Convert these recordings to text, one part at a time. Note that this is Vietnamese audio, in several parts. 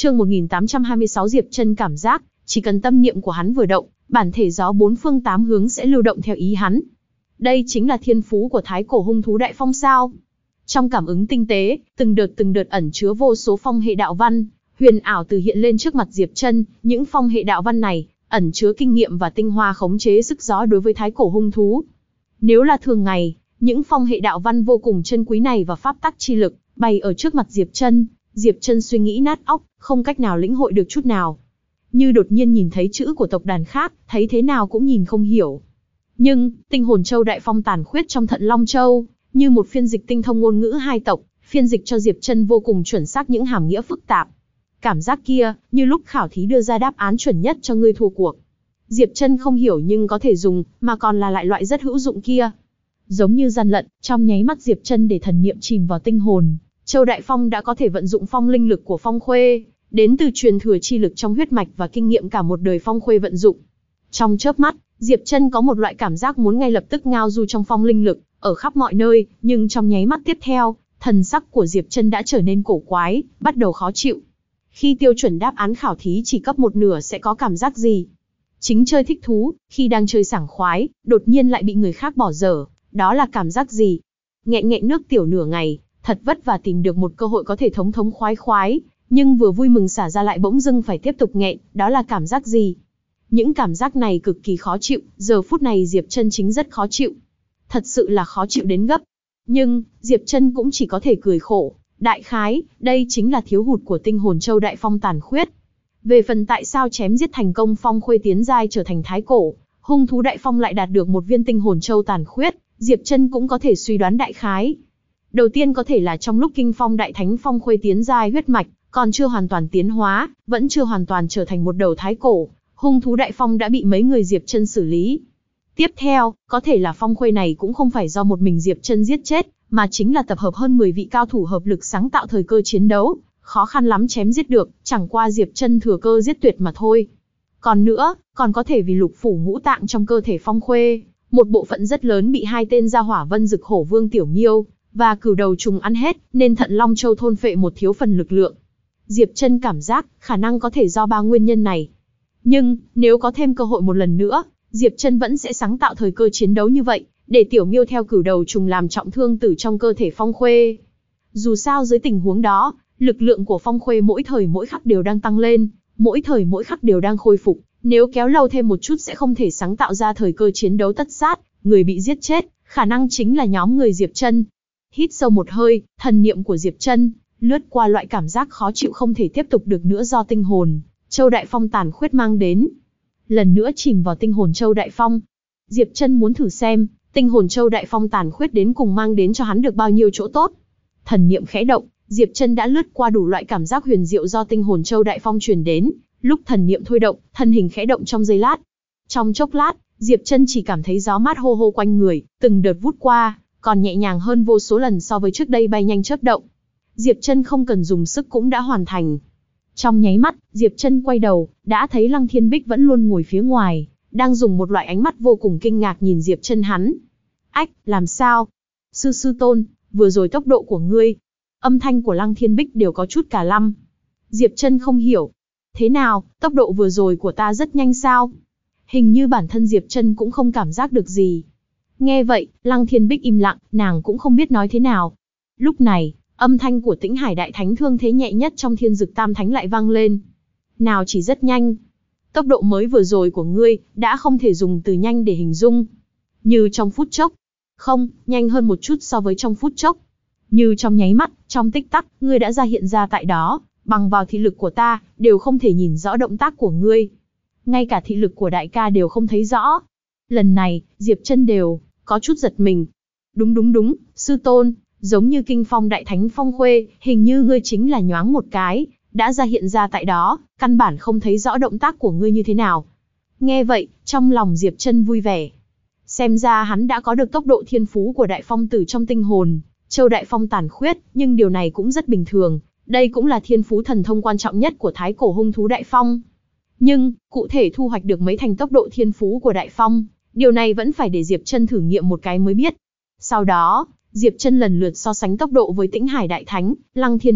Chương 1826 Diệp Chân cảm giác, chỉ cần tâm niệm của hắn vừa động, bản thể gió bốn phương tám hướng sẽ lưu động theo ý hắn. Đây chính là thiên phú của thái cổ hung thú đại phong sao? Trong cảm ứng tinh tế, từng đợt ẩn chứa vô số phong hệ đạo văn, huyền ảo từ hiện lên trước mặt Diệp Chân, những phong hệ đạo văn này ẩn chứa kinh nghiệm và tinh hoa khống chế sức gió đối với thái cổ hung thú. Nếu là thường ngày, những phong hệ đạo văn vô cùng chân quý này và pháp tắc chi lực bày ở trước mặt Diệp Chân suy nghĩ nát óc, không cách nào lĩnh hội được chút nào. Như đột nhiên nhìn thấy chữ của tộc đàn khác, thấy thế nào cũng nhìn không hiểu. Nhưng, tinh hồn châu đại phong tàn khuyết trong Thận Long Châu, như một phiên dịch tinh thông ngôn ngữ hai tộc, phiên dịch cho Diệp Chân vô cùng chuẩn xác những hàm nghĩa phức tạp. Cảm giác kia, như lúc khảo thí đưa ra đáp án chuẩn nhất cho ngươi thua cuộc. Diệp Chân không hiểu nhưng có thể dùng, mà còn là lại loại rất hữu dụng kia. Giống như gian lận, trong nháy mắt Diệp Chân để thần niệm chìm vào tinh hồn, Châu Đại Phong đã có thể vận dụng phong linh lực của Phong Khuê, đến từ truyền thừa chi lực trong huyết mạch và kinh nghiệm cả một đời Phong Khuê vận dụng. Trong chớp mắt, Diệp Chân có một loại cảm giác muốn ngay lập tức ngao du trong phong linh lực, ở khắp mọi nơi, nhưng trong nháy mắt tiếp theo, thần sắc của Diệp Chân đã trở nên cổ quái, bắt đầu khó chịu. Khi tiêu chuẩn đáp án khảo thí chỉ cấp một nửa sẽ có cảm giác gì? Chính chơi thích thú, khi đang chơi sảng khoái, đột nhiên lại bị người khác bỏ dở, đó là cảm giác gì? Nghẹn nước tiểu nửa ngày, thật vất vả tìm được một cơ hội có thể thống khoái, nhưng vừa vui mừng xả ra lại bỗng dưng phải tiếp tục nghẹn, đó là cảm giác gì? Những cảm giác này cực kỳ khó chịu, giờ phút này Diệp Chân chính rất khó chịu. Thật sự là khó chịu đến gấp. Nhưng, Diệp Chân cũng chỉ có thể cười khổ, đại khái, đây chính là thiếu hụt của tinh hồn châu đại phong tàn khuyết. Về phần tại sao chém giết thành công Phong Khuê tiến giai trở thành thái cổ, hung thú đại phong lại đạt được một viên tinh hồn châu tàn khuyết, Diệp Chân cũng có thể suy đoán đại khái. Đầu tiên có thể là trong lúc kinh phong đại thánh Phong Khuê tiến giai huyết mạch, còn chưa hoàn toàn tiến hóa, vẫn chưa hoàn toàn trở thành một đầu thái cổ, hung thú đại phong đã bị mấy người Diệp Chân xử lý. Tiếp theo, có thể là Phong Khuê này cũng không phải do một mình Diệp Chân giết chết, mà chính là tập hợp hơn 10 vị cao thủ hợp lực sáng tạo thời cơ chiến đấu, khó khăn lắm chém giết được, chẳng qua Diệp Chân thừa cơ giết tuyệt mà thôi. Còn nữa, còn có thể vì lục phủ ngũ tạng trong cơ thể Phong Khuê, một bộ phận rất lớn bị hai tên gia hỏa Vân Dực Hổ Vương Tiểu Miêu và Cửu Đầu Trùng ăn hết, nên Thận Long Châu thôn phệ một thiếu phần lực lượng. Diệp Chân cảm giác, khả năng có thể do ba nguyên nhân này. Nhưng, nếu có thêm cơ hội một lần nữa, Diệp Chân vẫn sẽ sáng tạo thời cơ chiến đấu như vậy, để Tiểu Miêu theo Cửu Đầu Trùng làm trọng thương tử trong cơ thể Phong Khuê. Dù sao dưới tình huống đó, lực lượng của Phong Khuê mỗi thời mỗi khắc đều đang tăng lên, mỗi thời mỗi khắc đều đang khôi phục, nếu kéo lâu thêm một chút sẽ không thể sáng tạo ra thời cơ chiến đấu tất sát, người bị giết chết, khả năng chính là nhóm người Diệp Chân. Hít sâu một hơi, thần niệm của Diệp Chân lướt qua loại cảm giác khó chịu không thể tiếp tục được nữa do tinh hồn Châu Đại Phong tàn khuyết mang đến. Lần nữa chìm vào tinh hồn Châu Đại Phong. Diệp Chân muốn thử xem, tinh hồn Châu Đại Phong tàn khuyết đến cùng mang đến cho hắn được bao nhiêu chỗ tốt. Thần niệm khẽ động, Diệp Chân đã lướt qua đủ loại cảm giác huyền diệu do tinh hồn Châu Đại Phong truyền đến, lúc thần niệm thôi động, thân hình khẽ động trong giây lát. Trong chốc lát, Diệp Chân chỉ cảm thấy gió mát hô hô quanh người, từng đợt vút qua, còn nhẹ nhàng hơn vô số lần so với trước đây bay nhanh chớp động. Diệp Chân không cần dùng sức cũng đã hoàn thành. Trong nháy mắt, Diệp Chân quay đầu, đã thấy Lăng Thiên Bích vẫn luôn ngồi phía ngoài, đang dùng một loại ánh mắt vô cùng kinh ngạc nhìn Diệp Chân hắn. Ách, làm sao? Sư tôn, vừa rồi tốc độ của ngươi. Âm thanh của Lăng Thiên Bích đều có chút cả lăm. Diệp Chân không hiểu. Thế nào, tốc độ vừa rồi của ta rất nhanh sao? Hình như bản thân Diệp Chân cũng không cảm giác được gì. Nghe vậy, Lăng Thiên Bích im lặng, nàng cũng không biết nói thế nào. Lúc này, âm thanh của Tĩnh Hải Đại Thánh thương thế nhẹ nhất trong Thiên Dực Tam Thánh lại vang lên. Nào chỉ rất nhanh. Tốc độ mới vừa rồi của ngươi, đã không thể dùng từ nhanh để hình dung. Như trong phút chốc. Không, nhanh hơn một chút so với trong phút chốc. Như trong nháy mắt, trong tích tắc, ngươi đã ra hiện ra tại đó, bằng vào thị lực của ta, đều không thể nhìn rõ động tác của ngươi. Ngay cả thị lực của đại ca đều không thấy rõ. Lần này, Diệp Chân đều có chút giật mình. Đúng, sư tôn, giống như kinh phong đại thánh Phong Khuê, hình như ngươi chính là nhoáng một cái, đã ra hiện ra tại đó, căn bản không thấy rõ động tác của ngươi như thế nào. Nghe vậy, trong lòng Diệp Chân vui vẻ. Xem ra hắn đã có được tốc độ thiên phú của đại phong tử trong tinh hồn Châu Đại Phong tàn khuyết, nhưng điều này cũng rất bình thường, đây cũng là thiên phú thần thông quan trọng nhất của thái cổ hung thú đại phong. Nhưng, cụ thể thu hoạch được mấy thành tốc độ thiên phú của đại phong, điều này vẫn phải để Diệp Chân thử nghiệm một cái mới biết. Sau đó, Diệp Chân lần lượt so sánh tốc độ với Tĩnh Hải Đại Thánh, Lăng Thiên Bích,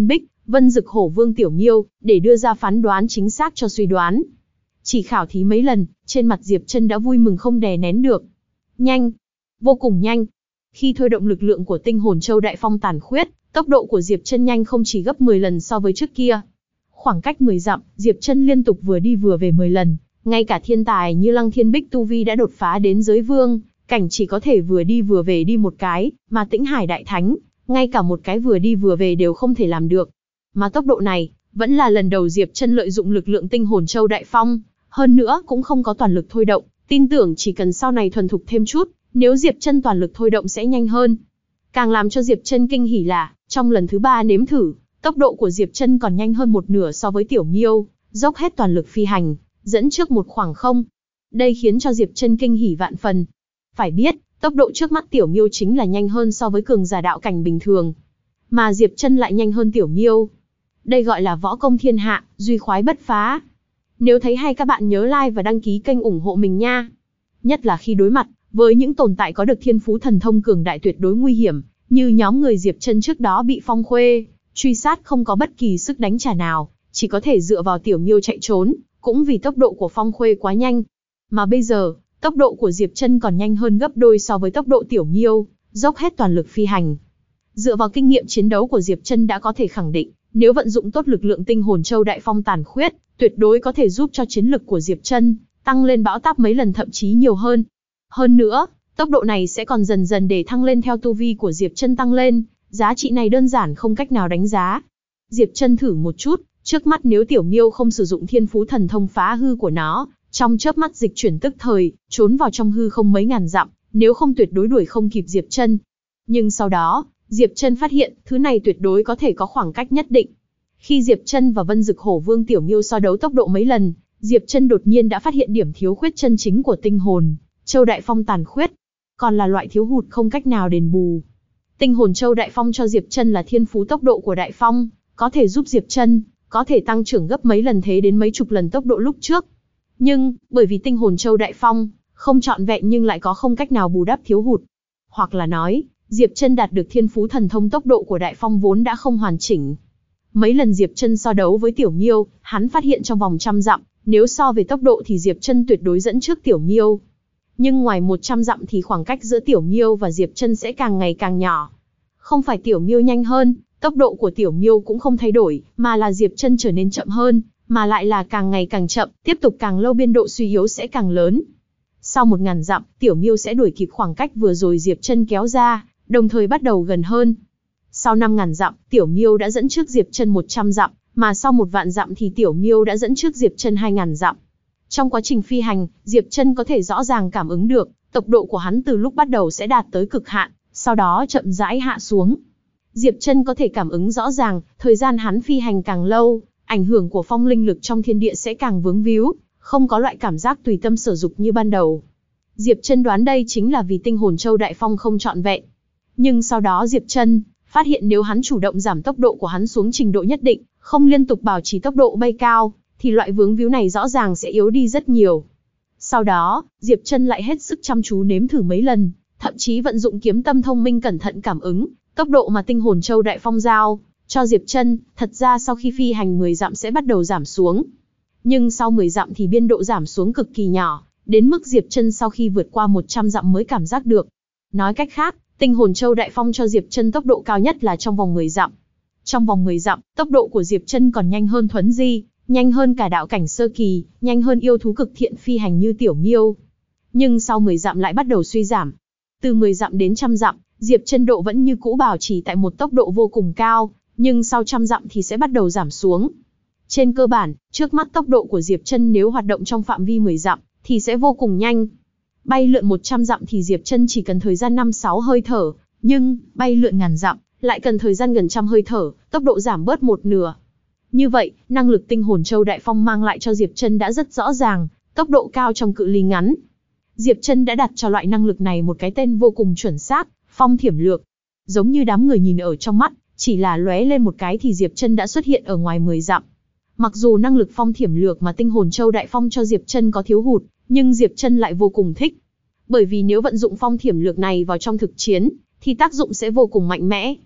Vân Dực Hổ Vương Tiểu Miêu, để đưa ra phán đoán chính xác cho suy đoán. Chỉ khảo thí mấy lần, trên mặt Diệp Chân đã vui mừng không đè nén được. Nhanh, vô cùng nhanh. Khi thôi động lực lượng của Tinh Hồn Châu Đại Phong tàn khuyết, tốc độ của Diệp Chân nhanh không chỉ gấp 10 lần so với trước kia. Khoảng cách 10 dặm, Diệp Chân liên tục vừa đi vừa về 10 lần, ngay cả thiên tài như Lăng Thiên Bích tu vi đã đột phá đến giới vương, cảnh chỉ có thể vừa đi vừa về đi một cái, mà Tĩnh Hải Đại Thánh, ngay cả một cái vừa đi vừa về đều không thể làm được. Mà tốc độ này, vẫn là lần đầu Diệp Chân lợi dụng lực lượng Tinh Hồn Châu Đại Phong, hơn nữa cũng không có toàn lực thôi động, tin tưởng chỉ cần sau này thuần thục thêm chút, nếu Diệp Chân toàn lực thôi động sẽ nhanh hơn. Càng làm cho Diệp Chân kinh hỉ là, trong lần thứ 3 nếm thử, tốc độ của Diệp Chân còn nhanh hơn một nửa so với Tiểu Miêu, dốc hết toàn lực phi hành, dẫn trước một khoảng không. Đây khiến cho Diệp Chân kinh hỉ vạn phần. Phải biết, tốc độ trước mắt Tiểu Miêu chính là nhanh hơn so với cường giả đạo cảnh bình thường, mà Diệp Chân lại nhanh hơn Tiểu Miêu. Đây gọi là võ công thiên hạ, duy khoái bất phá. Nếu thấy hay các bạn nhớ like và đăng ký kênh ủng hộ mình nha. Nhất là khi đối mặt với những tồn tại có được thiên phú thần thông cường đại tuyệt đối nguy hiểm, như nhóm người Diệp Chân trước đó bị Phong Khuê truy sát không có bất kỳ sức đánh trả nào, chỉ có thể dựa vào Tiểu Miêu chạy trốn, cũng vì tốc độ của Phong Khuê quá nhanh. Mà bây giờ, tốc độ của Diệp Chân còn nhanh hơn gấp đôi so với tốc độ Tiểu Miêu, dốc hết toàn lực phi hành. Dựa vào kinh nghiệm chiến đấu của Diệp Chân đã có thể khẳng định, nếu vận dụng tốt lực lượng Tinh Hồn Châu Đại Phong tàn khuyết, tuyệt đối có thể giúp cho chiến lực của Diệp Chân tăng lên bão táp mấy lần thậm chí nhiều hơn. Hơn nữa, tốc độ này sẽ còn dần dần để thăng lên theo tu vi của Diệp Chân tăng lên, giá trị này đơn giản không cách nào đánh giá. Diệp Chân thử một chút, trước mắt nếu Tiểu Miêu không sử dụng thiên phú thần thông phá hư của nó, trong chớp mắt dịch chuyển tức thời, trốn vào trong hư không mấy ngàn dặm, nếu không tuyệt đối đuổi không kịp Diệp Chân. Nhưng sau đó, Diệp Chân phát hiện, thứ này tuyệt đối có thể có khoảng cách nhất định. Khi Diệp Chân và Vân Dực Hổ Vương Tiểu Miêu so đấu tốc độ mấy lần, Diệp Chân đột nhiên đã phát hiện điểm thiếu khuyết chân chính của Tinh Hồn Châu Đại Phong tàn khuyết, còn là loại thiếu hụt không cách nào đền bù. Tinh Hồn Châu Đại Phong cho Diệp Chân là thiên phú tốc độ của Đại Phong, có thể giúp Diệp Chân có thể tăng trưởng gấp mấy lần thế đến mấy chục lần tốc độ lúc trước. Nhưng, bởi vì Tinh Hồn Châu Đại Phong không trọn vẹn nhưng lại có không cách nào bù đắp thiếu hụt. Hoặc là nói, Diệp Chân đạt được thiên phú thần thông tốc độ của Đại Phong vốn đã không hoàn chỉnh. Mấy lần Diệp Chân so đấu với Tiểu Miêu, hắn phát hiện trong vòng 100 dặm, nếu so về tốc độ thì Diệp Chân tuyệt đối dẫn trước Tiểu Miêu. Nhưng ngoài 100 dặm thì khoảng cách giữa Tiểu Miêu và Diệp Chân sẽ càng ngày càng nhỏ. Không phải Tiểu Miêu nhanh hơn, tốc độ của Tiểu Miêu cũng không thay đổi, mà là Diệp Chân trở nên chậm hơn, mà lại là càng ngày càng chậm, tiếp tục càng lâu biên độ suy yếu sẽ càng lớn. Sau 1000 dặm, Tiểu Miêu sẽ đuổi kịp khoảng cách vừa rồi Diệp Chân kéo ra, đồng thời bắt đầu gần hơn. Sau 5000 dặm, Tiểu Miêu đã dẫn trước Diệp Chân 100 dặm, mà sau 1.000 dặm thì Tiểu Miêu đã dẫn trước Diệp Chân 2000 dặm. Trong quá trình phi hành, Diệp Chân có thể rõ ràng cảm ứng được, tốc độ của hắn từ lúc bắt đầu sẽ đạt tới cực hạn, sau đó chậm rãi hạ xuống. Diệp Chân có thể cảm ứng rõ ràng, thời gian hắn phi hành càng lâu, ảnh hưởng của phong linh lực trong thiên địa sẽ càng vướng víu, không có loại cảm giác tùy tâm sở dục như ban đầu. Diệp Chân đoán đây chính là vì Tinh Hồn Châu Đại Phong không trọn vẹn. Nhưng sau đó Diệp Chân phát hiện nếu hắn chủ động giảm tốc độ của hắn xuống trình độ nhất định, không liên tục bảo trì tốc độ bay cao, thì loại vướng víu này rõ ràng sẽ yếu đi rất nhiều. Sau đó, Diệp Chân lại hết sức chăm chú nếm thử mấy lần, thậm chí vận dụng kiếm tâm thông minh cẩn thận cảm ứng, tốc độ mà Tinh Hồn Châu Đại Phong giao cho Diệp Chân, thật ra sau khi phi hành 10 dặm sẽ bắt đầu giảm xuống. Nhưng sau 10 dặm thì biên độ giảm xuống cực kỳ nhỏ, đến mức Diệp Chân sau khi vượt qua 100 dặm mới cảm giác được. Nói cách khác, Tinh Hồn Châu Đại Phong cho Diệp Chân tốc độ cao nhất là trong vòng 10 dặm. Trong vòng 10 dặm, tốc độ của Diệp Chân còn nhanh hơn Thuấn Di, nhanh hơn cả đạo cảnh sơ kỳ, nhanh hơn yêu thú cực thiện phi hành như Tiểu Miêu. Nhưng sau 10 dặm lại bắt đầu suy giảm. Từ 10 dặm đến 100 dặm, Diệp Chân độ vẫn như cũ bảo trì tại một tốc độ vô cùng cao, nhưng sau 100 dặm thì sẽ bắt đầu giảm xuống. Trên cơ bản, trước mắt tốc độ của Diệp Chân nếu hoạt động trong phạm vi 10 dặm thì sẽ vô cùng nhanh. Bay lượn 100 dặm thì Diệp Chân chỉ cần thời gian 5-6 hơi thở, nhưng bay lượn ngàn dặm lại cần thời gian gần trăm hơi thở, tốc độ giảm bớt một nửa. Như vậy, năng lực Tinh Hồn Châu Đại Phong mang lại cho Diệp Chân đã rất rõ ràng, tốc độ cao trong cự ly ngắn. Diệp Chân đã đặt cho loại năng lực này một cái tên vô cùng chuẩn xác, Phong Thiểm Lược. Giống như đám người nhìn ở trong mắt, chỉ là lóe lên một cái thì Diệp Chân đã xuất hiện ở ngoài 10 dặm. Mặc dù năng lực Phong Thiểm Lược mà Tinh Hồn Châu Đại Phong cho Diệp Chân có thiếu hụt, nhưng Diệp Chân lại vô cùng thích. Bởi vì nếu vận dụng Phong Thiểm Lược này vào trong thực chiến, thì tác dụng sẽ vô cùng mạnh mẽ.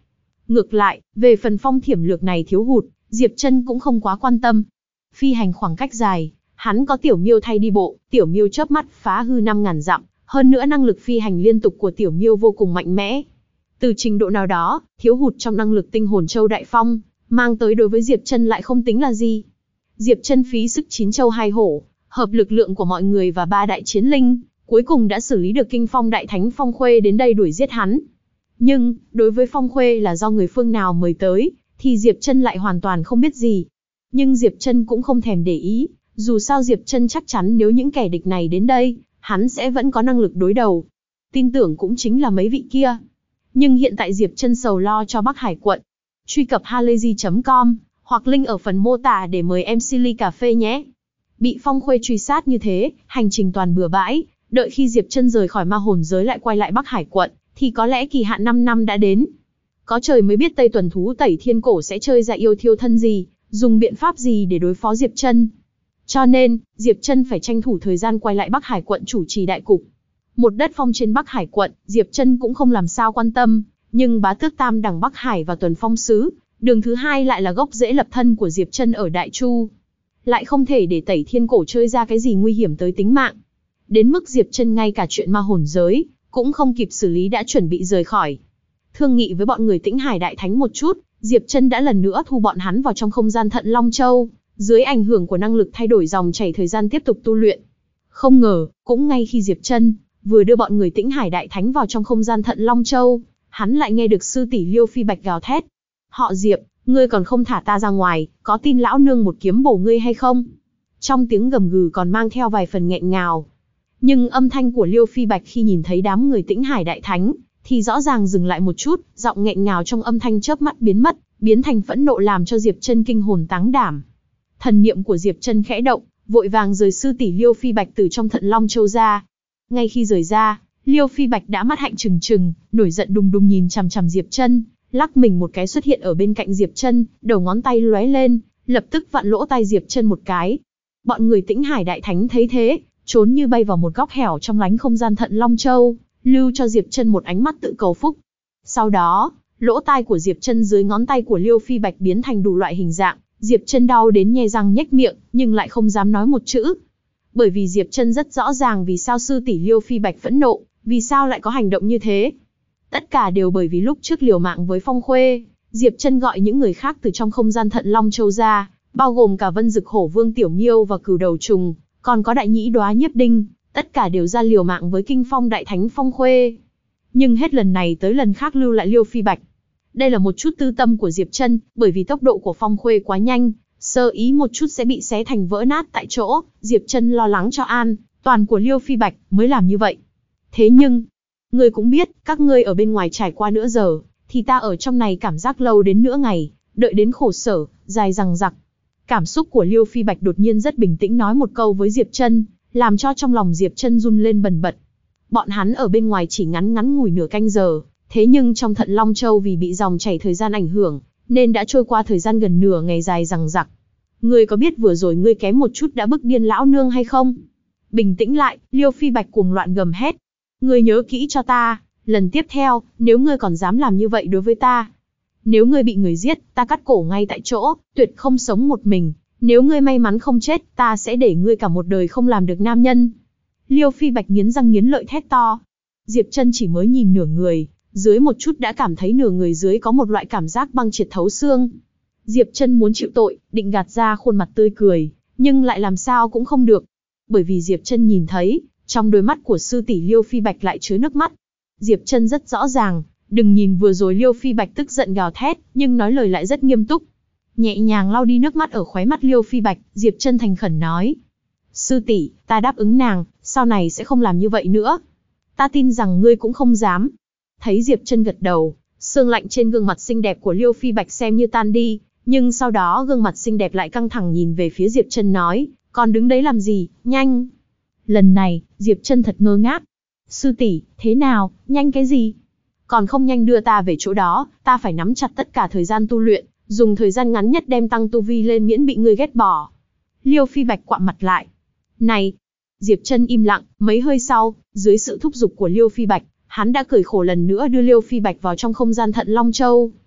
Ngược lại, về phần phong thiểm lược này thiếu hụt, Diệp Chân cũng không quá quan tâm. Phi hành khoảng cách dài, hắn có Tiểu Miêu thay đi bộ, Tiểu Miêu chớp mắt phá hư 5.000 dặm, hơn nữa năng lực phi hành liên tục của Tiểu Miêu vô cùng mạnh mẽ. Từ trình độ nào đó, thiếu hụt trong năng lực tinh hồn châu đại phong, mang tới đối với Diệp Chân lại không tính là gì. Diệp Chân phí sức 9 châu 2 hổ, hợp lực lượng của mọi người và 3 đại chiến linh, cuối cùng đã xử lý được kinh phong đại thánh Phong Khuê đến đây đuổi giết hắn. Nhưng, đối với Phong Khuê là do người phương nào mời tới, thì Diệp Chân lại hoàn toàn không biết gì. Nhưng Diệp Chân cũng không thèm để ý, dù sao Diệp Chân chắc chắn nếu những kẻ địch này đến đây, hắn sẽ vẫn có năng lực đối đầu. Tin tưởng cũng chính là mấy vị kia. Nhưng hiện tại Diệp Chân sầu lo cho Bắc Hải quận. Truy cập halayzi.com hoặc link ở phần mô tả để mời MC ly cà phê nhé. Bị Phong Khuê truy sát như thế, hành trình toàn bừa bãi, đợi khi Diệp Chân rời khỏi ma hồn giới lại quay lại Bắc Hải quận, thì có lẽ kỳ hạn 5 năm đã đến. Có trời mới biết Tây Tuần Thú Tẩy Thiên Cổ sẽ chơi ra yêu thiêu thân gì, dùng biện pháp gì để đối phó Diệp Chân. Cho nên, Diệp Chân phải tranh thủ thời gian quay lại Bắc Hải quận chủ trì đại cục. Một đất phong trên Bắc Hải quận, Diệp Chân cũng không làm sao quan tâm, nhưng bá tước tam đẳng Bắc Hải và Tuần Phong sứ, đường thứ hai lại là gốc rễ lập thân của Diệp Chân ở Đại Chu. Lại không thể để Tẩy Thiên Cổ chơi ra cái gì nguy hiểm tới tính mạng. Đến mức Diệp Chân ngay cả chuyện ma hồn giới cũng không kịp xử lý đã chuẩn bị rời khỏi. Thương nghị với bọn người Tĩnh Hải Đại Thánh một chút, Diệp Chân đã lần nữa thu bọn hắn vào trong không gian Thận Long Châu, dưới ảnh hưởng của năng lực thay đổi dòng chảy thời gian tiếp tục tu luyện. Không ngờ, cũng ngay khi Diệp Chân vừa đưa bọn người Tĩnh Hải Đại Thánh vào trong không gian Thận Long Châu, hắn lại nghe được sư tỷ Liêu Phi Bạch gào thét: "Họ Diệp, ngươi còn không thả ta ra ngoài, có tin lão nương một kiếm bổ ngươi hay không?" Trong tiếng gầm gừ còn mang theo vài phần nghẹn ngào. Nhưng âm thanh của Liêu Phi Bạch khi nhìn thấy đám người Tĩnh Hải Đại Thánh, thì rõ ràng dừng lại một chút, giọng nghẹn ngào trong âm thanh chớp mắt biến mất, biến thành phẫn nộ làm cho Diệp Chân kinh hồn táng đảm. Thần niệm của Diệp Chân khẽ động, vội vàng rời sư tỷ Liêu Phi Bạch từ trong Thận Long Châu ra. Ngay khi rời ra, Liêu Phi Bạch đã mắt hạnh trừng trừng, nổi giận đùng đùng nhìn chằm chằm Diệp Chân, lắc mình một cái xuất hiện ở bên cạnh Diệp Chân, đầu ngón tay lóe lên, lập tức vặn lỗ tai Diệp Chân một cái. Bọn người Tĩnh Hải Đại Thánh thấy thế, trốn như bay vào một góc hẻo trong lánh không gian Thận Long Châu, lưu cho Diệp Chân một ánh mắt tự cầu phúc. Sau đó, lỗ tai của Diệp Chân dưới ngón tay của Liêu Phi Bạch biến thành đủ loại hình dạng, Diệp Chân đau đến nhe răng nhếch miệng, nhưng lại không dám nói một chữ. Bởi vì Diệp Chân rất rõ ràng vì sao sư tỷ Liêu Phi Bạch phẫn nộ, vì sao lại có hành động như thế. Tất cả đều bởi vì lúc trước liều mạng với Phong Khuê, Diệp Chân gọi những người khác từ trong không gian Thận Long Châu ra, bao gồm cả Vân Dực Hổ Vương Tiểu Miêu và Cửu Đầu Trùng, còn có Đại Nhĩ Đoá Nhiếp Đinh, tất cả đều ra liều mạng với Kinh Phong Đại Thánh Phong Khuê. Nhưng hết lần này tới lần khác lưu lại Liêu Phi Bạch. Đây là một chút tư tâm của Diệp Chân, bởi vì tốc độ của Phong Khuê quá nhanh, sơ ý một chút sẽ bị xé thành vỡ nát tại chỗ, Diệp Chân lo lắng cho an toàn của Liêu Phi Bạch mới làm như vậy. Thế nhưng, ngươi cũng biết, các ngươi ở bên ngoài trải qua nửa giờ, thì ta ở trong này cảm giác lâu đến nửa ngày, đợi đến khổ sở, dài dằng dặc. Cảm xúc của Liêu Phi Bạch đột nhiên rất bình tĩnh nói một câu với Diệp Chân, làm cho trong lòng Diệp Chân run lên bần bật. Bọn hắn ở bên ngoài chỉ ngắn ngủi nửa canh giờ, thế nhưng trong Thận Long Châu vì bị dòng chảy thời gian ảnh hưởng, nên đã trôi qua thời gian gần nửa ngày dài dằng dặc. Ngươi có biết vừa rồi ngươi kém một chút đã bức điên lão nương hay không? Bình tĩnh lại, Liêu Phi Bạch cuồng loạn gầm hét. Ngươi nhớ kỹ cho ta, lần tiếp theo, nếu ngươi còn dám làm như vậy đối với ta, nếu ngươi bị người giết, ta cắt cổ ngay tại chỗ, tuyệt không sống một mình. Nếu ngươi may mắn không chết, ta sẽ để ngươi cả một đời không làm được nam nhân. Liêu Phi Bạch nghiến răng nghiến lợi thét to. Diệp Chân chỉ mới nhìn nửa người, dưới một chút đã cảm thấy nửa người dưới có một loại cảm giác băng triệt thấu xương. Diệp Chân muốn chịu tội, định gạt ra khuôn mặt tươi cười, nhưng lại làm sao cũng không được. Bởi vì Diệp Chân nhìn thấy, trong đôi mắt của sư tỷ Liêu Phi Bạch lại chứa nước mắt. Diệp Chân rất rõ ràng, đừng nhìn vừa rồi Liêu Phi Bạch tức giận gào thét, nhưng nói lời lại rất nghiêm túc. Nhẹ nhàng lau đi nước mắt ở khóe mắt Liêu Phi Bạch, Diệp Chân thành khẩn nói: "Sư tỷ, ta đáp ứng nàng, sau này sẽ không làm như vậy nữa. Ta tin rằng ngươi cũng không dám." Thấy Diệp Chân gật đầu, sương lạnh trên gương mặt xinh đẹp của Liêu Phi Bạch xem như tan đi, nhưng sau đó gương mặt xinh đẹp lại căng thẳng nhìn về phía Diệp Chân nói: "Còn đứng đấy làm gì, nhanh!" Lần này, Diệp Chân thật ngơ ngác. "Sư tỷ, thế nào, nhanh cái gì? Còn không nhanh đưa ta về chỗ đó, ta phải nắm chặt tất cả thời gian tu luyện, dùng thời gian ngắn nhất đem tăng tu vi lên miễn bị ngươi ghét bỏ." Liêu Phi Bạch quặn mặt lại. "Này!" Diệp Chân im lặng, mấy hơi sau, dưới sự thúc giục của Liêu Phi Bạch, hắn đã cười khổ lần nữa đưa Liêu Phi Bạch vào trong không gian Thận Long Châu.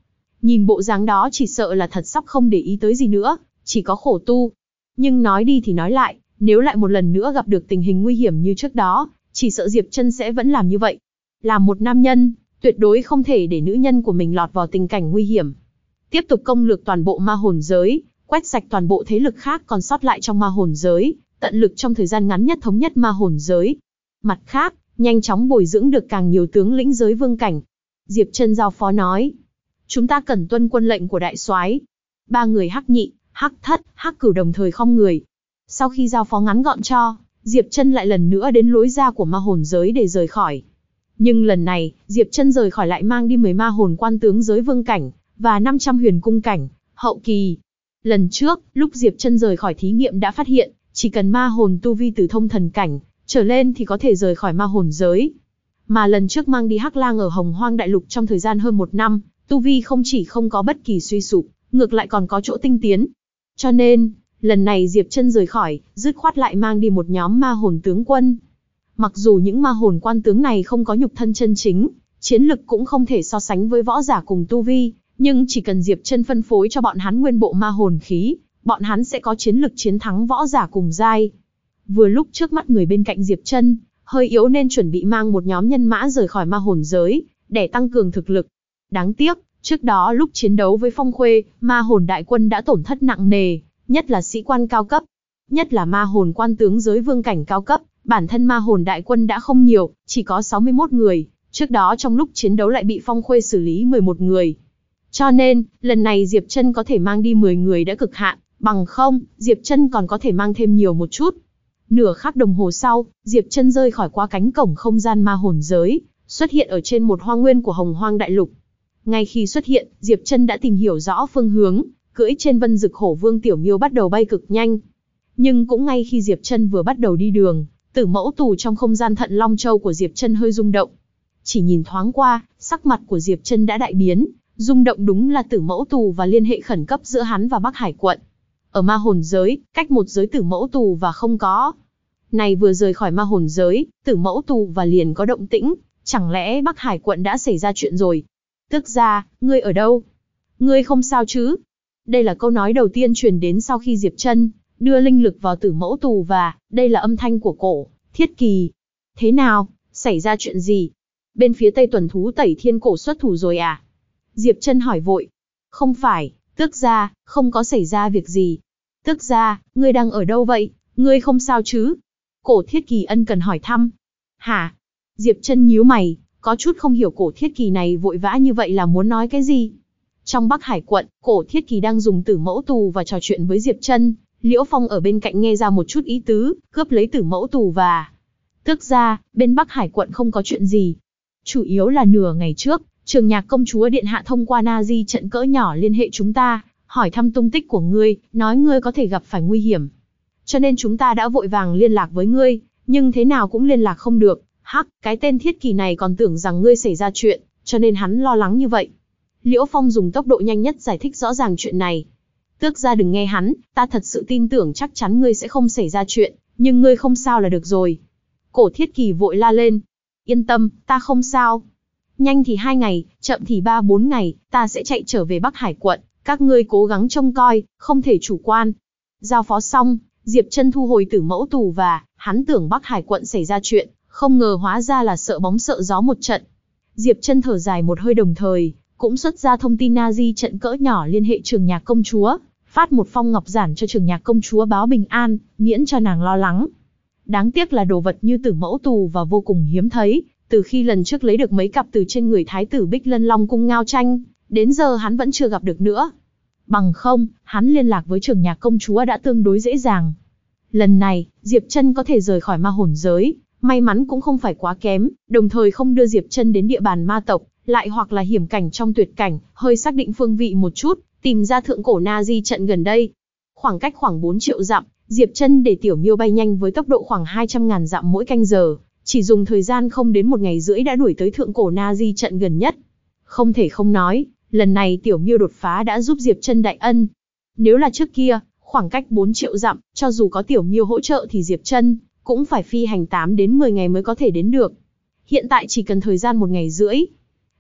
Nhìn bộ dáng đó chỉ sợ là thật sắp không để ý tới gì nữa, chỉ có khổ tu. Nhưng nói đi thì nói lại, nếu lại một lần nữa gặp được tình hình nguy hiểm như trước đó, chỉ sợ Diệp Trân sẽ vẫn làm như vậy. Làm một nam nhân, tuyệt đối không thể để nữ nhân của mình lọt vào tình cảnh nguy hiểm. Tiếp tục công lược toàn bộ ma hồn giới, quét sạch toàn bộ thế lực khác còn sót lại trong ma hồn giới, tận lực trong thời gian ngắn nhất thống nhất ma hồn giới. Mặt khác, nhanh chóng bồi dưỡng được càng nhiều tướng lĩnh giới vương cảnh. Diệp Trân giao phó nói, chúng ta cần tuân quân lệnh của đại soái. Ba người Hắc Nhị, Hắc Thất, Hắc Cửu đồng thời khom người. Sau khi giao phó ngắn gọn cho, Diệp Trân lại lần nữa đến lối ra của ma hồn giới để rời khỏi. Nhưng lần này, Diệp Trân rời khỏi lại mang đi 10 ma hồn quan tướng giới vương cảnh, và 500 huyền cung cảnh, hậu kỳ. Lần trước, lúc Diệp Trân rời khỏi thí nghiệm đã phát hiện, chỉ cần ma hồn tu vi từ thông thần cảnh trở lên thì có thể rời khỏi ma hồn giới. Mà lần trước mang đi Hắc Lang ở Hồng Hoang Đại Lục trong thời gian hơn 1 năm, tu vi không chỉ không có bất kỳ suy sụp, ngược lại còn có chỗ tinh tiến. Cho nên, lần này Diệp Trân rời khỏi, dứt khoát lại mang đi một nhóm ma hồn tướng quân. Mặc dù những ma hồn quan tướng này không có nhục thân chân chính, chiến lực cũng không thể so sánh với võ giả cùng tu vi, nhưng chỉ cần Diệp Trân phân phối cho bọn hắn nguyên bộ ma hồn khí, bọn hắn sẽ có chiến lực chiến thắng võ giả cùng giai. Vừa lúc trước mắt người bên cạnh Diệp Trân hơi yếu nên chuẩn bị mang một nhóm nhân mã rời khỏi ma hồn giới, để tăng cường thực lực. Đáng tiếc, trước đó lúc chiến đấu với Phong Khuê, ma hồn đại quân đã tổn thất nặng nề, nhất là sĩ quan cao cấp, nhất là ma hồn quan tướng giới vương cảnh cao cấp, bản thân ma hồn đại quân đã không nhiều, chỉ có 61 người, trước đó trong lúc chiến đấu lại bị Phong Khuê xử lý 11 người. Cho nên, lần này Diệp Trân có thể mang đi 10 người đã cực hạn, bằng không, Diệp Trân còn có thể mang thêm nhiều một chút. Nửa khắc đồng hồ sau, Diệp Trân rơi khỏi qua cánh cổng không gian ma hồn giới, xuất hiện ở trên một hoang nguyên của Hồng Hoang Đại Lục. Ngay khi xuất hiện, Diệp Trân đã tìm hiểu rõ phương hướng, cưỡi trên Vân Dực Hổ Vương Tiểu Miêu bắt đầu bay cực nhanh. Nhưng cũng ngay khi Diệp Trân vừa bắt đầu đi đường, Tử Mẫu Tù trong không gian Thận Long Châu của Diệp Trân hơi rung động. Chỉ nhìn thoáng qua, sắc mặt của Diệp Trân đã đại biến, rung động đúng là Tử Mẫu Tù và liên hệ khẩn cấp giữa hắn và Bắc Hải quận. Ở ma hồn giới, cách một giới Tử Mẫu Tù và không có. Này vừa rời khỏi ma hồn giới, Tử Mẫu Tù và liền có động tĩnh, chẳng lẽ Bắc Hải quận đã xảy ra chuyện rồi? Tước gia, ngươi ở đâu? Ngươi không sao chứ? Đây là câu nói đầu tiên truyền đến sau khi Diệp Trân đưa linh lực vào Tử Mẫu Tù và, đây là âm thanh của Cổ Thiết Kỳ. Thế nào, xảy ra chuyện gì? Bên phía Tây Tuần Thú Tẩy Thiên Cổ xuất thủ rồi à? Diệp Trân hỏi vội. Không phải, tước gia, không có xảy ra việc gì. Tước gia, ngươi đang ở đâu vậy? Ngươi không sao chứ? Cổ Thiết Kỳ ân cần hỏi thăm. Hả? Diệp Trân nhíu mày, có chút không hiểu Cổ Thiết Kỳ này vội vã như vậy là muốn nói cái gì. Trong Bắc Hải quận, Cổ Thiết Kỳ đang dùng Tử Mẫu Tù và trò chuyện với Diệp Trân. Liễu Phong ở bên cạnh nghe ra một chút ý tứ, cướp lấy Tử Mẫu Tù và... Tước gia, bên Bắc Hải quận không có chuyện gì. Chủ yếu là nửa ngày trước, Trường Nhạc công chúa điện hạ thông qua Nazi trận cỡ nhỏ liên hệ chúng ta, hỏi thăm tung tích của ngươi, nói ngươi có thể gặp phải nguy hiểm. Cho nên chúng ta đã vội vàng liên lạc với ngươi, nhưng thế nào cũng liên lạc không được. Hắc, cái tên Thiết Kỳ này còn tưởng rằng ngươi xảy ra chuyện, cho nên hắn lo lắng như vậy. Liễu Phong dùng tốc độ nhanh nhất giải thích rõ ràng chuyện này. Tước gia đừng nghe hắn, ta thật sự tin tưởng chắc chắn ngươi sẽ không xảy ra chuyện, nhưng ngươi không sao là được rồi. Cổ Thiết Kỳ vội la lên. Yên tâm, ta không sao. Nhanh thì 2 ngày, chậm thì 3-4 ngày, ta sẽ chạy trở về Bắc Hải quận, các ngươi cố gắng trông coi, không thể chủ quan. Giao phó xong, Diệp Trân thu hồi Tử Mẫu Tù và, hắn tưởng Bắc Hải quận xảy ra chuyện, không ngờ hóa ra là sợ bóng sợ gió một trận. Diệp Trân thở dài một hơi đồng thời, cũng xuất ra thông tin Nazi trận cỡ nhỏ liên hệ Trường Nhạc công chúa, phát một phong ngọc giản cho Trường Nhạc công chúa báo bình an, miễn cho nàng lo lắng. Đáng tiếc là đồ vật như Tử Mẫu Tù và vô cùng hiếm thấy, từ khi lần trước lấy được mấy cặp từ trên người Thái tử Bích Lân Long cung Ngao Tranh, đến giờ hắn vẫn chưa gặp được nữa. Bằng không, hắn liên lạc với Trường Nhạc công chúa đã tương đối dễ dàng. Lần này, Diệp Trân có thể rời khỏi ma hồn giới, may mắn cũng không phải quá kém, đồng thời không đưa Diệp Trân đến địa bàn ma tộc, lại hoặc là hiểm cảnh trong tuyệt cảnh, hơi xác định phương vị một chút, tìm ra thượng cổ Nazi trận gần đây. Khoảng cách khoảng 4 triệu dặm, Diệp Trân để Tiểu Miêu bay nhanh với tốc độ khoảng 200.000 dặm mỗi canh giờ, chỉ dùng thời gian không đến 1 ngày rưỡi đã đuổi tới thượng cổ Nazi trận gần nhất. Không thể không nói, lần này Tiểu Miêu đột phá đã giúp Diệp Trân đại ân. Nếu là trước kia, khoảng cách 4 triệu dặm, cho dù có Tiểu Miêu hỗ trợ thì Diệp Trân cũng phải phi hành 8 đến 10 ngày mới có thể đến được. Hiện tại chỉ cần thời gian 1 ngày rưỡi.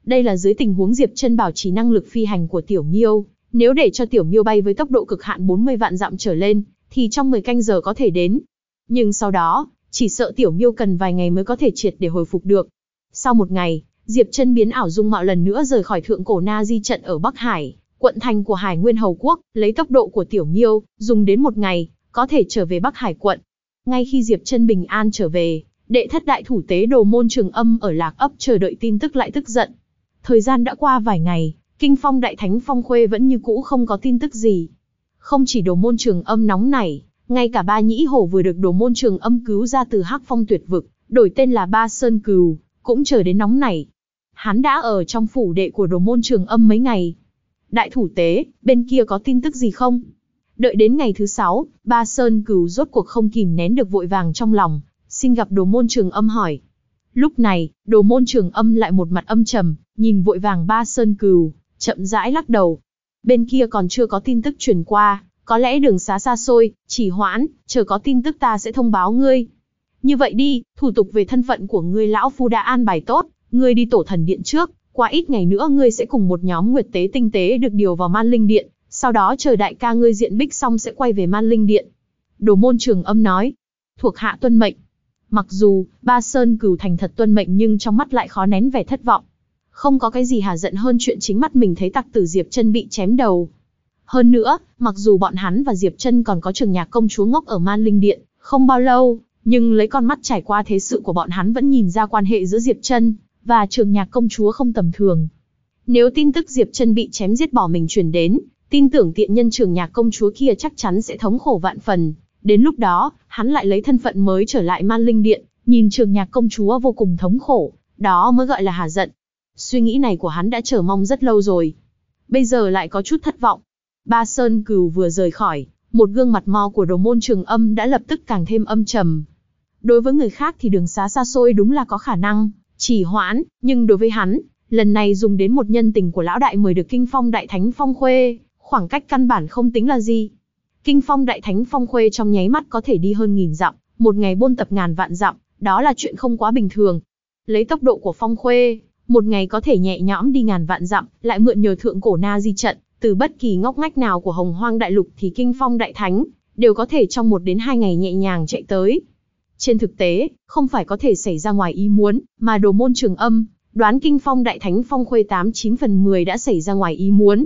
Đây là dưới tình huống Diệp Chân bảo trì năng lực phi hành của Tiểu Miêu, nếu để cho Tiểu Miêu bay với tốc độ cực hạn 40 vạn dặm trở lên, thì trong 10 canh giờ có thể đến. Nhưng sau đó, chỉ sợ Tiểu Miêu cần vài ngày mới có thể triệt để hồi phục được. Sau một ngày, Diệp Chân biến ảo dung mạo lần nữa rời khỏi Thượng Cổ Na Di trận ở Bắc Hải, quận thành của Hải Nguyên Hầu Quốc, lấy tốc độ của Tiểu Miêu, dùng đến một ngày, có thể trở về Bắc Hải quận. Ngay khi Diệp Chân bình an trở về, đệ thất đại thủ tế Đồ Môn Trường Âm ở Lạc Ấp chờ đợi tin tức lại tức giận. Thời gian đã qua vài ngày, Kinh Phong Đại Thánh Phong Khuê vẫn như cũ không có tin tức gì. Không chỉ Đồ Môn Trường Âm nóng nảy, ngay cả Ba Nhĩ Hổ vừa được Đồ Môn Trường Âm cứu ra từ Hắc Phong Tuyệt Vực, đổi tên là Ba Sơn Cừu, cũng chờ đến nóng nảy. Hắn đã ở trong phủ đệ của Đồ Môn Trường Âm mấy ngày. Đại thủ tế, bên kia có tin tức gì không? Đợi đến ngày thứ 6, Ba Sơn Cừu rốt cuộc không kìm nén được vội vàng trong lòng, xin gặp Đồ Môn Trường Âm hỏi. Lúc này, Đồ Môn Trường Âm lại một mặt âm trầm, nhìn vội vàng Ba Sơn Cừu, chậm rãi lắc đầu. Bên kia còn chưa có tin tức truyền qua, có lẽ đường xá xa xôi, chỉ hoãn, chờ có tin tức ta sẽ thông báo ngươi. Như vậy đi, thủ tục về thân phận của ngươi lão phu đã an bài tốt, ngươi đi Tổ Thần Điện trước, qua ít ngày nữa ngươi sẽ cùng một nhóm Nguyệt Tế tinh tế được điều vào Man Linh Điện, sau đó chờ đại ca ngươi diện bích xong sẽ quay về Man Linh Điện. Đồ Môn Trường Âm nói, thuộc hạ tuân mệnh. Mặc dù Ba Sơn Cừu thành thật tuân mệnh nhưng trong mắt lại khó nén vẻ thất vọng. Không có cái gì hà giận hơn chuyện chính mắt mình thấy tặc tử Diệp Chân bị chém đầu. Hơn nữa, mặc dù bọn hắn và Diệp Chân còn có Trường Nhạc công chúa ngốc ở Man Linh Điện, không bao lâu, nhưng lấy con mắt trải qua thế sự của bọn hắn vẫn nhìn ra quan hệ giữa Diệp Chân và Trường Nhạc công chúa không tầm thường. Nếu tin tức Diệp Chân bị chém giết bỏ mình truyền đến, tin tưởng tiện nhân Trường Nhạc công chúa kia chắc chắn sẽ thống khổ vạn phần. Đến lúc đó, hắn lại lấy thân phận mới trở lại Man Linh Điện, nhìn Trường Nhạc công chúa vô cùng thống khổ, đó mới gọi là hà giận. Suy nghĩ này của hắn đã chờ mong rất lâu rồi. Bây giờ lại có chút thất vọng. Ba Sơn Cừu vừa rời khỏi, một gương mặt mo của Đồ Môn Trường Âm đã lập tức càng thêm âm trầm. Đối với người khác thì đường xá xa xôi đúng là có khả năng chỉ hoãn, nhưng đối với hắn, lần này dùng đến một nhân tình của lão đại mời được Kinh Phong Đại Thánh Phong Khuê, khoảng cách căn bản không tính là gì. Kinh Phong Đại Thánh Phong Khuê trong nháy mắt có thể đi hơn 1000 dặm, một ngày buôn tập ngàn vạn dặm, đó là chuyện không quá bình thường. Lấy tốc độ của Phong Khuê, một ngày có thể nhẹ nhõm đi ngàn vạn dặm, lại mượn nhờ Thượng Cổ Na Di trận, từ bất kỳ ngóc ngách nào của Hồng Hoang Đại Lục thì Kinh Phong Đại Thánh đều có thể trong 1 đến 2 ngày nhẹ nhàng chạy tới. Trên thực tế, không phải có thể xảy ra ngoài ý muốn, mà Đồ Môn Trường Âm đoán Kinh Phong Đại Thánh Phong Khuê 89 phần 10 đã xảy ra ngoài ý muốn.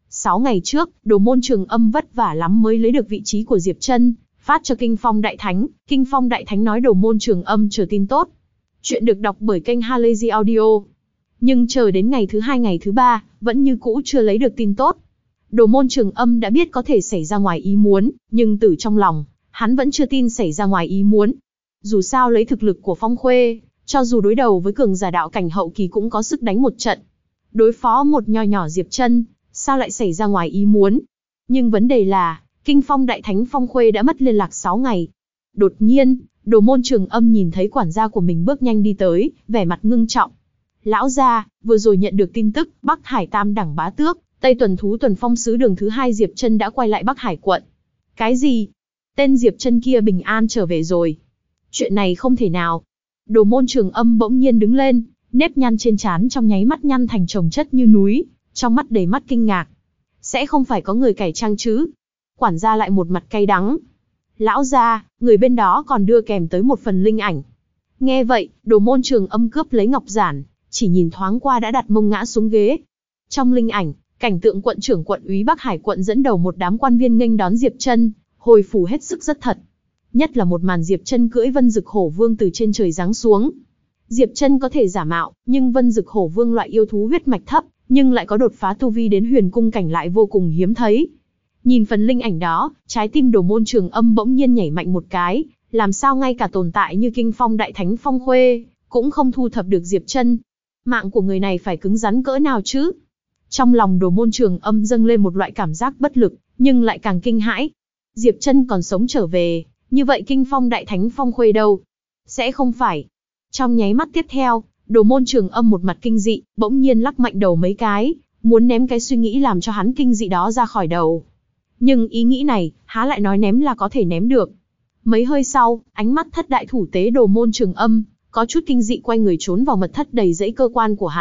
6 ngày trước, Đồ Môn Trường Âm vất vả lắm mới lấy được vị trí của Diệp Chân, phát cho Kinh Phong Đại Thánh. Kinh Phong Đại Thánh nói Đồ Môn Trường Âm chờ tin tốt. Chuyện được đọc bởi kênh Halazy Audio. Nhưng chờ đến ngày thứ 2 ngày thứ 3, vẫn như cũ chưa lấy được tin tốt. Đồ Môn Trường Âm đã biết có thể xảy ra ngoài ý muốn, nhưng từ trong lòng, hắn vẫn chưa tin xảy ra ngoài ý muốn. Dù sao lấy thực lực của Phong Khuê, cho dù đối đầu với cường giả đạo cảnh hậu kỳ cũng có sức đánh một trận. Đối phó một nho nhỏ Diệp Chân, sao lại xảy ra ngoài ý muốn? Nhưng vấn đề là, Kinh Phong Đại Thánh Phong Khuê đã mất liên lạc 6 ngày. Đột nhiên, Đồ Môn Trường Âm nhìn thấy quản gia của mình bước nhanh đi tới, vẻ mặt ngưng trọng. Lão gia, vừa rồi nhận được tin tức, Bắc Hải Tam Đẳng Bá Tước, Tây Tuần Thú Tuần Phong Sứ Đường thứ 2 Diệp Chân đã quay lại Bắc Hải quận. Cái gì? Tên Diệp Chân kia bình an trở về rồi. Chuyện này không thể nào. Đồ Môn Trường Âm bỗng nhiên đứng lên, nếp nhăn trên trán trong nháy mắt nhăn thành chồng chất như núi, trong mắt đầy mắt kinh ngạc. Sẽ không phải có người cải trang chứ? Quản gia lại một mặt cay đắng. Lão gia, người bên đó còn đưa kèm tới một phần linh ảnh. Nghe vậy, Đồ Môn Trường Âm cướp lấy ngọc giản, chỉ nhìn thoáng qua đã đặt mông ngã xuống ghế. Trong linh ảnh, cảnh tượng quận trưởng quận úy Bắc Hải quận dẫn đầu một đám quan viên nghênh đón Diệp Chân, hồi phủ hết sức rất thật. Nhất là một màn Diệp Chân cưỡi Vân Dực Hổ Vương từ trên trời giáng xuống. Diệp Chân có thể giả mạo, nhưng Vân Dực Hổ Vương loại yêu thú huyết mạch thấp, nhưng lại có đột phá tu vi đến huyền cung cảnh lại vô cùng hiếm thấy. Nhìn phần linh ảnh đó, trái tim Đồ Môn Trường Âm bỗng nhiên nhảy mạnh một cái, làm sao ngay cả tồn tại như Kinh Phong Đại Thánh Phong Khuê cũng không thu thập được Diệp Chân. Mạng của người này phải cứng rắn cỡ nào chứ? Trong lòng Đồ Môn Trường Âm dâng lên một loại cảm giác bất lực, nhưng lại càng kinh hãi. Diệp Chân còn sống trở về, như vậy Kinh Phong Đại Thánh Phong Khuê đâu? Sẽ không phải. Trong nháy mắt tiếp theo, Đồ Môn Trường Âm một mặt kinh dị, bỗng nhiên lắc mạnh đầu mấy cái, muốn ném cái suy nghĩ làm cho hắn kinh dị đó ra khỏi đầu. Nhưng ý nghĩ này, há lại nói ném là có thể ném được. Mấy hơi sau, ánh mắt thất đại thủ tế Đồ Môn Trường Âm có chút kinh dị quay người trốn vào mật thất đầy rẫy cơ quan của hắn.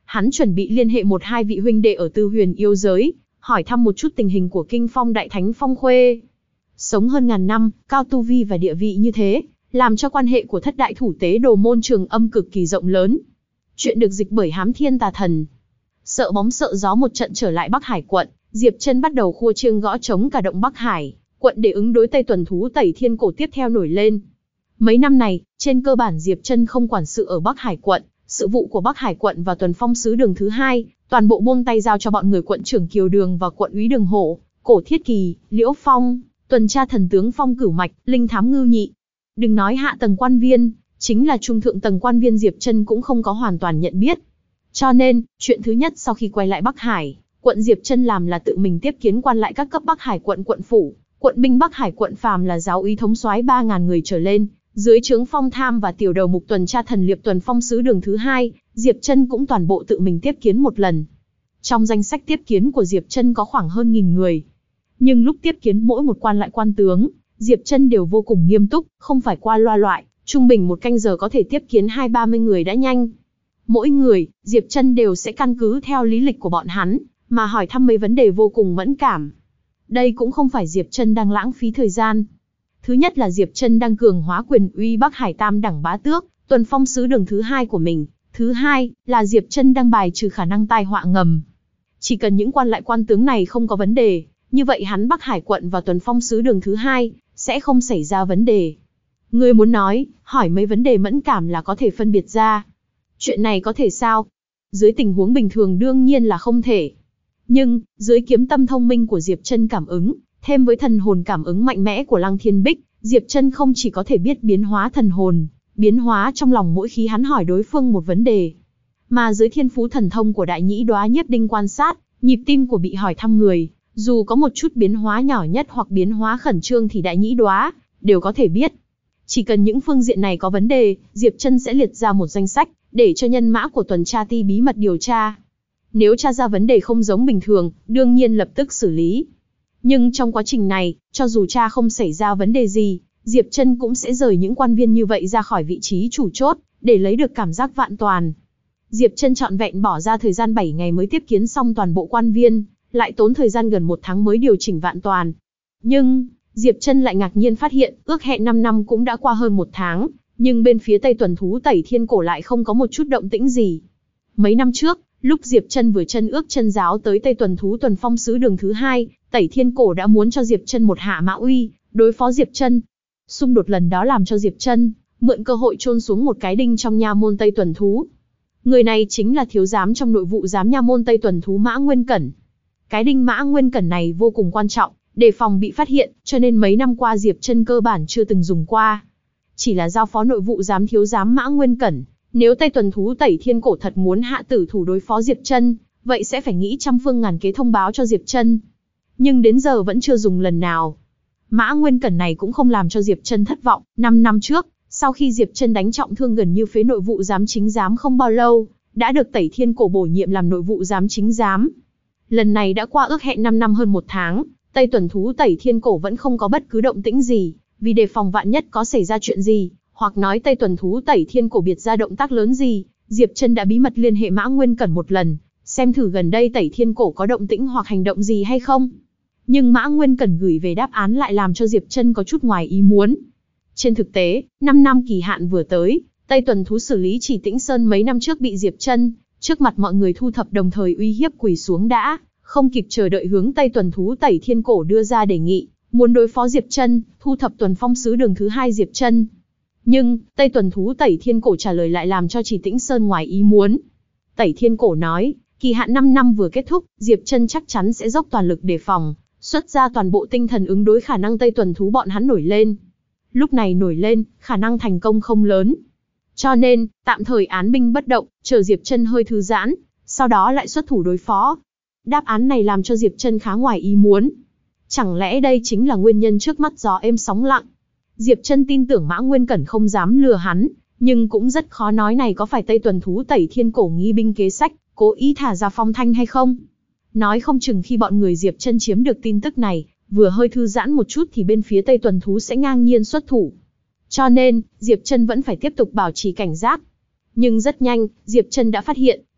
hắn chuẩn bị liên hệ một hai vị huynh đệ ở Tư Huyền yêu giới, hỏi thăm một chút tình hình của Kinh Phong Đại Thánh Phong Khuê. Sống hơn ngàn năm, cao tu vi và địa vị như thế, làm cho quan hệ của thất đại thủ tế Đồ Môn Trường Âm cực kỳ rộng lớn. Chuyện được dịch bởi Hám Thiên Tà Thần. Sợ bóng sợ gió một trận trở lại Bắc Hải quận, Diệp Chân bắt đầu khua chiêng gõ trống cả động Bắc Hải quận để ứng đối Tây Tuần Thú Tẩy Thiên Cổ tiếp theo nổi lên. Mấy năm này, trên cơ bản Diệp Chân không quản sự ở Bắc Hải quận, sự vụ của Bắc Hải quận và Tuần Phong Sứ Đường thứ hai, toàn bộ buông tay giao cho bọn người quận trưởng Kiều Đường và quận úy Đường Hổ, Cổ Thiết Kỳ, Liễu Phong, tuần tra thần tướng Phong Cửu Mạch, linh thám Ngưu Nhị. Đừng nói hạ tầng quan viên, chính là trung thượng tầng quan viên Diệp Chân cũng không có hoàn toàn nhận biết. Cho nên, chuyện thứ nhất sau khi quay lại Bắc Hải quận, Diệp Chân làm là tự mình tiếp kiến quan lại các cấp Bắc Hải quận quận phủ, quận binh Bắc Hải quận, phàm là giáo úy thống soái 3.000 người trở lên, dưới trướng Phong Tham và tiểu đầu mục tuần tra thần liệp Tuần Phong Sứ Đường thứ hai, Diệp Chân cũng toàn bộ tự mình tiếp kiến một lần. Trong danh sách tiếp kiến của Diệp Chân có khoảng hơn 1.000 người. Nhưng lúc tiếp kiến mỗi một quan lại quan tướng, Diệp Chân đều vô cùng nghiêm túc, không phải qua loa loại, trung bình một canh giờ có thể tiếp kiến 20-30 người đã nhanh. Mỗi người, Diệp Chân đều sẽ căn cứ theo lý lịch của bọn hắn, mà hỏi thăm mấy vấn đề vô cùng mẫn cảm. Đây cũng không phải Diệp Chân đang lãng phí thời gian. Thứ nhất là Diệp Chân đang cường hóa quyền uy Bắc Hải Tam đẳng bá tước, Tuần Phong Sứ Đường thứ hai của mình. Thứ hai là Diệp Chân đang bài trừ khả năng tai họa ngầm. Chỉ cần những quan lại quan tướng này không có vấn đề, như vậy hắn Bắc Hải quận và Tuần Phong Sứ Đường thứ hai sẽ không xảy ra vấn đề. Ngươi muốn nói, hỏi mấy vấn đề mẫn cảm là có thể phân biệt ra. Chuyện này có thể sao? Dưới tình huống bình thường đương nhiên là không thể. Nhưng, dưới kiếm tâm thông minh của Diệp Chân cảm ứng, thêm với thần hồn cảm ứng mạnh mẽ của Lăng Thiên Bích, Diệp Chân không chỉ có thể biết biến hóa thần hồn, biến hóa trong lòng mỗi khi hắn hỏi đối phương một vấn đề. Mà dưới thiên phú thần thông của Đại Nhĩ Đoá Nhiếp Đinh quan sát, nhịp tim của bị hỏi thăm người, dù có một chút biến hóa nhỏ nhất hoặc biến hóa khẩn trương thì Đại Nhĩ Đoá đều có thể biết. Chỉ cần những phương diện này có vấn đề, Diệp Chân sẽ liệt ra một danh sách, để cho nhân mã của tuần tra ti bí mật điều tra. Nếu tra ra vấn đề không giống bình thường, đương nhiên lập tức xử lý. Nhưng trong quá trình này, cho dù tra không xảy ra vấn đề gì, Diệp Chân cũng sẽ rời những quan viên như vậy ra khỏi vị trí chủ chốt, để lấy được cảm giác vạn toàn. Diệp Chân trọn vẹn bỏ ra thời gian 7 ngày mới tiếp kiến xong toàn bộ quan viên, lại tốn thời gian gần 1 tháng mới điều chỉnh vạn toàn. Nhưng, Diệp Chân lại ngạc nhiên phát hiện, ước hẹn 5 năm cũng đã qua hơn 1 tháng, nhưng bên phía Tây Tuần Thú Tẩy Thiên Cổ lại không có một chút động tĩnh gì. Mấy năm trước, lúc Diệp Chân vừa chân ước chân giáo tới Tây Tuần Thú Tuần Phong Sứ Đường thứ hai, Tẩy Thiên Cổ đã muốn cho Diệp Chân một hạ mã uy, đối phó Diệp Chân. Xung đột lần đó làm cho Diệp Chân mượn cơ hội chôn xuống một cái đinh trong nha môn Tây Tuần Thú. Người này chính là thiếu giám trong nội vụ giám nha môn Tây Tuần Thú Mã Nguyên Cẩn. Cái đinh Mã Nguyên Cẩn này vô cùng quan trọng, đề phòng bị phát hiện, cho nên mấy năm qua Diệp Chân cơ bản chưa từng dùng qua. Chỉ là giao phó nội vụ giám thiếu giám Mã Nguyên Cẩn, nếu Tây Tuần Thú Tẩy Thiên Cổ thật muốn hạ tử thủ đối phó Diệp Chân, vậy sẽ phải nghĩ trăm phương ngàn kế thông báo cho Diệp Chân. Nhưng đến giờ vẫn chưa dùng lần nào. Mã Nguyên Cẩn này cũng không làm cho Diệp Chân thất vọng. 5 năm trước, sau khi Diệp Chân đánh trọng thương gần như phế nội vụ giám chính giám không bao lâu, đã được Tẩy Thiên Cổ bổ nhiệm làm nội vụ giám chính giám. Lần này đã qua ước hẹn 5 năm hơn 1 tháng, Tây Tuần Thú Tẩy Thiên Cổ vẫn không có bất cứ động tĩnh gì, vì đề phòng vạn nhất có xảy ra chuyện gì, hoặc nói Tây Tuần Thú Tẩy Thiên Cổ biệt ra động tác lớn gì, Diệp Chân đã bí mật liên hệ Mã Nguyên Cẩn một lần, xem thử gần đây Tẩy Thiên Cổ có động tĩnh hoặc hành động gì hay không. Nhưng Mã Nguyên Cẩn gửi về đáp án lại làm cho Diệp Chân có chút ngoài ý muốn. Trên thực tế, 5 năm kỳ hạn vừa tới, Tây Tuần Thú xử lý Chỉ Tĩnh Sơn mấy năm trước bị Diệp Chân trước mặt mọi người thu thập đồng thời uy hiếp quỳ xuống đã, không kịp chờ đợi hướng Tây Tuần Thú Tẩy Thiên Cổ đưa ra đề nghị, muốn đối phó Diệp Chân, thu thập Tuần Phong Sứ Đường thứ hai Diệp Chân. Nhưng, Tây Tuần Thú Tẩy Thiên Cổ trả lời lại làm cho Chỉ Tĩnh Sơn ngoài ý muốn. Tẩy Thiên Cổ nói, kỳ hạn 5 năm vừa kết thúc, Diệp Chân chắc chắn sẽ dốc toàn lực đề phòng, xuất ra toàn bộ tinh thần ứng đối khả năng Tây Tuần Thú bọn hắn nổi lên. Lúc này nổi lên, khả năng thành công không lớn. Cho nên, tạm thời án binh bất động, chờ Diệp Chân hơi thư giãn, sau đó lại xuất thủ đối phó. Đáp án này làm cho Diệp Chân khá ngoài ý muốn. Chẳng lẽ đây chính là nguyên nhân trước mắt gió êm sóng lặng? Diệp Chân tin tưởng Mã Nguyên Cẩn không dám lừa hắn, nhưng cũng rất khó nói này có phải Tây Tuần Thú Tẩy Thiên Cổ nghi binh kế sách, cố ý thả ra phong thanh hay không? Nói không chừng khi bọn người Diệp Chân chiếm được tin tức này, vừa hơi thư giãn một chút thì bên phía Tây Tuần Thú sẽ ngang nhiên xuất thủ. Cho nên, Diệp Chân vẫn phải tiếp tục bảo trì cảnh giác. Nhưng rất nhanh, Diệp Chân đã phát hiện,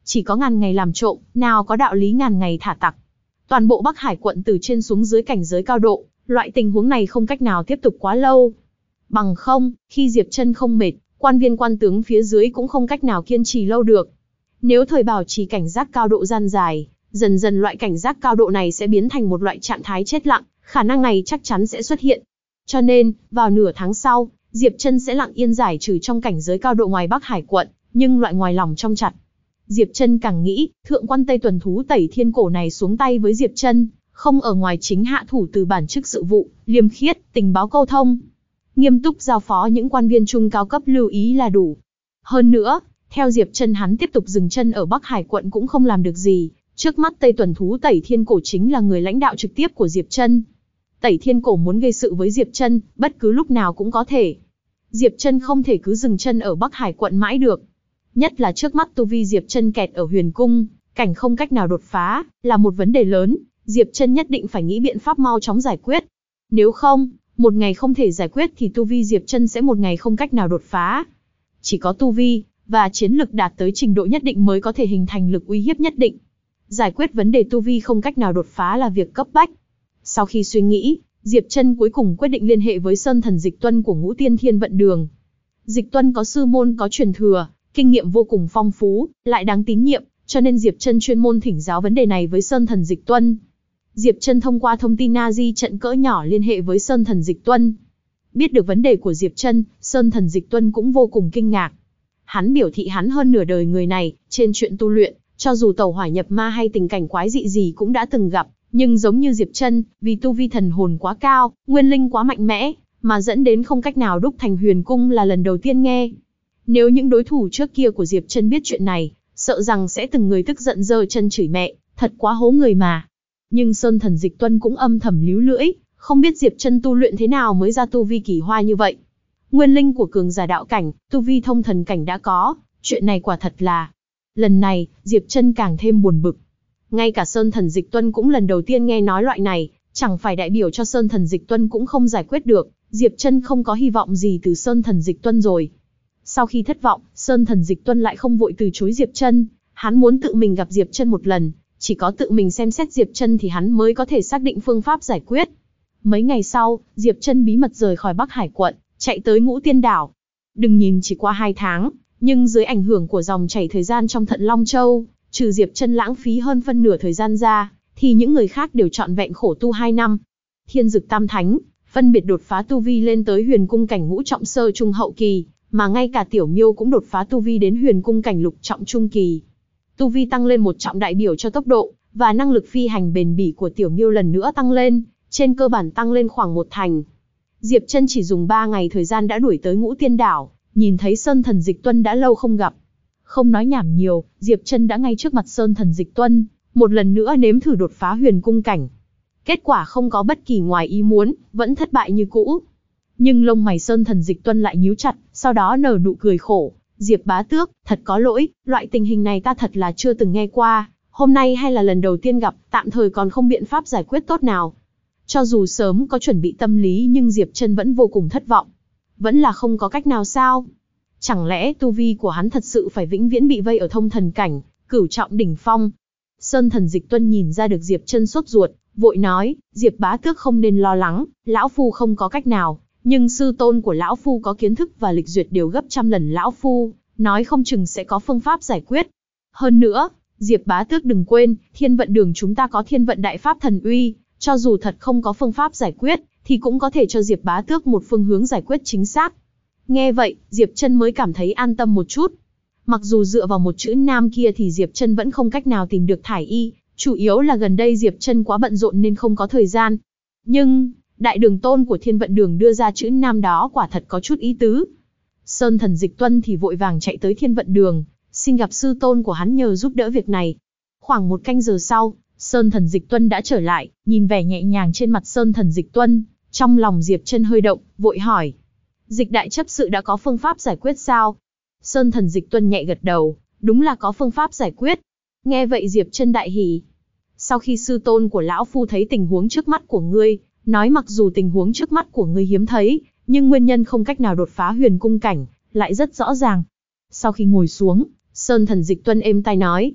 Chỉ có ngàn ngày làm trộm, nào có đạo lý ngàn ngày thả tặc. Toàn bộ Bắc Hải quận từ trên xuống dưới cảnh giới cao độ, loại tình huống này không cách nào tiếp tục quá lâu. Bằng không, khi Diệp Chân không mệt, quan viên quan tướng phía dưới cũng không cách nào kiên trì lâu được. Nếu thời bảo trì cảnh giác cao độ gian dài, dần dần loại cảnh giác cao độ này sẽ biến thành một loại trạng thái chết lặng, khả năng này chắc chắn sẽ xuất hiện. Cho nên, vào nửa tháng sau, Diệp Chân sẽ lặng yên giải trừ trong cảnh giới cao độ ngoài Bắc Hải quận, nhưng loại ngoài lòng trong chặt. Diệp Chân càng nghĩ, thượng quan Tây tuần thú Tẩy Thiên Cổ này xuống tay với Diệp Chân, không ở ngoài chính hạ thủ từ bản chức sự vụ, liêm khiết, tình báo câu thông, nghiêm túc giao phó những quan viên trung cao cấp lưu ý là đủ. Hơn nữa, theo Diệp Chân hắn tiếp tục dừng chân ở Bắc Hải quận cũng không làm được gì, trước mắt Tây tuần thú Tẩy Thiên Cổ chính là người lãnh đạo trực tiếp của Diệp Chân. Tẩy Thiên Cổ muốn gây sự với Diệp Chân, bất cứ lúc nào cũng có thể. Diệp Chân không thể cứ dừng chân ở Bắc Hải quận mãi được. Nhất là trước mắt tu vi Diệp Chân kẹt ở Huyền Cung, cảnh không cách nào đột phá, là một vấn đề lớn, Diệp Chân nhất định phải nghĩ biện pháp mau chóng giải quyết. Nếu không, một ngày không thể giải quyết thì tu vi Diệp Chân sẽ một ngày không cách nào đột phá. Chỉ có tu vi và chiến lực đạt tới trình độ nhất định mới có thể hình thành lực uy hiếp nhất định. Giải quyết vấn đề tu vi không cách nào đột phá là việc cấp bách. Sau khi suy nghĩ, Diệp Chân cuối cùng quyết định liên hệ với Sơn Thần Dịch Tuân của Ngũ Tiên Thiên Vận Đường. Dịch Tuân có sư môn có truyền thừa, kinh nghiệm vô cùng phong phú, lại đáng tín nhiệm, cho nên Diệp Chân chuyên môn thỉnh giáo vấn đề này với Sơn Thần Dịch Tuân. Diệp Chân thông qua thông tin Nazi trận cỡ nhỏ liên hệ với Sơn Thần Dịch Tuân. Biết được vấn đề của Diệp Chân, Sơn Thần Dịch Tuân cũng vô cùng kinh ngạc. Hắn biểu thị hắn hơn nửa đời người này, trên chuyện tu luyện, cho dù tẩu hỏa nhập ma hay tình cảnh quái dị gì cũng đã từng gặp, nhưng giống như Diệp Chân, vì tu vi thần hồn quá cao, nguyên linh quá mạnh mẽ, mà dẫn đến không cách nào đúc thành Huyền Cung là lần đầu tiên nghe. Nếu những đối thủ trước kia của Diệp Chân biết chuyện này, sợ rằng sẽ từng người tức giận giơ chân chửi mẹ, thật quá hố người mà. Nhưng Sơn Thần Dịch Tuân cũng âm thầm líu lưỡi, không biết Diệp Chân tu luyện thế nào mới ra tu vi kỳ hoa như vậy. Nguyên linh của cường giả đạo cảnh, tu vi thông thần cảnh đã có, chuyện này quả thật là. Lần này, Diệp Chân càng thêm buồn bực. Ngay cả Sơn Thần Dịch Tuân cũng lần đầu tiên nghe nói loại này, chẳng phải đại biểu cho Sơn Thần Dịch Tuân cũng không giải quyết được, Diệp Chân không có hy vọng gì từ Sơn Thần Dịch Tuân rồi. Sau khi thất vọng, Sơn Thần Dịch Tuân lại không vội từ chối Diệp Chân, hắn muốn tự mình gặp Diệp Chân một lần, chỉ có tự mình xem xét Diệp Chân thì hắn mới có thể xác định phương pháp giải quyết. Mấy ngày sau, Diệp Chân bí mật rời khỏi Bắc Hải quận, chạy tới Ngũ Tiên đảo. Đừng nhìn chỉ qua 2 tháng, nhưng dưới ảnh hưởng của dòng chảy thời gian trong Thận Long Châu, trừ Diệp Chân lãng phí hơn phân nửa thời gian ra, thì những người khác đều trọn vẹn khổ tu 2 năm. Thiên Dực Tam Thánh, phân biệt đột phá tu vi lên tới Huyền Cung cảnh ngũ trọng sơ trung hậu kỳ, mà ngay cả Tiểu Miêu cũng đột phá tu vi đến Huyền Cung cảnh lục trọng trung kỳ. Tu vi tăng lên một trọng đại biểu cho tốc độ và năng lực phi hành bền bỉ của Tiểu Miêu lần nữa tăng lên, trên cơ bản tăng lên khoảng 1 thành. Diệp Chân chỉ dùng 3 ngày thời gian đã đuổi tới Ngũ Tiên đảo, nhìn thấy Sơn Thần Dịch Tuân đã lâu không gặp. Không nói nhảm nhiều, Diệp Chân đã ngay trước mặt Sơn Thần Dịch Tuân, một lần nữa nếm thử đột phá Huyền Cung cảnh. Kết quả không có bất kỳ ngoài ý muốn, vẫn thất bại như cũ. Nhưng lông mày Sơn Thần Dịch Tuân lại nhíu chặt, sau đó nở nụ cười khổ. Diệp bá tước, thật có lỗi, loại tình hình này ta thật là chưa từng nghe qua, hôm nay hay là lần đầu tiên gặp, tạm thời còn không biện pháp giải quyết tốt nào. Cho dù sớm có chuẩn bị tâm lý nhưng Diệp Chân vẫn vô cùng thất vọng. Vẫn là không có cách nào sao? Chẳng lẽ tu vi của hắn thật sự phải vĩnh viễn bị vây ở thông thần cảnh, cửu trọng đỉnh phong? Sơn Thần Dịch Tuân nhìn ra được Diệp Chân sốt ruột, vội nói, Diệp bá tước không nên lo lắng, lão phu không có cách nào, nhưng sư tôn của lão phu có kiến thức và lịch duyệt đều gấp trăm lần lão phu, nói không chừng sẽ có phương pháp giải quyết. Hơn nữa, Diệp bá tước đừng quên, Thiên Vận Đường chúng ta có Thiên Vận Đại Pháp thần uy, cho dù thật không có phương pháp giải quyết, thì cũng có thể cho Diệp bá tước một phương hướng giải quyết chính xác. Nghe vậy, Diệp Chân mới cảm thấy an tâm một chút. Mặc dù dựa vào một chữ nam kia thì Diệp Chân vẫn không cách nào tìm được thải y, chủ yếu là gần đây Diệp Chân quá bận rộn nên không có thời gian. Nhưng, đại đường tôn của Thiên Vận Đường đưa ra chữ nam đó quả thật có chút ý tứ. Sơn Thần Dịch Tuân thì vội vàng chạy tới Thiên Vận Đường, xin gặp sư tôn của hắn nhờ giúp đỡ việc này. Khoảng 1 canh giờ sau, Sơn Thần Dịch Tuân đã trở lại, nhìn vẻ nhẹ nhàng trên mặt Sơn Thần Dịch Tuân, trong lòng Diệp Chân hơi động, vội hỏi. Dịch đại chấp sự đã có phương pháp giải quyết sao? Sơn Thần Dịch Tuân nhẹ gật đầu, đúng là có phương pháp giải quyết. Nghe vậy Diệp Chân đại hỉ. Sau khi sư tôn của lão phu thấy tình huống trước mắt của ngươi, nói mặc dù tình huống trước mắt của ngươi hiếm thấy, nhưng nguyên nhân không cách nào đột phá Huyền Cung cảnh, lại rất rõ ràng. Sau khi ngồi xuống, Sơn Thần Dịch Tuân êm tai nói,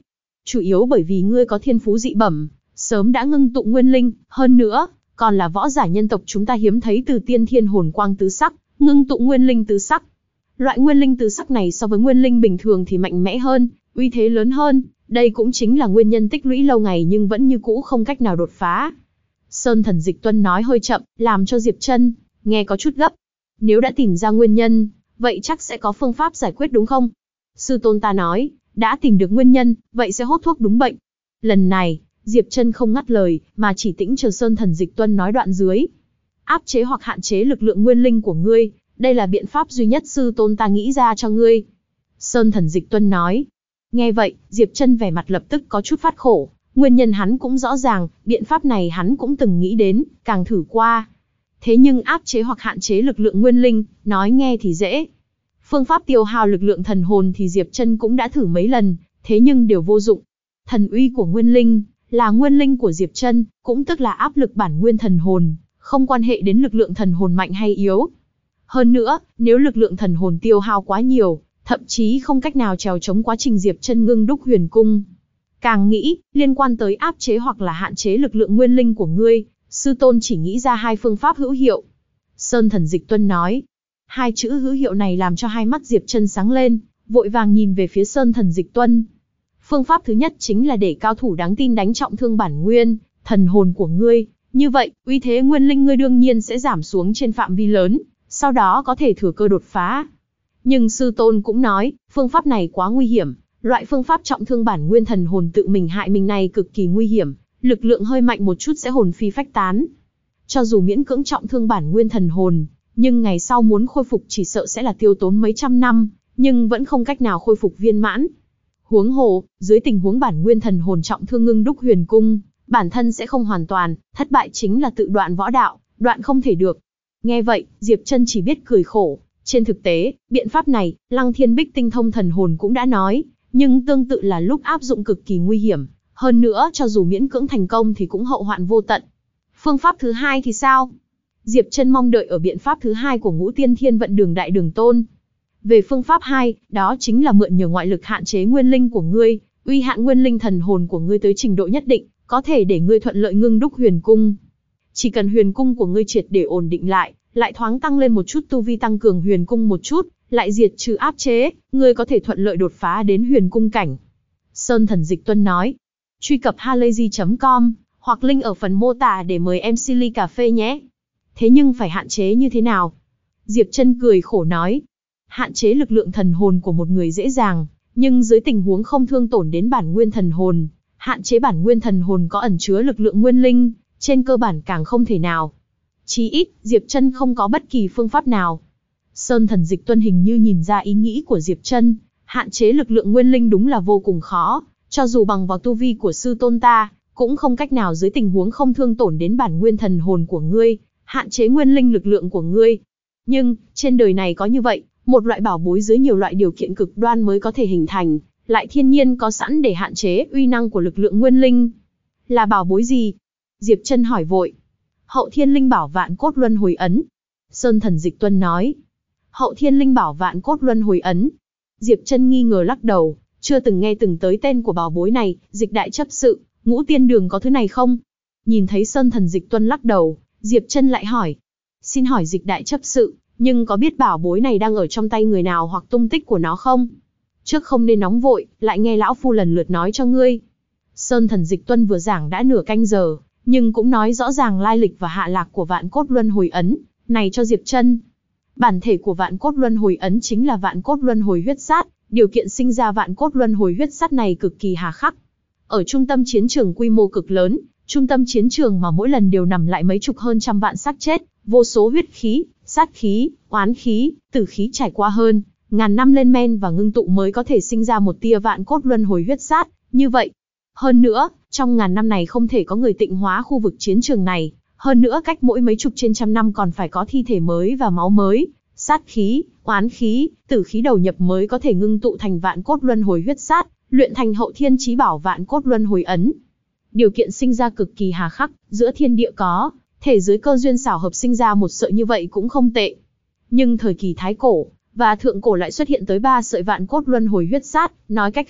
chủ yếu bởi vì ngươi có thiên phú dị bẩm, sớm đã ngưng tụ nguyên linh, hơn nữa, còn là võ giả nhân tộc chúng ta hiếm thấy từ tiên thiên hồn quang tứ sắc, ngưng tụ nguyên linh tứ sắc. Loại nguyên linh tứ sắc này so với nguyên linh bình thường thì mạnh mẽ hơn, uy thế lớn hơn, đây cũng chính là nguyên nhân tích lũy lâu ngày nhưng vẫn như cũ không cách nào đột phá. Sơn Thần Dịch Tuân nói hơi chậm, làm cho Diệp Trân nghe có chút gấp. Nếu đã tìm ra nguyên nhân, vậy chắc sẽ có phương pháp giải quyết đúng không? Sư tôn ta nói, đã tìm được nguyên nhân, vậy sẽ hốt thuốc đúng bệnh. Lần này, Diệp Trân không ngắt lời, mà chỉ tĩnh chờ Sơn Thần Dịch Tuân nói đoạn dưới. Áp chế hoặc hạn chế lực lượng nguyên linh của ngươi, đây là biện pháp duy nhất sư tôn ta nghĩ ra cho ngươi. Sơn Thần Dịch Tuân nói. Nghe vậy, Diệp Trân vẻ mặt lập tức có chút phát khổ. Nguyên nhân hắn cũng rõ ràng, biện pháp này hắn cũng từng nghĩ đến, càng thử qua. Thế nhưng áp chế hoặc hạn chế lực lượng nguyên linh, nói nghe thì dễ. Phương pháp tiêu hao lực lượng thần hồn thì Diệp Trân cũng đã thử mấy lần, thế nhưng đều vô dụng. Thần uy của nguyên linh, là nguyên linh của Diệp Trân, cũng tức là áp lực bản nguyên thần hồn, không quan hệ đến lực lượng thần hồn mạnh hay yếu. Hơn nữa, nếu lực lượng thần hồn tiêu hao quá nhiều, thậm chí không cách nào trèo chống quá trình Diệp Trân ngưng đúc huyền cung. Càng nghĩ, liên quan tới áp chế hoặc là hạn chế lực lượng nguyên linh của ngươi, sư tôn chỉ nghĩ ra hai phương pháp hữu hiệu. Sơn Thần Dịch Tuân nói. Hai chữ hữu hiệu này làm cho hai mắt Diệp Trân sáng lên, vội vàng nhìn về phía Sơn Thần Dịch Tuân. Phương pháp thứ nhất chính là để cao thủ đáng tin đánh trọng thương bản nguyên, thần hồn của ngươi. Như vậy, uy thế nguyên linh ngươi đương nhiên sẽ giảm xuống trên phạm vi lớn, sau đó có thể thừa cơ đột phá. Nhưng sư tôn cũng nói, phương pháp này quá nguy hiểm. Loại phương pháp trọng thương bản nguyên thần hồn tự mình hại mình này cực kỳ nguy hiểm, lực lượng hơi mạnh một chút sẽ hồn phi phách tán. Cho dù miễn cưỡng trọng thương bản nguyên thần hồn, nhưng ngày sau muốn khôi phục chỉ sợ sẽ là tiêu tốn mấy trăm năm, nhưng vẫn không cách nào khôi phục viên mãn. Huống hồ, dưới tình huống bản nguyên thần hồn trọng thương ngưng đúc huyền cung, bản thân sẽ không hoàn toàn, thất bại chính là tự đoạn võ đạo, đoạn không thể được. Nghe vậy, Diệp Trân chỉ biết cười khổ. Trên thực tế, biện pháp này, Lăng Thiên Bích tinh thông thần hồn cũng đã nói, nhưng tương tự là lúc áp dụng cực kỳ nguy hiểm. Hơn nữa, cho dù miễn cưỡng thành công thì cũng hậu hoạn vô tận. Phương pháp thứ hai thì sao? Diệp Trân mong đợi ở biện pháp thứ hai của Ngũ Tiên Thiên Vận Đường Đại Đường Tôn. Về phương pháp 2, đó chính là mượn nhờ ngoại lực hạn chế nguyên linh của ngươi, uy hạn nguyên linh thần hồn của ngươi tới trình độ nhất định, có thể để ngươi thuận lợi ngưng đúc huyền cung. Chỉ cần huyền cung của ngươi triệt để ổn định lại thoáng tăng lên một chút tu vi tăng cường huyền cung một chút, lại diệt trừ áp chế, ngươi có thể thuận lợi đột phá đến huyền cung cảnh. Sơn Thần Dịch Tuân nói. Truy cập halayzi.com, hoặc link ở phần mô tả để mời em Silly Cà Phê nhé. Thế nhưng phải hạn chế như thế nào? Diệp Trân cười khổ nói. Hạn chế lực lượng thần hồn của một người dễ dàng, nhưng dưới tình huống không thương tổn đến bản nguyên thần hồn, hạn chế bản nguyên thần hồn có ẩn chứa lực lượng nguyên linh, trên cơ bản càng không thể nào. Chí ít, Diệp Trân không có bất kỳ phương pháp nào. Sơn Thần Dịch Tuân hình như nhìn ra ý nghĩ của Diệp Trân, hạn chế lực lượng nguyên linh đúng là vô cùng khó, cho dù bằng vào tu vi của sư tôn ta, cũng không cách nào dưới tình huống không thương tổn đến bản nguyên thần hồn của ngươi, hạn chế nguyên linh lực lượng của ngươi. Nhưng, trên đời này có như vậy, một loại bảo bối dưới nhiều loại điều kiện cực đoan mới có thể hình thành, lại thiên nhiên có sẵn để hạn chế uy năng của lực lượng nguyên linh. Là bảo bối gì? Diệp Trân hỏi vội. Hậu Thiên Linh Bảo Vạn Cốt Luân Hồi Ấn. Sơn Thần Dịch Tuân nói. Hậu Thiên Linh Bảo Vạn Cốt Luân Hồi Ấn. Diệp Trân nghi ngờ lắc đầu, chưa từng nghe từng tới tên của bảo bối này. Dịch đại chấp sự, Ngũ Tiên Đường có thứ này không? Nhìn thấy Sơn Thần Dịch Tuân lắc đầu, Diệp Trân lại hỏi. Xin hỏi dịch đại chấp sự, nhưng có biết bảo bối này đang ở trong tay người nào hoặc tung tích của nó không? Trước không nên nóng vội, lại nghe lão phu lần lượt nói cho ngươi. Sơn Thần Dịch Tuân vừa giảng đã nửa canh giờ, nhưng cũng nói rõ ràng lai lịch và hạ lạc của Vạn Cốt Luân Hồi Ấn này cho Diệp Trân. Bản thể của Vạn Cốt Luân Hồi Ấn chính là Vạn Cốt Luân Hồi Huyết Sát, điều kiện sinh ra Vạn Cốt Luân Hồi Huyết Sát này cực kỳ hà khắc. Ở trung tâm chiến trường quy mô cực lớn, trung tâm chiến trường mà mỗi lần đều nằm lại mấy chục hơn trăm vạn xác chết, vô số huyết khí, sát khí, oán khí, tử khí trải qua hơn ngàn năm lên men và ngưng tụ mới có thể sinh ra một tia Vạn Cốt Luân Hồi Huyết Sát, như vậy. Hơn nữa, trong ngàn năm này không thể có người tịnh hóa khu vực chiến trường này, hơn nữa cách mỗi mấy chục trên trăm năm còn phải có thi thể mới và máu mới, sát khí, oán khí, tử khí đầu nhập mới có thể ngưng tụ thành Vạn Cốt Luân Hồi Huyết Sát, luyện thành Hậu Thiên Chí Bảo Vạn Cốt Luân Hồi Ấn. Điều kiện sinh ra cực kỳ hà khắc, giữa thiên địa có thể dưới cơ duyên xảo hợp sinh ra một sợi như vậy cũng không tệ. Nhưng thời kỳ Thái Cổ và Thượng Cổ lại xuất hiện tới 3 sợi Vạn Cốt Luân Hồi Huyết Sát, nói cách khác,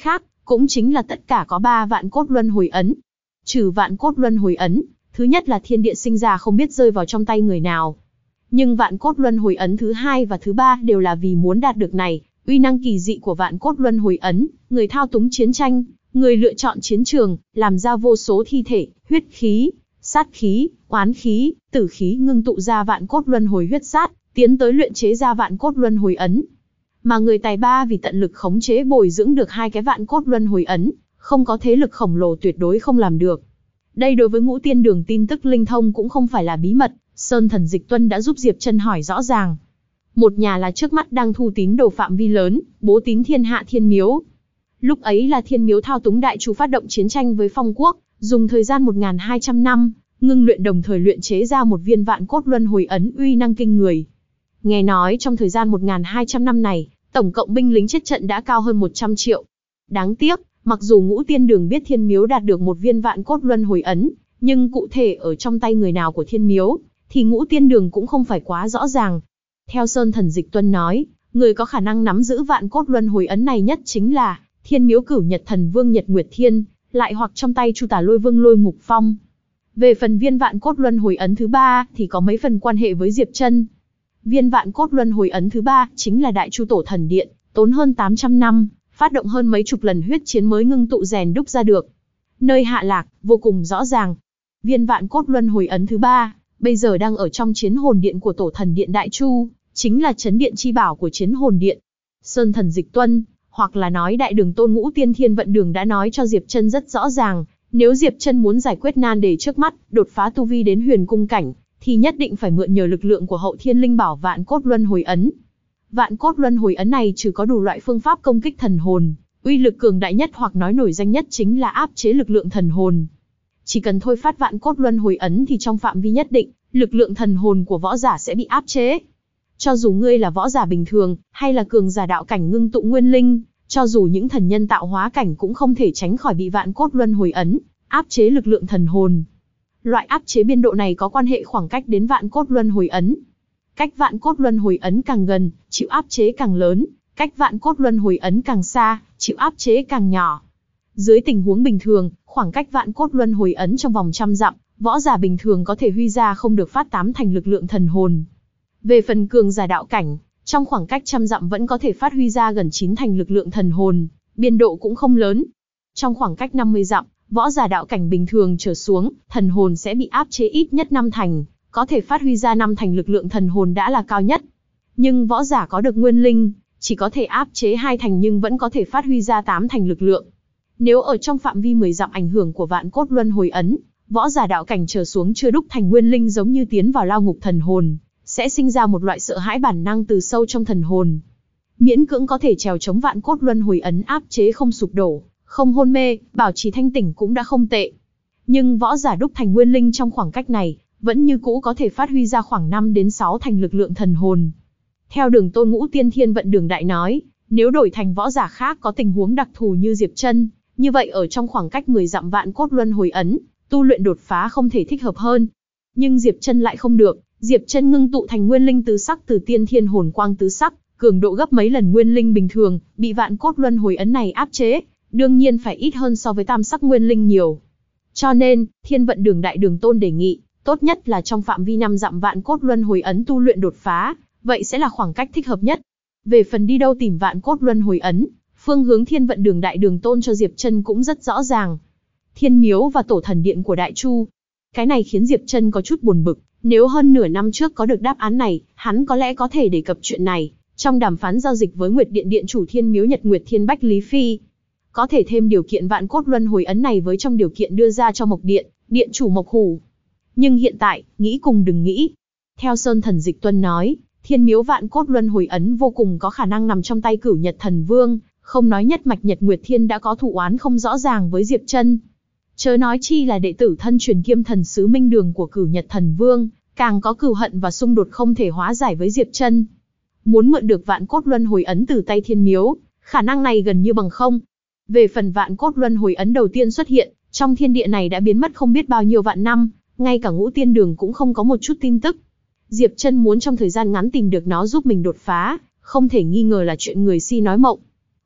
cũng chính là tất cả có 3 vạn cốt luân hồi ấn. Trừ vạn cốt luân hồi ấn, thứ nhất là thiên địa sinh ra không biết rơi vào trong tay người nào. Nhưng vạn cốt luân hồi ấn thứ 2 và thứ 3 đều là vì muốn đạt được này, uy năng kỳ dị của vạn cốt luân hồi ấn, người thao túng chiến tranh, người lựa chọn chiến trường, làm ra vô số thi thể, huyết khí, sát khí, oán khí, tử khí ngưng tụ ra vạn cốt luân hồi huyết sát, tiến tới luyện chế ra vạn cốt luân hồi ấn. Mà người tài ba vì tận lực khống chế bồi dưỡng được 2 cái vạn cốt luân hồi ấn, không có thế lực khổng lồ tuyệt đối không làm được. Đây đối với Ngũ Tiên Đường tin tức linh thông cũng không phải là bí mật, Sơn Thần Dịch Tuân đã giúp Diệp Chân hỏi rõ ràng. Một nhà là trước mắt đang thu tín đồ phạm vi lớn, bố tín thiên hạ Thiên Miếu. Lúc ấy là Thiên Miếu thao túng đại chu phát động chiến tranh với Phong Quốc, dùng thời gian 1200 năm, ngưng luyện đồng thời luyện chế ra một viên vạn cốt luân hồi ấn uy năng kinh người. Nghe nói trong thời gian 1200 năm này, tổng cộng binh lính chết trận đã cao hơn 100 triệu. Đáng tiếc, mặc dù Ngũ Tiên Đường biết Thiên Miếu đạt được một viên vạn cốt luân hồi ấn, nhưng cụ thể ở trong tay người nào của Thiên Miếu, thì Ngũ Tiên Đường cũng không phải quá rõ ràng. Theo Sơn Thần Dịch Tuân nói, người có khả năng nắm giữ vạn cốt luân hồi ấn này nhất chính là Thiên Miếu Cửu Nhật Thần Vương Nhật Nguyệt Thiên, lại hoặc trong tay Chu Tả Lôi Vương Lôi Ngục Phong. Về phần viên vạn cốt luân hồi ấn thứ 3 thì có mấy phần quan hệ với Diệp Chân. Viên vạn cốt luân hồi ấn thứ 3 chính là Đại Chu Tổ Thần Điện, tốn hơn 800 năm, phát động hơn mấy chục lần huyết chiến mới ngưng tụ rèn đúc ra được. Nơi hạ lạc, vô cùng rõ ràng. Viên vạn cốt luân hồi ấn thứ 3, bây giờ đang ở trong chiến hồn điện của Tổ Thần Điện Đại Chu, chính là trấn điện chi bảo của chiến hồn điện. Sơn Thần Dịch Tuân, hoặc là nói Đại Đường Tôn Ngũ Tiên Thiên Vận Đường đã nói cho Diệp Chân rất rõ ràng, nếu Diệp Chân muốn giải quyết nan đề trước mắt, đột phá tu vi đến huyền cung cảnh, thì nhất định phải mượn nhờ lực lượng của Hậu Thiên Linh Bảo Vạn Cốt Luân Hồi Ấn. Vạn Cốt Luân Hồi Ấn này trừ có đủ loại phương pháp công kích thần hồn, uy lực cường đại nhất hoặc nói nổi danh nhất chính là áp chế lực lượng thần hồn. Chỉ cần thôi phát Vạn Cốt Luân Hồi Ấn thì trong phạm vi nhất định, lực lượng thần hồn của võ giả sẽ bị áp chế. Cho dù ngươi là võ giả bình thường, hay là cường giả đạo cảnh ngưng tụ nguyên linh, cho dù những thần nhân tạo hóa cảnh cũng không thể tránh khỏi bị Vạn Cốt Luân Hồi Ấn áp chế lực lượng thần hồn. Loại áp chế biên độ này có quan hệ khoảng cách đến Vạn Cốt Luân Hồi Ấn. Cách Vạn Cốt Luân Hồi Ấn càng gần, chịu áp chế càng lớn, cách Vạn Cốt Luân Hồi Ấn càng xa, chịu áp chế càng nhỏ. Dưới tình huống bình thường, khoảng cách Vạn Cốt Luân Hồi Ấn trong vòng 100 dặm, võ giả bình thường có thể huy ra không được phát 8 thành lực lượng thần hồn. Về phần cường giả đạo cảnh, trong khoảng cách 100 dặm vẫn có thể phát huy ra gần 9 thành lực lượng thần hồn, biên độ cũng không lớn. Trong khoảng cách 50 dặm, võ giả đạo cảnh bình thường trở xuống, thần hồn sẽ bị áp chế ít nhất 5 thành, có thể phát huy ra 5 thành lực lượng thần hồn đã là cao nhất. Nhưng võ giả có được nguyên linh, chỉ có thể áp chế 2 thành nhưng vẫn có thể phát huy ra 8 thành lực lượng. Nếu ở trong phạm vi 10 dặm ảnh hưởng của Vạn Cốt Luân Hồi Ấn, võ giả đạo cảnh trở xuống chưa đúc thành nguyên linh giống như tiến vào lao ngục thần hồn, sẽ sinh ra một loại sợ hãi bản năng từ sâu trong thần hồn. Miễn cưỡng có thể trèo chống Vạn Cốt Luân Hồi Ấn áp chế không sụp đổ, không hôn mê, bảo trì thanh tỉnh cũng đã không tệ. Nhưng võ giả đúc thành nguyên linh trong khoảng cách này, vẫn như cũ có thể phát huy ra khoảng 5 đến 6 thành lực lượng thần hồn. Theo Đường Tôn Ngũ Tiên Thiên Vận Đường Đại nói, nếu đổi thành võ giả khác có tình huống đặc thù như Diệp Chân, như vậy ở trong khoảng cách 10 dặm Vạn Cốt Luân Hồi Ấn, tu luyện đột phá không thể thích hợp hơn. Nhưng Diệp Chân lại không được, Diệp Chân ngưng tụ thành nguyên linh tứ sắc từ Tiên Thiên Hồn Quang tứ sắc, cường độ gấp mấy lần nguyên linh bình thường, bị Vạn Cốt Luân Hồi Ấn này áp chế, đương nhiên phải ít hơn so với tam sắc nguyên linh nhiều. Cho nên, Thiên Vận Đường Đại Đường Tôn đề nghị, tốt nhất là trong phạm vi 5 dặm Vạn Cốt Luân Hồi Ấn tu luyện đột phá, vậy sẽ là khoảng cách thích hợp nhất. Về phần đi đâu tìm Vạn Cốt Luân Hồi Ấn, phương hướng Thiên Vận Đường Đại Đường Tôn cho Diệp Chân cũng rất rõ ràng. Thiên Miếu và Tổ Thần Điện của Đại Chu. Cái này khiến Diệp Chân có chút buồn bực, nếu hơn nửa năm trước có được đáp án này, hắn có lẽ có thể đề cập chuyện này trong đàm phán giao dịch với Nguyệt Điện Điện chủ Thiên Miếu Nhật Nguyệt Thiên Bách Lý Phi. Có thể thêm điều kiện Vạn Cốt Luân Hồi Ấn này với trong điều kiện đưa ra cho Mộc Điện, Điện chủ Mộc Hủ. Nhưng hiện tại, nghĩ cùng đừng nghĩ. Theo Sơn Thần Dịch Tuân nói, Thiên Miếu Vạn Cốt Luân Hồi Ấn vô cùng có khả năng nằm trong tay Cửu Nhật Thần Vương, không nói nhất mạch Nhật Nguyệt Thiên đã có thù oán không rõ ràng với Diệp Chân. Chớ nói chi là đệ tử thân truyền kiêm thần sứ Minh Đường của Cửu Nhật Thần Vương, càng có cừu hận và xung đột không thể hóa giải với Diệp Chân. Muốn mượn được Vạn Cốt Luân Hồi Ấn từ tay Thiên Miếu, khả năng này gần như bằng không. Về phần Vạn Cốt Luân Hồi Ấn đầu tiên xuất hiện, trong thiên địa này đã biến mất không biết bao nhiêu vạn năm, ngay cả Ngũ Tiên Đường cũng không có một chút tin tức. Diệp Chân muốn trong thời gian ngắn tìm được nó giúp mình đột phá, không thể nghi ngờ là chuyện người si nói mộng.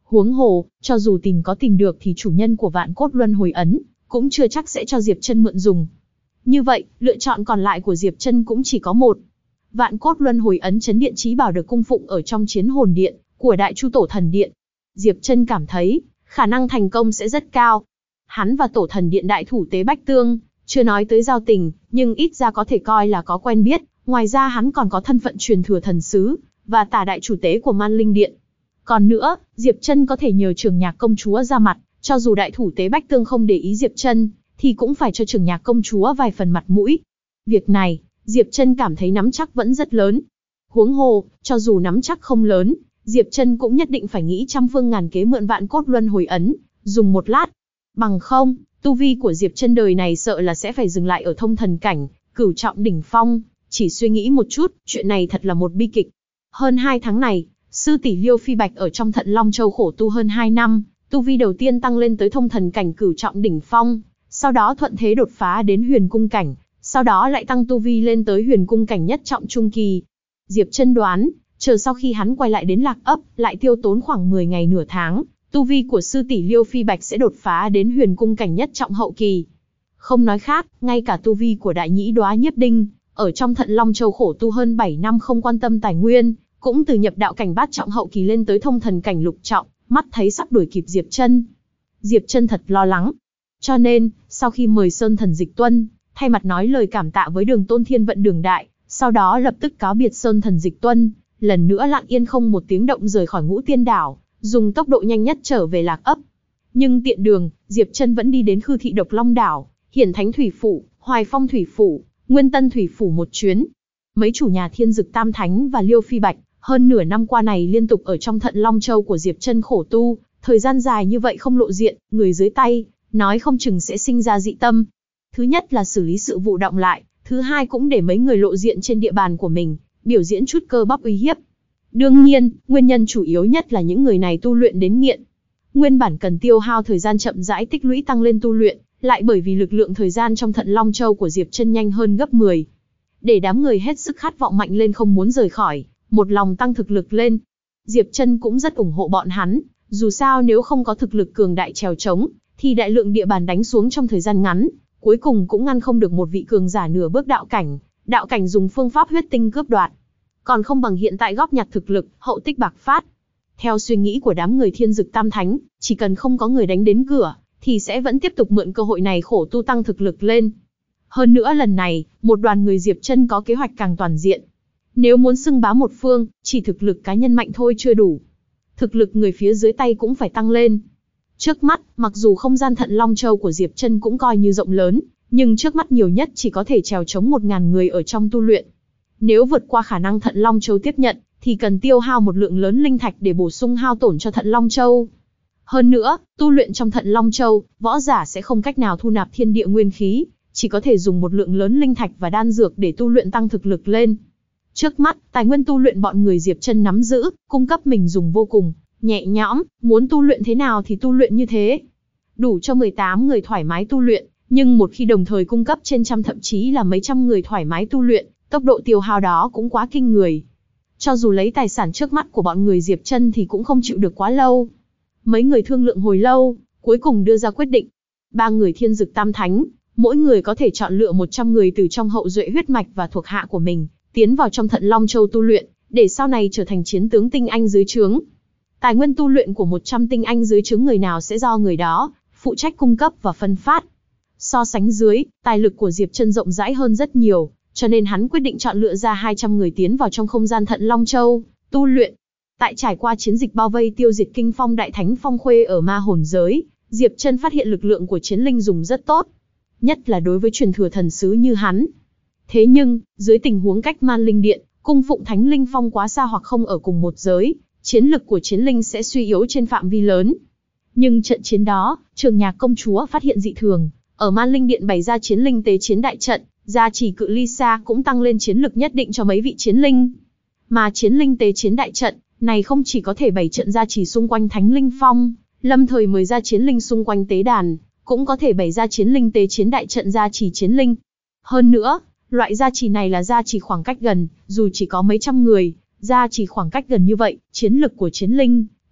Huống hồ, cho dù tìm được thì chủ nhân của vạn cốt luân hồi ấn, cũng chưa chắc sẽ cho Diệp Trân mượn dùng. Như vậy, lựa chọn còn lại của Diệp Trân cũng chỉ có một. Vạn cốt luân hồi ấn chấn điện chí bảo được cung phụng ở trong chiến hồn điện của Đại Chu Tổ Thần Điện. Diệp Trân cảm thấy, khả năng thành công sẽ rất cao. Hắn và Tổ Thần Điện đại thủ tế Bách Tương, chưa nói tới giao tình, nhưng ít ra có thể coi là có quen biết, ngoài ra hắn còn có thân phận truyền thừa thần sứ, và tả đại chủ tế của Man Linh Điện. Còn nữa, Diệp Trân có thể nhờ Trường Nhạc công chúa ra mặt, cho dù đại thủ tế Bách Tương không để ý Diệp Trân, thì cũng phải cho Trường Nhạc công chúa vài phần mặt mũi. Việc này, Diệp Trân cảm thấy nắm chắc vẫn rất lớn. Huống hồ, cho dù nắm chắc không lớn, Diệp Trân cũng nhất định phải nghĩ trăm phương ngàn kế mượn vạn cốt luân hồi ấn, dùng một lát. Bằng không, tu vi của Diệp Trân đời này sợ là sẽ phải dừng lại ở thông thần cảnh, cửu trọng đỉnh phong. Chỉ suy nghĩ một chút, chuyện này thật là một bi kịch. Hơn 2 tháng này, sư tỷ Liêu Phi Bạch ở trong Thận Long Châu khổ tu hơn 2 năm, tu vi đầu tiên tăng lên tới thông thần cảnh cửu trọng đỉnh phong, sau đó thuận thế đột phá đến huyền cung cảnh, sau đó lại tăng tu vi lên tới huyền cung cảnh nhất trọng trung kỳ. Diệp Trân đoán, chờ sau khi hắn quay lại đến Lạc Ấp, lại tiêu tốn khoảng 10 ngày nửa tháng, tu vi của sư tỷ Liêu Phi Bạch sẽ đột phá đến huyền cung cảnh nhất trọng hậu kỳ. Không nói khác, ngay cả tu vi của đại nhĩ Đóa Nhiếp Đinh, ở trong Thận Long Châu khổ tu hơn 7 năm không quan tâm tài nguyên, cũng từ nhập đạo cảnh bát trọng hậu kỳ lên tới thông thần cảnh lục trọng, mắt thấy sắp đuổi kịp Diệp Trân. Diệp Trân thật lo lắng. Cho nên, sau khi mời Sơn Thần Dịch Tuân, thay mặt nói lời cảm tạ với Đường Tôn Thiên Vận Đường Đại, sau đó lập tức cáo biệt Sơn Thần Dịch Tuân, lần nữa lặng yên không một tiếng động rời khỏi Ngũ Tiên Đảo, dùng tốc độ nhanh nhất trở về Lạc Ấp. Nhưng tiện đường, Diệp Trân vẫn đi đến Khư Thị Độc Long Đảo, Hiển Thánh Thủy Phủ, Hoài Phong Thủy Phủ, Nguyên Tân Thủy Phủ một chuyến. Mấy chủ nhà Thiên Dực Tam Thánh và Liêu Phi Bạch, hơn nửa năm qua này liên tục ở trong Thận Long Châu của Diệp Trân khổ tu, thời gian dài như vậy không lộ diện, người dưới tay, nói không chừng sẽ sinh ra dị tâm. Thứ nhất là xử lý sự vụ động lại, thứ hai cũng để mấy người lộ diện trên địa bàn của mình, biểu diễn chút cơ bắp uy hiếp. Đương nhiên, nguyên nhân chủ yếu nhất là những người này tu luyện đến nghiện. Nguyên bản cần tiêu hao thời gian chậm rãi tích lũy tăng lên tu luyện, lại bởi vì lực lượng thời gian trong Thận Long Châu của Diệp Trân nhanh hơn gấp 10. Để đám người hết sức khát vọng mạnh lên không muốn rời khỏi, một lòng tăng thực lực lên. Diệp Trân cũng rất ủng hộ bọn hắn, dù sao nếu không có thực lực cường đại trèo trống, thì đại lượng địa bàn đánh xuống trong thời gian ngắn, cuối cùng cũng ngăn không được một vị cường giả nửa bước đạo cảnh dùng phương pháp huyết tinh cướp đoạt. Còn không bằng hiện tại góp nhặt thực lực, hậu tích bạc phát. Theo suy nghĩ của đám người Thiên Dực Tam Thánh, chỉ cần không có người đánh đến cửa, thì sẽ vẫn tiếp tục mượn cơ hội này khổ tu tăng thực lực lên. Hơn nữa lần này, một đoàn người Diệp Trân có kế hoạch càng toàn diện. Nếu muốn xưng bá một phương, chỉ thực lực cá nhân mạnh thôi chưa đủ. Thực lực người phía dưới tay cũng phải tăng lên. Trước mắt, mặc dù không gian Thận Long Châu của Diệp Trân cũng coi như rộng lớn, nhưng trước mắt nhiều nhất chỉ có thể trèo chống 1000 người ở trong tu luyện. Nếu vượt qua khả năng Thận Long Châu tiếp nhận, thì cần tiêu hao một lượng lớn linh thạch để bổ sung hao tổn cho Thận Long Châu. Hơn nữa, tu luyện trong Thận Long Châu, võ giả sẽ không cách nào thu nạp thiên địa nguyên khí, chỉ có thể dùng một lượng lớn linh thạch và đan dược để tu luyện tăng thực lực lên. Trước mắt, tài nguyên tu luyện bọn người Diệp Trân nắm giữ, cung cấp mình dùng vô cùng nhẹ nhõm, muốn tu luyện thế nào thì tu luyện như thế. Đủ cho 18 người thoải mái tu luyện, nhưng một khi đồng thời cung cấp trên trăm thậm chí là mấy trăm người thoải mái tu luyện, tốc độ tiêu hao đó cũng quá kinh người. Cho dù lấy tài sản trước mắt của bọn người Diệp Trân thì cũng không chịu được quá lâu. Mấy người thương lượng hồi lâu, cuối cùng đưa ra quyết định. 3 người Thiên Dực Tam Thánh, mỗi người có thể chọn lựa 100 người từ trong hậu duệ huyết mạch và thuộc hạ của mình, tiến vào trong Thận Long Châu tu luyện, để sau này trở thành chiến tướng tinh anh dưới trướng. Tài nguyên tu luyện của 100 tinh anh dưới trướng người nào sẽ do người đó phụ trách cung cấp và phân phát. So sánh dưới, tài lực của Diệp Trân rộng rãi hơn rất nhiều, cho nên hắn quyết định chọn lựa ra 200 người tiến vào trong không gian Thận Long Châu tu luyện. Tại trải qua chiến dịch bao vây tiêu diệt Kinh Phong Đại Thánh Phong Khuê ở Ma Hồn giới, Diệp Trân phát hiện lực lượng của chiến linh dùng rất tốt, nhất là đối với truyền thừa thần sứ như hắn. Thế nhưng, dưới tình huống cách Man Linh Điện, cung phụng Thánh Linh Phong quá xa hoặc không ở cùng một giới, chiến lực của chiến linh sẽ suy yếu trên phạm vi lớn. Nhưng trận chiến đó, Trường Nhạc công chúa phát hiện dị thường, ở Man Linh Điện bày ra chiến linh tế chiến đại trận, gia trì cự ly xa cũng tăng lên chiến lực nhất định cho mấy vị chiến linh. Mà chiến linh tế chiến đại trận này không chỉ có thể bày trận gia trì xung quanh Thánh Linh Phong, lâm thời mời ra chiến linh xung quanh tế đàn, cũng có thể bày ra chiến linh tế chiến đại trận gia trì chiến linh. Hơn nữa, loại gia trì này là gia trì khoảng cách gần, dù chỉ có mấy trăm người, gia trì khoảng cách gần như vậy, chiến lực của chiến linh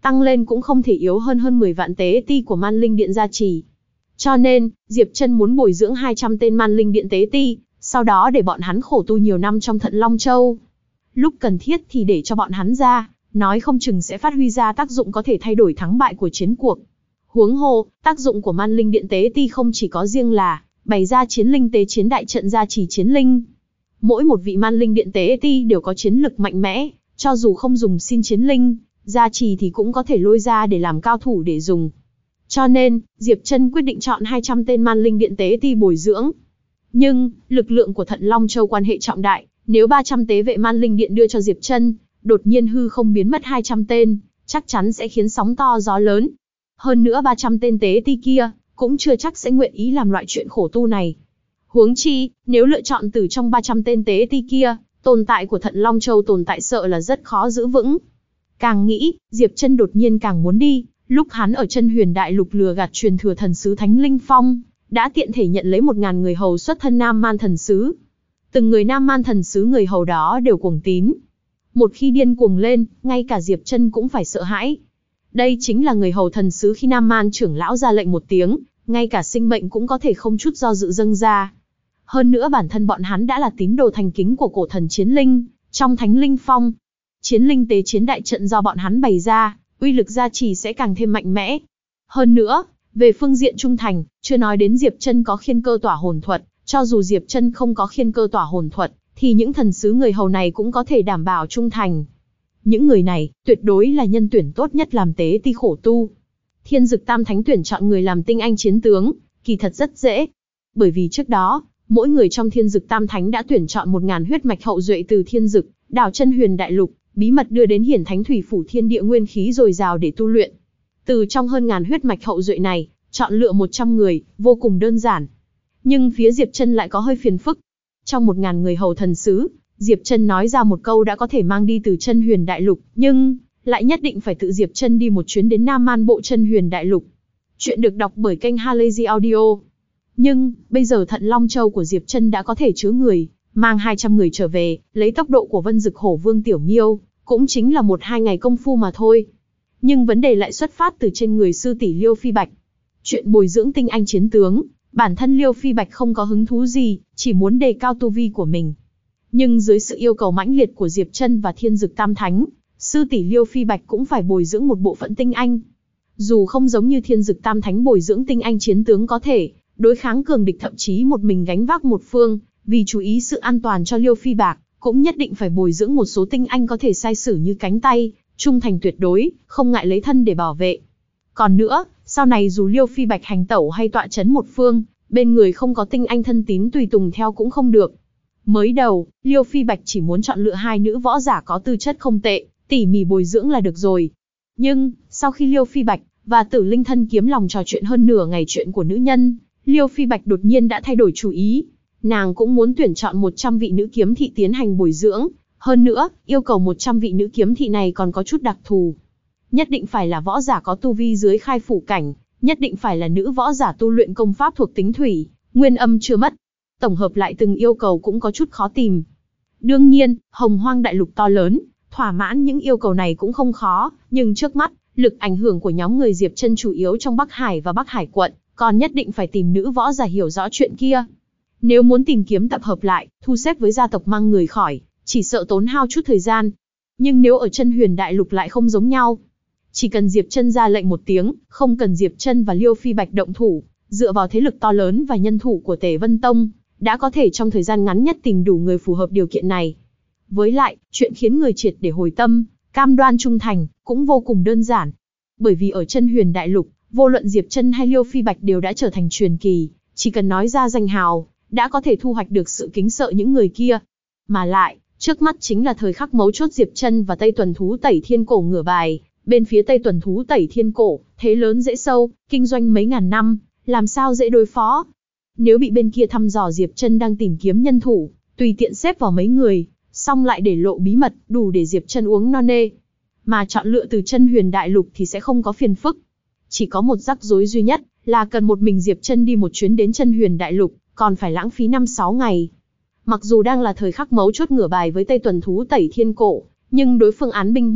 tăng lên cũng không thể yếu hơn 10 vạn tế ti của Man Linh Điện gia trì. Cho nên, Diệp Trân muốn bồi dưỡng 200 tên Man Linh Điện tế ti, sau đó để bọn hắn khổ tu nhiều năm trong Thận Long Châu. Lúc cần thiết thì để cho bọn hắn ra, nói không chừng sẽ phát huy ra tác dụng có thể thay đổi thắng bại của chiến cuộc. Huống hồ, tác dụng của Man Linh Điện tế ti không chỉ có riêng là bày ra chiến linh tế chiến đại trận gia trì chiến linh. Mỗi một vị Man Linh Điện tế ti đều có chiến lực mạnh mẽ, cho dù không dùng xin chiến linh gia trì thì cũng có thể lôi ra để làm cao thủ để dùng. Cho nên, Diệp Trân quyết định chọn 200 tên Man Linh Điện tế ti bồi dưỡng. Nhưng, lực lượng của Thận Long Châu quan hệ trọng đại, nếu 300 tế vệ Man Linh Điện đưa cho Diệp Trân, đột nhiên hư không biến mất 200 tên, chắc chắn sẽ khiến sóng to gió lớn. Hơn nữa 300 tên tế ti kia, cũng chưa chắc sẽ nguyện ý làm loại chuyện khổ tu này. Huống chi, nếu lựa chọn từ trong 300 tên tế ti kia, tồn tại của Thận Long Châu tồn tại sợ là rất khó giữ vững. Càng nghĩ, Diệp Trân đột nhiên càng muốn đi. Lúc hắn ở Chân Huyền Đại Lục lừa gạt truyền thừa thần sứ Thánh Linh Phong, đã tiện thể nhận lấy 1000 người hầu xuất thân Nam Man thần sứ. Từng người Nam Man thần sứ người hầu đó đều cuồng tín. Một khi điên cuồng lên, ngay cả Diệp Trân cũng phải sợ hãi. Đây chính là người hầu thần sứ khi Nam Man trưởng lão ra lệnh một tiếng, ngay cả sinh mệnh cũng có thể không chút do dự dâng ra. Hơn nữa bản thân bọn hắn đã là tín đồ thành kính của cổ thần chiến linh, trong Thánh Linh Phong. Chiến linh tế chiến đại trận do bọn hắn bày ra, uy lực gia trì sẽ càng thêm mạnh mẽ. Hơn nữa, về phương diện trung thành, chưa nói đến Diệp Trân có khiên cơ tỏa hồn thuật, cho dù Diệp Trân không có khiên cơ tỏa hồn thuật, thì những thần sứ người hầu này cũng có thể đảm bảo trung thành. Những người này, tuyệt đối là nhân tuyển tốt nhất làm tế ti khổ tu. Thiên Dực Tam Thánh tuyển chọn người làm tinh anh chiến tướng, kỳ thật rất dễ. Bởi vì trước đó, mỗi người trong Thiên Dực Tam Thánh đã tuyển chọn 1000 huyết mạch hậu duệ từ Thiên Dực, đảo Chân Huyền Đại Lục, bí mật đưa đến Hiển Thánh Thủy Phủ thiên địa nguyên khí dồi dào để tu luyện. Từ trong hơn ngàn huyết mạch hậu duệ này, chọn lựa 100 người, vô cùng đơn giản. Nhưng phía Diệp Trân lại có hơi phiền phức. Trong 1000 người hầu thần sứ, Diệp Trân nói ra một câu đã có thể mang đi từ Chân Huyền Đại Lục, nhưng lại nhất định phải tự Diệp Trân đi một chuyến đến Nam Man bộ Chân Huyền Đại Lục. Chuyện được đọc bởi kênh Halazy Audio. Nhưng, bây giờ Thận Long Châu của Diệp Trân đã có thể chứa người, mang 200 người trở về, lấy tốc độ của Vân Dực Hổ Vương Tiểu Miêu, cũng chính là 1-2 ngày công phu mà thôi. Nhưng vấn đề lại xuất phát từ trên người sư tỷ Liêu Phi Bạch. Chuyện bồi dưỡng tinh anh chiến tướng, bản thân Liêu Phi Bạch không có hứng thú gì, chỉ muốn đề cao tu vi của mình. Nhưng dưới sự yêu cầu mãnh liệt của Diệp Trân và Thiên Dực Tam Thánh, sư tỷ Liêu Phi Bạch cũng phải bồi dưỡng một bộ phận tinh anh. Dù không giống như Thiên Dực Tam Thánh bồi dưỡng tinh anh chiến tướng có thể đối kháng cường địch, thậm chí một mình gánh vác một phương, vì chú ý sự an toàn cho Liêu Phi Bạch, cũng nhất định phải bồi dưỡng một số tinh anh có thể sai sử như cánh tay, trung thành tuyệt đối, không ngại lấy thân để bảo vệ. Còn nữa, sau này dù Liêu Phi Bạch hành tẩu hay tọa chấn một phương, bên người không có tinh anh thân tín tùy tùng theo cũng không được. Mới đầu, Liêu Phi Bạch chỉ muốn chọn lựa 2 nữ võ giả có tư chất không tệ, tỉ mỉ bồi dưỡng là được rồi. Nhưng, sau khi Liêu Phi Bạch và Tử Linh Thân Kiếm Lòng trò chuyện hơn nửa ngày chuyện của nữ nhân, Liêu Phi Bạch đột nhiên đã thay đổi chủ ý. Nàng cũng muốn tuyển chọn 100 vị nữ kiếm thị tiến hành bồi dưỡng. Hơn nữa, yêu cầu 100 vị nữ kiếm thị này còn có chút đặc thù. Nhất định phải là võ giả có tu vi dưới khai phủ cảnh, nhất định phải là nữ võ giả tu luyện công pháp thuộc tính thủy, nguyên âm chưa mất. Tổng hợp lại từng yêu cầu cũng có chút khó tìm. Đương nhiên, Hồng Hoang đại lục to lớn, thỏa mãn những yêu cầu này cũng không khó, nhưng trước mắt, lực ảnh hưởng của nhóm người Diệp Trân chủ yếu trong Bắc Hải và Bắc Hải quận, còn nhất định phải tìm nữ võ giả hiểu rõ chuyện kia. Nếu muốn tìm kiếm tập hợp lại, thu xếp với gia tộc mang người khỏi, chỉ sợ tốn hao chút thời gian. Nhưng nếu ở Chân Huyền Đại Lục lại không giống nhau. Chỉ cần Diệp Trân ra lệnh một tiếng, không cần Diệp Trân và Liêu Phi Bạch động thủ, dựa vào thế lực to lớn và nhân thủ của Tề Vân Tông, đã có thể trong thời gian ngắn nhất tìm đủ người phù hợp điều kiện này. Với lại, chuyện khiến người triệt để hồi tâm, cam đoan trung thành, cũng vô cùng đơn giản. Bởi vì ở Chân Huyền Đại Lục, vô luận Diệp Trân hay Liêu Phi Bạch đều đã trở thành truyền kỳ, chỉ cần nói ra danh hào, đã có thể thu hoạch được sự kính sợ những người kia. Mà lại, trước mắt chính là thời khắc mấu chốt, Diệp Trân và Tây Tuần Thú Tẩy Thiên Cổ ngửa bài, bên phía Tây Tuần Thú Tẩy Thiên Cổ, thế lớn dễ sâu, kinh doanh mấy ngàn năm, làm sao dễ đối phó. Nếu bị bên kia thăm dò Diệp Trân đang tìm kiếm nhân thủ, tùy tiện xếp vào mấy người, xong lại để lộ bí mật, đủ để Diệp Trân uống no nê. Mà chọn lựa từ Chân Huyền Đại Lục thì sẽ không có phiền phức. Chỉ có một rắc rối duy nhất, là cần một mình Diệp Trân đi một chuyến đến Chân Huyền Đại Lục, còn phải lãng phí 5-6 ngày. Mặc dù đang là thời khắc mấu chốt ngửa bài với Tây Tuần Thú Tẩy Thiên Cổ, nhưng đối phương án binh bất động,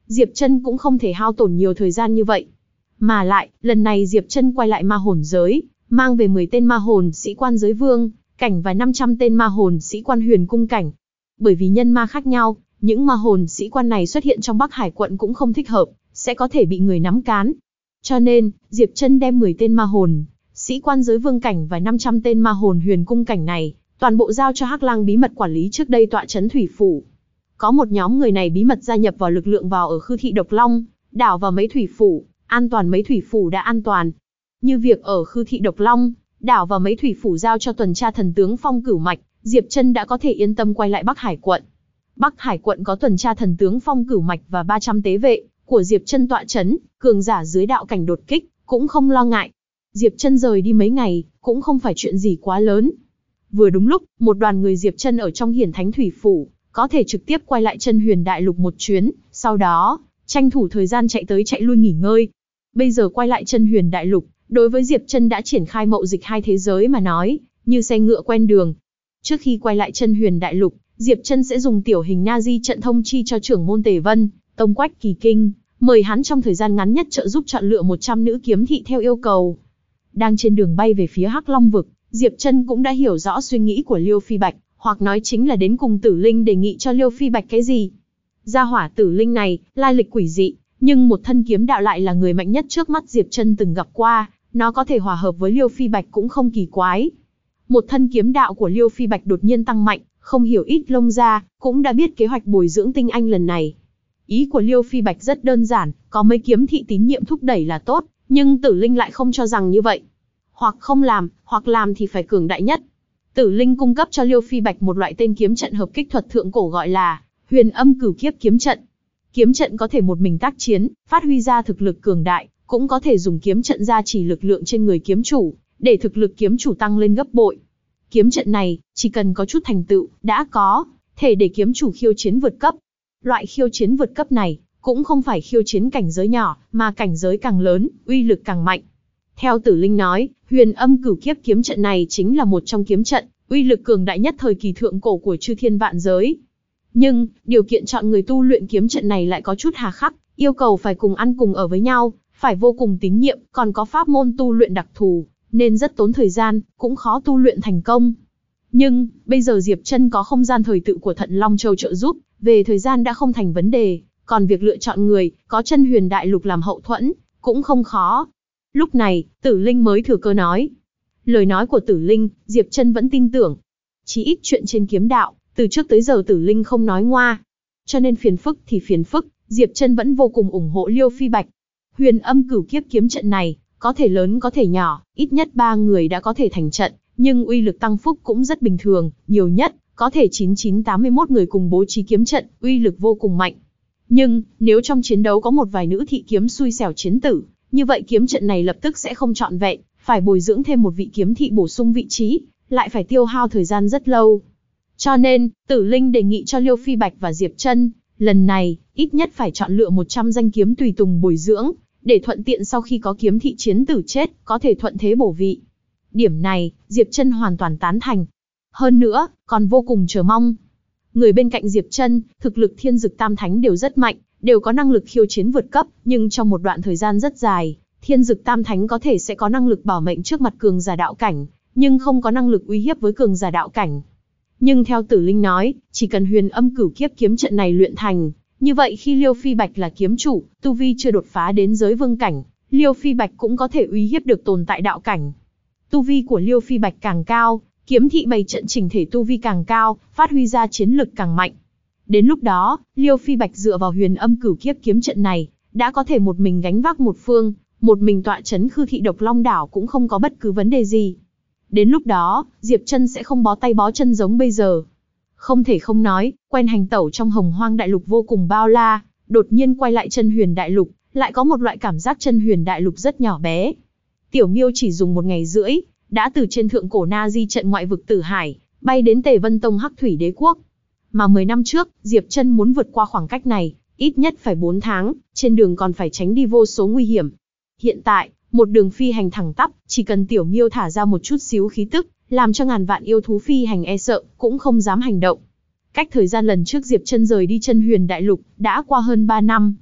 Diệp Trân cũng không thể hao tổn nhiều thời gian như vậy. Mà lại, lần này Diệp Trân quay lại ma hồn giới, mang về 10 tên ma hồn sĩ quan giới vương cảnh và 500 tên ma hồn sĩ quan huyền cung cảnh. Bởi vì nhân ma khác nhau, những ma hồn sĩ quan này xuất hiện trong Bắc Hải quận cũng không thích hợp, sẽ có thể bị người nắm cán. Cho nên, Diệp Trân đem 10 tên ma hồn sĩ quan giới vương cảnh và 500 tên ma hồn huyền cung cảnh này, toàn bộ giao cho Hắc Lang bí mật quản lý trước đây tọa trấn thủy phủ. Có một nhóm người này bí mật gia nhập vào lực lượng vào ở Khư Thị Độc Long, đảo vào mấy thủy phủ, an toàn mấy thủy phủ đã an toàn. Như việc ở Khư Thị Độc Long, đảo vào mấy thủy phủ giao cho tuần tra thần tướng Phong Cửu Mạch, Diệp Trân đã có thể yên tâm quay lại Bắc Hải quận. Bắc Hải quận có tuần tra thần tướng Phong Cửu Mạch và 300 tế vệ của Diệp Trân tọa trấn, cường giả dưới đạo cảnh đột kích, cũng không lo ngại. Diệp Trân rời đi mấy ngày, cũng không phải chuyện gì quá lớn. Vừa đúng lúc, một đoàn người Diệp Trân ở trong Hiển Thánh Thủy Phủ, có thể trực tiếp quay lại Chân Huyền Đại Lục một chuyến, sau đó, tranh thủ thời gian chạy tới chạy lui nghỉ ngơi. Bây giờ quay lại Chân Huyền Đại Lục, đối với Diệp Trân đã triển khai mậu dịch hai thế giới mà nói, như xe ngựa quen đường. Trước khi quay lại Chân Huyền Đại Lục, Diệp Trân sẽ dùng tiểu hình Nazi trận thông chi cho trưởng môn Tề Vân, Tông Quách Kỳ Kinh, mời hắn trong thời gian ngắn nhất trợ giúp chọn lựa 100 nữ kiếm thị theo yêu cầu. Đang trên đường bay về phía Hắc Long vực, Diệp Trân cũng đã hiểu rõ suy nghĩ của Liêu Phi Bạch, hoặc nói chính là đến cùng Tử Linh đề nghị cho Liêu Phi Bạch cái gì. Gia hỏa Tử Linh này, lai lịch quỷ dị, nhưng một thân kiếm đạo lại là người mạnh nhất trước mắt Diệp Trân từng gặp qua, nó có thể hòa hợp với Liêu Phi Bạch cũng không kỳ quái. Một thân kiếm đạo của Liêu Phi Bạch đột nhiên tăng mạnh, không hiểu ít lông ra, cũng đã biết kế hoạch bồi dưỡng tinh anh lần này. Ý của Liêu Phi Bạch rất đơn giản, có mấy kiếm thị tín nhiệm thúc đẩy là tốt, nhưng Tử Linh lại không cho rằng như vậy. Hoặc không làm, hoặc làm thì phải cường đại nhất. Tử Linh cung cấp cho Liêu Phi Bạch một loại tên kiếm trận hợp kích thuật thượng cổ gọi là Huyền Âm Cửu Kiếp kiếm trận. Kiếm trận có thể một mình tác chiến, phát huy ra thực lực cường đại, cũng có thể dùng kiếm trận gia trì lực lượng trên người kiếm chủ, để thực lực kiếm chủ tăng lên gấp bội. Kiếm trận này, chỉ cần có chút thành tựu, đã có, thể để kiếm chủ khiêu chiến vượt cấp. Loại khiêu chiến vượt cấp này, cũng không phải khiêu chiến cảnh giới nhỏ, mà cảnh giới càng lớn, uy lực càng mạnh. Theo Tử Linh nói, Huyền Âm Cửu Kiếp kiếm trận này chính là một trong kiếm trận, uy lực cường đại nhất thời kỳ thượng cổ của chư thiên vạn giới. Nhưng, điều kiện chọn người tu luyện kiếm trận này lại có chút hà khắc, yêu cầu phải cùng ăn cùng ở với nhau, phải vô cùng tín nhiệm, còn có pháp môn tu luyện đặc thù, nên rất tốn thời gian, cũng khó tu luyện thành công. Nhưng, bây giờ Diệp Trân có không gian thời tự của Thận Long Châu trợ giúp, về thời gian đã không thành vấn đề, còn việc lựa chọn người, có Chân Huyền Đại Lục làm hậu thuẫn, cũng không khó. Lúc này, Tử Linh mới thừa cơ nói. Lời nói của Tử Linh, Diệp Trân vẫn tin tưởng. Chí ít chuyện trên kiếm đạo, từ trước tới giờ Tử Linh không nói ngoa. Cho nên phiền phức thì phiền phức, Diệp Trân vẫn vô cùng ủng hộ Liêu Phi Bạch. Huyền Âm Cửu Kiếp kiếm trận này, có thể lớn có thể nhỏ, ít nhất 3 người đã có thể thành trận, nhưng uy lực tăng phúc cũng rất bình thường, nhiều nhất, có thể 9981 người cùng bố trí kiếm trận, uy lực vô cùng mạnh. Nhưng, nếu trong chiến đấu có một vài nữ thị kiếm xui xẻo chiến tử, như vậy kiếm trận này lập tức sẽ không trọn vẹn, phải bồi dưỡng thêm một vị kiếm thị bổ sung vị trí, lại phải tiêu hao thời gian rất lâu. Cho nên, Tử Linh đề nghị cho Liêu Phi Bạch và Diệp Trân, lần này, ít nhất phải chọn lựa 100 danh kiếm tùy tùng bồi dưỡng, để thuận tiện sau khi có kiếm thị chiến tử chết, có thể thuận thế bổ vị. Điểm này, Diệp Trân hoàn toàn tán thành. Hơn nữa, còn vô cùng chờ mong. Người bên cạnh Diệp Trân, thực lực Thiên Dực Tam Thánh đều rất mạnh, đều có năng lực khiêu chiến vượt cấp, nhưng trong một đoạn thời gian rất dài, Thiên Dực Tam Thánh có thể sẽ có năng lực bảo mệnh trước mặt cường giả đạo cảnh, nhưng không có năng lực uy hiếp với cường giả đạo cảnh. Nhưng theo Tử Linh nói, chỉ cần Huyền Âm Cửu Kiếp kiếm trận này luyện thành, như vậy khi Liêu Phi Bạch là kiếm chủ, tu vi chưa đột phá đến giới vương cảnh, Liêu Phi Bạch cũng có thể uy hiếp được tồn tại đạo cảnh. Tu vi của Liêu Phi Bạch càng cao, kiếm thị bày trận chỉnh thể tu vi càng cao, phát huy ra chiến lực càng mạnh. Đến lúc đó, Liêu Phi Bạch dựa vào Huyền Âm Cửu Kiếp kiếm trận này, đã có thể một mình gánh vác một phương, một mình tọa trấn Khư Thị Độc Long đảo cũng không có bất cứ vấn đề gì. Đến lúc đó, Diệp Trân sẽ không bó tay bó chân giống bây giờ. Không thể không nói, quen hành tẩu trong Hồng Hoang Đại Lục vô cùng bao la, đột nhiên quay lại Chân Huyền Đại Lục, lại có một loại cảm giác Chân Huyền Đại Lục rất nhỏ bé. Tiểu Miêu chỉ dùng 1 ngày rưỡi, đã từ trên thượng cổ Nazi trận ngoại vực Tử Hải, bay đến Tề Vân Tông Hắc Thủy Đế Quốc. Mà 10 năm trước, Diệp Trân muốn vượt qua khoảng cách này, ít nhất phải 4 tháng, trên đường còn phải tránh đi vô số nguy hiểm. Hiện tại, một đường phi hành thẳng tắp, chỉ cần Tiểu Miêu thả ra một chút xíu khí tức, làm cho ngàn vạn yêu thú phi hành e sợ, cũng không dám hành động. Cách thời gian lần trước Diệp Trân rời đi Chân Huyền Đại Lục, đã qua hơn 3 năm.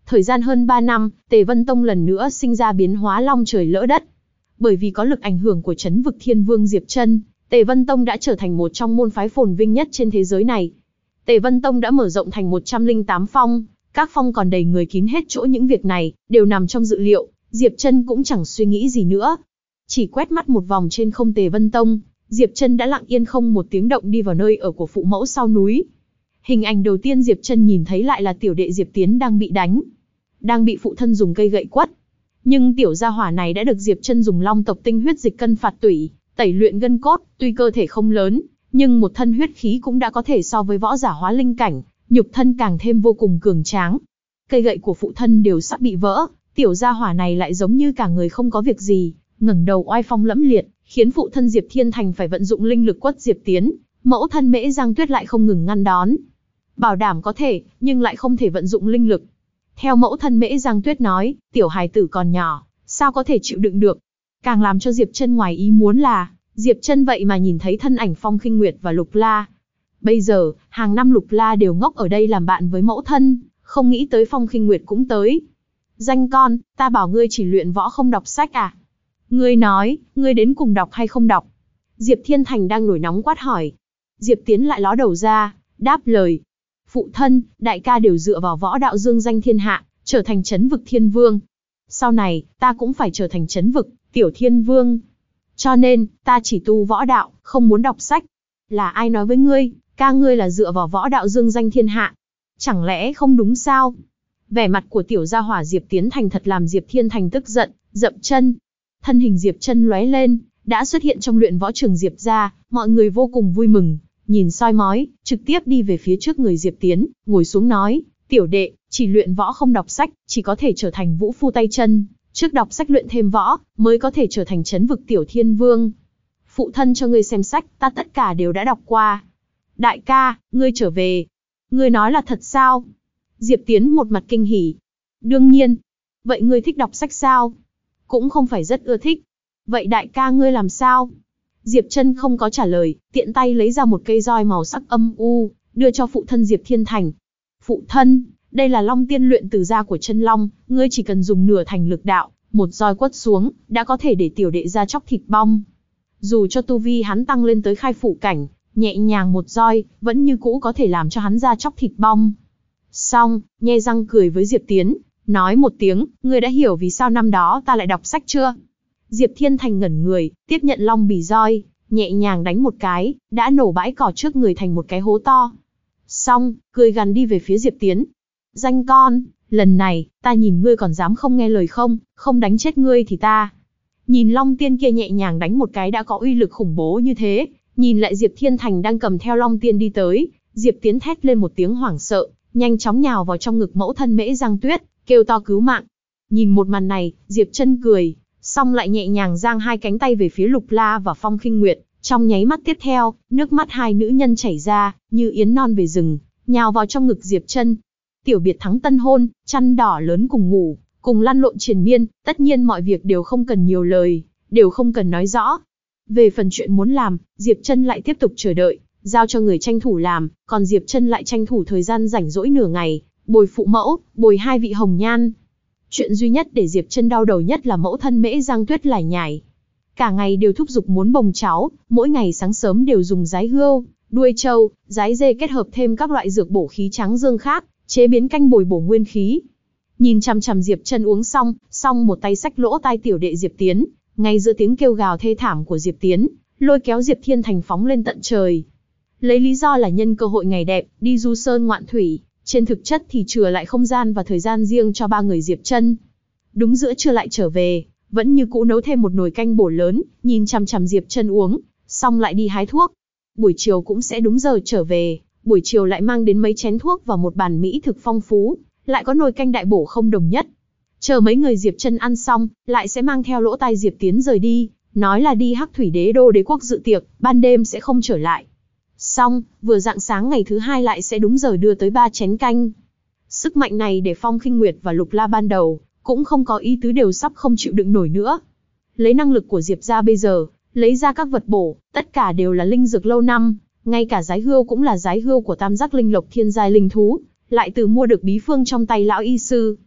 Thời gian hơn 3 năm, Tề Vân Tông lần nữa sinh ra biến hóa long trời lỡ đất. Bởi vì có lực ảnh hưởng của Trấn Vực Thiên Vương Diệp Chân, Tề Vân Tông đã trở thành một trong môn phái phồn vinh nhất trên thế giới này. Tề Vân Tông đã mở rộng thành 108 phong, các phong còn đầy người kín hết chỗ, những việc này đều nằm trong dự liệu, Diệp Chân cũng chẳng suy nghĩ gì nữa. Chỉ quét mắt một vòng trên không Tề Vân Tông, Diệp Chân đã lặng yên không một tiếng động đi vào nơi ở của phụ mẫu sau núi. Hình ảnh đầu tiên Diệp Chân nhìn thấy lại là tiểu đệ Diệp Tiến đang bị đánh, đang bị phụ thân dùng cây gậy quất. Nhưng tiểu gia hỏa này đã được Diệp Chân dùng long tộc tinh huyết dịch cân phạt tủy, tẩy luyện gân cốt, tuy cơ thể không lớn, nhưng một thân huyết khí cũng đã có thể so với võ giả hóa linh cảnh, nhục thân càng thêm vô cùng cường tráng. Cây gậy của phụ thân đều sắp bị vỡ, tiểu gia hỏa này lại giống như cả người không có việc gì, ngẩng đầu oai phong lẫm liệt, khiến phụ thân Diệp Thiên Thành phải vận dụng linh lực quất Diệp Tiến, mẫu thân Mễ Giang Tuyết lại không ngừng ngăn đón. Bảo đảm có thể, nhưng lại không thể vận dụng linh lực. Theo mẫu thân Mễ Giang Tuyết nói, tiểu hài tử còn nhỏ, sao có thể chịu đựng được. Càng làm cho Diệp Chân ngoài ý muốn là, Diệp Chân vậy mà nhìn thấy thân ảnh Phong Khinh Nguyệt và Lục La. Bây giờ, hàng năm Lục La đều ngốc ở đây làm bạn với mẫu thân, không nghĩ tới Phong Khinh Nguyệt cũng tới. Danh con, ta bảo ngươi chỉ luyện võ không đọc sách à? Ngươi nói, ngươi đến cùng đọc hay không đọc? Diệp Thiên Thành đang nổi nóng quát hỏi. Diệp Tiến lại ló đầu ra, đáp lời. Phụ thân, đại ca đều dựa vào võ đạo dương danh thiên hạ, trở thành Trấn Vực Thiên Vương. Sau này, ta cũng phải trở thành Trấn Vực, Tiểu Thiên Vương. Cho nên, ta chỉ tu võ đạo, không muốn đọc sách. Là ai nói với ngươi, ca ngươi là dựa vào võ đạo dương danh thiên hạ? Chẳng lẽ không đúng sao? Vẻ mặt của tiểu gia hỏa Diệp Tiến Thành thật làm Diệp Thiên Thành tức giận, dậm chân. Thân hình Diệp Chân lóe lên, đã xuất hiện trong luyện võ trường Diệp gia, mọi người vô cùng vui mừng, nhìn soi mói, trực tiếp đi về phía trước người Diệp Tiến, ngồi xuống nói, tiểu đệ, chỉ luyện võ không đọc sách, chỉ có thể trở thành vũ phu tay chân, trước đọc sách luyện thêm võ, mới có thể trở thành Trấn Vực Tiểu Thiên Vương. Phụ thân cho ngươi xem sách, ta tất cả đều đã đọc qua. Đại ca, ngươi trở về. Ngươi nói là thật sao? Diệp Tiến một mặt kinh hỉ. Đương nhiên. Vậy ngươi thích đọc sách sao? Cũng không phải rất ưa thích. Vậy đại ca ngươi làm sao? Diệp Chân không có trả lời, tiện tay lấy ra một cây roi màu sắc âm u, đưa cho phụ thân Diệp Thiên Thành. Phụ thân, đây là Long Tiên luyện từ da của chân long, ngươi chỉ cần dùng nửa thành lực đạo, một roi quất xuống, đã có thể để tiểu đệ ra chóc thịt bong. Dù cho tu vi hắn tăng lên tới khai phủ cảnh, nhẹ nhàng một roi, vẫn như cũ có thể làm cho hắn ra chóc thịt bong. Xong, nhe răng cười với Diệp Tiến, nói một tiếng, ngươi đã hiểu vì sao năm đó ta lại đọc sách chưa? Diệp Thiên Thành ngẩn người, tiếp nhận long bì roi, nhẹ nhàng đánh một cái, đã nổ bãi cỏ trước người thành một cái hố to. Xong, cười gằn đi về phía Diệp Tiến. Danh con, lần này, ta nhìn ngươi còn dám không nghe lời không, không đánh chết ngươi thì ta. Nhìn Long Tiên kia nhẹ nhàng đánh một cái đã có uy lực khủng bố như thế, nhìn lại Diệp Thiên Thành đang cầm theo Long Tiên đi tới, Diệp Tiến thét lên một tiếng hoảng sợ, nhanh chóng nhào vào trong ngực mẫu thân Mễ Giang Tuyết, kêu to cứu mạng. Nhìn một màn này, Diệp Chân cười, xong lại nhẹ nhàng giang hai cánh tay về phía Lục La và Phong Khinh Nguyệt, trong nháy mắt tiếp theo, nước mắt hai nữ nhân chảy ra, như yến non về rừng, nhào vào trong ngực Diệp Chân. Tiểu biệt thắng tân hôn, chăn đỏ lớn cùng ngủ, cùng lăn lộn triền miên, tất nhiên mọi việc đều không cần nhiều lời, đều không cần nói rõ. Về phần chuyện muốn làm, Diệp Chân lại tiếp tục chờ đợi, giao cho người tranh thủ làm, còn Diệp Chân lại tranh thủ thời gian rảnh rỗi nửa ngày, bồi phụ mẫu, bồi hai vị hồng nhan. Chuyện duy nhất để Diệp Chân đau đầu nhất là mẫu thân Mễ Giang Tuyết lải nhải. Cả ngày đều thúc giục muốn bồng cháu, mỗi ngày sáng sớm đều dùng giái hươu, đuôi trâu, giái dê kết hợp thêm các loại dược bổ khí tráng dương khác, chế biến canh bồi bổ nguyên khí. Nhìn chằm chằm Diệp Chân uống xong một tay xách lỗ tai tiểu đệ Diệp Tiến, ngay giữa tiếng kêu gào thê thảm của Diệp Tiến, lôi kéo Diệp Thiên Thành phóng lên tận trời. Lấy lý do là nhân cơ hội ngày đẹp, đi du sơn ngoạn thủy, trên thực chất thì chừa lại không gian và thời gian riêng cho ba người Diệp Chân. Đúng giữa trưa lại trở về, vẫn như cũ nấu thêm một nồi canh bổ lớn, nhìn chằm chằm Diệp Chân uống, xong lại đi hái thuốc. Buổi chiều cũng sẽ đúng giờ trở về, buổi chiều lại mang đến mấy chén thuốc và một bàn mỹ thực phong phú, lại có nồi canh đại bổ không đồng nhất. Chờ mấy người Diệp Chân ăn xong, lại sẽ mang theo lỗ tai Diệp Tiến rời đi, nói là đi Hắc Thủy Đế đô đế quốc dự tiệc, ban đêm sẽ không trở lại. Xong, vừa rạng sáng ngày thứ hai lại sẽ đúng giờ đưa tới 3 chén canh. Sức mạnh này để Phong Khinh Nguyệt và Lục La ban đầu cũng không có ý tứ, đều sắp không chịu đựng nổi nữa. Lấy năng lực của Diệp gia bây giờ, lấy ra các vật bổ, tất cả đều là linh dược lâu năm, ngay cả giái hươu cũng là giái hươu của tam giác linh lộc thiên giai linh thú, lại từ mua được bí phương trong tay lão y sư.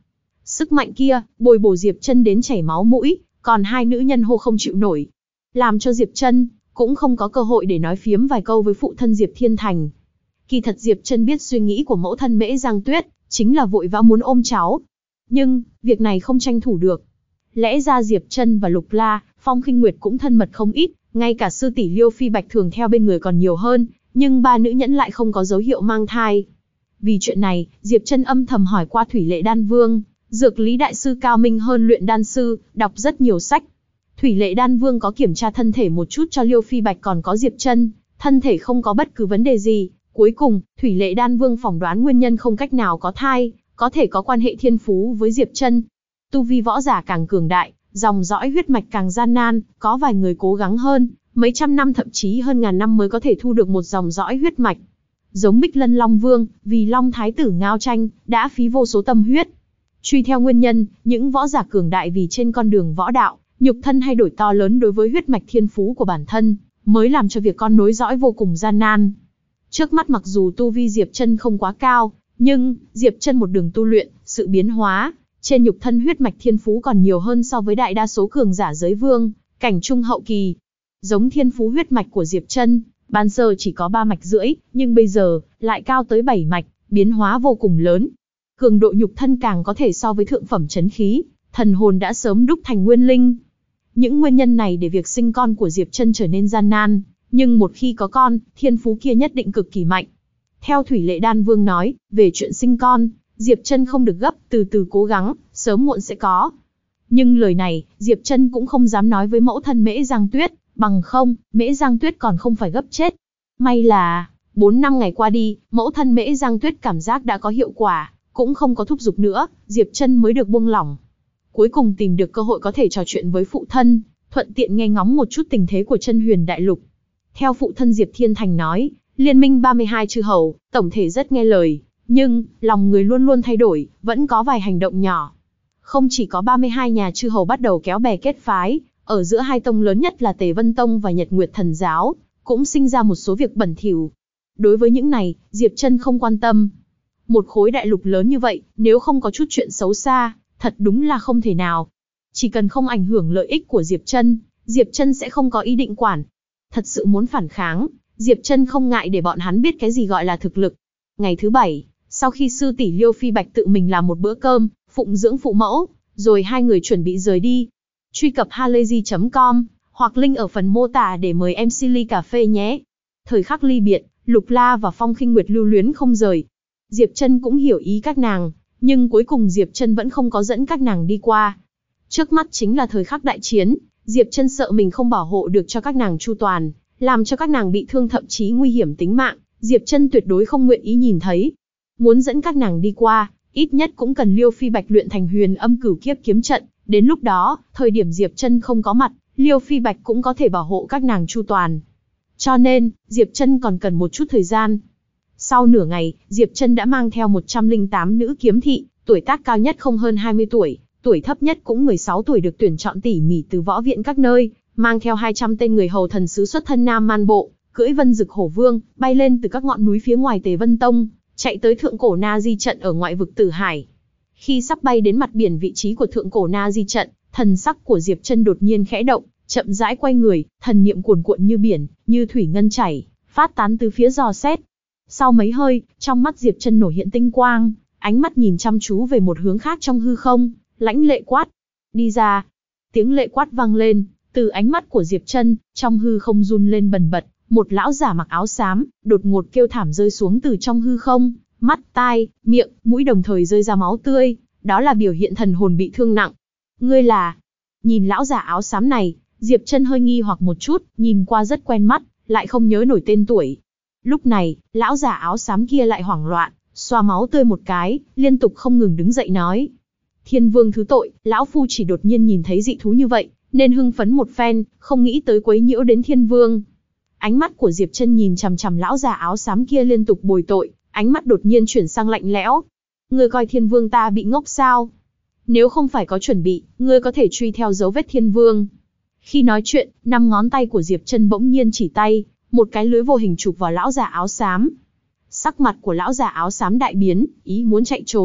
Sức mạnh kia, bồi bổ Diệp Chân đến chảy máu mũi, còn hai nữ nhân hô không chịu nổi. Làm cho Diệp Chân cũng không có cơ hội để nói phiếm vài câu với phụ thân Diệp Thiên Thành. Kỳ thật Diệp Chân biết suy nghĩ của mẫu thân Mễ Giang Tuyết, chính là vội vã muốn ôm cháu. Nhưng, việc này không tranh thủ được. Lẽ ra Diệp Chân và Lục La, Phong Khinh Nguyệt cũng thân mật không ít, ngay cả sư tỷ Liêu Phi Bạch thường theo bên người còn nhiều hơn, nhưng ba nữ nhẫn lại không có dấu hiệu mang thai. Vì chuyện này, Diệp Chân âm thầm hỏi qua Thủy Lệ Đan Vương, dược lý đại sư cao minh hơn luyện đan sư, đọc rất nhiều sách. Thủy Lệ Đan Vương có kiểm tra thân thể một chút cho Liêu Phi Bạch còn có Diệp Chân, thân thể không có bất cứ vấn đề gì. Cuối cùng, Thủy Lệ Đan Vương phỏng đoán nguyên nhân không cách nào có thai, có thể có quan hệ thiên phú với Diệp Chân. Tu vi võ giả càng cường đại, dòng dõi huyết mạch càng gian nan, có vài người cố gắng hơn, mấy trăm năm thậm chí hơn ngàn năm mới có thể thu được một dòng dõi huyết mạch. Giống Bích Lân Long Vương, vì Long Thái tử Ngao Tranh, đã phí vô số tâm huyết. Truy theo nguyên nhân, những võ giả cường đại vì trên con đường võ đạo, nhục thân thay đổi to lớn đối với huyết mạch thiên phú của bản thân, mới làm cho việc con nối dõi vô cùng gian nan. Trước mắt mặc dù tu vi Diệp Chân không quá cao, nhưng Diệp Chân một đường tu luyện, sự biến hóa trên nhục thân huyết mạch thiên phú còn nhiều hơn so với đại đa số cường giả giới vương, cảnh trung hậu kỳ. Giống thiên phú huyết mạch của Diệp Chân, ban sơ chỉ có 3 mạch rưỡi, nhưng bây giờ lại cao tới 7 mạch, biến hóa vô cùng lớn. Cường độ nhục thân càng có thể so với thượng phẩm chấn khí, thần hồn đã sớm đúc thành nguyên linh. Những nguyên nhân này để việc sinh con của Diệp Chân trở nên gian nan, nhưng một khi có con, thiên phú kia nhất định cực kỳ mạnh. Theo Thủy Lệ Đan Vương nói, về chuyện sinh con, Diệp Chân không được gấp, từ từ cố gắng, sớm muộn sẽ có. Nhưng lời này, Diệp Chân cũng không dám nói với mẫu thân Mễ Giang Tuyết, bằng không, Mễ Giang Tuyết còn không phải gấp chết. May là, 4 năm ngày qua đi, mẫu thân Mễ Giang Tuyết cảm giác đã có hiệu quả, cũng không có thúc giục nữa, Diệp Chân mới được buông lỏng. Cuối cùng tìm được cơ hội có thể trò chuyện với phụ thân, thuận tiện nghe ngóng một chút tình thế của Chân Huyền Đại Lục. Theo phụ thân Diệp Thiên Thành nói, Liên minh 32 chư hầu, tổng thể rất nghe lời, nhưng, lòng người luôn luôn thay đổi, vẫn có vài hành động nhỏ. Không chỉ có 32 nhà chư hầu bắt đầu kéo bè kết phái, ở giữa hai tông lớn nhất là Tề Vân Tông và Nhật Nguyệt Thần Giáo, cũng sinh ra một số việc bẩn thỉu. Đối với những này, Diệp Chân không quan tâm. Một khối đại lục lớn như vậy, nếu không có chút chuyện xấu xa, thật đúng là không thể nào. Chỉ cần không ảnh hưởng lợi ích của Diệp Chân sẽ không có ý định quản. Thật sự muốn phản kháng, Diệp Chân không ngại để bọn hắn biết cái gì gọi là thực lực. Ngày thứ 7, sau khi sư tỷ Liêu Phi Bạch tự mình làm một bữa cơm, phụng dưỡng phụ mẫu, rồi hai người chuẩn bị rời đi. Truy cập halayzi.com hoặc link ở phần mô tả để mời MC ly cà phê nhé. Thời khắc ly biệt, Lục La và Phong Khinh Nguyệt lưu luyến không rời. Diệp Chân cũng hiểu ý các nàng, nhưng cuối cùng Diệp Chân vẫn không có dẫn các nàng đi qua. Trước mắt chính là thời khắc đại chiến, Diệp Chân sợ mình không bảo hộ được cho các nàng chu toàn, làm cho các nàng bị thương thậm chí nguy hiểm tính mạng, Diệp Chân tuyệt đối không nguyện ý nhìn thấy. Muốn dẫn các nàng đi qua, ít nhất cũng cần Liêu Phi Bạch luyện thành Huyền Âm Cửu Kiếp kiếm trận, đến lúc đó, thời điểm Diệp Chân không có mặt, Liêu Phi Bạch cũng có thể bảo hộ các nàng chu toàn. Cho nên, Diệp Chân còn cần một chút thời gian. Sau nửa ngày, Diệp Chân đã mang theo 108 nữ kiếm thị, tuổi tác cao nhất không hơn 20 tuổi, tuổi thấp nhất cũng 16 tuổi được tuyển chọn tỉ mỉ từ võ viện các nơi, mang theo 200 tên người hầu thần sứ xuất thân Nam Man Bộ, cưỡi Vân Dực Hổ Vương, bay lên từ các ngọn núi phía ngoài Tề Vân Tông, chạy tới Thượng Cổ Na Di trận ở ngoại vực Tử Hải. Khi sắp bay đến mặt biển vị trí của Thượng Cổ Na Di trận, thần sắc của Diệp Chân đột nhiên khẽ động, chậm rãi quay người, thần niệm cuồn cuộn như biển, như thủy ngân chảy, phát tán từ phía dò xét. Sau mấy hơi, trong mắt Diệp Chân nổi hiện tinh quang, ánh mắt nhìn chăm chú về một hướng khác trong hư không, lãnh lệ quát: "Đi ra!" Tiếng lệ quát vang lên, từ ánh mắt của Diệp Chân, trong hư không run lên bần bật, một lão giả mặc áo xám, đột ngột kêu thảm rơi xuống từ trong hư không, mắt, tai, miệng, mũi đồng thời rơi ra máu tươi, đó là biểu hiện thần hồn bị thương nặng. "Ngươi là?" Nhìn lão giả áo xám này, Diệp Chân hơi nghi hoặc một chút, nhìn qua rất quen mắt, lại không nhớ nổi tên tuổi. Lúc này, lão giả áo xám kia lại hoảng loạn, xoa máu tươi một cái, liên tục không ngừng đứng dậy nói: "Thiên Vương thứ tội, lão phu chỉ đột nhiên nhìn thấy dị thú như vậy, nên hưng phấn một phen, không nghĩ tới quấy nhiễu đến Thiên Vương." Ánh mắt của Diệp Chân nhìn chằm chằm lão già áo xám kia liên tục bồi tội, ánh mắt đột nhiên chuyển sang lạnh lẽo. "Ngươi coi Thiên Vương ta bị ngốc sao? Nếu không phải có chuẩn bị, ngươi có thể truy theo dấu vết Thiên Vương." Khi nói chuyện, 5 ngón tay của Diệp Chân bỗng nhiên chỉ tay, một cái lưới vô hình chụp vào lão già áo xám. Sắc mặt của lão già áo xám đại biến, ý muốn chạy trốn,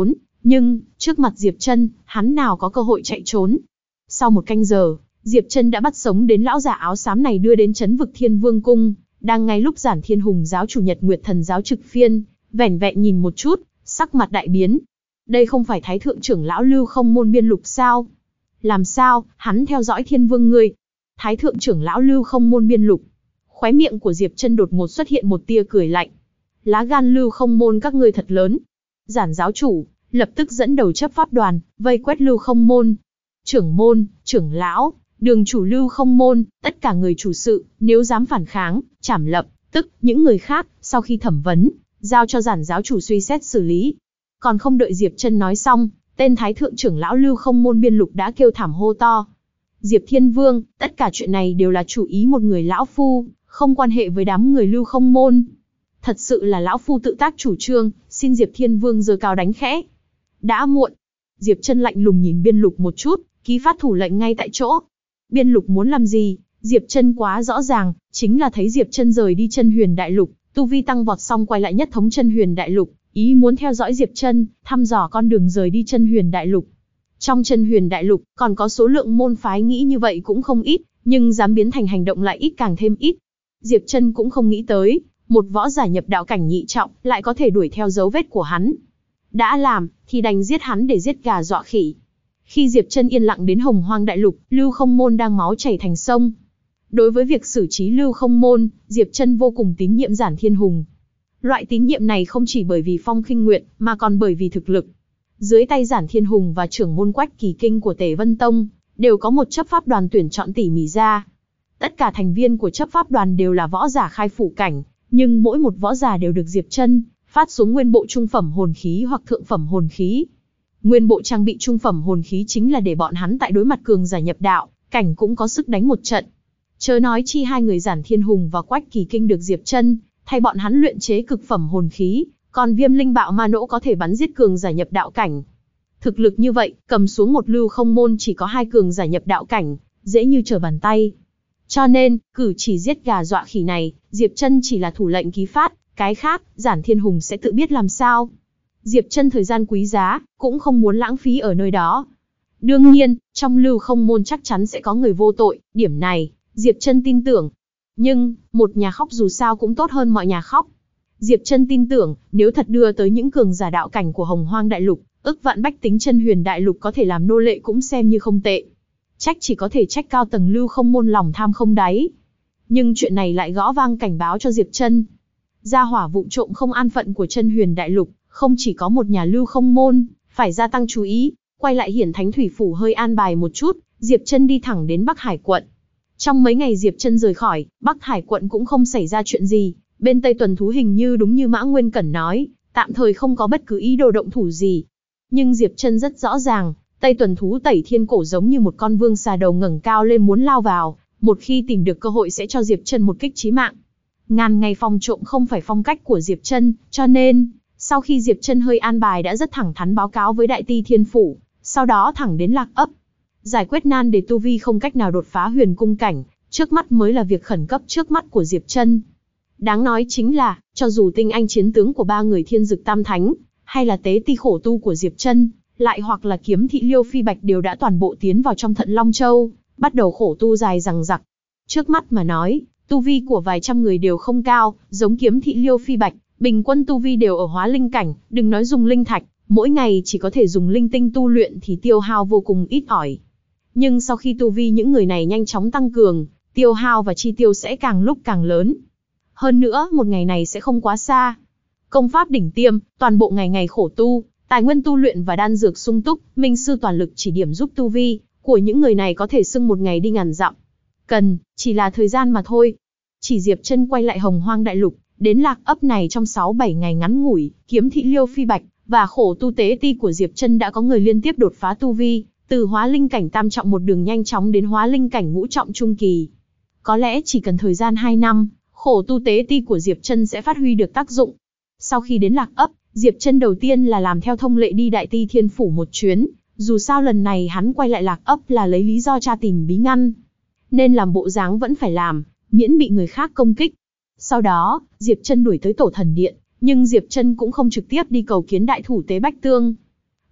Nhưng, trước mặt Diệp Trân, hắn nào có cơ hội chạy trốn. Sau 1 canh giờ, Diệp Trân đã bắt sống đến lão giả áo xám này đưa đến Trấn Vực Thiên Vương Cung, đang ngay lúc Giản Thiên Hùng giáo chủ Nhật Nguyệt Thần giáo trực phiên, vẻn vẹn nhìn một chút, sắc mặt đại biến. Đây không phải Thái thượng trưởng lão Lưu Không Môn Biên Lục sao? Làm sao, hắn theo dõi Thiên Vương ngươi? Thái thượng trưởng lão Lưu Không Môn Biên Lục. Khóe miệng của Diệp Trân đột ngột xuất hiện một tia cười lạnh. Lá gan Lưu Không Môn các ngươi thật lớn. Giản giáo chủ lập tức dẫn đầu chấp pháp đoàn, vây quét Lưu Không Môn. Trưởng môn, trưởng lão, đường chủ Lưu Không Môn, tất cả người chủ sự, nếu dám phản kháng, trảm lập tức những người khác, sau khi thẩm vấn, giao cho Giản giáo chủ suy xét xử lý. Còn không đợi Diệp Trân nói xong, tên Thái thượng trưởng lão Lưu Không Môn Biên Lục đã kêu thảm hô to. Diệp Thiên Vương, tất cả chuyện này đều là chủ ý một người lão phu, không quan hệ với đám người Lưu Không Môn. Thật sự là lão phu tự tác chủ trương, xin Diệp Thiên Vương giơ cao đánh khẽ. Đã muộn. Diệp Trân lạnh lùng nhìn Biên Lục một chút, ký phát thủ lệnh ngay tại chỗ. Biên Lục muốn làm gì? Diệp Trân quá rõ ràng, chính là thấy Diệp Trân rời đi Chân Huyền Đại Lục, tu vi tăng vọt xong quay lại nhất thống Chân Huyền Đại Lục, ý muốn theo dõi Diệp Trân, thăm dò con đường rời đi Chân Huyền Đại Lục. Trong Chân Huyền Đại Lục, còn có số lượng môn phái nghĩ như vậy cũng không ít, nhưng dám biến thành hành động lại ít càng thêm ít. Diệp Trân cũng không nghĩ tới, một võ giả nhập đạo cảnh nhị trọng lại có thể đuổi theo dấu vết của hắn. Đã làm, thì đành giết hắn để giết gà dọa khỉ. Khi Diệp Trân yên lặng đến Hồng Hoang Đại Lục, Lưu Không Môn đang máu chảy thành sông. Đối với việc xử trí Lưu Không Môn, Diệp Trân vô cùng tín nhiệm Giản Thiên Hùng. Loại tín nhiệm này không chỉ bởi vì Phong Khinh Nguyệt, mà còn bởi vì thực lực. Dưới tay Giản Thiên Hùng và trưởng môn Quách Kỳ Kinh của Tề Vân Tông, đều có một chấp pháp đoàn tuyển chọn tỉ mỉ ra. Tất cả thành viên của chấp pháp đoàn đều là võ giả khai phủ cảnh, nhưng mỗi một võ giả đều được Diệp Trân phát xuống nguyên bộ trung phẩm hồn khí hoặc thượng phẩm hồn khí. Nguyên bộ trang bị trung phẩm hồn khí chính là để bọn hắn tại đối mặt cường giả nhập đạo cảnh cũng có sức đánh một trận. Chớ nói chi hai người Giản Thiên Hùng và Quách Kỳ Kinh được Diệp Trân thay bọn hắn luyện chế cực phẩm hồn khí, còn Viêm Linh Bạo Ma Nỗ có thể bắn giết cường giả nhập đạo cảnh. Thực lực như vậy, cầm xuống một Lưu Không Môn chỉ có 2 cường giả nhập đạo cảnh, dễ như trở bàn tay. Cho nên, cử chỉ giết gà dọa khỉ này, Diệp Trân chỉ là thủ lệnh ký phát, cái khác, Giản Thiên Hùng sẽ tự biết làm sao. Diệp Trân thời gian quý giá, cũng không muốn lãng phí ở nơi đó. Đương nhiên, trong Lưu Không Môn chắc chắn sẽ có người vô tội, điểm này, Diệp Trân tin tưởng. Nhưng, một nhà khóc dù sao cũng tốt hơn mọi nhà khóc. Diệp Trân tin tưởng, nếu thật đưa tới những cường giả đạo cảnh của Hồng Hoang Đại Lục, ức vạn bách tính Chân Huyền Đại Lục có thể làm nô lệ cũng xem như không tệ. Trách chỉ có thể trách cao tầng Lưu Không Môn lòng tham không đáy. Nhưng chuyện này lại gõ vang cảnh báo cho Diệp Trân. Gia hỏa vụng trộm không an phận của Chân Huyền Đại Lục, không chỉ có một nhà Lưu Không Môn, phải gia tăng chú ý. Quay lại Hiển Thánh Thủy Phủ hơi an bài một chút, Diệp Trân đi thẳng đến Bắc Hải quận. Trong mấy ngày Diệp Trân rời khỏi, Bắc Hải quận cũng không xảy ra chuyện gì. Bên Tây Tuần Thú hình như đúng như Mã Nguyên Cẩn nói, tạm thời không có bất cứ ý đồ động thủ gì. Nhưng Diệp Trân rất rõ ràng, Tây Tuần Thú Tẩy Thiên Cổ giống như một con vương xà đầu ngẩng cao lên muốn lao vào, một khi tìm được cơ hội sẽ cho Diệp Trân một kích chí mạng. Ngàn ngày phòng trộm không phải phong cách của Diệp Trân, cho nên, sau khi Diệp Trân hơi an bài đã rất thẳng thắn báo cáo với Đại Ti Thiên Phủ, sau đó thẳng đến Lạc Ấp. Giải quyết nan đề tu vi không cách nào đột phá huyền cung cảnh, trước mắt mới là việc khẩn cấp trước mắt của Diệp Trân. Đáng nói chính là, cho dù tinh anh chiến tướng của 3 người Thiên Dực Tam Thánh, hay là tế ti khổ tu của Diệp Trân, lại hoặc là kiếm thị Liêu Phi Bạch đều đã toàn bộ tiến vào trong Thận Long Châu, bắt đầu khổ tu dài dằng dặc. Trước mắt mà nói, tu vi của vài trăm người đều không cao, giống kiếm thị Liêu Phi Bạch, bình quân tu vi đều ở hóa linh cảnh, đừng nói dùng linh thạch, mỗi ngày chỉ có thể dùng linh tinh tu luyện thì tiêu hao vô cùng ít ỏi. Nhưng sau khi tu vi những người này nhanh chóng tăng cường, tiêu hao và chi tiêu sẽ càng lúc càng lớn. Hơn nữa, một ngày này sẽ không quá xa. Công pháp đỉnh tiêm, toàn bộ ngày ngày khổ tu, tài nguyên tu luyện và đan dược sung túc, minh sư toàn lực chỉ điểm giúp tu vi của những người này có thể xưng một ngày đi ngàn dặm. Cần, chỉ là thời gian mà thôi. Chỉ Diệp Trân quay lại Hồng Hoang Đại Lục, đến Lạc Ấp này trong 6-7 ngày ngắn ngủi, kiếm thị Liêu Phi Bạch và khổ tu tế ti của Diệp Trân đã có người liên tiếp đột phá tu vi, từ hóa linh cảnh tam trọng một đường nhanh chóng đến hóa linh cảnh ngũ trọng trung kỳ. Có lẽ chỉ cần thời gian 2 năm, khổ tu tế ti của Diệp Trân sẽ phát huy được tác dụng. Sau khi đến Lạc Ấp, Diệp Trân đầu tiên là làm theo thông lệ đi Đại Ti Thiên Phủ một chuyến, dù sao lần này hắn quay lại Lạc Ấp là lấy lý do tra tìm bí ngân, nên làm bộ dáng vẫn phải làm, miễn bị người khác công kích. Sau đó, Diệp Trân đuổi tới Tổ Thần Điện, nhưng Diệp Trân cũng không trực tiếp đi cầu kiến đại thủ tế Bách Tương.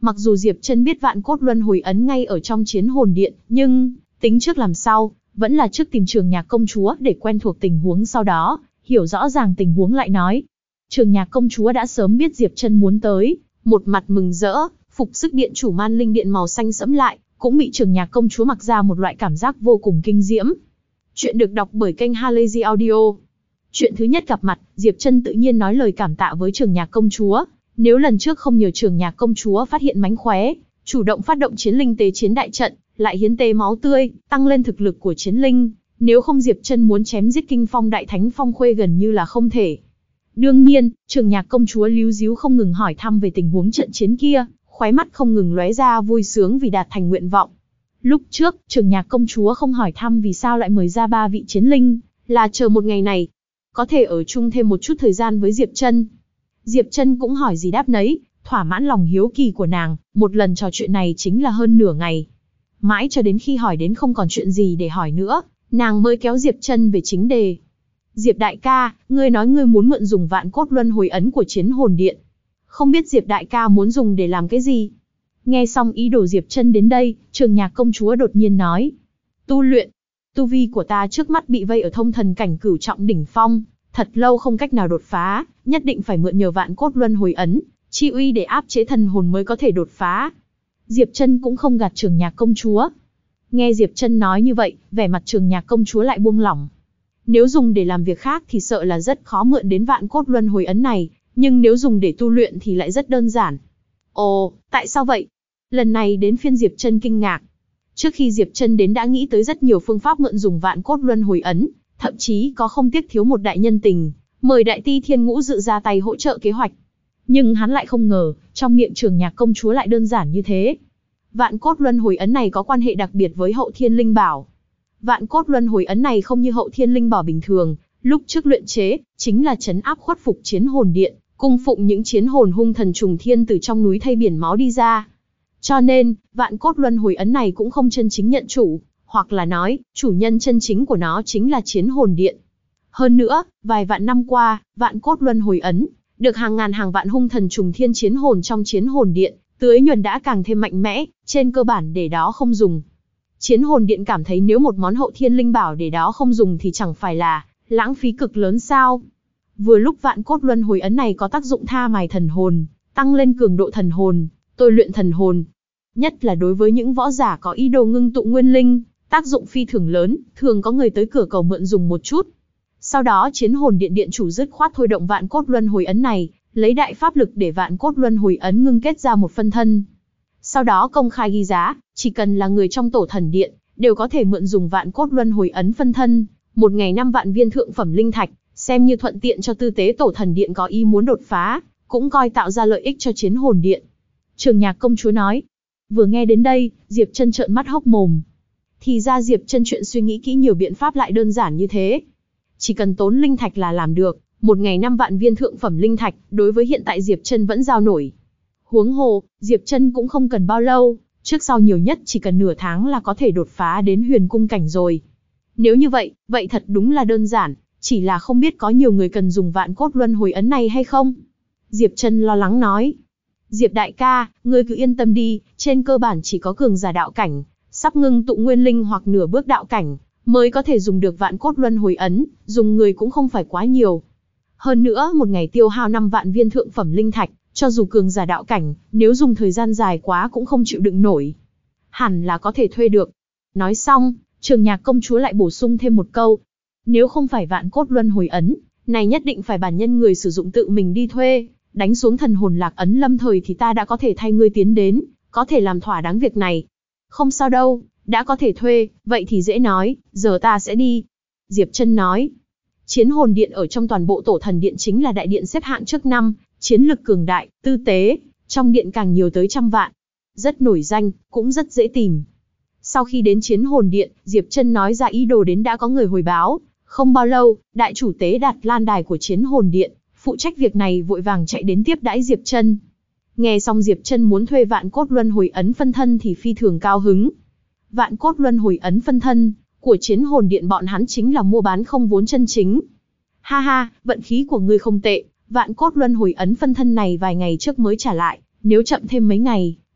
Mặc dù Diệp Trân biết vạn cốt luân hồi ấn ngay ở trong chiến hồn điện, nhưng tính trước làm sau, vẫn là trước tìm Trường Nhạc công chúa để quen thuộc tình huống, sau đó hiểu rõ ràng tình huống lại nói. Trường Nhạc công chúa đã sớm biết Diệp Trân muốn tới, một mặt mừng rỡ, phục sức điện chủ Man Linh điện màu xanh sẫm lại, cũng bị Trường Nhạc công chúa mặc ra một loại cảm giác vô cùng kinh diễm. Chuyện được đọc bởi kênh Halazy Audio. Chuyện thứ nhất gặp mặt, Diệp Trân tự nhiên nói lời cảm tạ với Trường Nhạc công chúa. Nếu lần trước không nhờ Trường Nhạc công chúa phát hiện mánh khóe, chủ động phát động chiến linh tế chiến đại trận, lại hiến tế máu tươi, tăng lên thực lực của chiến linh, nếu không Diệp Trân muốn chém giết Kinh Phong Đại Thánh Phong Khuê gần như là không thể. Đương nhiên, Trường Nhạc công chúa líu díu không ngừng hỏi thăm về tình huống trận chiến kia, khóe mắt không ngừng lóe ra vui sướng vì đạt thành nguyện vọng. Lúc trước, Trường Nhạc công chúa không hỏi thăm vì sao lại mời ra 3 vị chiến linh, là chờ một ngày này, có thể ở chung thêm một chút thời gian với Diệp Trân. Diệp Trân cũng hỏi gì đáp nấy, thỏa mãn lòng hiếu kỳ của nàng, một lần trò chuyện này chính là hơn nửa ngày. Mãi cho đến khi hỏi đến không còn chuyện gì để hỏi nữa, nàng mới kéo Diệp Trân về chính đề. Diệp đại ca, ngươi nói ngươi muốn mượn dùng vạn cốt luân hồi ấn của chiến hồn điện. Không biết Diệp đại ca muốn dùng để làm cái gì? Nghe xong ý đồ Diệp Trân đến đây, Trường Nhạc công chúa đột nhiên nói. Tu luyện. Tu vi của ta trước mắt bị vây ở thông thần cảnh cửu trọng đỉnh phong, thật lâu không cách nào đột phá, nhất định phải mượn nhờ vạn cốt luân hồi ấn, chi uy để áp chế thần hồn mới có thể đột phá. Diệp Trân cũng không gạt Trường Nhạc công chúa. Nghe Diệp Trân nói như vậy, vẻ mặt Trường Nhạc công chúa lại buông lỏng. Nếu dùng để làm việc khác thì sợ là rất khó mượn đến vạn cốt luân hồi ấn này, nhưng nếu dùng để tu luyện thì lại rất đơn giản. Ồ, tại sao vậy? Lần này đến phiên Diệp Trân kinh ngạc. Trước khi Diệp Trân đến đã nghĩ tới rất nhiều phương pháp mượn dùng vạn cốt luân hồi ấn, thậm chí có không tiếc thiếu một đại nhân tình, mời Đại Ti Thiên Ngũ Dự ra tay hỗ trợ kế hoạch. Nhưng hắn lại không ngờ, trong miệng Trường Nhạc công chúa lại đơn giản như thế. Vạn cốt luân hồi ấn này có quan hệ đặc biệt với Hậu Thiên Linh Bảo. Vạn cốt luân hồi ấn này không như Hậu Thiên Linh Bảo bình thường, lúc trước luyện chế, chính là trấn áp khuất phục chiến hồn điện, cung phụng những chiến hồn hung thần trùng thiên từ trong núi thay biển máu đi ra. Cho nên, vạn cốt luân hồi ấn này cũng không chân chính nhận chủ, hoặc là nói, chủ nhân chân chính của nó chính là chiến hồn điện. Hơn nữa, vài vạn năm qua, vạn cốt luân hồi ấn được hàng ngàn hàng vạn hung thần trùng thiên chiến hồn trong chiến hồn điện tưới nhuần đã càng thêm mạnh mẽ, trên cơ bản để đó không dùng. Chiến hồn điện cảm thấy nếu một món Hậu Thiên Linh Bảo để đó không dùng thì chẳng phải là lãng phí cực lớn sao? Vừa lúc vạn cốt luân hồi ấn này có tác dụng tha mài thần hồn, tăng lên cường độ thần hồn, tôi luyện thần hồn. Nhất là đối với những võ giả có ý đồ ngưng tụ nguyên linh, tác dụng phi thường lớn, thường có người tới cửa cầu mượn dùng một chút. Sau đó chiến hồn điện điện chủ dứt khoát thôi động vạn cốt luân hồi ấn này, lấy đại pháp lực để vạn cốt luân hồi ấn ngưng kết ra một phân thân. Sau đó công khai ghi giá, chỉ cần là người trong tổ thần điện, đều có thể mượn dùng vạn cốt luân hồi ấn phân thân, một ngày 5 vạn viên thượng phẩm linh thạch, xem như thuận tiện cho tư tế tổ thần điện có ý muốn đột phá, cũng coi tạo ra lợi ích cho chiến hồn điện. Trường Nhạc công chúa nói. Vừa nghe đến đây, Diệp Trân trợn mắt hốc mồm. Thì ra Diệp Trân chuyện suy nghĩ kỹ nhiều biện pháp lại đơn giản như thế. Chỉ cần tốn linh thạch là làm được, một ngày 5 vạn viên thượng phẩm linh thạch, đối với hiện tại Diệp Trân vẫn giao nổi. Huống hồ, Diệp Trân cũng không cần bao lâu, trước sau nhiều nhất chỉ cần nửa tháng là có thể đột phá đến huyền cung cảnh rồi. Nếu như vậy, vậy thật đúng là đơn giản, chỉ là không biết có nhiều người cần dùng vạn cốt luân hồi ấn này hay không? Diệp Trân lo lắng nói. Diệp đại ca, ngươi cứ yên tâm đi, trên cơ bản chỉ có cường giả đạo cảnh, sắp ngưng tụ nguyên linh hoặc nửa bước đạo cảnh, mới có thể dùng được vạn cốt luân hồi ấn, dùng người cũng không phải quá nhiều. Hơn nữa, một ngày tiêu hao 5 vạn viên thượng phẩm linh thạch, cho dù cường giả đạo cảnh, nếu dùng thời gian dài quá cũng không chịu đựng nổi. Hẳn là có thể thuê được. Nói xong, Trường Nhạc công chúa lại bổ sung thêm một câu. Nếu không phải vạn cốt luân hồi ấn, này nhất định phải bản nhân người sử dụng tự mình đi thuê, đánh xuống thần hồn lạc ấn lâm thời thì ta đã có thể thay ngươi tiến đến, có thể làm thỏa đáng việc này. Không sao đâu, đã có thể thuê, vậy thì dễ nói, giờ ta sẽ đi. Diệp Trân nói. Chiến hồn điện ở trong toàn bộ tổ thần điện chính là đại điện xếp hạng trước 5, chiến lực cường đại, tư tế, trong điện càng nhiều tới 100 vạn. Rất nổi danh, cũng rất dễ tìm. Sau khi đến chiến hồn điện, Diệp Trân nói ra ý đồ đến đã có người hồi báo. Không bao lâu, đại chủ tế Đạt Lan Đài của chiến hồn điện, phụ trách việc này vội vàng chạy đến tiếp đãi Diệp Trân. Nghe xong Diệp Trân muốn thuê vạn cốt luân hồi ấn phân thân thì phi thường cao hứng. Vạn cốt luân hồi ấn phân thân của chiến hồn điện bọn hắn chính là mua bán không vốn chân chính. Ha ha, vận khí của ngươi không tệ, vạn cốt luân hồi ấn phân thân này vài ngày trước mới trả lại, nếu chậm thêm mấy ngày,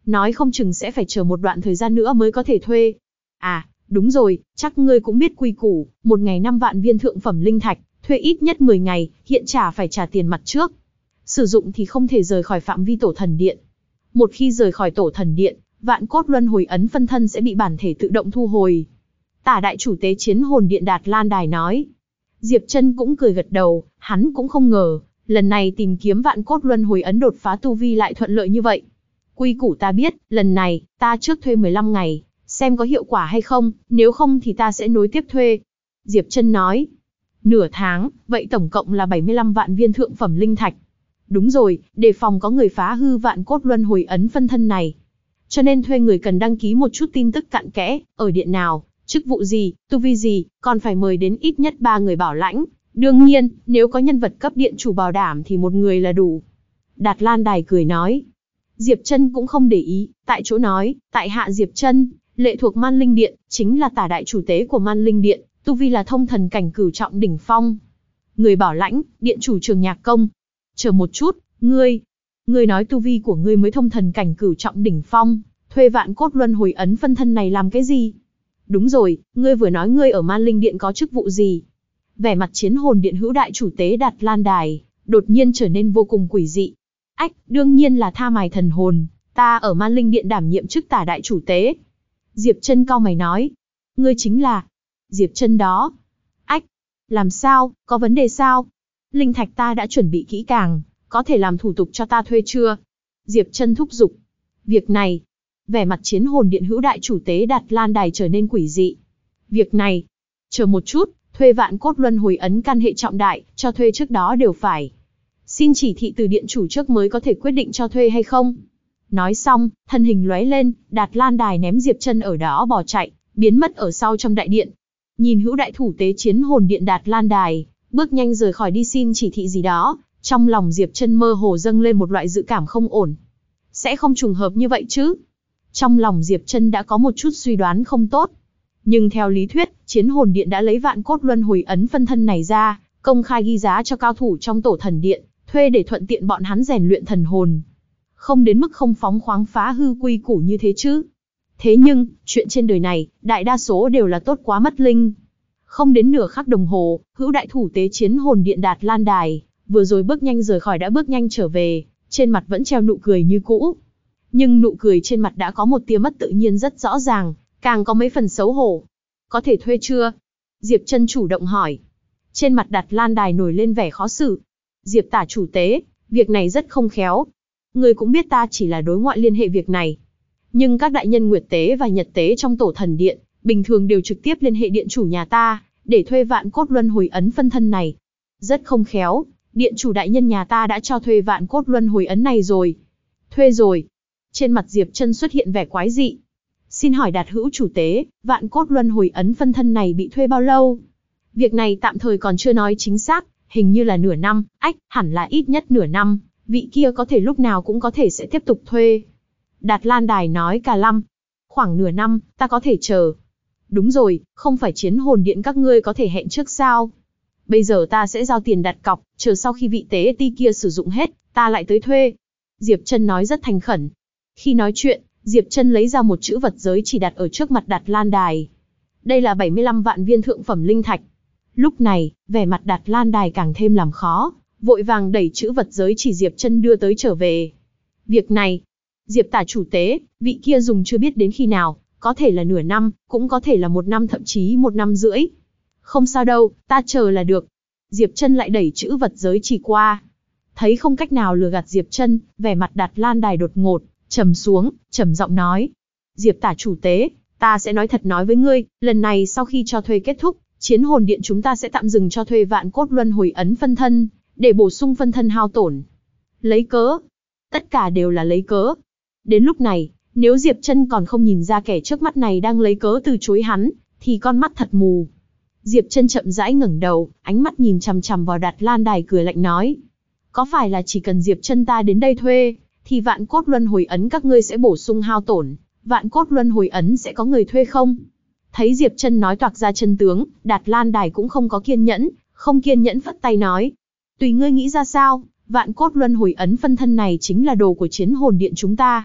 nói không chừng sẽ phải chờ một đoạn thời gian nữa mới có thể thuê. À, đúng rồi, chắc ngươi cũng biết quy củ, một ngày 5 vạn viên thượng phẩm linh thạch, thuê ít nhất 10 ngày, hiện phải trả tiền mặt trước. Sử dụng thì không thể rời khỏi phạm vi tổ thần điện. Một khi rời khỏi tổ thần điện, vạn cốt luân hồi ấn phân thân sẽ bị bản thể tự động thu hồi. Tả đại chủ tế chiến hồn điện Đạt Lan Đài nói. Diệp Chân cũng cười gật đầu, hắn cũng không ngờ, lần này tìm kiếm vạn cốt luân hồi ấn đột phá tu vi lại thuận lợi như vậy. Quy củ ta biết, lần này, ta trước thuê 15 ngày, xem có hiệu quả hay không, nếu không thì ta sẽ nối tiếp thuê. Diệp Chân nói. Nửa tháng, vậy tổng cộng là 75 vạn viên thượng phẩm linh thạch. Đúng rồi, đề phòng có người phá hư vạn cốt luân hồi ấn phân thân này. Cho nên thuê người cần đăng ký một chút tin tức cặn kẽ, ở điện nào, chức vụ gì, tu vi gì, còn phải mời đến ít nhất 3 người bảo lãnh. Đương nhiên, nếu có nhân vật cấp điện chủ bảo đảm thì một người là đủ. Đạt Lan Đài cười nói. Diệp Chân cũng không để ý, tại chỗ nói, tại hạ Diệp Chân, lệ thuộc Man Linh Điện, chính là tả đại chủ tế của Man Linh Điện, tu vi là thông thần cảnh cửu trọng đỉnh phong. Người bảo lãnh, điện chủ Trường Nhạc Công. Chờ một chút, ngươi nói tu vi của ngươi mới thông thần cảnh cửu trọng đỉnh phong, thuê vạn cốt luân hồi ấn phân thân này làm cái gì? Đúng rồi, ngươi vừa nói ngươi ở Man Linh Điện có chức vụ gì? Vẻ mặt chiến hồn điện hữu đại chủ tế Đạt Lan Đài, đột nhiên trở nên vô cùng quỷ dị. Ách, đương nhiên là tha mài thần hồn, ta ở Man Linh Điện đảm nhiệm chức tả đại chủ tế. Diệp Chân cau mày nói, ngươi chính là Diệp Chân đó. Ách, làm sao, có vấn đề sao? Linh thạch ta đã chuẩn bị kỹ càng, có thể làm thủ tục cho ta thuê chưa? Diệp Chân thúc giục. Việc này, vẻ mặt chiến hồn điện hữu đại chủ tế Đạt Lan Đài trở nên quỷ dị. Việc này, chờ một chút, thuê vạn cốt luân hồi ấn căn hệ trọng đại, cho thuê trước đó đều phải xin chỉ thị từ điện chủ trước mới có thể quyết định cho thuê hay không. Nói xong, thân hình lóe lên, Đạt Lan Đài ném Diệp Chân ở đó bỏ chạy, biến mất ở sau trong đại điện. Nhìn hữu đại thủ tế chiến hồn điện Đạt Lan Đài, bước nhanh rời khỏi đi xin chỉ thị gì đó, trong lòng Diệp Chân mơ hồ dâng lên một loại dự cảm không ổn. Sẽ không trùng hợp như vậy chứ? Trong lòng Diệp Chân đã có một chút suy đoán không tốt. Nhưng theo lý thuyết, chiến hồn điện đã lấy vạn cốt luân hồi ấn phân thân này ra, công khai ghi giá cho cao thủ trong tổ thần điện, thuê để thuận tiện bọn hắn rèn luyện thần hồn. Không đến mức không phóng khoáng phá hư quy củ như thế chứ. Thế nhưng, chuyện trên đời này, đại đa số đều là tốt quá mất linh. Không đến nửa khắc đồng hồ, hữu đại thủ tế chiến hồn điện Đạt Lan Đài, vừa rồi bước nhanh rời khỏi đã bước nhanh trở về, trên mặt vẫn treo nụ cười như cũ. Nhưng nụ cười trên mặt đã có một tia mất tự nhiên rất rõ ràng, càng có mấy phần xấu hổ. Có thể thuê chưa? Diệp Chân chủ động hỏi. Trên mặt Đạt Lan Đài nổi lên vẻ khó xử. Diệp tả chủ tế, việc này rất không khéo. Người cũng biết ta chỉ là đối ngoại liên hệ việc này. Nhưng các đại nhân Nguyệt Tế và Nhật Tế trong tổ thần điện, bình thường đều trực tiếp liên hệ điện chủ nhà ta, để thuê vạn cốt luân hồi ấn phân thân này. Rất không khéo, điện chủ đại nhân nhà ta đã cho thuê vạn cốt luân hồi ấn này rồi. Thuê rồi. Trên mặt Diệp Chân xuất hiện vẻ quái dị. Xin hỏi Đạt hữu chủ tế, vạn cốt luân hồi ấn phân thân này bị thuê bao lâu? Việc này tạm thời còn chưa nói chính xác, hình như là nửa năm, hẳn là ít nhất nửa năm, vị kia có thể lúc nào cũng có thể sẽ tiếp tục thuê. Đạt Lan Đài nói cả lăm. Khoảng nửa năm, ta có thể chờ. Đúng rồi, không phải chiến hồn điện các ngươi có thể hẹn trước sao? Bây giờ ta sẽ giao tiền đặt cọc, chờ sau khi vị tế ti kia sử dụng hết, ta lại tới thuê. Diệp Chân nói rất thành khẩn. Khi nói chuyện, Diệp Chân lấy ra một chữ vật giới chỉ đặt ở trước mặt Đạt Lan Đài. Đây là 75 vạn viên thượng phẩm linh thạch. Lúc này, vẻ mặt Đạt Lan Đài càng thêm làm khó, vội vàng đẩy chữ vật giới chỉ Diệp Chân đưa tới trở về. Việc này, Diệp tả chủ tế, vị kia dùng chưa biết đến khi nào, có thể là nửa năm, cũng có thể là 1 năm thậm chí 1 năm rưỡi. Không sao đâu, ta chờ là được. Diệp Chân lại đẩy chữ vật giới chỉ qua. Thấy không cách nào lừa gạt Diệp Chân, vẻ mặt Đạt Lan Đài đột ngột trầm xuống, trầm giọng nói: "Diệp tả chủ tế, ta sẽ nói thật nói với ngươi, lần này sau khi cho thuê kết thúc, chiến hồn điện chúng ta sẽ tạm dừng cho thuê vạn cốt luân hồi ấn phân thân, để bổ sung phân thân hao tổn." Lấy cớ? Tất cả đều là lấy cớ. Đến lúc này, nếu Diệp Chân còn không nhìn ra kẻ trước mắt này đang lấy cớ từ chối hắn, thì con mắt thật mù. Diệp Chân chậm rãi ngẩng đầu, ánh mắt nhìn chằm chằm vào Đạt Lan Đài cười lạnh nói: "Có phải là chỉ cần Diệp Chân ta đến đây thuê, thì vạn cốt luân hồi ấn các ngươi sẽ bổ sung hao tổn, vạn cốt luân hồi ấn sẽ có người thuê không?" Thấy Diệp Chân nói toạc ra chân tướng, Đạt Lan Đài cũng không có kiên nhẫn, không kiên nhẫn phất tay nói: "Tùy ngươi nghĩ ra sao, vạn cốt luân hồi ấn phân thân này chính là đồ của chiến hồn điện chúng ta.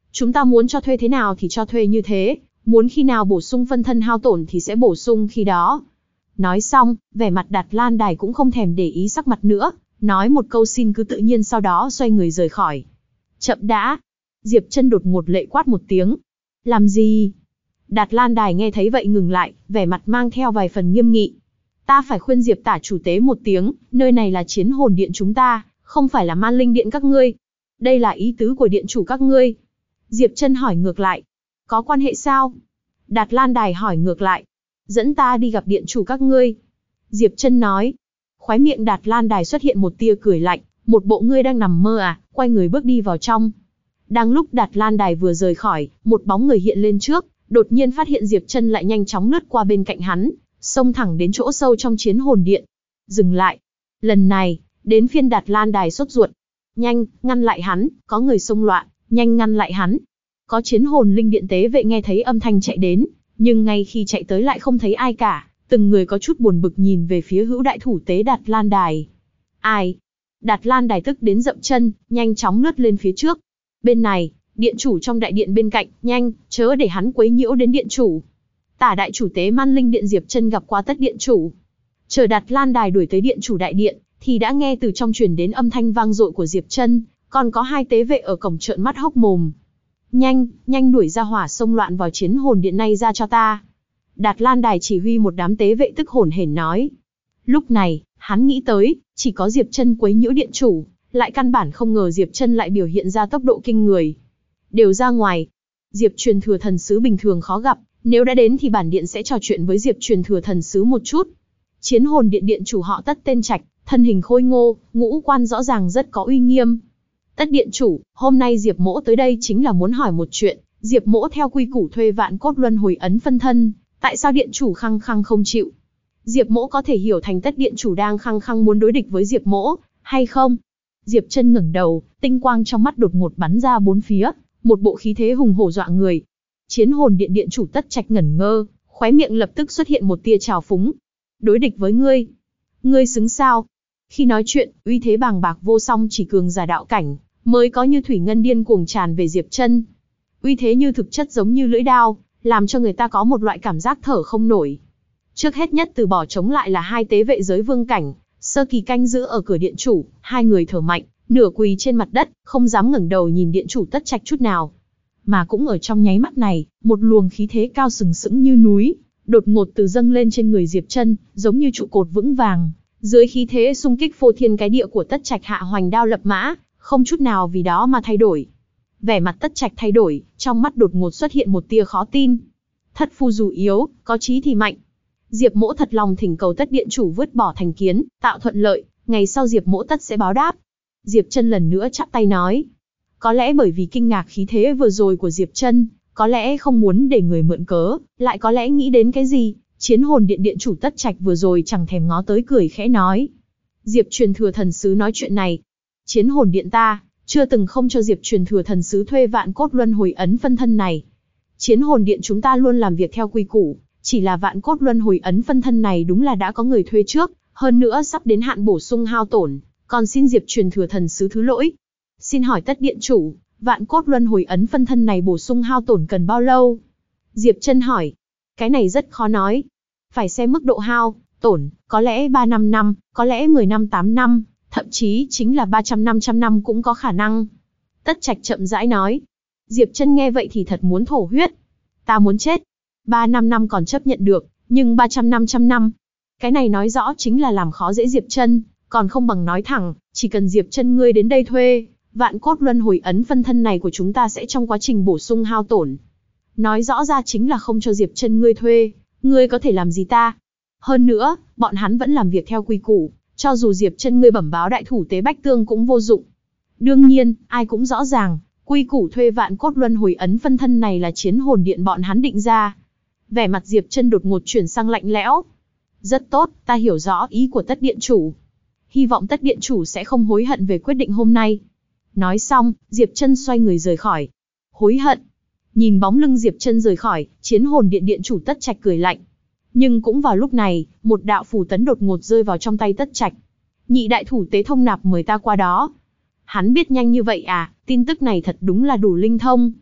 Chúng ta muốn cho thuê thế nào thì cho thuê như thế, muốn khi nào bổ sung phân thân hao tổn thì sẽ bổ sung khi đó. Nói xong, vẻ mặt Đạt Lan Đài cũng không thèm để ý sắc mặt nữa, nói một câu xin cứ tự nhiên sau đó xoay người rời khỏi. Chậm đã. Diệp Trân đột ngột lệ quát một tiếng. Làm gì? Đạt Lan Đài nghe thấy vậy ngừng lại, vẻ mặt mang theo vài phần nghiêm nghị. Ta phải khuyên Diệp tả chủ tế một tiếng, nơi này là Chiến Hồn Điện chúng ta, không phải là Man Linh Điện các ngươi. Đây là ý tứ của điện chủ các ngươi. Diệp Trân hỏi ngược lại. Có quan hệ sao? Đạt Lan Đài hỏi ngược lại. Dẫn ta đi gặp điện chủ các ngươi. Diệp Trân nói. Khóe miệng Đạt Lan Đài xuất hiện một tia cười lạnh, một bộ ngươi đang nằm mơ à, quay người bước đi vào trong. Đang lúc Đạt Lan Đài vừa rời khỏi, một bóng người hiện lên trước, đột nhiên phát hiện Diệp Trân lại nhanh chóng lướt qua bên cạnh hắn, xông thẳng đến chỗ sâu trong Chiến Hồn Điện. Dừng lại. Lần này, đến phiên Đạt Lan Đài sốt ruột. Nhanh, ngăn lại hắn, có người xông loạn, nhanh ngăn lại hắn. Có Chiến Hồn Linh Điện tế vệ nghe thấy âm thanh chạy đến, nhưng ngay khi chạy tới lại không thấy ai cả, từng người có chút buồn bực nhìn về phía hữu đại thủ tế Đạt Lan Đài. Ai? Đạt Lan Đài tức đến dậm chân, nhanh chóng lướt lên phía trước. Bên này, điện chủ trong đại điện bên cạnh, nhanh, chớ để hắn quấy nhiễu đến điện chủ. Tả đại chủ tế Man Linh Điện Diệp Trân gặp qua tất điện chủ. Chờ Đạt Lan Đài đuổi tới điện chủ đại điện, thì đã nghe từ trong truyền đến âm thanh vang dội của Diệp Trân, còn có hai tế vệ ở cổng trợn mắt hốc mồm. Nhanh, nhanh đuổi ra hỏa xông loạn vào Chiến Hồn Điện này ra cho ta. Đạt Lan Đài chỉ huy một đám tế vệ tức hổn hển nói. Lúc này, hắn nghĩ tới, chỉ có Diệp Trân quấy nhiễu điện chủ, lại căn bản không ngờ Diệp Trân lại biểu hiện ra tốc độ kinh người. Đều ra ngoài. Diệp truyền thừa thần sứ bình thường khó gặp, nếu đã đến thì bản điện sẽ trò chuyện với Diệp truyền thừa thần sứ một chút. Chiến Hồn Điện điện chủ họ Tất tên Trạch, thân hình khôi ngô, ngũ quan rõ ràng rất có uy nghiêm. Tất điện chủ, hôm nay Diệp Mỗ tới đây chính là muốn hỏi một chuyện, Diệp Mỗ theo quy củ thuê Vạn Cốt Luân Hồi ấn phân thân, tại sao điện chủ khăng khăng không chịu? Diệp Mỗ có thể hiểu thành Tất điện chủ đang khăng khăng muốn đối địch với Diệp Mỗ, hay không? Diệp Trân ngẩng đầu, tinh quang trong mắt đột ngột bắn ra bốn phía, một bộ khí thế hùng hổ dọa người. Chiến Hồn Điện điện chủ Tất Trạch ngẩn ngơ, khóe miệng lập tức xuất hiện một tia trào phúng. Đối địch với ngươi? Ngươi xứng sao? Khi nói chuyện, uy thế bàng bạc vô song chỉ cường giả đạo cảnh, mới có như thủy ngân điên cuồng tràn về Diệp Trân. Uy thế như thực chất giống như lưỡi đao, làm cho người ta có một loại cảm giác thở không nổi. Trước hết nhất từ bỏ chống lại là hai tế vệ giới vương cảnh, sơ kỳ canh giữ ở cửa điện chủ, hai người thở mạnh, nửa quỳ trên mặt đất, không dám ngẩng đầu nhìn điện chủ Tất Trạch chút nào. Mà cũng ở trong nháy mắt này, một luồng khí thế cao sừng sững như núi, đột ngột từ dâng lên trên người Diệp Trân, giống như trụ cột vững vàng. Dưới khí thế xung kích phô thiên cái địa của Tất Trạch hạ hoành đao lập mã, không chút nào vì đó mà thay đổi. Vẻ mặt Tất Trạch thay đổi, trong mắt đột ngột xuất hiện một tia khó tin. Thất phu dù yếu, có chí thì mạnh. Diệp Mỗ thật lòng thỉnh cầu Tất điện chủ vứt bỏ thành kiến, tạo thuận lợi, ngày sau Diệp Mỗ tất sẽ báo đáp. Diệp Trân lần nữa chắp tay nói. Có lẽ bởi vì kinh ngạc khí thế vừa rồi của Diệp Trân, có lẽ không muốn để người mượn cớ, lại có lẽ nghĩ đến cái gì, Chiến Hồn Điện điện chủ Tất Trạch vừa rồi chẳng thèm ngó tới cười khẽ nói. Diệp truyền thừa thần sứ nói chuyện này. Chiến Hồn Điện ta, chưa từng không cho Diệp truyền thừa thần sứ thuê Vạn Cốt Luân Hồi ấn phân thân này. Chiến Hồn Điện chúng ta luôn làm việc theo quy củ, chỉ là Vạn Cốt Luân Hồi ấn phân thân này đúng là đã có người thuê trước, hơn nữa sắp đến hạn bổ sung hao tổn, còn xin Diệp truyền thừa thần sứ thứ lỗi. Xin hỏi Tất điện chủ, Vạn Cốt Luân Hồi ấn phân thân này bổ sung hao tổn cần bao lâu? Diệp Trân hỏi. Cái này rất khó nói. Phải xem mức độ hao tổn, có lẽ 3-5 năm, có lẽ 10 năm 8 năm, thậm chí chính là 300-500 năm cũng có khả năng. Tất Trạch chậm rãi nói. Diệp Trân nghe vậy thì thật muốn thổ huyết. Ta muốn chết. 3-5 năm còn chấp nhận được, nhưng 300-500 năm. Cái này nói rõ chính là làm khó dễ Diệp Trân, còn không bằng nói thẳng, chỉ cần Diệp Trân ngươi đến đây thuê, Vạn Cốt Luân Hồi ấn phân thân này của chúng ta sẽ trong quá trình bổ sung hao tổn. Nói rõ ra chính là không cho Diệp Trân ngươi thuê, ngươi có thể làm gì ta? Hơn nữa, bọn hắn vẫn làm việc theo quy củ, cho dù Diệp Trân ngươi bẩm báo đại thủ tế Bách Tương cũng vô dụng. Đương nhiên, ai cũng rõ ràng, quy củ thuê Vạn Cốt Luân Hồi ấn phân thân này là Chiến Hồn Điện bọn hắn định ra. Vẻ mặt Diệp Trân đột ngột chuyển sang lạnh lẽo. Rất tốt, ta hiểu rõ ý của Tất điện chủ. Hy vọng Tất điện chủ sẽ không hối hận về quyết định hôm nay. Nói xong, Diệp Trân xoay người rời khỏi. Hối hận? Nhìn bóng lưng Diệp Trân rời khỏi, Chiến Hồn Điện điện chủ Tất Trạch cười lạnh. Nhưng cũng vào lúc này, một đạo phù tấn đột ngột rơi vào trong tay Tất Trạch. Nhị đại thủ tế Thông Nạp mời ta qua đó. Hắn biết nhanh như vậy à, tin tức này thật đúng là đủ linh thông.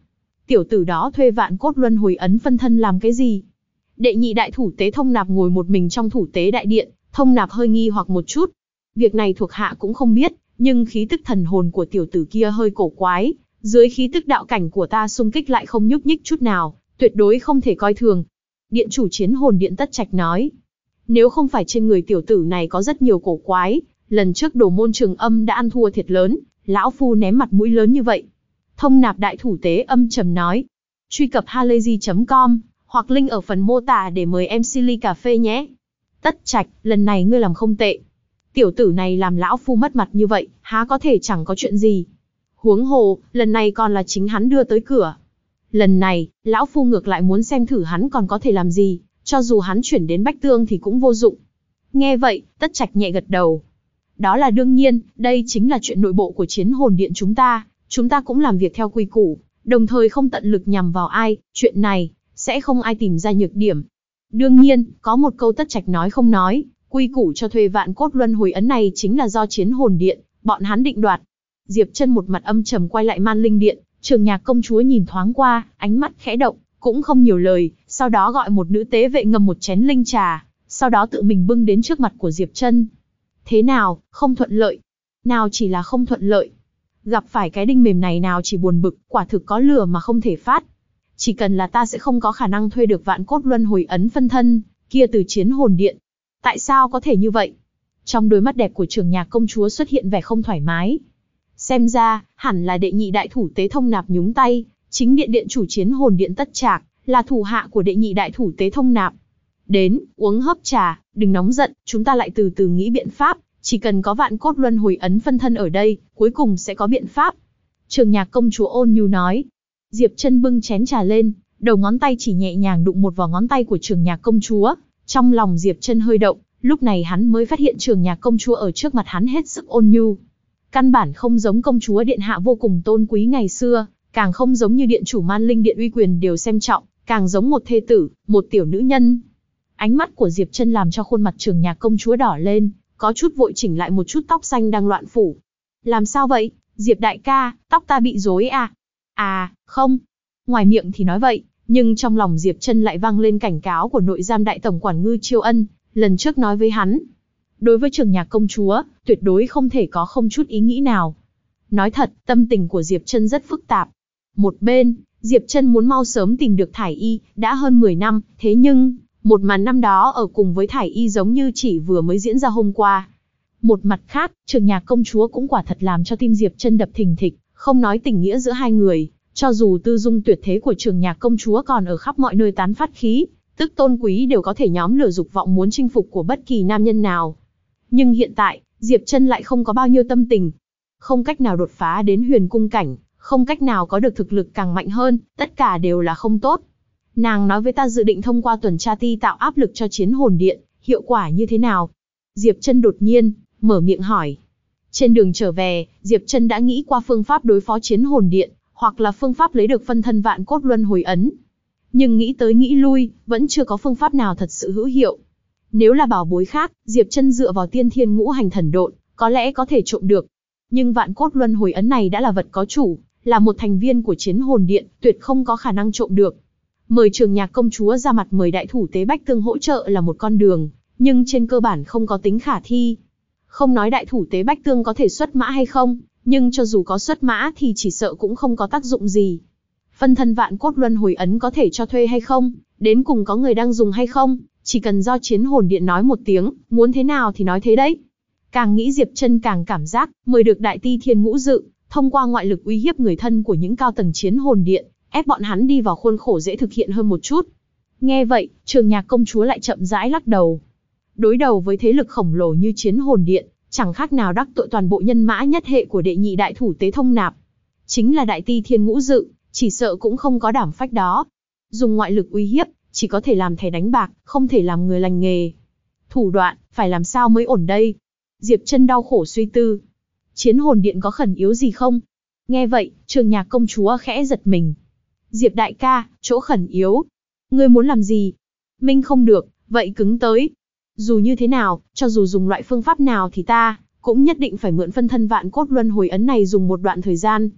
tiểu tử đó thuê vạn cốt luân hồi ấn phân thân làm cái gì? Đệ nhị đại thủ tế Thông Nạp ngồi một mình trong thủ tế đại điện, Thông Nạp hơi nghi hoặc một chút. Việc này thuộc hạ cũng không biết, nhưng khí tức thần hồn của tiểu tử kia hơi cổ quái, dưới khí tức đạo cảnh của ta xung kích lại không nhúc nhích chút nào, tuyệt đối không thể coi thường. Điện chủ Chiến Hồn Điện Tất Trạch nói, nếu không phải trên người tiểu tử này có rất nhiều cổ quái, lần trước Đồ Môn Trường Âm đã ăn thua thiệt lớn, lão phu ném mặt mũi lớn như vậy. Thông Nạp đại thủ tế âm trầm nói, truy cập halayzi.com hoặc link ở phần mô tả để mời em Silly cà phê nhé. Tất Trạch, lần này ngươi làm không tệ. Tiểu tử này làm lão phu mất mặt như vậy, há có thể chẳng có chuyện gì. Huống hồ, lần này còn là chính hắn đưa tới cửa. Lần này, lão phu ngược lại muốn xem thử hắn còn có thể làm gì, cho dù hắn chuyển đến Bách Tương thì cũng vô dụng. Nghe vậy, Tất Trạch nhẹ gật đầu. Đó là đương nhiên, đây chính là chuyện nội bộ của Chiến Hồn Điện chúng ta cũng làm việc theo quy củ, đồng thời không tận lực nhằm vào ai, chuyện này sẽ không ai tìm ra nhược điểm. Đương nhiên, có một câu Tất Trạch nói không nói, quy củ cho thuê vạn cốt luân hồi ấn này chính là do Chiến Hồn Điện bọn hắn định đoạt. Diệp Chân một mặt âm trầm quay lại Man Linh Điện, Trường Nhạc công chúa nhìn thoáng qua, ánh mắt khẽ động, cũng không nhiều lời, sau đó gọi một nữ tế vệ ngâm một chén linh trà, sau đó tự mình bưng đến trước mặt của Diệp Chân. Thế nào, không thuận lợi? Nào chỉ là không thuận lợi. Gặp phải cái đinh mềm này nào chỉ buồn bực, quả thực có lửa mà không thể phát. Chỉ cần là ta sẽ không có khả năng thuê được vạn cốt luân hồi ấn phân thân kia từ Chiến Hồn Điện. Tại sao có thể như vậy? Trong đôi mắt đẹp của Trường Nhạc công chúa xuất hiện vẻ không thoải mái. Xem ra, hẳn là đệ nhị đại thủ tế Thông Nạp nhúng tay, chính điện điện chủ Chiến Hồn Điện Tất Trạc, là thủ hạ của đệ nhị đại thủ tế Thông Nạp. Đến, uống hớp trà, đừng nóng giận, chúng ta lại từ từ nghĩ biện pháp, chỉ cần có vạn cốt luân hồi ấn phân thân ở đây, cuối cùng sẽ có biện pháp. Trường Nhạc công chúa ôn nhu nói. Diệp Chân bưng chén trà lên, đầu ngón tay chỉ nhẹ nhàng đụng một vào ngón tay của Trường Nhạc công chúa. Trong lòng Diệp Chân hơi động, lúc này hắn mới phát hiện Trường Nhạc công chúa ở trước mặt hắn hết sức ôn nhu. Căn bản không giống công chúa điện hạ vô cùng tôn quý ngày xưa, càng không giống như điện chủ Man Linh Điện uy quyền đều xem trọng, càng giống một thê tử, một tiểu nữ nhân. Ánh mắt của Diệp Chân làm cho khuôn mặt Trường Nhạc công chúa đỏ lên, có chút vội chỉnh lại một chút tóc xanh đang loạn phủ. Làm sao vậy, Diệp đại ca, tóc ta bị rối à? À, không. Ngoài miệng thì nói vậy, nhưng trong lòng Diệp Chân lại vang lên cảnh cáo của nội giam đại tổng quản Ngư Chiêu Ân, lần trước nói với hắn. Đối với Trường Nhạc công chúa, tuyệt đối không thể có không chút ý nghĩ nào. Nói thật, tâm tình của Diệp Chân rất phức tạp. Một bên, Diệp Chân muốn mau sớm tìm được Thải Y, đã hơn 10 năm, thế nhưng, một màn năm đó ở cùng với Thải Y giống như chỉ vừa mới diễn ra hôm qua. Một mặt khác, Trường Nhạc công chúa cũng quả thật làm cho tim Diệp Chân đập thình thịch, không nói tình nghĩa giữa hai người, cho dù tư dung tuyệt thế của Trường Nhạc công chúa còn ở khắp mọi nơi tán phát khí, tức tôn quý đều có thể nhóm lửa dục vọng muốn chinh phục của bất kỳ nam nhân nào. Nhưng hiện tại, Diệp Chân lại không có bao nhiêu tâm tình. Không cách nào đột phá đến huyền cung cảnh, không cách nào có được thực lực càng mạnh hơn, tất cả đều là không tốt. Nàng nói với ta dự định thông qua tuần tra ti tạo áp lực cho Chiến Hồn Điện, hiệu quả như thế nào? Diệp Chân đột nhiên mở miệng hỏi. Trên đường trở về, Diệp Chân đã nghĩ qua phương pháp đối phó Chiến Hồn Điện, hoặc là phương pháp lấy được phân thân vạn cốt luân hồi ấn. Nhưng nghĩ tới nghĩ lui, vẫn chưa có phương pháp nào thật sự hữu hiệu. Nếu là bảo bối khác, Diệp Chân dựa vào tiên thiên ngũ hành thần độn, có lẽ có thể trộm được. Nhưng vạn cốt luân hồi ấn này đã là vật có chủ, là một thành viên của Chiến Hồn Điện, tuyệt không có khả năng trộm được. Mời Trường Nhạc công chúa ra mặt mời đại thủ tế Bách Tương hỗ trợ là một con đường, nhưng trên cơ bản không có tính khả thi. Không nói đại thủ tế Bách Tương có thể xuất mã hay không, nhưng cho dù có xuất mã thì chỉ sợ cũng không có tác dụng gì. Phân thân vạn cốt luân hồi ấn có thể cho thuê hay không, đến cùng có người đang dùng hay không, chỉ cần do Chiến Hồn Điện nói một tiếng, muốn thế nào thì nói thế đấy. Càng nghĩ Diệp Chân càng cảm giác, mời được đại ti thiên ngũ dự, thông qua ngoại lực uy hiếp người thân của những cao tầng Chiến Hồn Điện, ép bọn hắn đi vào khuôn khổ dễ thực hiện hơn một chút. Nghe vậy, Trường Nhạc công chúa lại chậm rãi lắc đầu. Đối đầu với thế lực khổng lồ như Chiến Hồn Điện, chẳng khác nào đắc tội toàn bộ nhân mã nhất hệ của đệ nhị đại thủ tế Thông Nạp. Chính là đại ti thiên ngũ dự, chỉ sợ cũng không có đảm phách đó. Dùng ngoại lực uy hiếp, chỉ có thể làm thẻ đánh bạc, không thể làm người lành nghề. Thủ đoạn, phải làm sao mới ổn đây? Diệp Chân đau khổ suy tư. Chiến Hồn Điện có khẩn yếu gì không? Nghe vậy, Trường Nhạc công chúa khẽ giật mình. Diệp đại ca, chỗ khẩn yếu. Ngươi muốn làm gì? Minh không được, vậy cứng tới. Dù như thế nào, cho dù dùng loại phương pháp nào thì ta cũng nhất định phải mượn phân thân vạn cốt luân hồi ấn này dùng một đoạn thời gian.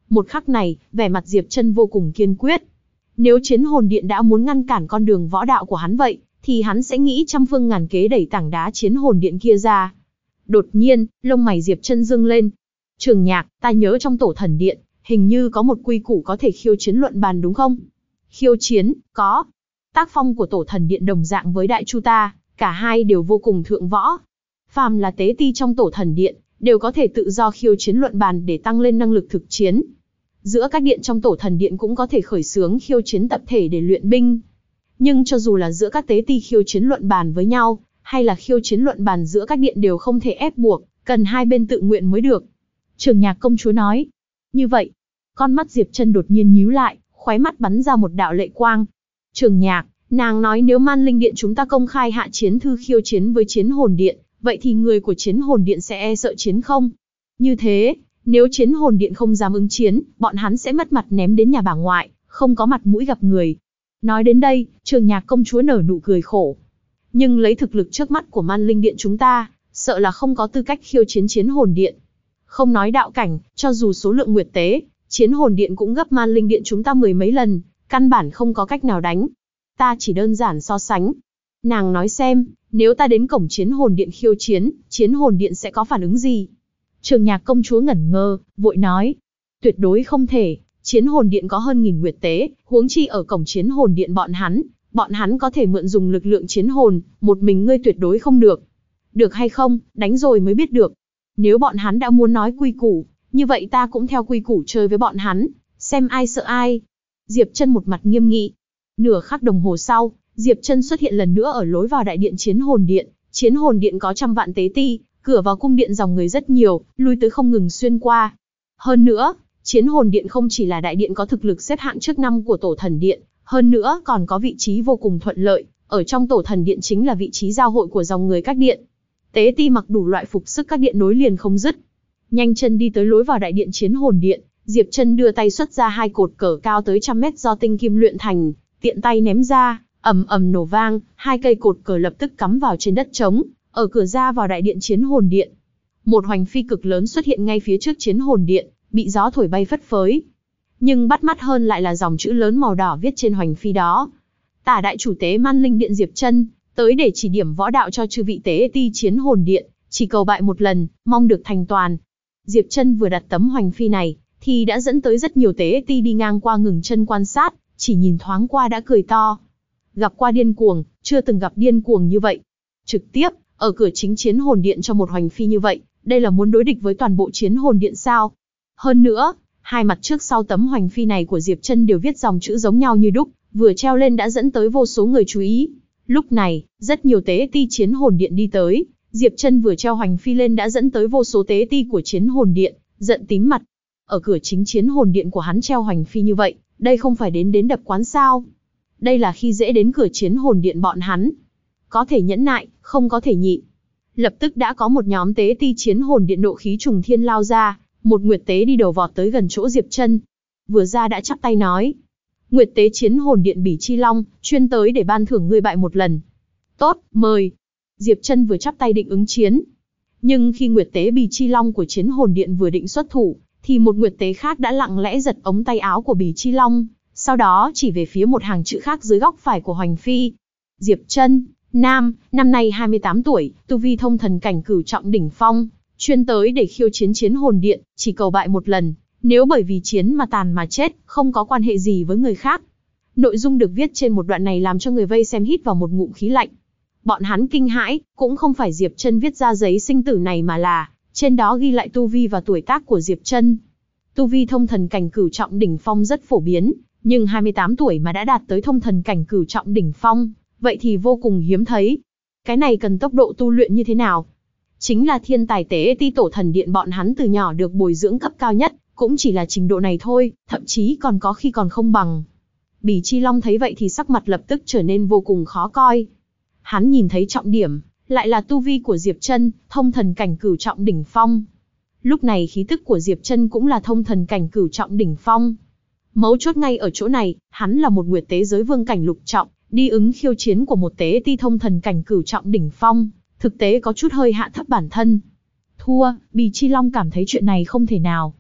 Một khắc này, vẻ mặt Diệp Trân vô cùng kiên quyết. Nếu Chiến Hồn Điện đã muốn ngăn cản con đường võ đạo của hắn vậy, thì hắn sẽ nghĩ trăm phương ngàn kế đẩy tảng đá Chiến Hồn Điện kia ra. Đột nhiên, lông mày Diệp Trân dương lên. Trường Nhạc, ta nhớ trong Tổ Thần Điện, hình như có một quy củ có thể khiêu chiến luận bàn đúng không? Khiêu chiến, có. Tác phong của Tổ Thần Điện đồng dạng với Đại Chu ta, cả hai đều vô cùng thượng võ. Phàm là tế ti trong Tổ Thần Điện, đều có thể tự do khiêu chiến luận bàn để tăng lên năng lực thực chiến. Giữa các điện trong Tổ Thần Điện cũng có thể khởi xướng khiêu chiến tập thể để luyện binh. Nhưng cho dù là giữa các tế ti khiêu chiến luận bàn với nhau, hay là khiêu chiến luận bàn giữa các điện đều không thể ép buộc, cần hai bên tự nguyện mới được. Trường Nhạc công chúa nói. Như vậy, con mắt Diệp Trân đột nhiên nhíu lại, khóe mắt bắn ra một đạo lệ quang. Trường Nhạc, nàng nói nếu Man Linh Điện chúng ta công khai hạ chiến thư khiêu chiến với Chiến Hồn Điện, vậy thì người của Chiến Hồn Điện sẽ e sợ chiến không? Như thế, nếu Chiến Hồn Điện không dám ứng chiến, bọn hắn sẽ mất mặt ném đến nhà bà ngoại, không có mặt mũi gặp người. Nói đến đây, Trường Nhạc công chúa nở nụ cười khổ. Nhưng lấy thực lực trước mắt của Man Linh Điện chúng ta, sợ là không có tư cách khiêu chiến Chiến Hồn Điện. Không nói đạo cảnh, cho dù số lượng nguyệt tế, Chiến Hồn Điện cũng gấp Man Linh Điện chúng ta mười mấy lần, căn bản không có cách nào đánh. Ta chỉ đơn giản so sánh. Nàng nói xem, nếu ta đến cổng Chiến Hồn Điện khiêu chiến, Chiến Hồn Điện sẽ có phản ứng gì? Trường Nhạc công chúa ngẩn ngơ, vội nói. Tuyệt đối không thể, Chiến Hồn Điện có hơn 1000 nguyệt tế, huống chi ở cổng Chiến Hồn Điện bọn hắn có thể mượn dùng lực lượng chiến hồn, một mình ngươi tuyệt đối không được. Được hay không, đánh rồi mới biết được. Nếu bọn hắn đã muốn nói quy củ, như vậy ta cũng theo quy củ chơi với bọn hắn, xem ai sợ ai. Diệp Trân một mặt nghiêm nghị. Nửa khắc đồng hồ sau, Diệp Trân xuất hiện lần nữa ở lối vào đại điện Chiến Hồn Điện. Chiến Hồn Điện có trăm vạn tế ti, cửa vào cung điện dòng người rất nhiều, lui tới không ngừng xuyên qua. Hơn nữa, Chiến Hồn Điện không chỉ là đại điện có thực lực xếp hạng trước 5 của Tổ Thần Điện, hơn nữa còn có vị trí vô cùng thuận lợi, ở trong Tổ Thần Điện chính là vị trí giao hội của dòng người các điện. Tế ti mặc đủ loại phục sức các điện nối liền không dứt. Nhanh chân đi tới lối vào đại điện Chiến Hồn Điện, Diệp Trân đưa tay xuất ra hai cột cờ cao tới 100 mét do tinh kim luyện thành, tiện tay ném ra, ầm ầm nổ vang, hai cây cột cờ lập tức cắm vào trên đất trống, ở cửa ra vào đại điện Chiến Hồn Điện. Một hoành phi cực lớn xuất hiện ngay phía trước Chiến Hồn Điện, bị gió thổi bay phất phới. Nhưng bắt mắt hơn lại là dòng chữ lớn màu đỏ viết trên hoành phi đó. Tả đại chủ tế Man Linh Điện Diệp Trân, tới để chỉ điểm võ đạo cho chư vị tế ti Chiến Hồn Điện, chỉ cầu bại một lần, mong được thành toàn. Diệp Trân vừa đặt tấm hoành phi này, thì đã dẫn tới rất nhiều tế ti đi ngang qua ngừng chân quan sát, chỉ nhìn thoáng qua đã cười to. Gặp qua điên cuồng, chưa từng gặp điên cuồng như vậy. Trực tiếp, ở cửa chính Chiến Hồn Điện cho một hoành phi như vậy, đây là muốn đối địch với toàn bộ Chiến Hồn Điện sao? Hơn nữa, hai mặt trước sau tấm hoành phi này của Diệp Trân đều viết dòng chữ giống nhau như đúc, vừa treo lên đã dẫn tới vô số người chú ý. Lúc này, rất nhiều tế ti Chiến Hồn Điện đi tới, Diệp Trân vừa treo hoành phi lên đã dẫn tới vô số tế ti của Chiến Hồn Điện, giận tím mặt. Ở cửa chính Chiến Hồn Điện của hắn treo hoành phi như vậy, đây không phải đến đập quán sao? Đây là khi dễ đến cửa Chiến Hồn Điện bọn hắn. Có thể nhẫn nại, không có thể nhịn. Lập tức đã có một nhóm tế ti Chiến Hồn Điện nộ khí trùng thiên lao ra, một nguyệt tế đi đầu vọt tới gần chỗ Diệp Trân. Vừa ra đã chắp tay nói. Nguyệt tế Chiến Hồn Điện Bỉ Chi Long, chuyên tới để ban thưởng ngươi bại một lần. Tốt, mời. Diệp Trân vừa chắp tay định ứng chiến. Nhưng khi nguyệt tế Bỉ Chi Long của Chiến Hồn Điện vừa định xuất thủ, thì một nguyệt tế khác đã lặng lẽ giật ống tay áo của Bỉ Chi Long, sau đó chỉ về phía một hàng chữ khác dưới góc phải của hoành phi. Diệp Trân, nam, năm nay 28 tuổi, tu vi thông thần cảnh cửu trọng đỉnh phong, chuyên tới để khiêu chiến Chiến Hồn Điện, chỉ cầu bại một lần, nếu bởi vì chiến mà tàn mà chết, không có quan hệ gì với người khác. Nội dung được viết trên một đoạn này làm cho người vây xem hít vào một ngụm khí lạnh. Bọn hắn kinh hãi, cũng không phải Diệp Trân viết ra giấy sinh tử này mà là, trên đó ghi lại tu vi và tuổi tác của Diệp Trân. Tu vi thông thần cảnh cửu trọng đỉnh phong rất phổ biến, nhưng 28 tuổi mà đã đạt tới thông thần cảnh cửu trọng đỉnh phong, vậy thì vô cùng hiếm thấy. Cái này cần tốc độ tu luyện như thế nào? Chính là thiên tài tế ti Tổ Thần Điện bọn hắn từ nhỏ được bồi dưỡng cấp cao nhất, cũng chỉ là trình độ này thôi, thậm chí còn có khi còn không bằng. Bỉ Chi Long thấy vậy thì sắc mặt lập tức trở nên vô cùng khó coi. Hắn nhìn thấy trọng điểm, lại là tu vi của Diệp Trân, thông thần cảnh cửu trọng đỉnh phong. Lúc này khí tức của Diệp Trân cũng là thông thần cảnh cửu trọng đỉnh phong. Mấu chốt ngay ở chỗ này, hắn là một nguyệt tế giới vương cảnh lục trọng, đi ứng khiêu chiến của một tế ti thông thần cảnh cửu trọng đỉnh phong, thực tế có chút hơi hạ thấp bản thân. Thua, Bỉ Chi Long cảm thấy chuyện này không thể nào.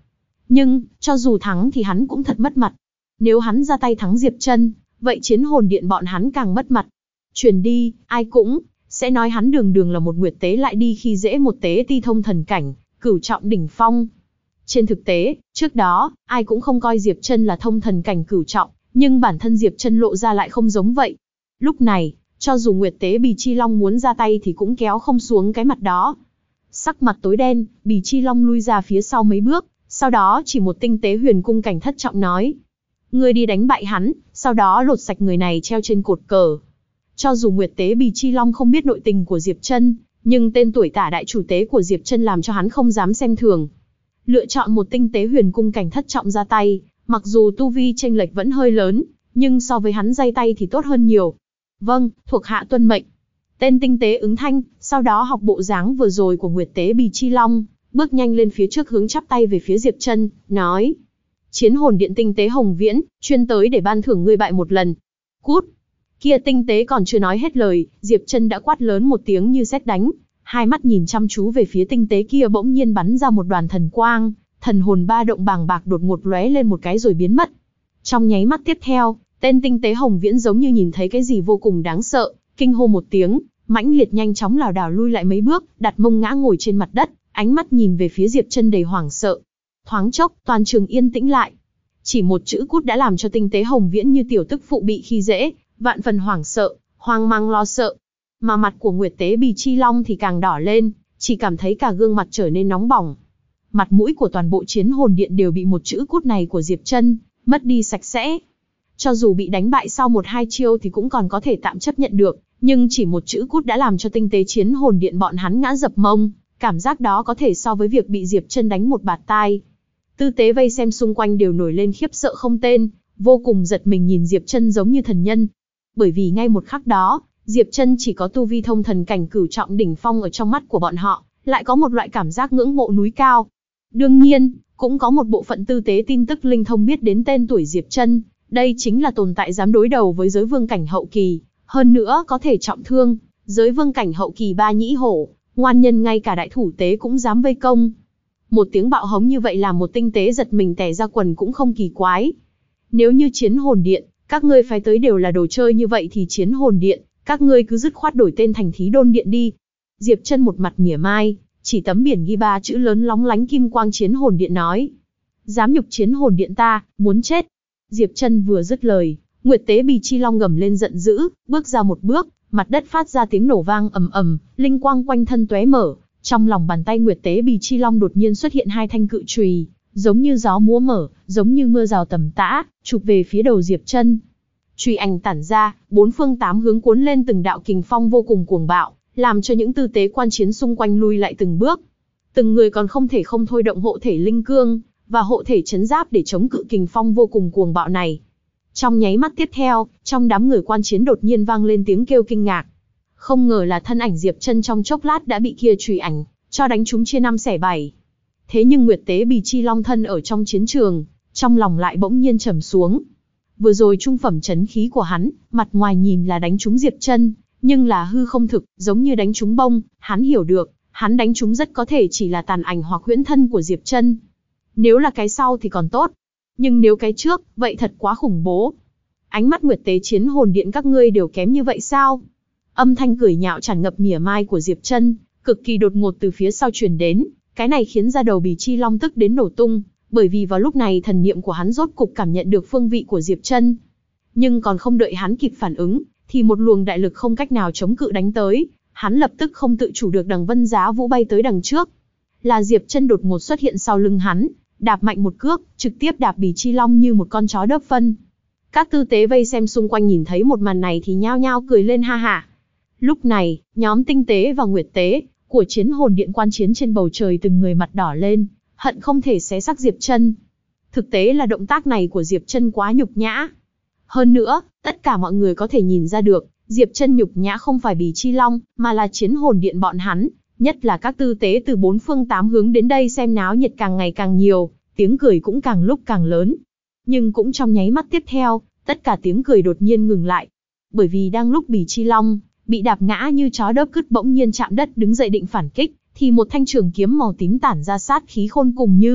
Nhưng, cho dù thắng thì hắn cũng thật mất mặt. Nếu hắn ra tay thắng Diệp Chân, vậy chiến hồn điện bọn hắn càng mất mặt. Truyền đi, ai cũng sẽ nói hắn đường đường là một nguyệt tế lại đi khi dễ một tế ti thông thần cảnh, cửu trọng đỉnh phong. Trên thực tế, trước đó, ai cũng không coi Diệp Chân là thông thần cảnh cửu trọng, nhưng bản thân Diệp Chân lộ ra lại không giống vậy. Lúc này, cho dù nguyệt tế Bì Chi Long muốn ra tay thì cũng kéo không xuống cái mặt đó. Sắc mặt tối đen, Bì Chi Long lui ra phía sau mấy bước, sau đó chỉ một tinh tế huyền cung cảnh thất trọng nói. Ngươi đi đánh bại hắn, sau đó lột sạch người này treo trên cột cờ. Cho dù nguyệt tế Bì Chi Long không biết nội tình của Diệp Chân, nhưng tên tuổi tả đại chủ tế của Diệp Chân làm cho hắn không dám xem thường. Lựa chọn một tinh tế huyền cung cảnh thất trọng ra tay, mặc dù tu vi chênh lệch vẫn hơi lớn, nhưng so với hắn giây tay thì tốt hơn nhiều. Vâng, thuộc hạ tuân mệnh. Tên tinh tế ứng thanh, sau đó học bộ dáng vừa rồi của nguyệt tế Bì Chi Long, bước nhanh lên phía trước hướng chắp tay về phía Diệp Chân, nói. Chiến hồn điện tinh tế Hồng Viễn, chuyên tới để ban thưởng ngươi bại một lần. Cút! Kia tinh tế còn chưa nói hết lời, Diệp Chân đã quát lớn một tiếng như sét đánh. Hai mắt nhìn chăm chú về phía tinh tế kia bỗng nhiên bắn ra một đoàn thần quang, thần hồn ba động bàng bạc đột ngột lóe lên một cái rồi biến mất. Trong nháy mắt tiếp theo, tên tinh tế Hồng Viễn giống như nhìn thấy cái gì vô cùng đáng sợ, kinh hô một tiếng, mãnh liệt nhanh chóng lảo đảo lui lại mấy bước, đặt mông ngã ngồi trên mặt đất, ánh mắt nhìn về phía Diệp Chân đầy hoảng sợ. Thoáng chốc, toàn trường yên tĩnh lại. Chỉ một chữ cút đã làm cho tinh tế Hồng Viễn như tiểu tức phụ bị khi dễ, vạn phần hoảng sợ, hoang mang lo sợ. Mà mặt của nguyệt tế Bì Chi Long thì càng đỏ lên, chỉ cảm thấy cả gương mặt trở nên nóng bỏng. Mặt mũi của toàn bộ chiến hồn điện đều bị một chữ cút này của Diệp Chân mất đi sạch sẽ. Cho dù bị đánh bại sau 1-2 chiêu thì cũng còn có thể tạm chấp nhận được, nhưng chỉ một chữ cút đã làm cho tinh tế chiến hồn điện bọn hắn ngã dập mông, cảm giác đó có thể so với việc bị Diệp Chân đánh một bạt tai. Tư tế vây xem xung quanh đều nổi lên khiếp sợ không tên, vô cùng giật mình nhìn Diệp Chân giống như thần nhân. Bởi vì ngay một khắc đó, Diệp Chân chỉ có tu vi thông thần cảnh cửu trọng đỉnh phong ở trong mắt của bọn họ, lại có một loại cảm giác ngưỡng mộ núi cao. Đương nhiên, cũng có một bộ phận tư tế tin tức linh thông biết đến tên tuổi Diệp Chân, đây chính là tồn tại dám đối đầu với giới vương cảnh hậu kỳ, hơn nữa có thể trọng thương, giới vương cảnh hậu kỳ ba nhĩ hổ, ngoan nhân ngay cả đại thủ tế cũng dám vây công. Một tiếng bạo hống như vậy làm một tinh tế giật mình tè ra quần cũng không kỳ quái. Nếu như chiến hồn điện, các ngươi phái tới đều là đồ chơi như vậy thì chiến hồn điện, các ngươi cứ dứt khoát đổi tên thành Thí Đôn điện đi. Diệp Chân một mặt mỉa mai, chỉ tấm biển ghi 3 chữ lớn lóng lánh kim quang chiến hồn điện nói. Dám nhục chiến hồn điện ta, muốn chết. Diệp Chân vừa dứt lời, nguyệt tế Bì Chi Long gầm lên giận dữ, bước ra một bước, mặt đất phát ra tiếng nổ vang ầm ầm, linh quang quanh thân tóe mở. Trong lòng bàn tay nguyệt tế Bì Chi Long đột nhiên xuất hiện 2 thanh cự chùy, giống như gió múa mở, giống như mưa rào tầm tã, chụp về phía đầu Diệp Chân. Chùy ảnh tản ra, 4 phương 8 hướng cuốn lên từng đạo kình phong vô cùng cuồng bạo, làm cho những tư tế quan chiến xung quanh lui lại từng bước. Từng người còn không thể không thôi động hộ thể linh cương và hộ thể trấn giáp để chống cự kình phong vô cùng cuồng bạo này. Trong nháy mắt tiếp theo, trong đám người quan chiến đột nhiên vang lên tiếng kêu kinh ngạc. Không ngờ là thân ảnh Diệp Chân trong chốc lát đã bị kia chùy ảnh cho đánh trúng chia 5 xẻ 7. Thế nhưng nguyệt tế Bì Chi Long thân ở trong chiến trường, trong lòng lại bỗng nhiên trầm xuống. Vừa rồi trung phẩm chấn khí của hắn, mặt ngoài nhìn là đánh trúng Diệp Chân, nhưng là hư không thực, giống như đánh trúng bông, hắn hiểu được, hắn đánh trúng rất có thể chỉ là tàn ảnh hoặc huyễn thân của Diệp Chân. Nếu là cái sau thì còn tốt, nhưng nếu cái trước, vậy thật quá khủng bố. Ánh mắt nguyệt tế chiến hồn điện các ngươi đều kém như vậy sao? Âm thanh cười nhạo tràn ngập mỉa mai của Diệp Chân, cực kỳ đột ngột từ phía sau truyền đến, cái này khiến da đầu Bì Chi Long tức đến nổ tung, bởi vì vào lúc này thần niệm của hắn rốt cục cảm nhận được phương vị của Diệp Chân. Nhưng còn không đợi hắn kịp phản ứng, thì một luồng đại lực không cách nào chống cự đánh tới, hắn lập tức không tự chủ được đằng vân giá vũ bay tới đằng trước. Là Diệp Chân đột ngột xuất hiện sau lưng hắn, đạp mạnh một cước, trực tiếp đạp Bì Chi Long như một con chó đớp phân. Các tư tế vây xem xung quanh nhìn thấy một màn này thì nhao nhao cười lên ha hả. Lúc này, nhóm tinh tế và nguyệt tế của chiến hồn điện quan chiến trên bầu trời từng người mặt đỏ lên, hận không thể xé xác Diệp Chân. Thực tế là động tác này của Diệp Chân quá nhục nhã. Hơn nữa, tất cả mọi người có thể nhìn ra được, Diệp Chân nhục nhã không phải Bì Chi Long, mà là chiến hồn điện bọn hắn, nhất là các tư tế từ 4 phương 8 hướng đến đây xem náo nhiệt càng ngày càng nhiều, tiếng cười cũng càng lúc càng lớn. Nhưng cũng trong nháy mắt tiếp theo, tất cả tiếng cười đột nhiên ngừng lại. Bởi vì đang lúc Bì Chi Long bị đạp ngã như chó đớp cứt bỗng nhiên chạm đất đứng dậy định phản kích, thì một thanh trường kiếm màu tím tản ra sát khí khôn cùng như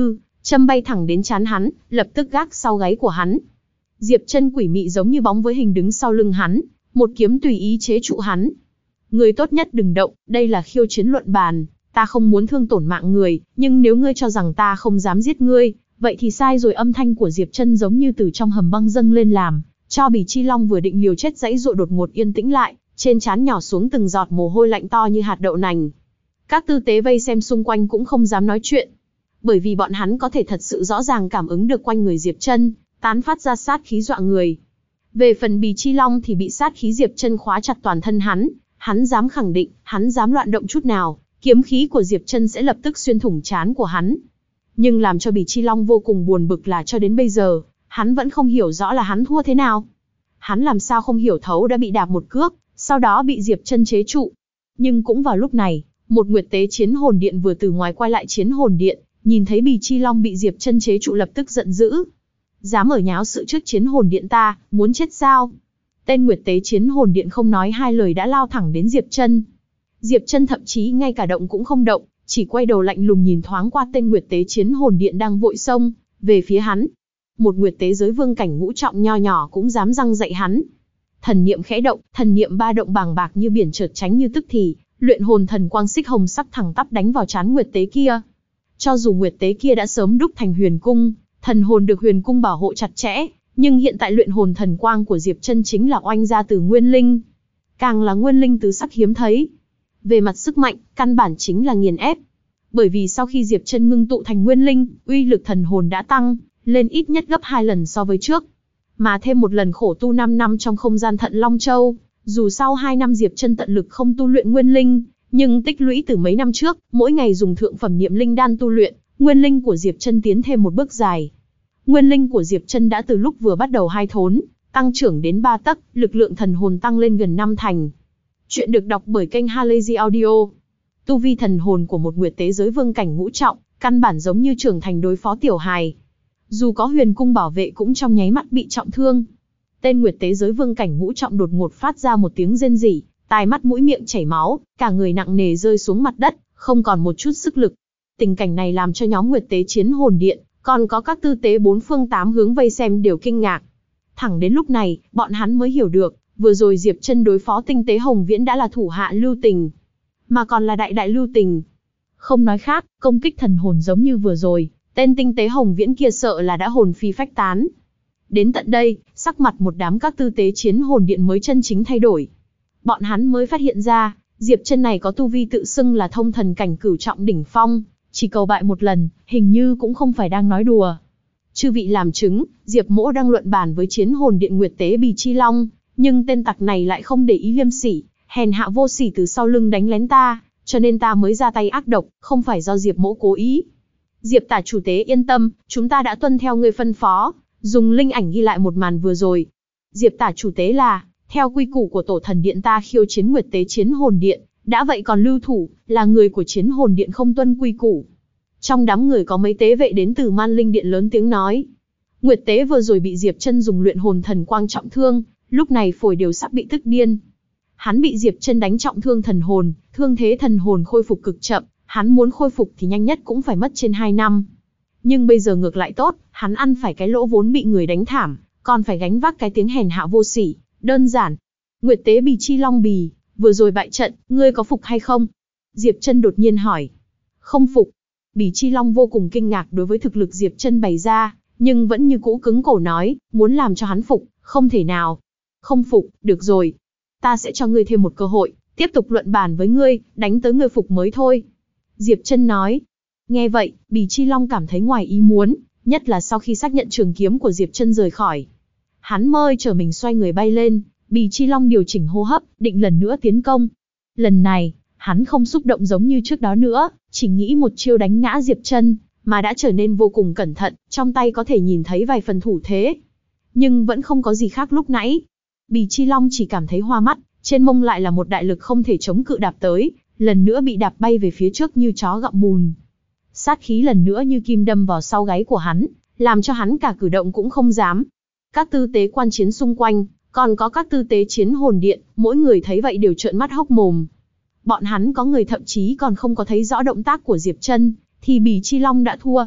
Châm bay thẳng đến trán hắn, lập tức gác sau gáy của hắn. Diệp Chân quỷ mị giống như bóng với hình đứng sau lưng hắn, một kiếm tùy ý chế trụ hắn. Ngươi tốt nhất đừng động, đây là khiêu chiến luận bàn, ta không muốn thương tổn mạng người, nhưng nếu ngươi cho rằng ta không dám giết ngươi, vậy thì sai rồi. Âm thanh của Diệp Chân giống như từ trong hầm băng dâng lên làm cho Bỉ Chi Long vừa định liều chết giãy giụa đột ngột yên tĩnh lại, trên trán nhỏ xuống từng giọt mồ hôi lạnh to như hạt đậu nành. Các tư tế vây xem xung quanh cũng không dám nói chuyện, bởi vì bọn hắn có thể thật sự rõ ràng cảm ứng được quanh người Diệp Chân tán phát ra sát khí dọa người. Về phần Bỉ Chi Long thì bị sát khí Diệp Chân khóa chặt toàn thân hắn dám khẳng định, hắn dám loạn động chút nào, kiếm khí của Diệp Chân sẽ lập tức xuyên thủng trán của hắn. Nhưng làm cho Bỉ Chi Long vô cùng buồn bực là cho đến bây giờ, hắn vẫn không hiểu rõ là hắn thua thế nào. Hắn làm sao không hiểu thấu đã bị đạp một cước, sau đó bị Diệp Chân chế trụ. Nhưng cũng vào lúc này, một nguyệt tế chiến hồn điện vừa từ ngoài quay lại chiến hồn điện, nhìn thấy Bỉ Chi Long bị Diệp Chân chế trụ lập tức giận dữ. Dám ở nháo sự trước chiến hồn điện ta, muốn chết sao? Tên nguyệt tế chiến hồn điện không nói hai lời đã lao thẳng đến Diệp Chân. Diệp Chân thậm chí ngay cả động cũng không động, chỉ quay đầu lạnh lùng nhìn thoáng qua tên nguyệt tế chiến hồn điện đang vội xông về phía hắn. Một nguyệt tế giới vương cảnh ngũ trọng nho nhỏ cũng dám răng dạy hắn. Thần niệm khẽ động, thần niệm ba động bàng bạc như biển chợt tránh như tức thì, luyện hồn thần quang xích hồng sắc thẳng tắp đánh vào trán nguyệt tế kia. Cho dù nguyệt tế kia đã sớm đúc thành huyền cung, thần hồn được huyền cung bảo hộ chặt chẽ, nhưng hiện tại luyện hồn thần quang của Diệp Chân chính là oanh ra từ nguyên linh, càng là nguyên linh tứ sắc hiếm thấy. Về mặt sức mạnh, căn bản chính là nghiền ép. Bởi vì sau khi Diệp Chân ngưng tụ thành nguyên linh, uy lực thần hồn đã tăng lên ít nhất gấp 2 lần so với trước. Mà thêm một lần khổ tu 5 năm trong không gian Thận Long Châu, dù sau 2 năm Diệp Chân tận lực không tu luyện nguyên linh, nhưng tích lũy từ mấy năm trước, mỗi ngày dùng thượng phẩm niệm linh đan tu luyện, nguyên linh của Diệp Chân tiến thêm một bước dài. Nguyên linh của Diệp Chân đã từ lúc vừa bắt đầu 2 thốn, tăng trưởng đến 3 tấc, lực lượng thần hồn tăng lên gần 5 thành. Chuyện được đọc bởi kênh Halazy Audio. Tu vi thần hồn của một nguyệt tế giới vương cảnh ngũ trọng, căn bản giống như trưởng thành đối phó tiểu hài. Dù có huyền cung bảo vệ cũng trong nháy mắt bị trọng thương. Tên nguyệt tế giới vương cảnh ngũ trọng đột ngột phát ra một tiếng rên rỉ, tai mắt mũi miệng chảy máu, cả người nặng nề rơi xuống mặt đất, không còn một chút sức lực. Tình cảnh này làm cho nhóm nguyệt tế chiến hồn điện, còn có các tư tế 4 phương 8 hướng vây xem đều kinh ngạc. Thẳng đến lúc này, bọn hắn mới hiểu được, vừa rồi Diệp Chân đối phó tinh tế Hồng Viễn đã là thủ hạ lưu tình, mà còn là đại lưu tình. Không nói khác, công kích thần hồn giống như vừa rồi, tên tinh tế Hồng Viễn kia sợ là đã hồn phi phách tán. Đến tận đây, sắc mặt một đám các tư tế chiến hồn điện mới chân chính thay đổi. Bọn hắn mới phát hiện ra, Diệp Chân này có tu vi tự xưng là thông thần cảnh cửu trọng đỉnh phong, chỉ cầu bại một lần, hình như cũng không phải đang nói đùa. Chư vị làm chứng, Diệp Mỗ đang luận bàn với chiến hồn điện nguyệt tế Bỉ Chi Long, nhưng tên tặc này lại không để ý liêm sỉ, hèn hạ vô sỉ từ sau lưng đánh lén ta, cho nên ta mới ra tay ác độc, không phải do Diệp Mỗ cố ý. Diệp tả chủ tế yên tâm, chúng ta đã tuân theo ngươi phân phó, dùng linh ảnh ghi lại một màn vừa rồi. Diệp tả chủ tế là, theo quy củ của tổ thần điện ta khiêu chiến nguyệt tế chiến hồn điện, đã vậy còn lưu thủ, là người của chiến hồn điện không tuân quy củ. Trong đám người có mấy tế vệ đến từ Man Linh điện lớn tiếng nói. Nguyệt tế vừa rồi bị Diệp Chân dùng luyện hồn thần quang trọng thương, lúc này phổi đều sắp bị tức điên. Hắn bị Diệp Chân đánh trọng thương thần hồn, thương thế thần hồn khôi phục cực chậm, hắn muốn khôi phục thì nhanh nhất cũng phải mất trên 2 năm. Nhưng bây giờ ngược lại tốt, hắn ăn phải cái lỗ vốn bị người đánh thảm, còn phải gánh vác cái tiếng hèn hạ vô sỉ, đơn giản. Nguyệt tế Bỉ Chi Long Bì, vừa rồi bại trận, ngươi có phục hay không? Diệp Chân đột nhiên hỏi. Không phục. Bỉ Chi Long vô cùng kinh ngạc đối với thực lực Diệp Chân bày ra, nhưng vẫn như cũ cứng cổ nói, muốn làm cho hắn phục, không thể nào. Không phục, được rồi. Ta sẽ cho ngươi thêm một cơ hội, tiếp tục luận bàn với ngươi, đánh tới ngươi phục mới thôi. Diệp Chân nói. Nghe vậy, Bỉ Chi Long cảm thấy ngoài ý muốn, nhất là sau khi xác nhận trường kiếm của Diệp Chân rời khỏi. Hắn mơ chờ mình xoay người bay lên, Bỉ Chi Long điều chỉnh hô hấp, định lần nữa tiến công. Lần này, hắn không xúc động giống như trước đó nữa, chỉ nghĩ một chiêu đánh ngã Diệp Chân, mà đã trở nên vô cùng cẩn thận, trong tay có thể nhìn thấy vài phần thủ thế. Nhưng vẫn không có gì khác lúc nãy. Bỉ Chi Long chỉ cảm thấy hoa mắt, trên mông lại là một đại lực không thể chống cự đạp tới, lần nữa bị đạp bay về phía trước như chó gặm bùn. Sát khí lần nữa như kim đâm vào sau gáy của hắn, làm cho hắn cả cử động cũng không dám. Các tư tế quan chiến xung quanh, còn có các tư tế chiến hồn điện, mỗi người thấy vậy đều trợn mắt hốc mồm. Bọn hắn có người thậm chí còn không có thấy rõ động tác của Diệp Chân, thì Bỉ Chi Long đã thua.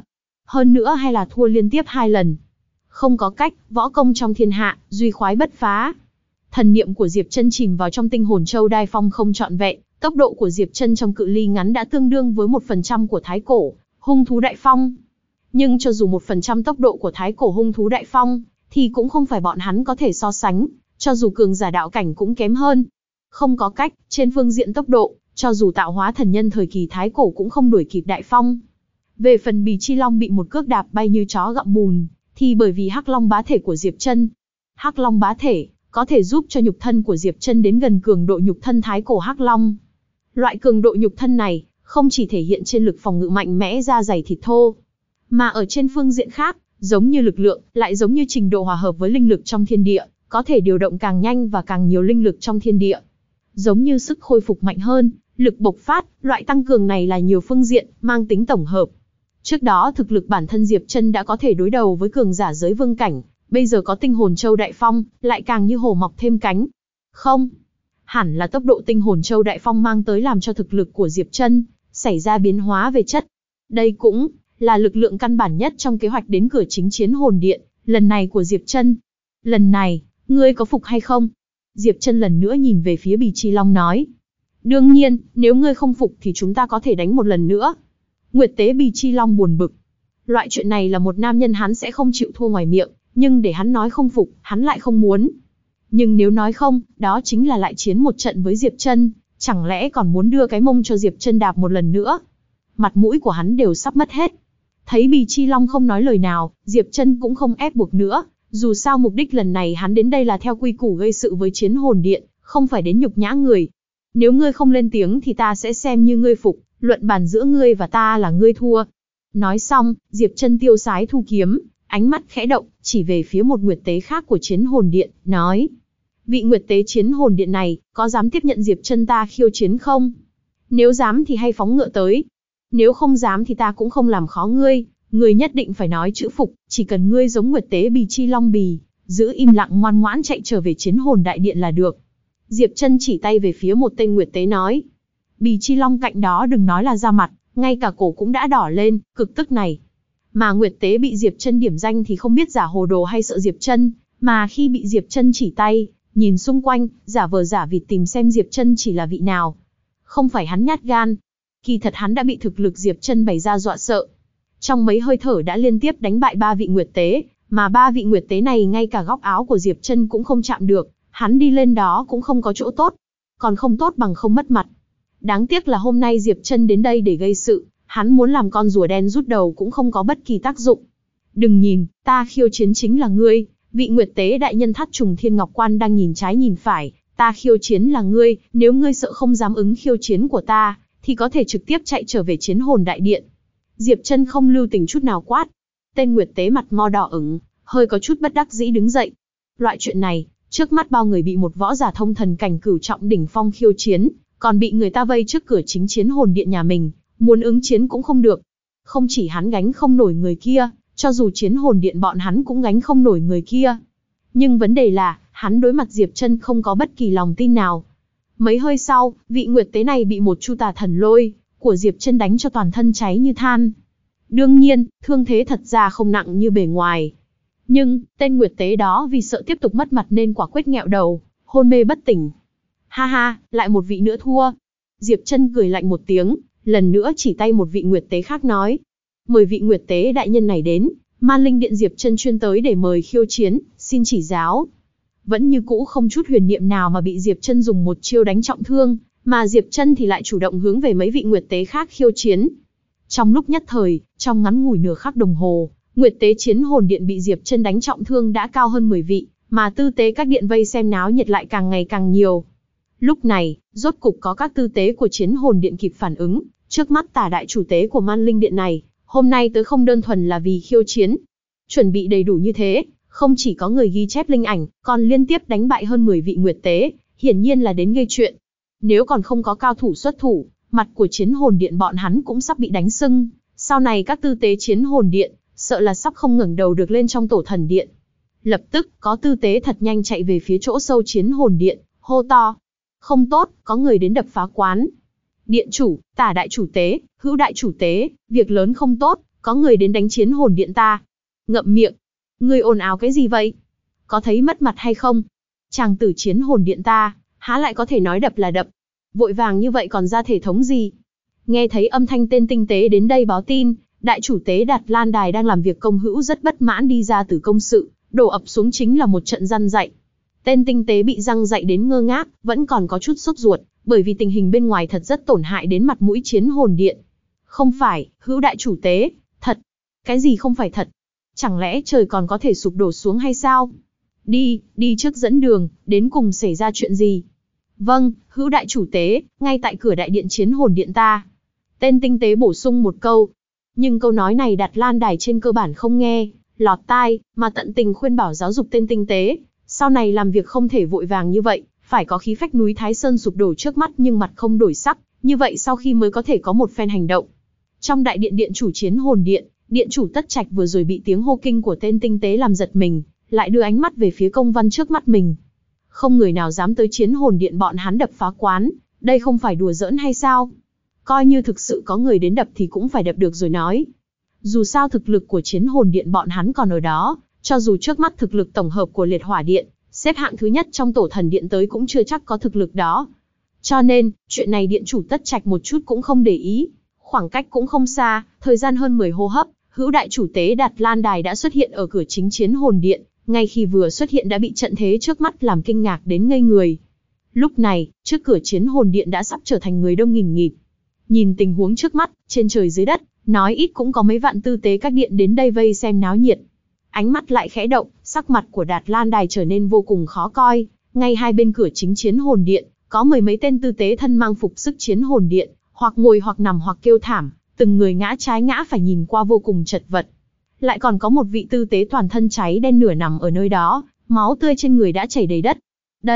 hơn nữa hay là thua liên tiếp 2 lần. Không có cách, võ công trong thiên hạ, duy khoái bất phá. Thần niệm của Diệp Chân chìm vào trong tinh hồn châu Đai Phong không trọn vẹn, tốc độ của Diệp Chân trong cự ly ngắn đã tương đương với 1% của Thái Cổ Hung Thú Đại Phong. Nhưng cho dù 1% tốc độ của Thái Cổ Hung Thú Đại Phong, thì cũng không phải bọn hắn có thể so sánh, cho dù cường giả đạo cảnh cũng kém hơn. Không có cách, trên phương diện tốc độ, cho dù tạo hóa thần nhân thời kỳ Thái Cổ cũng không đuổi kịp Đại Phong. Về phần Bì Chi Long bị một cước đạp bay như chó gặm bùn, thì bởi vì Hắc Long bá thể của Diệp Chân. Hắc Long bá thể có thể giúp cho nhục thân của Diệp Chân đến gần cường độ nhục thân Thái Cổ Hắc Long. Loại cường độ nhục thân này không chỉ thể hiện trên lực phòng ngự mạnh mẽ da dày thịt thô, mà ở trên phương diện khác, giống như lực lượng, lại giống như trình độ hòa hợp với linh lực trong thiên địa, có thể điều động càng nhanh và càng nhiều linh lực trong thiên địa. Giống như sức khôi phục mạnh hơn, lực bộc phát, loại tăng cường này là nhiều phương diện, mang tính tổng hợp. Trước đó thực lực bản thân Diệp Chân đã có thể đối đầu với cường giả giới vương cảnh, bây giờ có tinh hồn châu Đại Phong, lại càng như hổ mọc thêm cánh. Không, hẳn là tốc độ tinh hồn châu Đại Phong mang tới làm cho thực lực của Diệp Chân xảy ra biến hóa về chất. Đây cũng là lực lượng căn bản nhất trong kế hoạch đến cửa chính chiến hồn điện lần này của Diệp Chân. Lần này, ngươi có phục hay không? Diệp Chân lần nữa nhìn về phía Bì Chi Long nói. Đương nhiên, nếu ngươi không phục thì chúng ta có thể đánh một lần nữa. Nguyệt tế Bì Chi Long buồn bực. Loại chuyện này là một nam nhân hắn sẽ không chịu thua ngoài miệng, nhưng để hắn nói không phục, hắn lại không muốn. Nhưng nếu nói không, đó chính là lại chiến một trận với Diệp Chân, chẳng lẽ còn muốn đưa cái mông cho Diệp Chân đạp một lần nữa? Mặt mũi của hắn đều sắp mất hết. Thấy Bì Chi Long không nói lời nào, Diệp Chân cũng không ép buộc nữa, dù sao mục đích lần này hắn đến đây là theo quy củ gây sự với chiến hồn điện, không phải đến nhục nhã người. Nếu ngươi không lên tiếng thì ta sẽ xem như ngươi phục, luận bàn giữa ngươi và ta là ngươi thua. Nói xong, Diệp Chân tiêu sái thu kiếm, ánh mắt khẽ động, chỉ về phía một nguyệt tế khác của chiến hồn điện, nói. Vị nguyệt tế chiến hồn điện này, có dám tiếp nhận Diệp Chân ta khiêu chiến không? Nếu dám thì hay phóng ngựa tới. Nếu không dám thì ta cũng không làm khó ngươi, ngươi nhất định phải nói chữ phục, chỉ cần ngươi giống nguyệt tế Bì Chi Long Bì, giữ im lặng ngoan ngoãn chạy trở về chiến hồn đại điện là được. Diệp Chân chỉ tay về phía một tên nguyệt tế nói. Bì Chi Long cạnh đó đừng nói là ra mặt, ngay cả cổ cũng đã đỏ lên, cực tức này. Mà nguyệt tế bị Diệp Chân điểm danh thì không biết giả hồ đồ hay sợ Diệp Chân, mà khi bị Diệp Chân chỉ tay, nhìn xung quanh, giả vờ giả vịt tìm xem Diệp Chân chỉ là vị nào. Không phải hắn nhát gan, kỳ thật hắn đã bị thực lực Diệp Chân bày ra dọa sợ. Trong mấy hơi thở đã liên tiếp đánh bại 3 vị nguyệt tế, mà 3 vị nguyệt tế này ngay cả góc áo của Diệp Chân cũng không chạm được, hắn đi lên đó cũng không có chỗ tốt, còn không tốt bằng không mất mặt. Đáng tiếc là hôm nay Diệp Chân đến đây để gây sự, hắn muốn làm con rùa đen rút đầu cũng không có bất kỳ tác dụng. Đừng nhìn, ta khiêu chiến chính là ngươi, vị nguyệt tế đại nhân Thắt Trùng Thiên Ngọc Quan đang nhìn trái nhìn phải, ta khiêu chiến là ngươi, nếu ngươi sợ không dám ứng khiêu chiến của ta, thì có thể trực tiếp chạy trở về chiến hồn đại điện. Diệp Chân không lưu tình chút nào quát. Tên nguyệt tế mặt mo đỏ ửng, hơi có chút bất đắc dĩ đứng dậy. Loại chuyện này, trước mắt bao người bị một võ giả thông thần cảnh cửu trọng đỉnh phong khiêu chiến, còn bị người ta vây trước cửa chính chiến hồn điện nhà mình, muốn ứng chiến cũng không được. Không chỉ hắn gánh không nổi người kia, cho dù chiến hồn điện bọn hắn cũng gánh không nổi người kia. Nhưng vấn đề là, hắn đối mặt Diệp Chân không có bất kỳ lòng tin nào. Mấy hơi sau, vị nguyệt tế này bị một chu tà thần lôi của Diệp Chân đánh cho toàn thân cháy như than. Đương nhiên, thương thế thật ra không nặng như bề ngoài. Nhưng, tên nguyệt tế đó vì sợ tiếp tục mất mặt nên quả quyết nghẹo đầu, hôn mê bất tỉnh. Ha ha, lại một vị nữa thua. Diệp Chân cười lạnh một tiếng, lần nữa chỉ tay một vị nguyệt tế khác nói. Mời vị nguyệt tế đại nhân này đến, Man Linh Điện Diệp Chân chuyên tới để mời khiêu chiến, xin chỉ giáo. Vẫn như cũ không chút huyền niệm nào mà bị Diệp Chân dùng một chiêu đánh trọng thương, mà Diệp Chân thì lại chủ động hướng về mấy vị nguyệt tế khác khiêu chiến. Trong lúc nhất thời, trong ngắn ngủi nửa khắc đồng hồ, nguyệt tế chiến hồn điện bị Diệp Chân đánh trọng thương đã cao hơn 10 vị, mà tư tế các điện vây xem náo nhiệt lại càng ngày càng nhiều. Lúc này, rốt cục có các tư tế của chiến hồn điện kịp phản ứng, trước mắt Tả đại chủ tế của Man Linh Điện này, hôm nay tới không đơn thuần là vì khiêu chiến. Chuẩn bị đầy đủ như thế, không chỉ có người ghi chép linh ảnh, còn liên tiếp đánh bại hơn 10 vị nguyệt tế, hiển nhiên là đến gây chuyện. Nếu còn không có cao thủ xuất thủ, mặt của chiến hồn điện bọn hắn cũng sắp bị đánh sưng, sau này các tư tế chiến hồn điện, sợ là sắp không ngẩng đầu được lên trong tổ thần điện. Lập tức, có tư tế thật nhanh chạy về phía chỗ sâu chiến hồn điện, hô to. Không tốt, có người đến đập phá quán. Điện chủ, Tả đại chủ tế, Hữu đại chủ tế, việc lớn không tốt, có người đến đánh chiến hồn điện ta. Ngậm miệng, ngươi ồn ào cái gì vậy? Có thấy mất mặt hay không? Chàng tử chiến hồn điện ta, há lại có thể nói đập là đập. Vội vàng như vậy còn ra thể thống gì? Nghe thấy âm thanh tên tinh tế đến đây báo tin, đại chủ tế Đạt Lan Đài đang làm việc công hữu rất bất mãn đi ra từ công sự, đổ ập xuống chính là một trận răn dạy. Tên tinh tế bị răng dạy đến ngơ ngác, vẫn còn có chút sốt ruột, bởi vì tình hình bên ngoài thật rất tổn hại đến mặt mũi chiến hồn điện. Không phải, hữu đại chủ tế, thật. Cái gì không phải thật? Chẳng lẽ trời còn có thể sụp đổ xuống hay sao? Đi trước dẫn đường, đến cùng xảy ra chuyện gì? Vâng, hữu đại chủ tế, ngay tại cửa đại điện chiến hồn điện ta. Tên tinh tế bổ sung một câu. Nhưng câu nói này Đạt Lan Đài trên cơ bản không nghe, lọt tai, mà tận tình khuyên bảo giáo dục tên tinh tế. Sau này làm việc không thể vội vàng như vậy, phải có khí phách núi Thái Sơn sụp đổ trước mắt nhưng mặt không đổi sắc, như vậy sau khi mới có thể có một phen hành động. Trong đại điện điện chủ chiến hồn điện, điện chủ Tất Trạch vừa rồi bị tiếng hô kinh của tên tinh tế làm giật mình, lại đưa ánh mắt về phía công văn trước mắt mình. Không người nào dám tới chiến hồn điện bọn hắn đập phá quán, đây không phải đùa giỡn hay sao? Coi như thực sự có người đến đập thì cũng phải đập được rồi nói. Dù sao thực lực của chiến hồn điện bọn hắn còn ở đó, cho dù trước mắt thực lực tổng hợp của liệt hỏa điện, xếp hạng thứ nhất trong tổ thần điện tới cũng chưa chắc có thực lực đó. Cho nên, chuyện này điện chủ Tất Trạch một chút cũng không để ý. Khoảng cách cũng không xa, thời gian hơn 10 hô hấp, hữu đại chủ tế Đạt Lan Đài đã xuất hiện ở cửa chính chiến hồn điện, ngay khi vừa xuất hiện đã bị trận thế trước mắt làm kinh ngạc đến ngây người. Lúc này, trước cửa chiến hồn điện đã sắp trở thành người đông nghìn nghịt. Nhìn tình huống trước mắt, trên trời dưới đất, nói ít cũng có mấy vạn tư tế các điện đến đây vây xem náo nhiệt. Ánh mắt lại khẽ động, sắc mặt của Đạt Lan Đài trở nên vô cùng khó coi. Ngay hai bên cửa chính chiến hồn điện, có mười mấy tên tư tế thân mang phục sức chiến hồn điện, hoặc ngồi hoặc nằm hoặc kêu thảm, từng người ngã trái ngã phải nhìn qua vô cùng chật vật. Lại còn có một vị tư tế toàn thân cháy đen nửa nằm ở nơi đó, máu tươi trên người đã chảy đầy đất.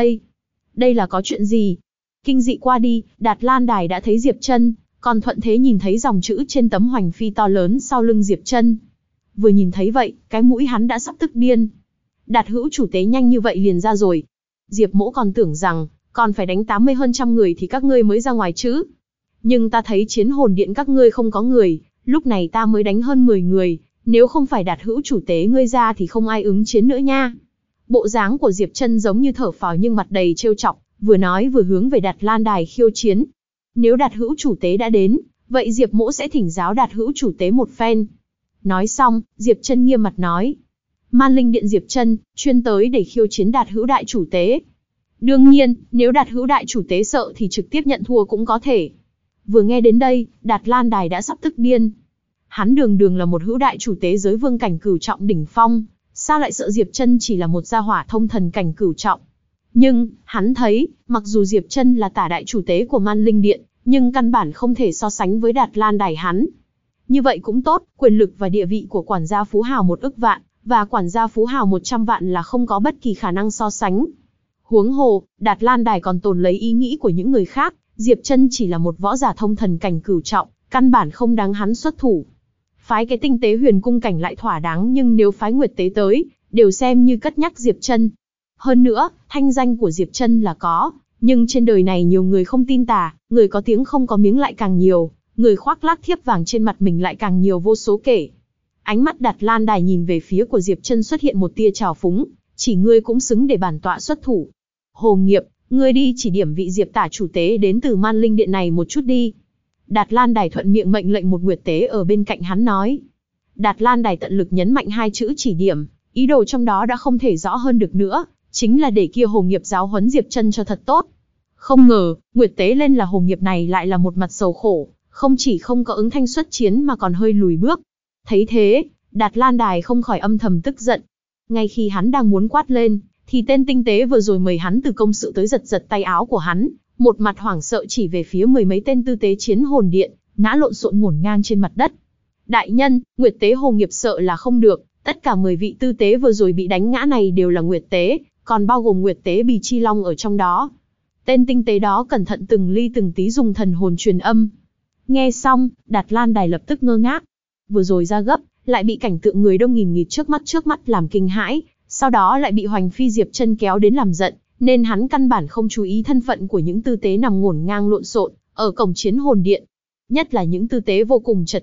Đây là có chuyện gì? Kinh dị qua đi, Đạt Lan Đài đã thấy Diệp Trân, còn thuận thế nhìn thấy dòng chữ trên tấm hoành phi to lớn sau lưng Diệp Trân. Vừa nhìn thấy vậy, cái mũi hắn đã sắp tức điên. Đạt hữu chủ tế nhanh như vậy liền ra rồi. Diệp mỗ còn tưởng rằng, còn phải đánh 80 hơn trăm người thì các ngươi mới ra ngoài chứ. Nhưng ta thấy chiến hồn điện các ngươi không có người, lúc này ta mới đánh hơn 10 người, nếu không phải Đạt hữu chủ tế ngươi ra thì không ai ứng chiến nữa nha. Bộ dáng của Diệp Trân giống như thở phào nhưng mặt đầy trêu chọc, vừa nói vừa hướng về Đạt Lan Đài khiêu chiến. Nếu Đạt hữu chủ tế đã đến, vậy Diệp mỗ sẽ thỉnh giáo Đạt hữu chủ tế một phen. Nói xong, Diệp Trân nghiêm mặt nói. Man Linh Điện Diệp Trân, chuyên tới để khiêu chiến Đạt hữu đại chủ tế. Đương nhiên, nếu Đạt hữu đại chủ tế sợ thì trực tiếp nhận thua cũng có thể. Vừa nghe đến đây, Đạt Lan Đài đã sắp tức điên. Hắn đường đường là một hữu đại chủ tế giới vương cảnh cửu trọng đỉnh phong, sao lại sợ Diệp Trân chỉ là một gia hỏa thông thần cảnh cửu trọng. Nhưng, hắn thấy, mặc dù Diệp Trân là tả đại chủ tế của Man Linh Điện, nhưng căn bản không thể so sánh với Đạt Lan Đài hắn. Như vậy cũng tốt, quyền lực và địa vị của quản gia Phú Hào 1 ức vạn, và quản gia Phú Hào 100 vạn là không có bất kỳ khả năng so sánh. Huống hồ, Đạt Lan Đài còn tồn lấy ý nghĩ của những người khác, Diệp Trân chỉ là một võ giả thông thần cảnh cửu trọng, căn bản không đáng hắn xuất thủ. Phái cái tinh tế huyền cung cảnh lại thỏa đáng nhưng nếu phái nguyệt tế tới, đều xem như cất nhắc Diệp Trân. Hơn nữa, thanh danh của Diệp Trân là có, nhưng trên đời này nhiều người không tin tà, người có tiếng không có miếng lại càng nhiều, người khoác lác thiếp vàng trên mặt mình lại càng nhiều vô số kể. Ánh mắt Đạt Lan Đài nhìn về phía của Diệp Trân xuất hiện một tia trào phúng, chỉ ngươi cũng xứng để bản tọa xuất thủ. Hồ Nghiệp, ngươi đi chỉ điểm vị Diệp tả chủ tế đến từ Man Linh Điện này một chút đi. Đạt Lan Đài thuận miệng mệnh lệnh một nguyệt tế ở bên cạnh hắn nói. Đạt Lan Đài tận lực nhấn mạnh hai chữ chỉ điểm, ý đồ trong đó đã không thể rõ hơn được nữa, chính là để kia Hồ Nghiệp giáo huấn Diệp Trân cho thật tốt. Không ngờ, nguyệt tế lên là Hồ Nghiệp này lại là một mặt sầu khổ, không chỉ không có ứng thanh xuất chiến mà còn hơi lùi bước. Thấy thế, Đạt Lan Đài không khỏi âm thầm tức giận. Ngay khi hắn đang muốn quát lên, thì tên tinh tế vừa rồi mời hắn từ công sự tới giật giật tay áo của hắn, một mặt hoảng sợ chỉ về phía mười mấy tên tư tế chiến hồn điện, ngã lộn xộn ngổn ngang trên mặt đất. Đại nhân, nguyệt tế Hồ Nghiệp sợ là không được, tất cả 10 vị tư tế vừa rồi bị đánh ngã này đều là nguyệt tế, còn bao gồm nguyệt tế Bì Chi Long ở trong đó. Tên tinh tế đó cẩn thận từng ly từng tí dùng thần hồn truyền âm. Nghe xong, Đạt Lan Đài lập tức ngơ ngác. Vừa rồi ra gấp, lại bị cảnh tượng người đông nghìn nghịt trước mắt làm kinh hãi, sau đó lại bị Hoành Phi Diệp Trân kéo đến làm giận, nên hắn căn bản không chú ý thân phận của những tư tế nằm ngổn ngang lộn xộn ở cổng chiến hồn điện. Nhất là những tư tế vô cùng chật vật,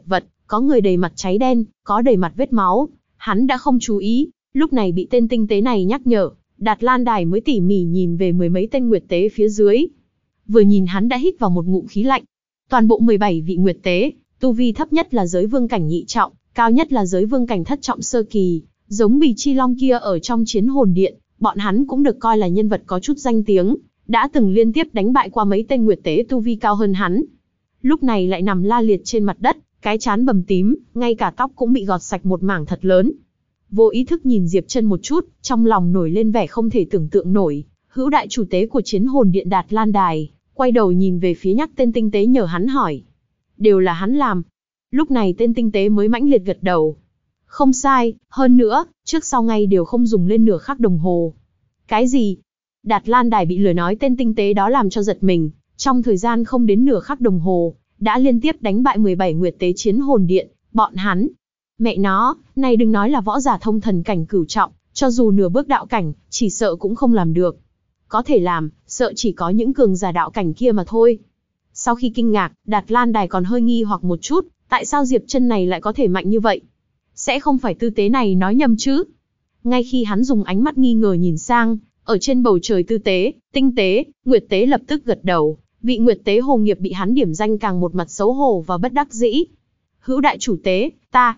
có người đầy mặt cháy đen, có đầy mặt vết máu. Hắn đã không chú ý, lúc này bị tên tinh tế này nhắc nhở, Đạt Lan Đài mới tỉ mỉ nhìn về mười mấy tên nguyệt tế phía dưới. Vừa nhìn hắn đã hít vào một ngụm khí lạnh. Toàn bộ 17 vị nguyệt tế, tu vi thấp nhất là giới vương cảnh nhị trọng, cao nhất là giới vương cảnh thất trọng sơ kỳ, giống Bì Chi Long kia ở trong Chiến Hồn Điện, bọn hắn cũng được coi là nhân vật có chút danh tiếng, đã từng liên tiếp đánh bại qua mấy tên nguyệt tế tu vi cao hơn hắn. Lúc này lại nằm la liệt trên mặt đất, cái trán bầm tím, ngay cả tóc cũng bị gọt sạch một mảng thật lớn. Vô ý thức nhìn Diệp Chân một chút, trong lòng nổi lên vẻ không thể tưởng tượng nổi. Hữu đại chủ tế của Chiến Hồn Điện Đạt Lan Đài, quay đầu nhìn về phía nhắc tên tinh tế nhờ hắn hỏi. Đều là hắn làm. Lúc này tên tinh tế mới mãnh liệt gật đầu. Không sai, hơn nữa, trước sau ngay đều không dùng lên nửa khắc đồng hồ. Cái gì? Đạt Lan Đài bị lời nói tên tinh tế đó làm cho giật mình, trong thời gian không đến nửa khắc đồng hồ, đã liên tiếp đánh bại 17 nguyệt tế Chiến Hồn Điện, bọn hắn. Mẹ nó, này đừng nói là võ giả thông thần cảnh cửu trọng, cho dù nửa bước đạo cảnh, chỉ sợ cũng không làm được. Có thể làm, sợ chỉ có những cường giả đạo cảnh kia mà thôi. Sau khi kinh ngạc, Đạt Lan Đài còn hơi nghi hoặc một chút, tại sao Diệp Chân này lại có thể mạnh như vậy? Sẽ không phải tư tế này nói nhầm chứ? Ngay khi hắn dùng ánh mắt nghi ngờ nhìn sang, ở trên bầu trời tư tế, tinh tế, nguyệt tế lập tức gật đầu, vị nguyệt tế Hồ Nghiệp bị hắn điểm danh càng một mặt xấu hổ và bất đắc dĩ. Hữu đại chủ tế,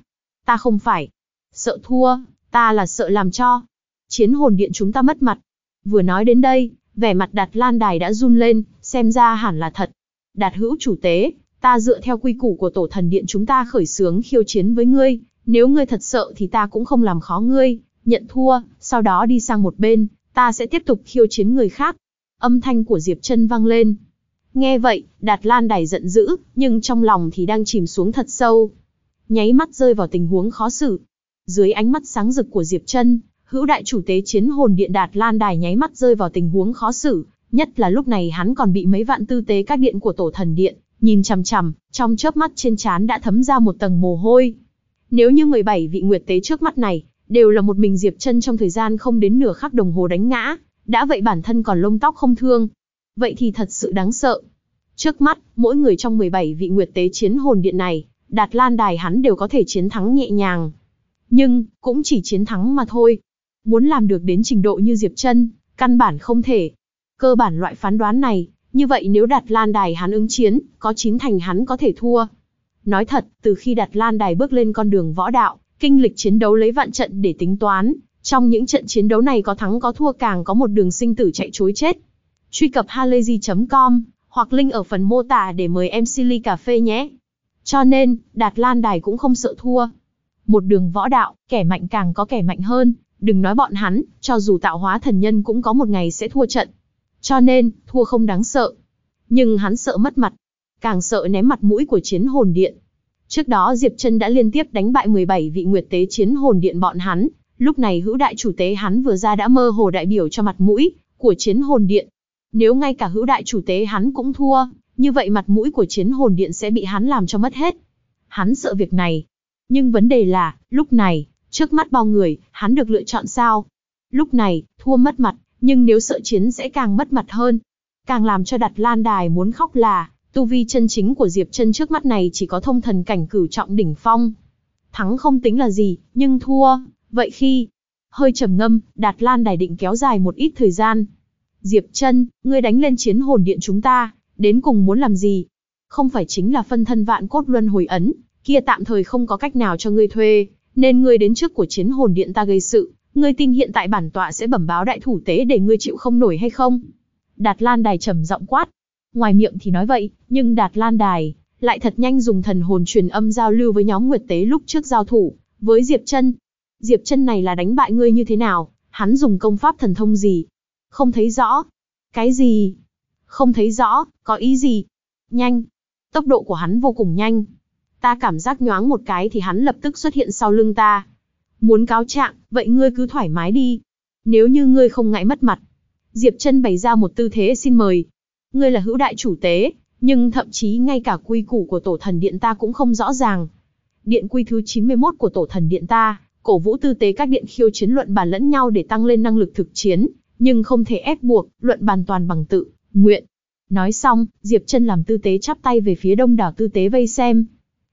ta không phải sợ thua, ta là sợ làm cho Chiến Hồn Điện chúng ta mất mặt. Vừa nói đến đây, vẻ mặt Đạt Lan Đài đã run lên, xem ra hẳn là thật. Đạt hữu chủ tế, ta dựa theo quy củ của Tổ Thần Điện chúng ta khởi xướng khiêu chiến với ngươi, nếu ngươi thật sợ thì ta cũng không làm khó ngươi, nhận thua, sau đó đi sang một bên, ta sẽ tiếp tục khiêu chiến người khác. Âm thanh của Diệp Chân vang lên. Nghe vậy, Đạt Lan Đài giận dữ, nhưng trong lòng thì đang chìm xuống thật sâu. Nháy mắt rơi vào tình huống khó xử. Dưới ánh mắt sáng rực của Diệp Chân, hữu đại chủ tế Chiến Hồn Điện Đạt Lan Đài nháy mắt rơi vào tình huống khó xử, nhất là lúc này hắn còn bị mấy vạn tư tế các điện của Tổ Thần Điện nhìn chằm chằm, trong chớp mắt trên trán đã thấm ra một tầng mồ hôi. Nếu như 17 vị nguyệt tế trước mắt này đều là một mình Diệp Chân trong thời gian không đến nửa khắc đồng hồ đánh ngã, đã vậy bản thân còn lông tóc không thương, vậy thì thật sự đáng sợ. Trước mắt, mỗi người trong 17 vị nguyệt tế Chiến Hồn Điện này, Đạt Lan Đài hắn đều có thể chiến thắng nhẹ nhàng. Nhưng, cũng chỉ chiến thắng mà thôi. Muốn làm được đến trình độ như Diệp Chân, căn bản không thể. Cơ bản loại phán đoán này, như vậy nếu Đạt Lan Đài hắn ứng chiến, có 9 thành hắn có thể thua. Nói thật, từ khi Đạt Lan Đài bước lên con đường võ đạo, kinh lịch chiến đấu lấy vạn trận để tính toán, trong những trận chiến đấu này có thắng có thua, càng có một đường sinh tử chạy trối chết. Truy cập halayzi.com hoặc link ở phần mô tả để mời em Silly cà phê nhé. Cho nên, Đạt Lan Đài cũng không sợ thua. Một đường võ đạo, kẻ mạnh càng có kẻ mạnh hơn, đừng nói bọn hắn, cho dù tạo hóa thần nhân cũng có một ngày sẽ thua trận. Cho nên, thua không đáng sợ. Nhưng hắn sợ mất mặt, càng sợ ném mặt mũi của Chiến Hồn Điện. Trước đó Diệp Chân đã liên tiếp đánh bại 17 vị nguyệt tế Chiến Hồn Điện bọn hắn, lúc này hữu đại chủ tế hắn vừa ra đã mơ hồ đại biểu cho mặt mũi của Chiến Hồn Điện. Nếu ngay cả hữu đại chủ tế hắn cũng thua, như vậy mặt mũi của Chiến Hồn Điện sẽ bị hắn làm cho mất hết. Hắn sợ việc này. Nhưng vấn đề là, lúc này, trước mắt bao người, hắn được lựa chọn sao? Lúc này, thua mất mặt, nhưng nếu sợ chiến sẽ càng mất mặt hơn. Càng làm cho Đạt Lan Đài muốn khóc là, tu vi chân chính của Diệp Chân trước mắt này chỉ có thông thần cảnh cửu trọng đỉnh phong. Thắng không tính là gì, nhưng thua, vậy khi... Hơi trầm ngâm, Đạt Lan Đài định kéo dài một ít thời gian. Diệp Chân, ngươi đánh lên Chiến Hồn Điện chúng ta, đến cùng muốn làm gì? Không phải chính là phân thân vạn cốt luân hồi ấn, kia tạm thời không có cách nào cho ngươi thuê, nên ngươi đến trước của Chiến Hồn Điện ta gây sự, ngươi tin hiện tại bản tọa sẽ bẩm báo đại thủ tế để ngươi chịu không nổi hay không? Đạt Lan Đài trầm giọng quát. Ngoài miệng thì nói vậy, nhưng Đạt Lan Đài lại thật nhanh dùng thần hồn truyền âm giao lưu với nhóm nguyệt tế lúc trước giao thủ với Diệp Chân. Diệp Chân này là đánh bại ngươi như thế nào? Hắn dùng công pháp thần thông gì? Không thấy rõ. Cái gì? Không thấy rõ, có ý gì? Nhanh. Tốc độ của hắn vô cùng nhanh. Ta cảm giác nhoáng một cái thì hắn lập tức xuất hiện sau lưng ta. Muốn cáo trạng, vậy ngươi cứ thoải mái đi. Nếu như ngươi không ngại mất mặt. Diệp Chân bày ra một tư thế xin mời. Ngươi là hữu đại chủ tế, nhưng thậm chí ngay cả quy củ của Tổ Thần Điện ta cũng không rõ ràng. Điện quy thứ 91 của Tổ Thần Điện ta, cổ vũ tư tế các điện khiêu chiến luận bàn lẫn nhau để tăng lên năng lực thực chiến, nhưng không thể ép buộc, luận bàn toàn bằng tự nguyện. Nói xong, Diệp Chân làm tư tế chắp tay về phía đông đảo tư tế vây xem.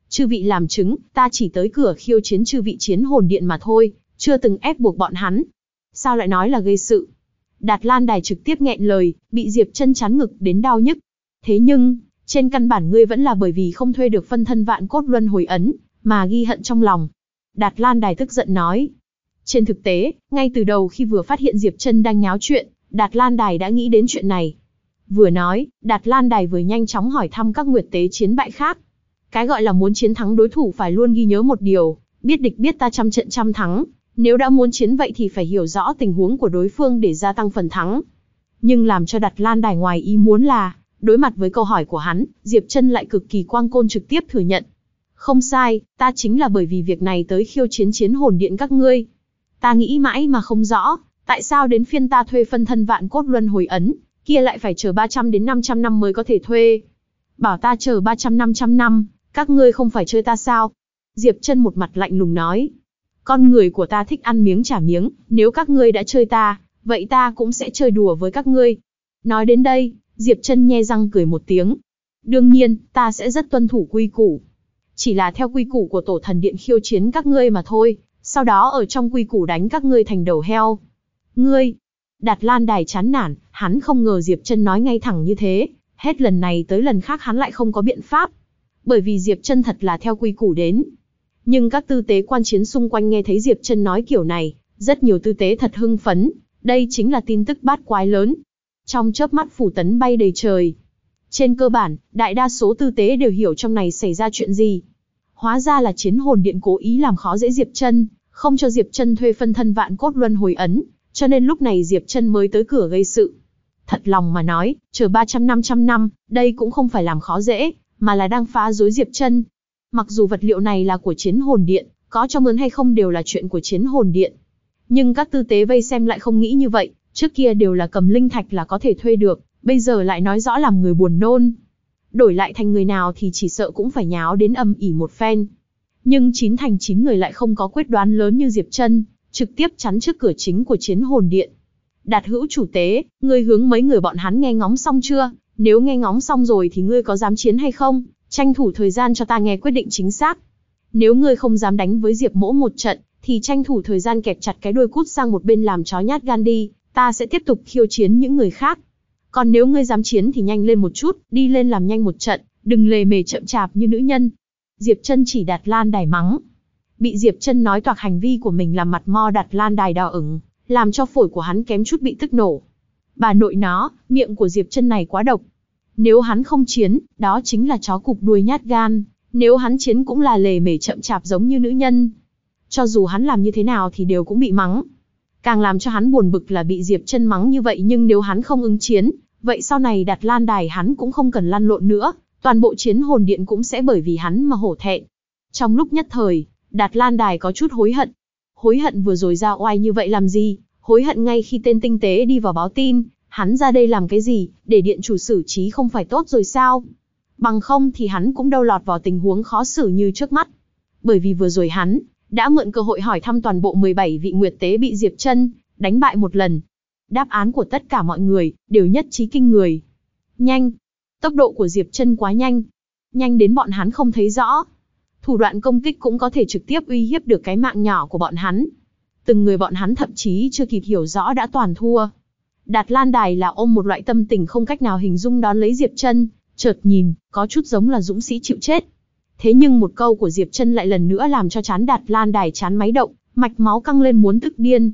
Chư vị làm chứng, ta chỉ tới cửa khiêu chiến chư vị chiến hồn điện mà thôi, chưa từng ép buộc bọn hắn. Sao lại nói là gây sự? Đạt Lan Đài trực tiếp nghẹn lời, bị Diệp Chân chắn ngực đến đau nhức. Thế nhưng, trên căn bản ngươi vẫn là bởi vì không thuê được phân thân vạn cốt luân hồi ấn, mà ghi hận trong lòng. Đạt Lan Đài tức giận nói. Trên thực tế, ngay từ đầu khi vừa phát hiện Diệp Chân đang nháo chuyện, Đạt Lan Đài đã nghĩ đến chuyện này. Vừa nói, Đạt Lan Đài vừa nhanh chóng hỏi thăm các nguyệt tế chiến bại khác. Cái gọi là muốn chiến thắng đối thủ phải luôn ghi nhớ một điều, biết địch biết ta trăm trận trăm thắng. Nếu đã muốn chiến vậy thì phải hiểu rõ tình huống của đối phương để gia tăng phần thắng. Nhưng làm cho Đạt Lan Đài ngoài ý muốn là, đối mặt với câu hỏi của hắn, Diệp Chân lại cực kỳ quang côn trực tiếp thừa nhận. Không sai, ta chính là bởi vì việc này tới khiêu chiến chiến hồn điện các ngươi. Ta nghĩ mãi mà không rõ, tại sao đến phiên ta thuê phân thân vạn cốt luân hồi ấn, kia lại phải chờ 300 đến 500 năm mới có thể thuê. Bảo ta chờ 300-500 năm, các ngươi không phải chơi ta sao? Diệp Chân một mặt lạnh lùng nói. Con người của ta thích ăn miếng trả miếng, nếu các ngươi đã chơi ta, vậy ta cũng sẽ chơi đùa với các ngươi. Nói đến đây, Diệp Chân nhe răng cười một tiếng. Đương nhiên, ta sẽ rất tuân thủ quy củ. Chỉ là theo quy củ của tổ thần điện khiêu chiến các ngươi mà thôi, sau đó ở trong quy củ đánh các ngươi thành đầu heo. Ngươi! Đạt Lan Đài chán nản, hắn không ngờ Diệp Chân nói ngay thẳng như thế, hết lần này tới lần khác hắn lại không có biện pháp. Bởi vì Diệp Chân thật là theo quy củ đến. Nhưng các tư tế quan chiến xung quanh nghe thấy Diệp Chân nói kiểu này, rất nhiều tư tế thật hưng phấn, đây chính là tin tức bát quái lớn. Trong chớp mắt phủ tấn bay đầy trời. Trên cơ bản, đại đa số tư tế đều hiểu trong này xảy ra chuyện gì. Hóa ra là chiến hồn điện cố ý làm khó dễ Diệp Chân, không cho Diệp Chân thuê phân thân vạn cốt luân hồi ấn, cho nên lúc này Diệp Chân mới tới cửa gây sự. Thật lòng mà nói, chờ 300-500 năm, đây cũng không phải làm khó dễ, mà là đang phá rối Diệp Chân. Mặc dù vật liệu này là của chiến hồn điện, có cho mướn hay không đều là chuyện của chiến hồn điện. Nhưng các tư tế vây xem lại không nghĩ như vậy, trước kia đều là cầm linh thạch là có thể thuê được, bây giờ lại nói rõ làm người buồn nôn. Đổi lại thành người nào thì chỉ sợ cũng phải nháo đến ầm ĩ một phen. Nhưng 9 thành 9 người lại không có quyết đoán lớn như Diệp Chân, trực tiếp chắn trước cửa chính của chiến hồn điện. Đạt hữu chủ tế, ngươi hướng mấy người bọn hắn nghe ngóng xong chưa? Nếu nghe ngóng xong rồi thì ngươi có dám chiến hay không? Tranh thủ thời gian cho ta nghe quyết định chính xác. Nếu ngươi không dám đánh với Diệp Mỗ một trận, thì tranh thủ thời gian kẹp chặt cái đuôi cút sang một bên làm chó nhát gan đi, ta sẽ tiếp tục khiêu chiến những người khác. Còn nếu ngươi dám chiến thì nhanh lên một chút, đi lên làm nhanh một trận, đừng lề mề chậm chạp như nữ nhân. Diệp Chân chỉ Đạt Lan Đài mắng. Bị Diệp Chân nói toạc hành vi của mình làm mặt mo Đạt Lan Đài đỏ ửng, làm cho phổi của hắn kém chút bị tức nổ. Bà nội nó, miệng của Diệp Chân này quá độc. Nếu hắn không chiến, đó chính là chó cụp đuôi nhát gan, nếu hắn chiến cũng là lề mề chậm chạp giống như nữ nhân. Cho dù hắn làm như thế nào thì đều cũng bị mắng. Càng làm cho hắn buồn bực là bị Diệp Chân mắng như vậy, nhưng nếu hắn không ứng chiến, vậy sau này Đạt Lan Đài hắn cũng không cần lăn lộn nữa, toàn bộ chiến hồn điện cũng sẽ bởi vì hắn mà hổ thẹn. Trong lúc nhất thời, Đạt Lan Đài có chút hối hận. Hối hận vừa rồi ra oai như vậy làm gì, hối hận ngay khi tên tinh tế đi vào báo tin, hắn ra đây làm cái gì, để điện chủ xử trí không phải tốt rồi sao? Bằng không thì hắn cũng đâu lọt vào tình huống khó xử như trước mắt. Bởi vì vừa rồi hắn đã mượn cơ hội hỏi thăm toàn bộ 17 vị nguyệt tế bị Diệp Chân đánh bại một lần. Đáp án của tất cả mọi người đều nhất trí kinh người. Nhanh. Tốc độ của Diệp Chân quá nhanh. Nhanh đến bọn hắn không thấy rõ. Thủ đoạn công kích cũng có thể trực tiếp uy hiếp được cái mạng nhỏ của bọn hắn. Từng người bọn hắn thậm chí chưa kịp hiểu rõ đã toàn thua. Đạt Lan Đài là ôm một loại tâm tình không cách nào hình dung đón lấy Diệp Chân, chợt nhìn, có chút giống là dũng sĩ chịu chết. Thế nhưng một câu của Diệp Chân lại lần nữa làm cho trán Đạt Lan Đài chán máy động, mạch máu căng lên muốn tức điên.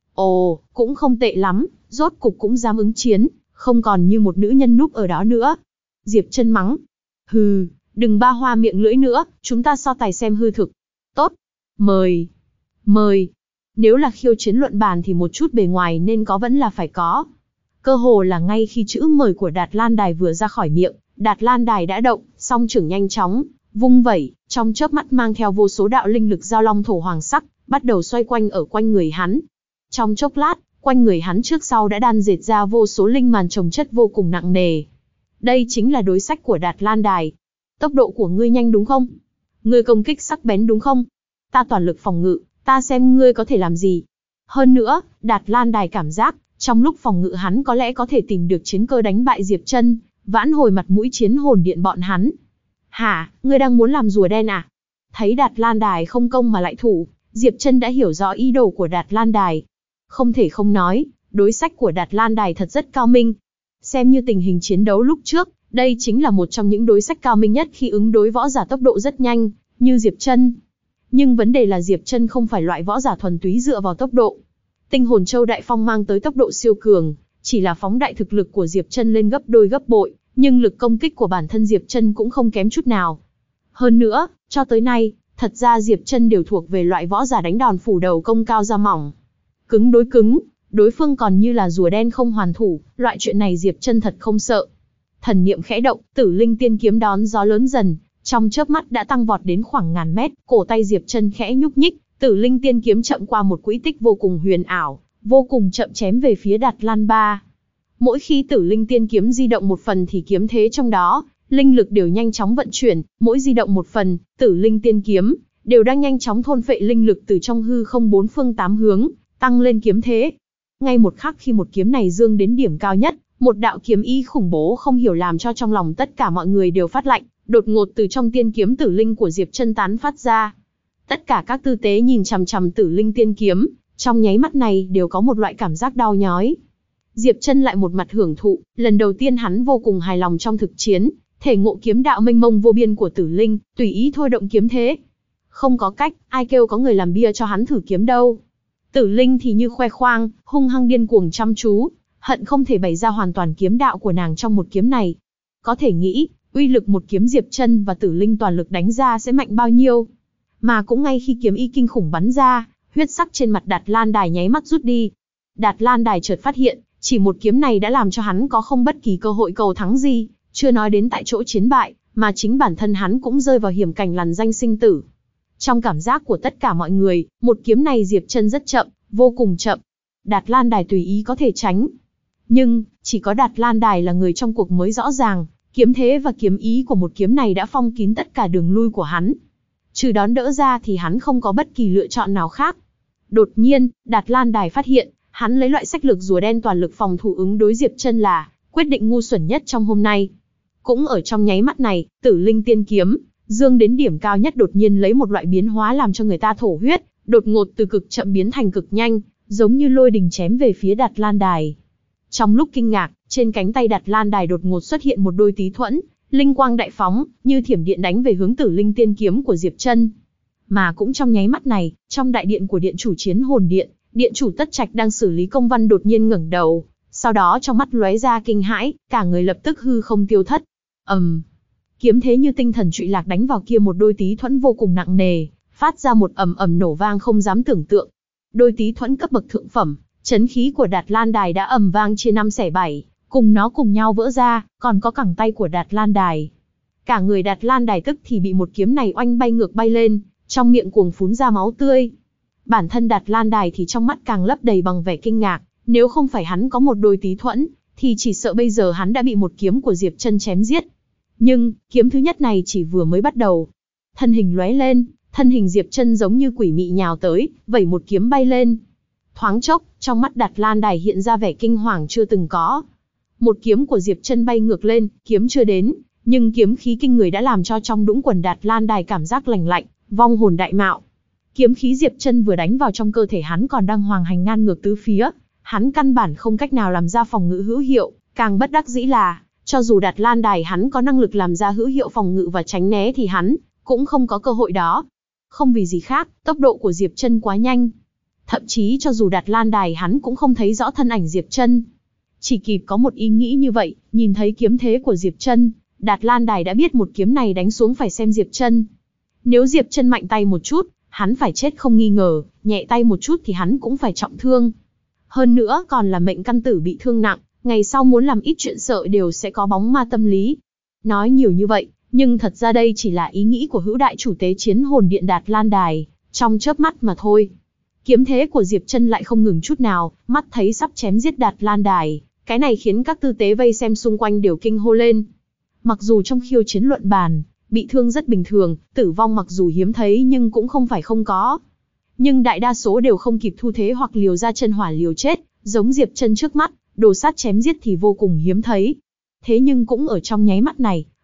Ồ, cũng không tệ lắm, rốt cục cũng dám ứng chiến, không còn như một nữ nhân núp ở đó nữa. Diệp Chân mắng. Hừ, đừng ba hoa miệng lưỡi nữa, chúng ta so tài xem hư thực. Tốt. Mời. Mời. Nếu là khiêu chiến luận bàn thì một chút bề ngoài nên có vẫn là phải có. Cơ hồ là ngay khi chữ mời của Đạt Lan Đài vừa ra khỏi miệng, Đạt Lan Đài đã động, song trưởng nhanh chóng, vung vẩy, trong chớp mắt mang theo vô số đạo linh lực giao long thổ hoàng sắc, bắt đầu xoay quanh ở quanh người hắn. Trong chốc lát, quanh người hắn trước sau đã đan dệt ra vô số linh màn chồng chất vô cùng nặng nề. Đây chính là đối sách của Đạt Lan Đài. Tốc độ của ngươi nhanh đúng không? Ngươi công kích sắc bén đúng không? Ta toàn lực phòng ngự, ta xem ngươi có thể làm gì. Hơn nữa, Đạt Lan Đài cảm giác, trong lúc phòng ngự hắn có lẽ có thể tìm được chiến cơ đánh bại Diệp Chân, vãn hồi mặt mũi chiến hồn điện bọn hắn. Hả, ngươi đang muốn làm rùa đen à? Thấy Đạt Lan Đài không công mà lại thủ, Diệp Trân đã hiểu rõ ý đồ của Đạt Lan Đài. Không thể không nói, đối sách của Đạt Lan Đài thật rất cao minh. Xem như tình hình chiến đấu lúc trước, đây chính là một trong những đối sách cao minh nhất khi ứng đối võ giả tốc độ rất nhanh, như Diệp Trân. Nhưng vấn đề là Diệp Trân không phải loại võ giả thuần túy dựa vào tốc độ. Tinh hồn châu Đại Phong mang tới tốc độ siêu cường, chỉ là phóng đại thực lực của Diệp Trân lên gấp đôi gấp bội, nhưng lực công kích của bản thân Diệp Trân cũng không kém chút nào. Hơn nữa, cho tới nay, thật ra Diệp Trân đều thuộc về loại võ giả đánh đòn phủ đầu công cao da mỏng. Cứng đối cứng, đối phương còn như là rùa đen không hoàn thủ, loại chuyện này Diệp Trân thật không sợ. Thần niệm khẽ động, Tử Linh Tiên kiếm đón gió lớn dần, trong chớp mắt đã tăng vọt đến khoảng ngàn mét, cổ tay Diệp Trân khẽ nhúc nhích, Tử Linh Tiên kiếm chậm qua một quỹ tích vô cùng huyền ảo, vô cùng chậm chém về phía Đạt Lan Ba. Mỗi khi Tử Linh Tiên kiếm di động một phần thì kiếm thế trong đó, linh lực đều nhanh chóng vận chuyển, mỗi di động một phần, Tử Linh Tiên kiếm đều đang nhanh chóng thôn phệ linh lực từ trong hư không bốn phương tám hướng, tăng lên kiếm thế. Ngay một khắc khi một kiếm này dương đến điểm cao nhất, một đạo kiếm ý khủng bố không hiểu làm cho trong lòng tất cả mọi người đều phát lạnh, đột ngột từ trong tiên kiếm Tử Linh của Diệp Trân tán phát ra. Tất cả các tư tế nhìn chằm chằm Tử Linh Tiên kiếm, trong nháy mắt này đều có một loại cảm giác đau nhói. Diệp Trân lại một mặt hưởng thụ, lần đầu tiên hắn vô cùng hài lòng trong thực chiến, thể ngộ kiếm đạo mênh mông vô biên của Tử Linh, tùy ý thôi động kiếm thế. Không có cách, ai kêu có người làm bia cho hắn thử kiếm đâu. Tử Linh thì như khoe khoang, hung hăng điên cuồng chăm chú, hận không thể bày ra hoàn toàn kiếm đạo của nàng trong một kiếm này. Có thể nghĩ, uy lực một kiếm Diệp Trân và Tử Linh toàn lực đánh ra sẽ mạnh bao nhiêu. Mà cũng ngay khi kiếm ý kinh khủng bắn ra, huyết sắc trên mặt Đạt Lan Đài nháy mắt rút đi. Đạt Lan Đài chợt phát hiện, chỉ một kiếm này đã làm cho hắn có không bất kỳ cơ hội cầu thắng gì, chưa nói đến tại chỗ chiến bại, mà chính bản thân hắn cũng rơi vào hiểm cảnh lằn ranh sinh tử. Trong cảm giác của tất cả mọi người, một kiếm này Diệp Trân rất chậm, vô cùng chậm. Đạt Lan Đài tùy ý có thể tránh. Nhưng, chỉ có Đạt Lan Đài là người trong cuộc mới rõ ràng, kiếm thế và kiếm ý của một kiếm này đã phong kín tất cả đường lui của hắn. Trừ đón đỡ ra thì hắn không có bất kỳ lựa chọn nào khác. Đột nhiên, Đạt Lan Đài phát hiện, hắn lấy loại sách lược rùa đen toàn lực phòng thủ ứng đối Diệp Trân là quyết định ngu xuẩn nhất trong hôm nay. Cũng ở trong nháy mắt này, Tử Linh Tiên kiếm dương đến điểm cao nhất đột nhiên lấy một loại biến hóa làm cho người ta thổ huyết, đột ngột từ cực chậm biến thành cực nhanh, giống như lôi đình chém về phía Đạt Lan Đài. Trong lúc kinh ngạc, trên cánh tay Đạt Lan Đài đột ngột xuất hiện một đôi tí thuẫn, linh quang đại phóng, như thiểm điện đánh về hướng Tử Linh Tiên kiếm của Diệp Trân. Mà cũng trong nháy mắt này, trong đại điện của điện chủ Chiến Hồn Điện, điện chủ Tất Trạch đang xử lý công văn đột nhiên ngẩng đầu, sau đó trong mắt lóe ra kinh hãi, cả người lập tức hư không tiêu thất. Kiếm thế như tinh thần trụy lạc đánh vào kia một đôi tí thuẫn vô cùng nặng nề, phát ra một ầm ầm nổ vang không dám tưởng tượng. Đôi tí thuẫn cấp bậc thượng phẩm, chấn khí của Đạt Lan Đài đã ầm vang chia năm xẻ bảy, cùng nó cùng nhau vỡ ra, còn có cẳng tay của Đạt Lan Đài. Cả người Đạt Lan Đài tức thì bị một kiếm này oanh bay ngược bay lên, trong miệng cuồng phún ra máu tươi. Bản thân Đạt Lan Đài thì trong mắt càng lấp đầy bằng vẻ kinh ngạc, nếu không phải hắn có một đôi tí thuẫn, thì chỉ sợ bây giờ hắn đã bị một kiếm của Diệp Trân chém giết. Nhưng, kiếm thứ nhất này chỉ vừa mới bắt đầu. Thân hình lóe lên, thân hình Diệp Trân giống như quỷ mị nhào tới, vẩy một kiếm bay lên. Thoáng chốc, trong mắt Đạt Lan Đài hiện ra vẻ kinh hoàng chưa từng có. Một kiếm của Diệp Trân bay ngược lên, kiếm chưa đến, nhưng kiếm khí kinh người đã làm cho trong đũng quần Đạt Lan Đài cảm giác lạnh lạnh, vong hồn đại mạo. Kiếm khí Diệp Trân vừa đánh vào trong cơ thể hắn còn đang hoàng hành ngang ngược tứ phía, hắn căn bản không cách nào làm ra phòng ngự hữu hiệu, càng bất đắc dĩ là, cho dù Đạt Lan Đài hắn có năng lực làm ra hữu hiệu phòng ngự và tránh né thì hắn cũng không có cơ hội đó. Không vì gì khác, tốc độ của Diệp Trân quá nhanh. Thậm chí cho dù Đạt Lan Đài hắn cũng không thấy rõ thân ảnh Diệp Trân. Chỉ kịp có một ý nghĩ như vậy, nhìn thấy kiếm thế của Diệp Trân, Đạt Lan Đài đã biết một kiếm này đánh xuống phải xem Diệp Trân. Nếu Diệp Trân mạnh tay một chút, hắn phải chết không nghi ngờ, nhẹ tay một chút thì hắn cũng phải trọng thương. Hơn nữa còn là mệnh căn tử bị thương nặng, ngày sau muốn làm ít chuyện sợ đều sẽ có bóng ma tâm lý. Nói nhiều như vậy, nhưng thật ra đây chỉ là ý nghĩ của hữu đại chủ tế Chiến Hồn Điện Đạt Lan Đài, trong chớp mắt mà thôi. Kiếm thế của Diệp Trân lại không ngừng chút nào, mắt thấy sắp chém giết Đạt Lan Đài, cái này khiến các tư tế vây xem xung quanh đều kinh hô lên. Mặc dù trong khiêu chiến luận bàn, bị thương rất bình thường, tử vong mặc dù hiếm thấy nhưng cũng không phải không có. Nhưng đại đa số đều không kịp thu thế hoặc liều ra chân hỏa liều chết, giống Diệp Trân trước mắt, đồ sát chém giết thì vô cùng hiếm thấy. Thế nhưng cũng ở trong nháy mắt này,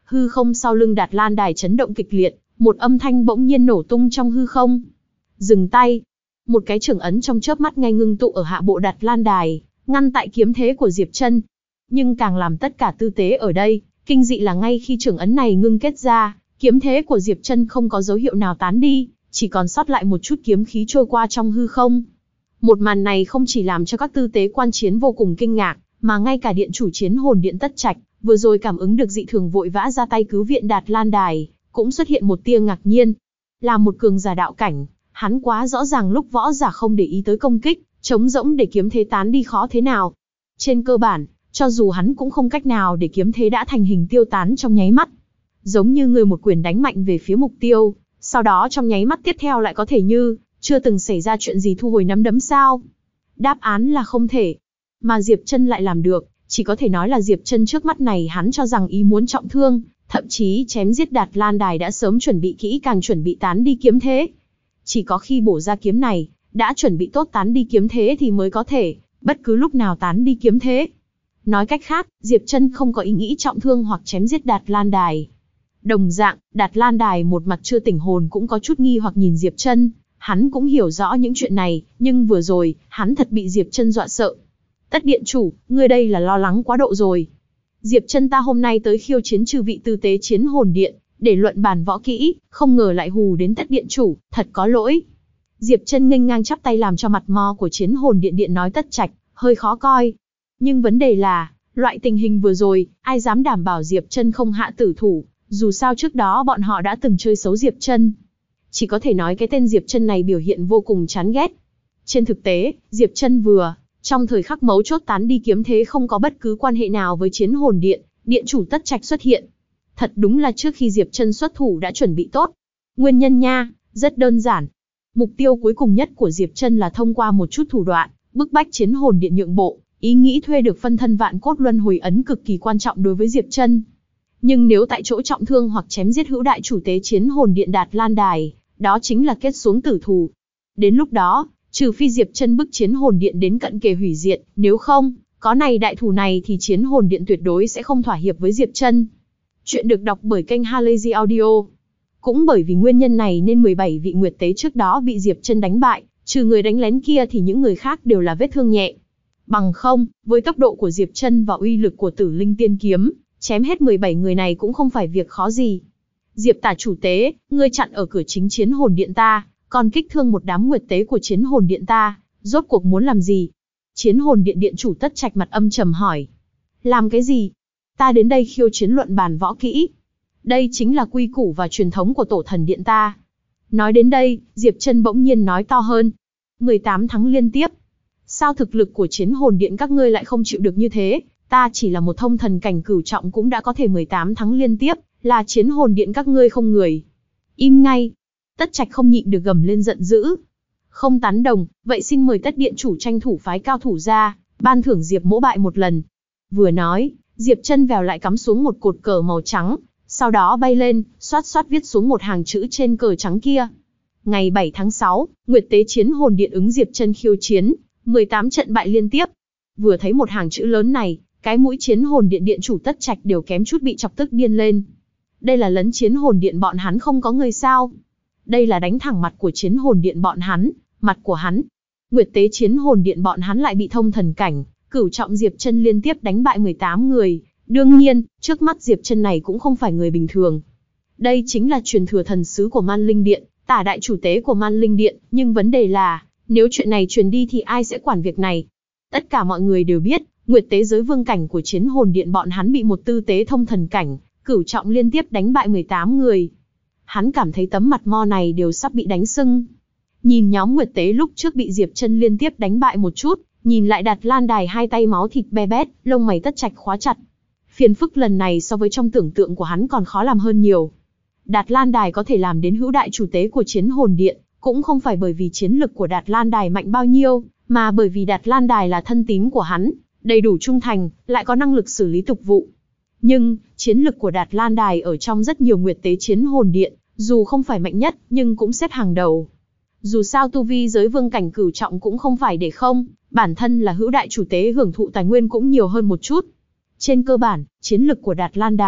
Hư không sau lưng Đạt Lan Đài chấn động kịch liệt, một âm thanh bỗng nhiên nổ tung trong hư không. Dừng tay. Một cái chưởng ấn trong chớp mắt ngay ngưng tụ ở hạ bộ Đạt Lan Đài, ngăn tại kiếm thế của Diệp Chân. Nhưng càng làm tất cả tư tế ở đây kinh dị là ngay khi chưởng ấn này ngưng kết ra, kiếm thế của Diệp Chân không có dấu hiệu nào tán đi, chỉ còn sót lại một chút kiếm khí trôi qua trong hư không. Một màn này không chỉ làm cho các tư tế quan chiến vô cùng kinh ngạc, mà ngay cả điện chủ Chiến Hồn Điện Tất Trạch, vừa rồi cảm ứng được dị thường vội vã ra tay cứu viện Đạt Lan Đài, cũng xuất hiện một tia ngạc nhiên. Là một cường giả đạo cảnh, hắn quá rõ ràng lúc võ giả không để ý tới công kích, trống rỗng để kiếm thế tán đi khó thế nào. Trên cơ bản, cho dù hắn cũng không cách nào để kiếm thế đã thành hình tiêu tán trong nháy mắt. Giống như người một quyền đánh mạnh về phía mục tiêu, sau đó trong nháy mắt tiếp theo lại có thể như chưa từng xảy ra chuyện gì thu hồi nắm đấm sao? Đáp án là không thể. Mà Diệp Chân lại làm được, chỉ có thể nói là Diệp Chân trước mắt này hắn cho rằng ý muốn trọng thương, thậm chí chém giết Đạt Lan Đài đã sớm chuẩn bị kỹ càng chuẩn bị tán đi kiếm thế. Chỉ có khi bổ ra kiếm này, đã chuẩn bị tốt tán đi kiếm thế thì mới có thể, bất cứ lúc nào tán đi kiếm thế. Nói cách khác, Diệp Chân không có ý nghĩ trọng thương hoặc chém giết Đạt Lan Đài. Đồng dạng, Đạt Lan Đài một mặt chưa tỉnh hồn cũng có chút nghi hoặc nhìn Diệp Chân, hắn cũng hiểu rõ những chuyện này, nhưng vừa rồi, hắn thật bị Diệp Chân dọa sợ. Tất điện chủ, ngươi đây là lo lắng quá độ rồi. Diệp Chân ta hôm nay tới khiêu chiến chư vị tư tế Chiến Hồn Điện, để luận bàn võ kỹ, không ngờ lại hù đến Tất điện chủ, thật có lỗi. Diệp Chân nghênh ngang chắp tay làm cho mặt mo của Chiến Hồn Điện điện nói Tất Trạch hơi khó coi. Nhưng vấn đề là, loại tình hình vừa rồi, ai dám đảm bảo Diệp Chân không hạ tử thủ, dù sao trước đó bọn họ đã từng chơi xấu Diệp Chân. Chỉ có thể nói cái tên Diệp Chân này biểu hiện vô cùng chán ghét. Trên thực tế, Diệp Chân vừa trong thời khắc mấu chốt tán đi kiếm thế không có bất cứ quan hệ nào với Chiến Hồn Điện, điện chủ Tất Trạch xuất hiện. Thật đúng là trước khi Diệp Chân xuất thủ đã chuẩn bị tốt. Nguyên nhân nha, rất đơn giản. Mục tiêu cuối cùng nhất của Diệp Chân là thông qua một chút thủ đoạn, bức bách Chiến Hồn Điện nhượng bộ, ý nghĩ thuê được phân thân vạn cốt luân hồi ấn cực kỳ quan trọng đối với Diệp Chân. Nhưng nếu tại chỗ trọng thương hoặc chém giết hữu đại chủ tế Chiến Hồn Điện Đạt Lan Đài, đó chính là kết xuống tử thù. Đến lúc đó, trừ phi Diệp Chân bức Chiến Hồn Điện đến cận kề hủy diệt, nếu không, có này đại thù này thì Chiến Hồn Điện tuyệt đối sẽ không thỏa hiệp với Diệp Chân. Chuyện được đọc bởi kênh Halazy Audio. Cũng bởi vì nguyên nhân này nên 17 vị nguyệt tế trước đó bị Diệp Chân đánh bại, trừ người đánh lén kia thì những người khác đều là vết thương nhẹ. Bằng không, với tốc độ của Diệp Chân và uy lực của Tử Linh Tiên Kiếm, chém hết 17 người này cũng không phải việc khó gì. Diệp Tả chủ tế, ngươi chặn ở cửa chính Chiến Hồn Điện ta, còn kích thương một đám nguyệt tế của Chiến Hồn Điện ta, rốt cuộc muốn làm gì? Chiến Hồn Điện điện chủ Tất Trạch mặt âm trầm hỏi. Làm cái gì? Ta đến đây khiêu chiến luận bàn võ kỹ. Đây chính là quy củ và truyền thống của Tổ Thần Điện ta. Nói đến đây, Diệp Chân bỗng nhiên nói to hơn. 18 tháng liên tiếp. Sao thực lực của Chiến Hồn Điện các ngươi lại không chịu được như thế? Ta chỉ là một thông thần cảnh cửu trọng cũng đã có thể 18 tháng liên tiếp, là Chiến Hồn Điện các ngươi không người. Im ngay. Tất Trạch không nhịn được gầm lên giận dữ. Không tán đồng, vậy xin mời Tất điện chủ tranh thủ phái cao thủ ra, ban thưởng Diệp Mỗ bại một lần. Vừa nói, Diệp Chân vèo lại cắm xuống một cột cờ màu trắng, sau đó bay lên, xoát xoát viết xuống một hàng chữ trên cờ trắng kia. Ngày 7 tháng 6, Nguyệt tế Chiến Hồn Điện ứng Diệp Chân khiêu chiến, 18 trận bại liên tiếp. Vừa thấy một hàng chữ lớn này, cái mũi Chiến Hồn Điện điện chủ Tất Trạch đều kém chút bị chọc tức điên lên. Đây là lấn Chiến Hồn Điện bọn hắn không có người sao? Đây là đánh thẳng mặt của Chiến Hồn Điện bọn hắn, mặt của hắn. Nguyệt tế Chiến Hồn Điện bọn hắn lại bị thông thần cảnh, cửu trọng Diệp Chân liên tiếp đánh bại 18 người. Đương nhiên, trước mắt Diệp Chân này cũng không phải người bình thường. Đây chính là truyền thừa thần sứ của Man Linh Điện, Tả đại chủ tế của Man Linh Điện, nhưng vấn đề là, nếu chuyện này truyền đi thì ai sẽ quản việc này? Tất cả mọi người đều biết, Nguyệt tế giới vương cảnh của Chiến Hồn Điện bọn hắn bị một tư tế thông thần cảnh, cửu trọng liên tiếp đánh bại 18 người. Hắn cảm thấy tấm mặt mo này đều sắp bị đánh sưng. Nhìn nhóm Nguyệt tế lúc trước bị Diệp Chân liên tiếp đánh bại một chút, nhìn lại Đạt Lan Đài hai tay máu thịt be bét, lông mày Tất Trạch khóa chặt. Phiền phức lần này so với trong tưởng tượng của hắn còn khó làm hơn nhiều. Đạt Lan Đài có thể làm đến hữu đại chủ tế của Chiến Hồn Điện, cũng không phải bởi vì chiến lực của Đạt Lan Đài mạnh bao nhiêu, mà bởi vì Đạt Lan Đài là thân tín của hắn, đầy đủ trung thành, lại có năng lực xử lý tục vụ. Nhưng, chiến lực của Đạt Lan Đài ở trong rất nhiều nguyệt tế Chiến Hồn Điện, dù không phải mạnh nhất, nhưng cũng xếp hàng đầu. Dù sao tu vi giới vương cảnh cửu trọng cũng không phải để không, bản thân là hữu đại chủ tế hưởng thụ tài nguyên cũng nhiều hơn một chút. Trên cơ bản, chiến lực của Đạt Lan Đài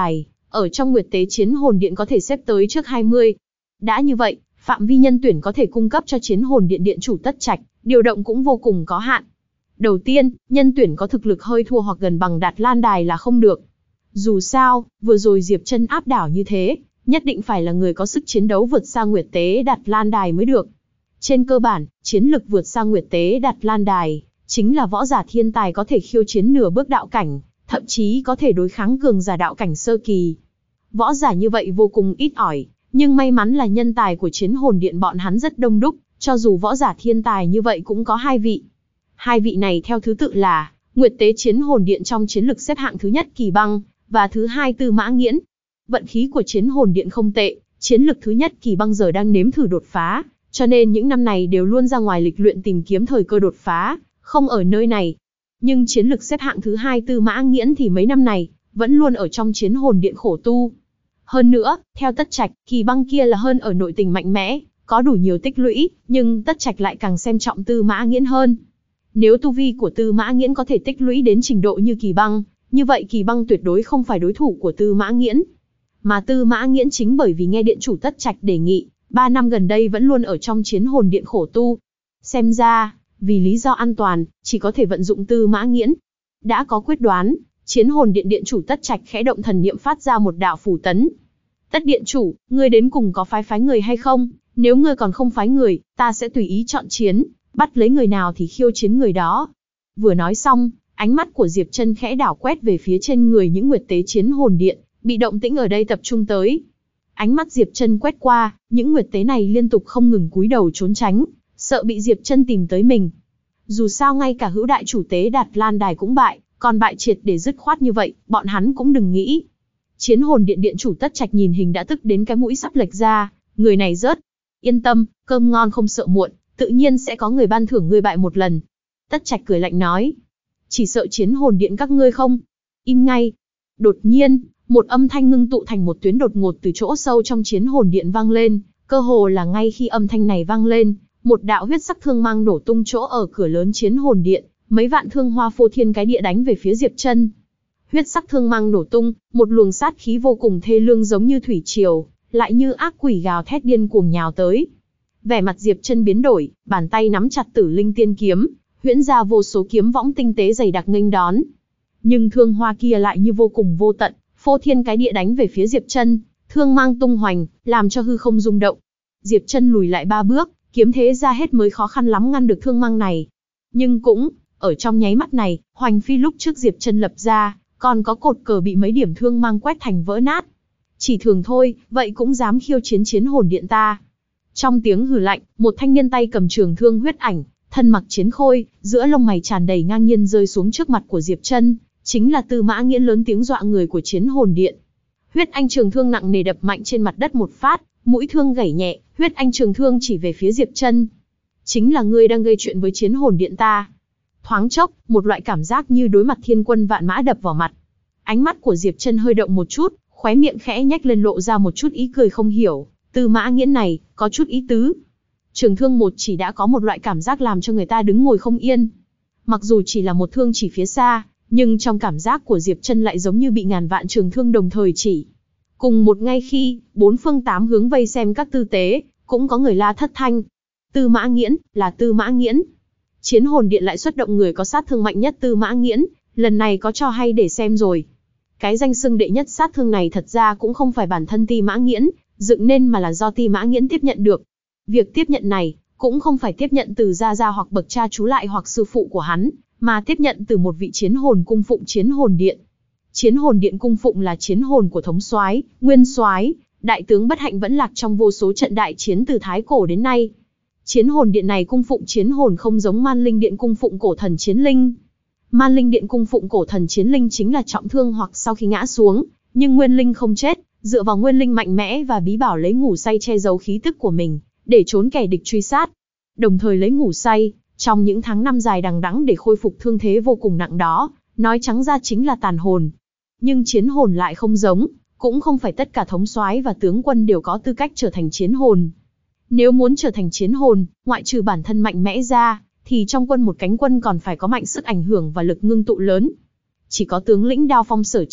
ở trong Nguyệt Tế Chiến Hồn Điện có thể xếp tới trước 20. Đã như vậy, phạm vi nhân tuyển có thể cung cấp cho Chiến Hồn Điện điện chủ Tất Trạch, điều động cũng vô cùng có hạn. Đầu tiên, nhân tuyển có thực lực hơi thua hoặc gần bằng Đạt Lan Đài là không được. Dù sao, vừa rồi Diệp Chân áp đảo như thế, nhất định phải là người có sức chiến đấu vượt xa Nguyệt Tế Đạt Lan Đài mới được. Trên cơ bản, chiến lực vượt xa Nguyệt Tế Đạt Lan Đài, chính là võ giả thiên tài có thể khiêu chiến nửa bước đạo cảnh, thậm chí có thể đối kháng cường giả đạo cảnh sơ kỳ. Võ giả như vậy vô cùng ít ỏi, nhưng may mắn là nhân tài của Chiến Hồn Điện bọn hắn rất đông đúc, cho dù võ giả thiên tài như vậy cũng có 2 vị. 2 vị này theo thứ tự là Nguyệt Tế Chiến Hồn Điện trong chiến lực xếp hạng thứ nhất Kỳ Băng, và thứ hai Tư Mã Nghiễn. Vận khí của Chiến Hồn Điện không tệ, chiến lực thứ nhất Kỳ Băng giờ đang nếm thử đột phá, cho nên những năm này đều luôn ra ngoài lịch luyện tìm kiếm thời cơ đột phá, không ở nơi này. Nhưng chiến lực xếp hạng thứ hai Tư Mã Nghiễn thì mấy năm này vẫn luôn ở trong Chiến Hồn Điện khổ tu. Hơn nữa, theo Tất Trạch, Kỳ Băng kia là hơn ở nội tình mạnh mẽ, có đủ nhiều tích lũy, nhưng Tất Trạch lại càng xem trọng Tư Mã Nghiễn hơn. Nếu tu vi của Tư Mã Nghiễn có thể tích lũy đến trình độ như Kỳ Băng, như vậy Kỳ Băng tuyệt đối không phải đối thủ của Tư Mã Nghiễn. Mà Tư Mã Nghiễn chính bởi vì nghe điện chủ Tất Trạch đề nghị, 3 năm gần đây vẫn luôn ở trong Chiến Hồn Điện khổ tu. Xem ra, vì lý do an toàn, chỉ có thể vận dụng Tư Mã Nghiễn. Đã có quyết đoán, Chiến Hồn Điện điện chủ Tất Trạch khẽ động thần niệm phát ra một đạo phù tấn. Tất điện chủ, ngươi đến cùng có phái người hay không? Nếu ngươi còn không phái người, ta sẽ tùy ý chọn chiến, bắt lấy người nào thì khiêu chiến người đó. Vừa nói xong, ánh mắt của Diệp Chân khẽ đảo quét về phía trên người những Nguyệt Tế Chiến Hồn Điện, bị động tĩnh ở đây tập trung tới. Ánh mắt Diệp Chân quét qua, những Nguyệt Tế này liên tục không ngừng cúi đầu trốn tránh, sợ bị Diệp Chân tìm tới mình. Dù sao ngay cả hữu đại chủ tế Đạt Lan Đài cũng bại, còn bại triệt để dứt khoát như vậy, bọn hắn cũng đừng nghĩ. Chiến Hồn Điện điện chủ Tất Trạch nhìn hình đã tức đến cái mũi sắp lệch ra, người này rớt. Yên tâm, cơm ngon không sợ muộn, tự nhiên sẽ có người ban thưởng ngươi bại một lần. Tất Trạch cười lạnh nói. Chỉ sợ Chiến Hồn Điện các ngươi không? Im ngay. Đột nhiên, một âm thanh ngưng tụ thành một tuyến đột ngột từ chỗ sâu trong Chiến Hồn Điện vang lên, cơ hồ là ngay khi âm thanh này vang lên, một đạo huyết sắc thương mang nổ tung chỗ ở cửa lớn Chiến Hồn Điện, mấy vạn thương hoa phô thiên cái địa đánh về phía Diệp Chân. Huyết sắc thương mang nổ tung, một luồng sát khí vô cùng thê lương giống như thủy triều, lại như ác quỷ gào thét điên cuồng nhào tới. Vẻ mặt Diệp Chân biến đổi, bàn tay nắm chặt Tử Linh Tiên kiếm, huyễn ra vô số kiếm võng tinh tế dày đặc nghênh đón. Nhưng thương hoa kia lại như vô cùng vô tận, phô thiên cái địa đánh về phía Diệp Chân, thương mang tung hoành, làm cho hư không rung động. Diệp Chân lùi lại 3 bước, kiếm thế ra hết mới khó khăn lắm ngăn được thương mang này. Nhưng cũng, ở trong nháy mắt này, hoành phi lúc trước Diệp Chân lập ra, còn có cột cờ bị mấy điểm thương mang quét thành vỡ nát. Chỉ thường thôi, vậy cũng dám khiêu chiến Chiến Hồn Điện ta. Trong tiếng hừ lạnh, một thanh niên tay cầm trường thương huyết ảnh, thân mặc chiến khôi, giữa lông mày tràn đầy ngang nhiên rơi xuống trước mặt của Diệp Chân, chính là Tư Mã Nghiễn lớn tiếng dọa người của Chiến Hồn Điện. Huyết anh trường thương nặng nề đập mạnh trên mặt đất một phát, mũi thương gảy nhẹ, huyết anh trường thương chỉ về phía Diệp Chân. Chính là ngươi đang gây chuyện với Chiến Hồn Điện ta. Thoáng chốc, một loại cảm giác như đối mặt thiên quân vạn mã đập vào mặt. Ánh mắt của Diệp Chân hơi động một chút, khóe miệng khẽ nhếch lên lộ ra một chút ý cười không hiểu, Tư Mã Nghiễn này, có chút ý tứ. Trường thương một chỉ đã có một loại cảm giác làm cho người ta đứng ngồi không yên. Mặc dù chỉ là một thương chỉ phía xa, nhưng trong cảm giác của Diệp Chân lại giống như bị ngàn vạn trường thương đồng thời chỉ. Cùng một ngay khi, 4 phương 8 hướng vây xem các tư tế, cũng có người la thất thanh. Tư Mã Nghiễn, là Tư Mã Nghiễn. Chiến Hồn Điện lại xuất động người có sát thương mạnh nhất Tư Mã Nghiễn, lần này có cho hay để xem rồi. Cái danh xưng đệ nhất sát thương này thật ra cũng không phải bản thân Tư Mã Nghiễn dựng nên mà là do Tư Mã Nghiễn tiếp nhận được. Việc tiếp nhận này cũng không phải tiếp nhận từ gia gia hoặc bậc cha chú lại hoặc sư phụ của hắn, mà tiếp nhận từ một vị chiến hồn cung phụng Chiến Hồn Điện. Chiến Hồn Điện cung phụng là chiến hồn của thống soái, nguyên soái, đại tướng bất hạnh vẫn lạc trong vô số trận đại chiến từ thái cổ đến nay. Chiến Hồn Điện này cung phụng chiến hồn không giống Man Linh Điện cung phụng cổ thần chiến linh. Man Linh Điện cung phụng cổ thần chiến linh chính là trọng thương hoặc sau khi ngã xuống, nhưng nguyên linh không chết, dựa vào nguyên linh mạnh mẽ và bí bảo lấy ngủ say che giấu khí tức của mình, để trốn kẻ địch truy sát. Đồng thời lấy ngủ say, trong những tháng năm dài đằng đẵng để khôi phục thương thế vô cùng nặng đó, nói trắng ra chính là tàn hồn. Nhưng chiến hồn lại không giống, cũng không phải tất cả thống soái và tướng quân đều có tư cách trở thành chiến hồn. Nếu muốn trở thành chiến hồn, ngoại trừ bản thân mạnh mẽ ra, thì trong quân một cánh quân còn phải có mạnh sức ảnh hưởng và lực ngưng tụ lớn. Chỉ có tướng lĩnh Đao Phong Sở Chỉ,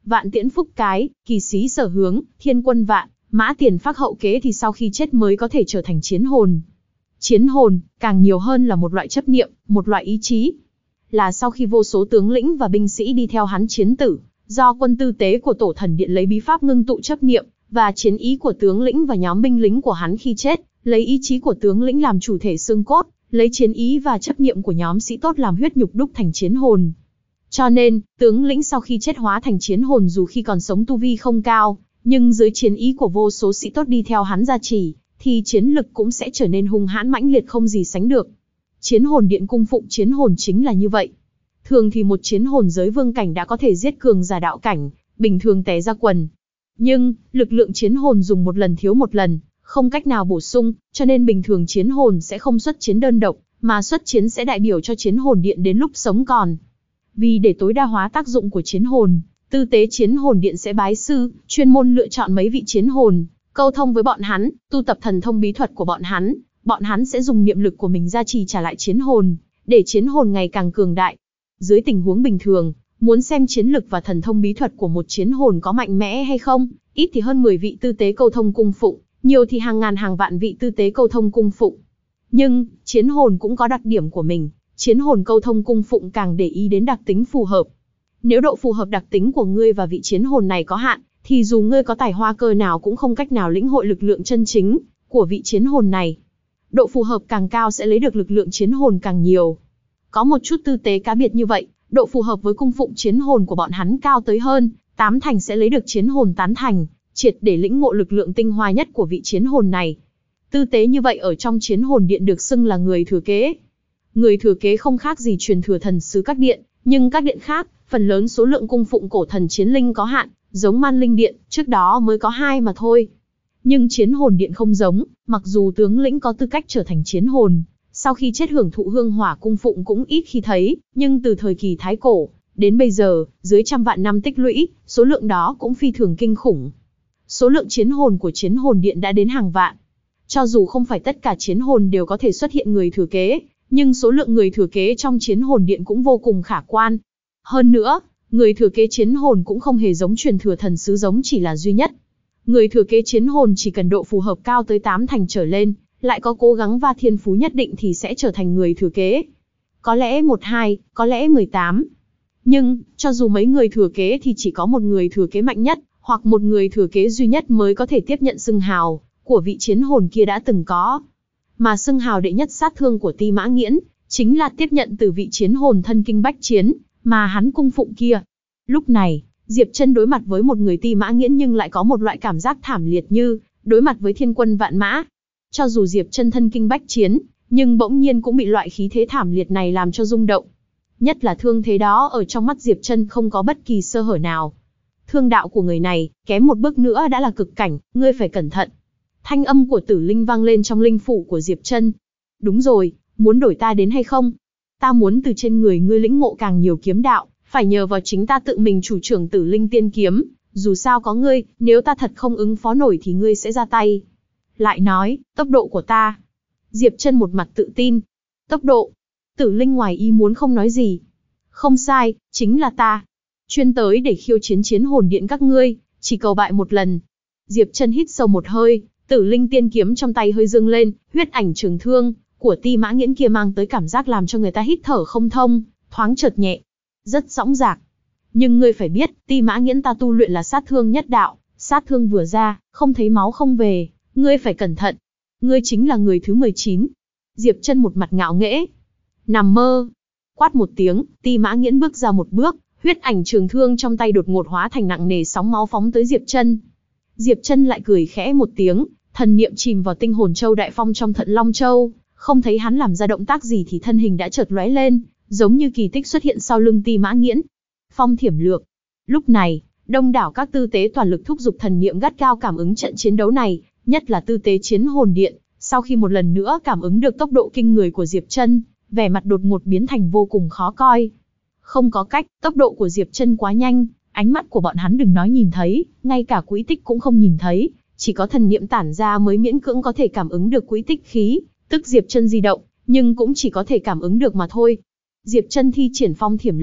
Vạn tiễn phúc cái, kỳ sĩ sở hướng, thiên quân vạn, mã tiền phác hậu kế thì sau khi chết mới có thể trở thành chiến hồn. Chiến hồn, càng nhiều hơn là một loại chấp niệm, một loại ý chí. Là sau khi vô số tướng lĩnh và binh sĩ đi theo hắn chiến tử, do quân tư tế của Tổ Thần Điện lấy bí pháp ngưng tụ chấp niệm, và chiến ý của tướng lĩnh và nhóm binh lính của hắn khi chết, lấy ý chí của tướng lĩnh làm chủ thể xương cốt, lấy chiến ý và chấp niệm của nhóm sĩ tốt làm huyết nhục đúc thành chiến hồn. Cho nên, tướng lĩnh sau khi chết hóa thành chiến hồn dù khi còn sống tu vi không cao, nhưng dưới chiến ý của vô số sĩ tốt đi theo hắn gia trì, thì chiến lực cũng sẽ trở nên hung hãn mãnh liệt không gì sánh được. Chiến hồn điện cung phụng chiến hồn chính là như vậy. Thường thì một chiến hồn giới vương cảnh đã có thể giết cường giả đạo cảnh, bình thường té ra quần. Nhưng, lực lượng chiến hồn dùng một lần thiếu một lần, không cách nào bổ sung, cho nên bình thường chiến hồn sẽ không xuất chiến đơn độc, mà xuất chiến sẽ đại biểu cho chiến hồn điện đến lúc sống còn. Vì để tối đa hóa tác dụng của chiến hồn, tư tế chiến hồn điện sẽ bái sư, chuyên môn lựa chọn mấy vị chiến hồn, câu thông với bọn hắn, tu tập thần thông bí thuật của bọn hắn sẽ dùng niệm lực của mình gia trì trả lại chiến hồn, để chiến hồn ngày càng cường đại. Dưới tình huống bình thường, muốn xem chiến lực và thần thông bí thuật của một chiến hồn có mạnh mẽ hay không, ít thì hơn 10 vị tư tế câu thông cung phụng, nhiều thì hàng ngàn hàng vạn vị tư tế câu thông cung phụng. Nhưng, chiến hồn cũng có đặc điểm của mình, chiến hồn câu thông cung phụng càng để ý đến đặc tính phù hợp. Nếu độ phù hợp đặc tính của ngươi và vị chiến hồn này có hạn, thì dù ngươi có tài hoa cơ nào cũng không cách nào lĩnh hội lực lượng chân chính của vị chiến hồn này. Độ phù hợp càng cao sẽ lấy được lực lượng chiến hồn càng nhiều. Có một chút tư tế cá biệt như vậy, độ phù hợp với cung phụng chiến hồn của bọn hắn cao tới hơn 8 thành sẽ lấy được chiến hồn tán thành, triệt để lĩnh ngộ lực lượng tinh hoa nhất của vị chiến hồn này. Tư tế như vậy ở trong chiến hồn điện được xưng là người thừa kế. Người thừa kế không khác gì truyền thừa thần sứ các điện, nhưng các điện khác, phần lớn số lượng cung phụng cổ thần chiến linh có hạn, giống Man Linh Điện, trước đó mới có 2 mà thôi. Nhưng chiến hồn điện không giống, mặc dù tướng lĩnh có tư cách trở thành chiến hồn, sau khi chết hưởng thụ hương hỏa cung phụng cũng ít khi thấy, nhưng từ thời kỳ Thái Cổ, đến bây giờ, dưới trăm vạn năm tích lũy, số lượng đó cũng phi thường kinh khủng. Số lượng chiến hồn của chiến hồn điện đã đến hàng vạn. Cho dù không phải tất cả chiến hồn đều có thể xuất hiện người thừa kế, nhưng số lượng người thừa kế trong chiến hồn điện cũng vô cùng khả quan. Hơn nữa, người thừa kế chiến hồn cũng không hề giống truyền thừa thần sứ giống chỉ là duy nhất. Người thừa kế chiến hồn chỉ cần độ phù hợp cao tới 8 thành trở lên, lại có cố gắng và thiên phú nhất định thì sẽ trở thành người thừa kế. Có lẽ 12, có lẽ 18. Nhưng, cho dù mấy người thừa kế thì chỉ có một người thừa kế mạnh nhất, hoặc một người thừa kế duy nhất mới có thể tiếp nhận xưng hào của vị chiến hồn kia đã từng có. Mà xưng hào đệ nhất sát thương của Ti Mã Nghiễn, chính là tiếp nhận từ vị chiến hồn thân kinh bách chiến, mà hắn cung phụng kia. Lúc này, Diệp Trân đối mặt với một người Ti Mã Nghiễn nhưng lại có một loại cảm giác thảm liệt như đối mặt với thiên quân vạn mã. Cho dù Diệp Trân thân kinh bách chiến, nhưng bỗng nhiên cũng bị loại khí thế thảm liệt này làm cho rung động. Nhất là thương thế đó ở trong mắt Diệp Trân không có bất kỳ sơ hở nào. Thương đạo của người này, kém một bước nữa đã là cực cảnh, ngươi phải cẩn thận. Thanh âm của Tử Linh vang lên trong linh phủ của Diệp Trân. Đúng rồi, muốn đổi ta đến hay không? Ta muốn từ trên người ngươi lĩnh ngộ càng nhiều kiếm đạo, phải nhờ vào chính ta tự mình chủ trưởng Tử Linh tiên kiếm. Dù sao có ngươi, nếu ta thật không ứng phó nổi thì ngươi sẽ ra tay. Lại nói, tốc độ của ta. Diệp Trân một mặt tự tin. Tốc độ. Tử Linh ngoài ý muốn không nói gì. Không sai, chính là ta. Chuyên tới để khiêu chiến chiến hồn điện các ngươi, chỉ cầu bại một lần. Diệp Trân hít sâu một hơi, Tử Linh tiên kiếm trong tay hơi dương lên, huyết ảnh trường thương của Ti Mã Nghiễn kia mang tới cảm giác làm cho người ta hít thở không thông, thoáng chợt nhẹ, rất dõng dạc. Nhưng ngươi phải biết, Ti Mã Nghiễn ta tu luyện là sát thương nhất đạo, sát thương vừa ra, không thấy máu không về, ngươi phải cẩn thận. Ngươi chính là người thứ 19. Diệp Trân một mặt ngạo nghễ. Nằm mơ. Quát một tiếng, Ti Mã Nghiễn bước ra một bước, huyết ảnh trường thương trong tay đột ngột hóa thành nặng nề sóng máu phóng tới Diệp Trân. Diệp Trân lại cười khẽ một tiếng, thần niệm chìm vào tinh hồn châu đại phong trong Thận Long Châu, không thấy hắn làm ra động tác gì thì thân hình đã chợt lóe lên, giống như kỳ tích xuất hiện sau lưng Ti Mã Nghiễn. Phong thiểm lược. Lúc này, đông đảo các tư tế toàn lực thúc giục thần niệm gắt gao cảm ứng trận chiến đấu này, nhất là tư tế chiến hồn điện, sau khi một lần nữa cảm ứng được tốc độ kinh người của Diệp Trân, vẻ mặt đột ngột biến thành vô cùng khó coi. Không có cách, tốc độ của Diệp Trân quá nhanh, ánh mắt của bọn hắn đừng nói nhìn thấy, ngay cả quỹ tích cũng không nhìn thấy, chỉ có thần niệm tản ra mới miễn cưỡng có thể cảm ứng được quỹ tích khí, tức Diệp Trân di động, nhưng cũng chỉ có thể cảm ứng được mà thôi. Diệp Trân thi triển phong thiểm lược,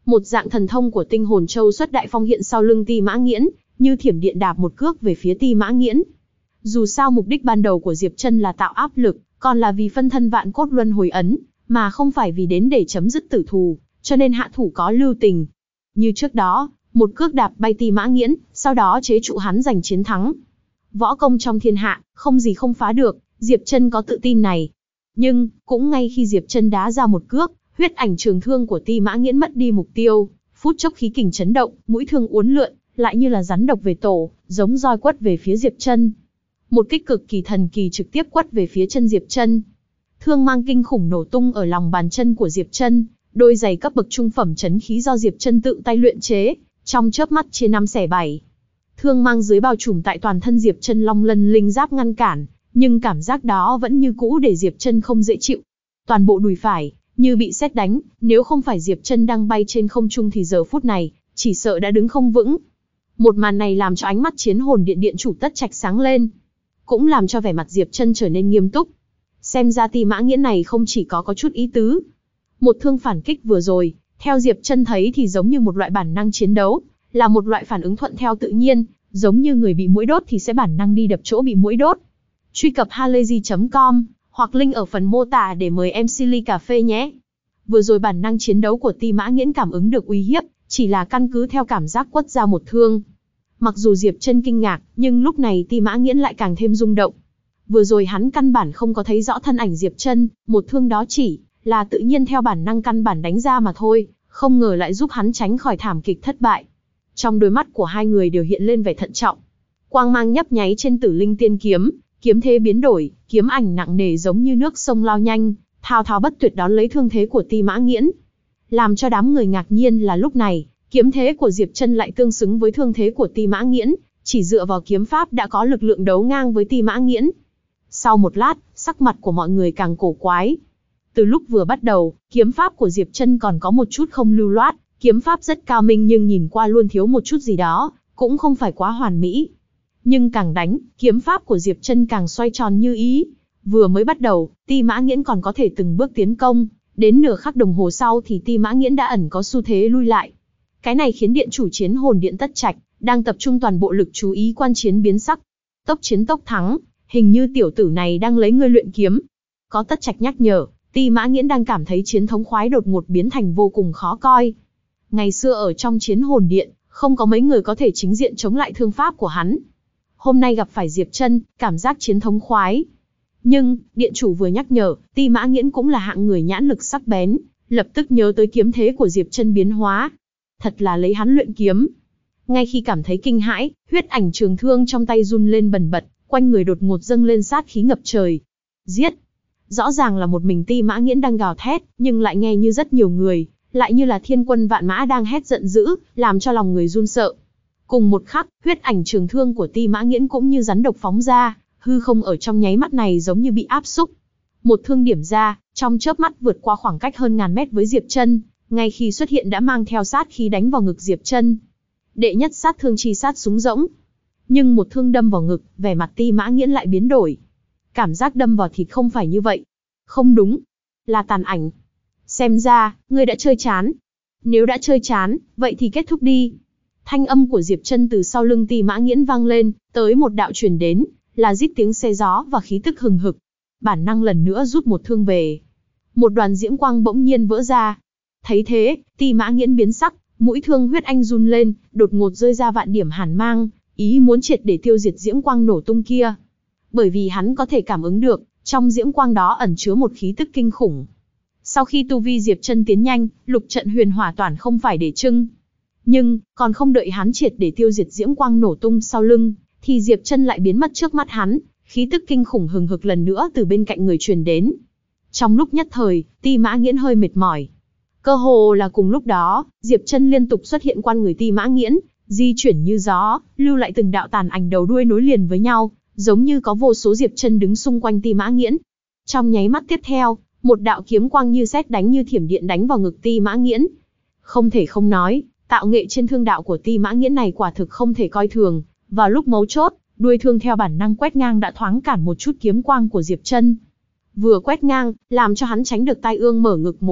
Một dạng thần thông của tinh hồn châu xuất đại phong hiện sau lưng Ti Mã Nghiễn, như thiểm điện đạp một cước về phía Ti Mã Nghiễn. Dù sao mục đích ban đầu của Diệp Chân là tạo áp lực, còn là vì phân thân vạn cốt luân hồi ấn, mà không phải vì đến để chấm dứt tử thù, cho nên hạ thủ có lưu tình. Như trước đó, một cước đạp bay Ti Mã Nghiễn, sau đó chế trụ hắn giành chiến thắng. Võ công trong thiên hạ, không gì không phá được, Diệp Chân có tự tin này. Nhưng, cũng ngay khi Diệp Chân đá ra một cước, huyết ảnh trường thương của Ti Mã Nghiễn mất đi mục tiêu, phút chốc khí kình chấn động, mũi thương uốn lượn, lại như là rắn độc về tổ, giống roi quất về phía Diệp Chân. Một kích cực kỳ thần kỳ trực tiếp quất về phía chân Diệp Chân. Thương mang kinh khủng nổ tung ở lòng bàn chân của Diệp Chân, đôi giày cấp bậc trung phẩm chấn khí do Diệp Chân tự tay luyện chế, trong chớp mắt chia 5 xẻ 7. Thương mang dưới bao trùm tại toàn thân Diệp Chân long lân linh giáp ngăn cản, nhưng cảm giác đó vẫn như cũ để Diệp Chân không dễ chịu. Toàn bộ đùi phải như bị sét đánh, nếu không phải Diệp Chân đang bay trên không trung thì giờ phút này chỉ sợ đã đứng không vững. Một màn này làm cho ánh mắt Chiến Hồn Điện điện chủ Tất Trạch sáng lên, cũng làm cho vẻ mặt Diệp Chân trở nên nghiêm túc. Xem ra Ti Mã Nghiễn này không chỉ có chút ý tứ. Một thương phản kích vừa rồi, theo Diệp Chân thấy thì giống như một loại bản năng chiến đấu, là một loại phản ứng thuận theo tự nhiên, giống như người bị muỗi đốt thì sẽ bản năng đi đập chỗ bị muỗi đốt. Truy cập halayzi.com hoặc link ở phần mô tả để mời MC ly cà phê nhé. Vừa rồi bản năng chiến đấu của Ti Mã Nghiễn cảm ứng được uy hiếp, chỉ là căn cứ theo cảm giác quất ra một thương. Mặc dù Diệp Chân kinh ngạc, nhưng lúc này Ti Mã Nghiễn lại càng thêm rung động. Vừa rồi hắn căn bản không có thấy rõ thân ảnh Diệp Chân, một thương đó chỉ là tự nhiên theo bản năng căn bản đánh ra mà thôi, không ngờ lại giúp hắn tránh khỏi thảm kịch thất bại. Trong đôi mắt của hai người đều hiện lên vẻ thận trọng. Quang mang nhấp nháy trên Tử Linh Tiên kiếm, kiếm thế biến đổi, kiếm ảnh nặng nề giống như nước sông lao nhanh, thao thao bất tuyệt đón lấy thương thế của Ti Mã Nghiễn. Làm cho đám người ngạc nhiên là lúc này, kiếm thế của Diệp Chân lại tương xứng với thương thế của Ti Mã Nghiễn, chỉ dựa vào kiếm pháp đã có lực lượng đấu ngang với Ti Mã Nghiễn. Sau một lát, sắc mặt của mọi người càng cổ quái. Từ lúc vừa bắt đầu, kiếm pháp của Diệp Chân còn có một chút không lưu loát, kiếm pháp rất cao minh nhưng nhìn qua luôn thiếu một chút gì đó, cũng không phải quá hoàn mỹ. Nhưng càng đánh, kiếm pháp của Diệp Chân càng xoay tròn như ý. Vừa mới bắt đầu, Ti Mã Nghiễn còn có thể từng bước tiến công, đến nửa khắc đồng hồ sau thì Ti Mã Nghiễn đã ẩn có xu thế lui lại. Cái này khiến điện chủ Chiến Hồn Điện Tất Trạch đang tập trung toàn bộ lực chú ý quan chiến biến sắc. Tốc chiến tốc thắng, hình như tiểu tử này đang lấy ngươi luyện kiếm. Có Tất Trạch nhắc nhở, Ti Mã Nghiễn đang cảm thấy chiến thống khoái đột ngột biến thành vô cùng khó coi. Ngày xưa ở trong Chiến Hồn Điện, không có mấy người có thể chính diện chống lại thương pháp của hắn. Hôm nay gặp phải Diệp Chân, cảm giác chiến thống khoái. Nhưng, điện chủ vừa nhắc nhở, Ti Mã Nghiễn cũng là hạng người nhãn lực sắc bén, lập tức nhớ tới kiếm thế của Diệp Chân biến hóa. Thật là lấy hắn luyện kiếm. Ngay khi cảm thấy kinh hãi, huyết ảnh trường thương trong tay run lên bần bật, quanh người đột ngột dâng lên sát khí ngập trời. Giết! Rõ ràng là một mình Ti Mã Nghiễn đang gào thét, nhưng lại nghe như rất nhiều người, lại như là thiên quân vạn mã đang hét giận dữ, làm cho lòng người run sợ. Cùng một khắc, huyết ảnh trường thương của Ti Mã Nghiễn cũng như rắn độc phóng ra, hư không ở trong nháy mắt này giống như bị áp xúc. Một thương điểm ra, trong chớp mắt vượt qua khoảng cách hơn ngàn mét với Diệp Chân, ngay khi xuất hiện đã mang theo sát khí đánh vào ngực Diệp Chân. Đệ nhất sát thương chi sát súng rỗng. Nhưng một thương đâm vào ngực, vẻ mặt Ti Mã Nghiễn lại biến đổi. Cảm giác đâm vào thịt không phải như vậy. Không đúng. Là tàn ảnh. Xem ra, ngươi đã chơi chán. Nếu đã chơi chán, vậy thì kết thúc đi. Thanh âm của Diệp Chân từ sau lưng Ti Mã Nghiễn vang lên, tới một đạo truyền đến, là rít tiếng xe gió và khí tức hừng hực. Bản năng lần nữa rút một thương về. Một đoàn diễm quang bỗng nhiên vỡ ra. Thấy thế, Ti Mã Nghiễn biến sắc, mũi thương huyết anh run lên, đột ngột rơi ra vạn điểm hàn mang, ý muốn triệt để tiêu diệt diễm quang nổ tung kia. Bởi vì hắn có thể cảm ứng được, trong diễm quang đó ẩn chứa một khí tức kinh khủng. Sau khi tu vi Diệp Chân tiến nhanh, lục trận huyền hỏa toàn không phải để trưng. Nhưng, còn không đợi hắn triệt để tiêu diệt diễm quang nổ tung sau lưng, thì Diệp Chân lại biến mất trước mắt hắn, khí tức kinh khủng hừng hực lần nữa từ bên cạnh người truyền đến. Trong lúc nhất thời, Ti Mã Nghiễn hơi mệt mỏi. Cơ hồ là cùng lúc đó, Diệp Chân liên tục xuất hiện quanh người Ti Mã Nghiễn, di chuyển như gió, lưu lại từng đạo tàn ảnh đầu đuôi nối liền với nhau, giống như có vô số Diệp Chân đứng xung quanh Ti Mã Nghiễn. Trong nháy mắt tiếp theo, một đạo kiếm quang như sét đánh như thiểm điện đánh vào ngực Ti Mã Nghiễn. Không thể không nói, tạo nghệ trên thương đạo của Ti Mã Nghiễn này quả thực không thể coi thường. Vào lúc mấu chốt, đuôi thương theo bản năng quét ngang đã thoáng cản một chút kiếm quang của Diệp Chân. Vừa quét ngang, làm cho hắn tránh được tai ương mở ngực mổ bụng,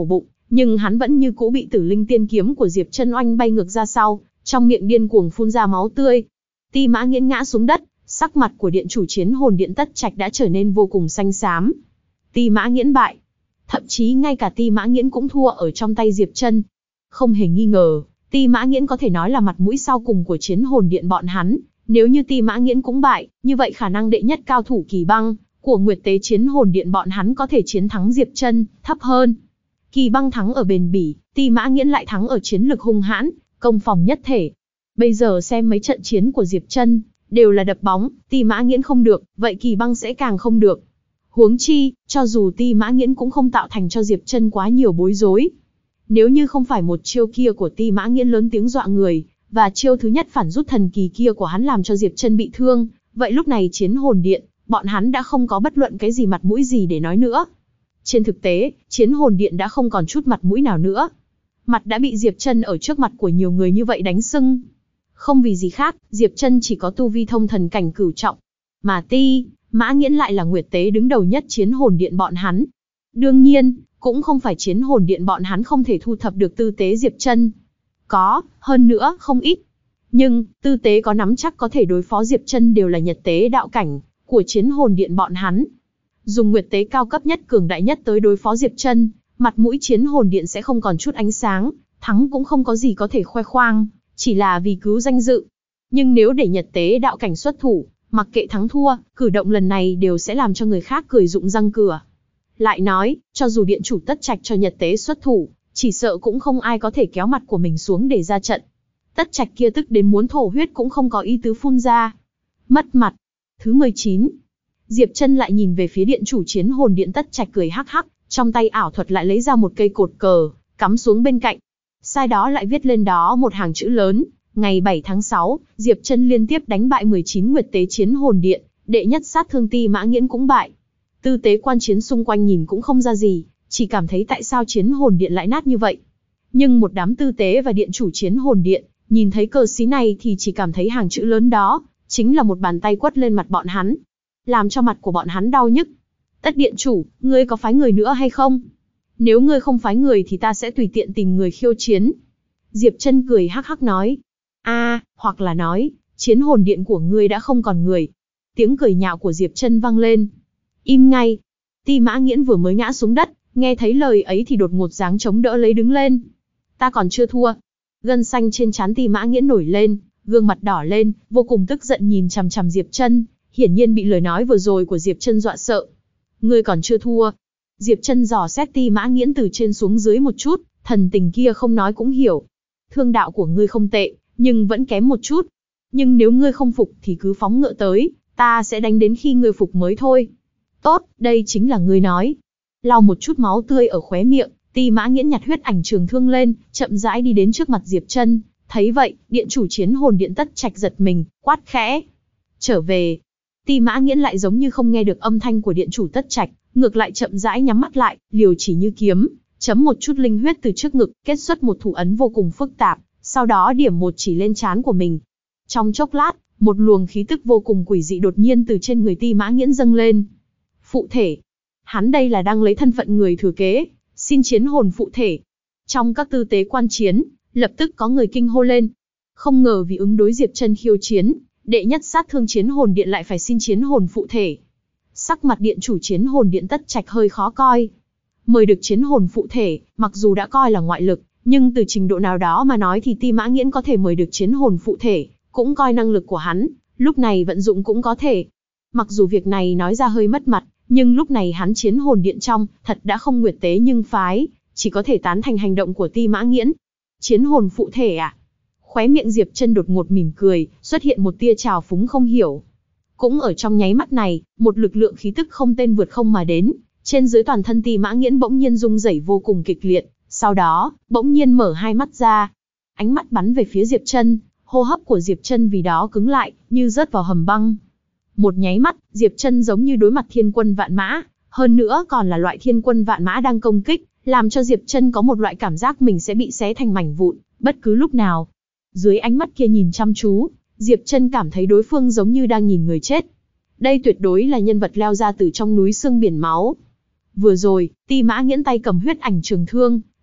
nhưng hắn vẫn như cũ bị Tử Linh Tiên kiếm của Diệp Chân oanh bay ngược ra sau, trong miệng điên cuồng phun ra máu tươi. Ti Mã Nghiễn ngã xuống đất, sắc mặt của điện chủ Chiến Hồn Điện Tất Trạch đã trở nên vô cùng xanh xám. Ti Mã Nghiễn bại, thậm chí ngay cả Ti Mã Nghiễn cũng thua ở trong tay Diệp Chân. Không hề nghi ngờ, Ti Mã Nghiễn có thể nói là mặt mũi sau cùng của Chiến Hồn Điện bọn hắn. Nếu như Ti Mã Nghiễn cũng bại, như vậy khả năng đệ nhất cao thủ Kỳ Băng của Nguyệt Tế Chiến Hồn Điện bọn hắn có thể chiến thắng Diệp Chân thấp hơn. Kỳ Băng thắng ở bền bỉ, Ti Mã Nghiễn lại thắng ở chiến lực hung hãn, công phòng nhất thể. Bây giờ xem mấy trận chiến của Diệp Chân, đều là đập bóng, Ti Mã Nghiễn không được, vậy Kỳ Băng sẽ càng không được. Huống chi, cho dù Ti Mã Nghiễn cũng không tạo thành cho Diệp Chân quá nhiều bối rối. Nếu như không phải một chiêu kia của Ti Mã Nghiễn lớn tiếng dọa người, và chiêu thứ nhất phản rút thần kỳ kia của hắn làm cho Diệp Chân bị thương, vậy lúc này Chiến Hồn Điện, bọn hắn đã không có bất luận cái gì mặt mũi gì để nói nữa. Trên thực tế, Chiến Hồn Điện đã không còn chút mặt mũi nào nữa. Mặt đã bị Diệp Chân ở trước mặt của nhiều người như vậy đánh sưng. Không vì gì khác, Diệp Chân chỉ có tu vi thông thần cảnh cửu trọng, mà Ti Mã Nghiễn lại là Nguyệt Tế đứng đầu nhất Chiến Hồn Điện bọn hắn. Đương nhiên, cũng không phải Chiến Hồn Điện bọn hắn không thể thu thập được tư tế Diệp Chân. Có, hơn nữa, không ít. Nhưng, tư tế có nắm chắc có thể đối phó Diệp Chân đều là Nhật Tế đạo cảnh của Chiến Hồn Điện bọn hắn. Dùng Nguyệt Tế cao cấp nhất cường đại nhất tới đối phó Diệp Chân, mặt mũi Chiến Hồn Điện sẽ không còn chút ánh sáng, thắng cũng không có gì có thể khoe khoang, chỉ là vì cứu danh dự. Nhưng nếu để Nhật Tế đạo cảnh xuất thủ, mặc kệ thắng thua, cử động lần này đều sẽ làm cho người khác cười rụng răng cửa. Lại nói, cho dù điện chủ Tất Trạch cho Nhật Tế xuất thủ, chỉ sợ cũng không ai có thể kéo mặt của mình xuống để ra trận. Tất Trạch kia tức đến muốn thổ huyết cũng không có ý tứ phun ra. Mất mặt. Thứ 19. Diệp Chân lại nhìn về phía điện chủ Chiến Hồn Điện Tất Trạch cười hắc hắc, trong tay ảo thuật lại lấy ra một cây cột cờ, cắm xuống bên cạnh. Sai đó lại viết lên đó một hàng chữ lớn, ngày 7 tháng 6, Diệp Chân liên tiếp đánh bại 19 Nguyệt Tế Chiến Hồn Điện, đệ nhất sát thương Ti Mã Nghiễn cũng bại. Tư tế quan chiến xung quanh nhìn cũng không ra gì, chỉ cảm thấy tại sao Chiến Hồn Điện lại nát như vậy. Nhưng một đám tư tế và điện chủ Chiến Hồn Điện, nhìn thấy cờ xí này thì chỉ cảm thấy hàng chữ lớn đó, chính là một bàn tay quất lên mặt bọn hắn, làm cho mặt của bọn hắn đau nhức. Tất điện chủ, ngươi có phái người nữa hay không? Nếu ngươi không phái người thì ta sẽ tùy tiện tìm người khiêu chiến. Diệp Chân cười hắc hắc nói. Hoặc là nói, Chiến Hồn Điện của ngươi đã không còn người. Tiếng cười nhạo của Diệp Chân vang lên. Im ngay. Ti Mã Nghiễn vừa mới ngã xuống đất, nghe thấy lời ấy thì đột ngột giáng chống đỡ lấy đứng lên. Ta còn chưa thua. Gân xanh trên trán Ti Mã Nghiễn nổi lên, gương mặt đỏ lên, vô cùng tức giận nhìn chằm chằm Diệp Chân, hiển nhiên bị lời nói vừa rồi của Diệp Chân dọa sợ. Ngươi còn chưa thua. Diệp Chân dò xét Ti Mã Nghiễn từ trên xuống dưới một chút, thần tình kia không nói cũng hiểu. Thương đạo của ngươi không tệ, nhưng vẫn kém một chút. Nhưng nếu ngươi không phục thì cứ phóng ngựa tới, ta sẽ đánh đến khi ngươi phục mới thôi. Tốt, đây chính là ngươi nói. Lau một chút máu tươi ở khóe miệng, Ti Mã Nghiễn nhặt huyết ảnh trường thương lên, chậm rãi đi đến trước mặt Diệp Chân. Thấy vậy, điện chủ Chiến Hồn Điện Tất Trạch giật mình, quát khẽ. Trở về. Ti Mã Nghiễn lại giống như không nghe được âm thanh của điện chủ Tất Trạch, ngược lại chậm rãi nhắm mắt lại, liều chỉ như kiếm, chấm một chút linh huyết từ trước ngực, kết xuất một thủ ấn vô cùng phức tạp, sau đó điểm một chỉ lên trán của mình. Trong chốc lát, một luồng khí tức vô cùng quỷ dị đột nhiên từ trên người Ti Mã Nghiễn dâng lên. Phụ thể. Hắn đây là đang lấy thân phận người thừa kế, xin chiến hồn phụ thể. Trong các tư tế quan chiến, lập tức có người kinh hô lên. Không ngờ vì ứng đối Diệp Chân khiêu chiến, đệ nhất sát thương Chiến Hồn Điện lại phải xin chiến hồn phụ thể. Sắc mặt điện chủ Chiến Hồn Điện Tất Trạch hơi khó coi. Mời được chiến hồn phụ thể, mặc dù đã coi là ngoại lực, nhưng từ trình độ nào đó mà nói thì Ti Mã Nghiễn có thể mời được chiến hồn phụ thể, cũng coi năng lực của hắn, lúc này vận dụng cũng có thể. Mặc dù việc này nói ra hơi mất mặt, nhưng lúc này hắn Chiến Hồn Điện trong, thật đã không Nguyệt Tế nhưng phái, chỉ có thể tán thành hành động của Ti Mã Nghiễn. Chiến hồn phụ thể à? Khóe miệng Diệp Chân đột ngột mỉm cười, xuất hiện một tia trào phúng không hiểu. Cũng ở trong nháy mắt này, một lực lượng khí tức không tên vượt không mà đến, trên dưới toàn thân Ti Mã Nghiễn bỗng nhiên rung rẩy vô cùng kịch liệt, sau đó, bỗng nhiên mở hai mắt ra. Ánh mắt bắn về phía Diệp Chân, hô hấp của Diệp Chân vì đó cứng lại, như rớt vào hầm băng. Một nháy mắt, Diệp Chân giống như đối mặt thiên quân vạn mã, hơn nữa còn là loại thiên quân vạn mã đang công kích, làm cho Diệp Chân có một loại cảm giác mình sẽ bị xé thành mảnh vụn, bất cứ lúc nào. Dưới ánh mắt kia nhìn chăm chú, Diệp Chân cảm thấy đối phương giống như đang nhìn người chết. Đây tuyệt đối là nhân vật leo ra từ trong núi xương biển máu. Vừa rồi, Ti Mã Nghiễn tay cầm huyết ảnh trường thương,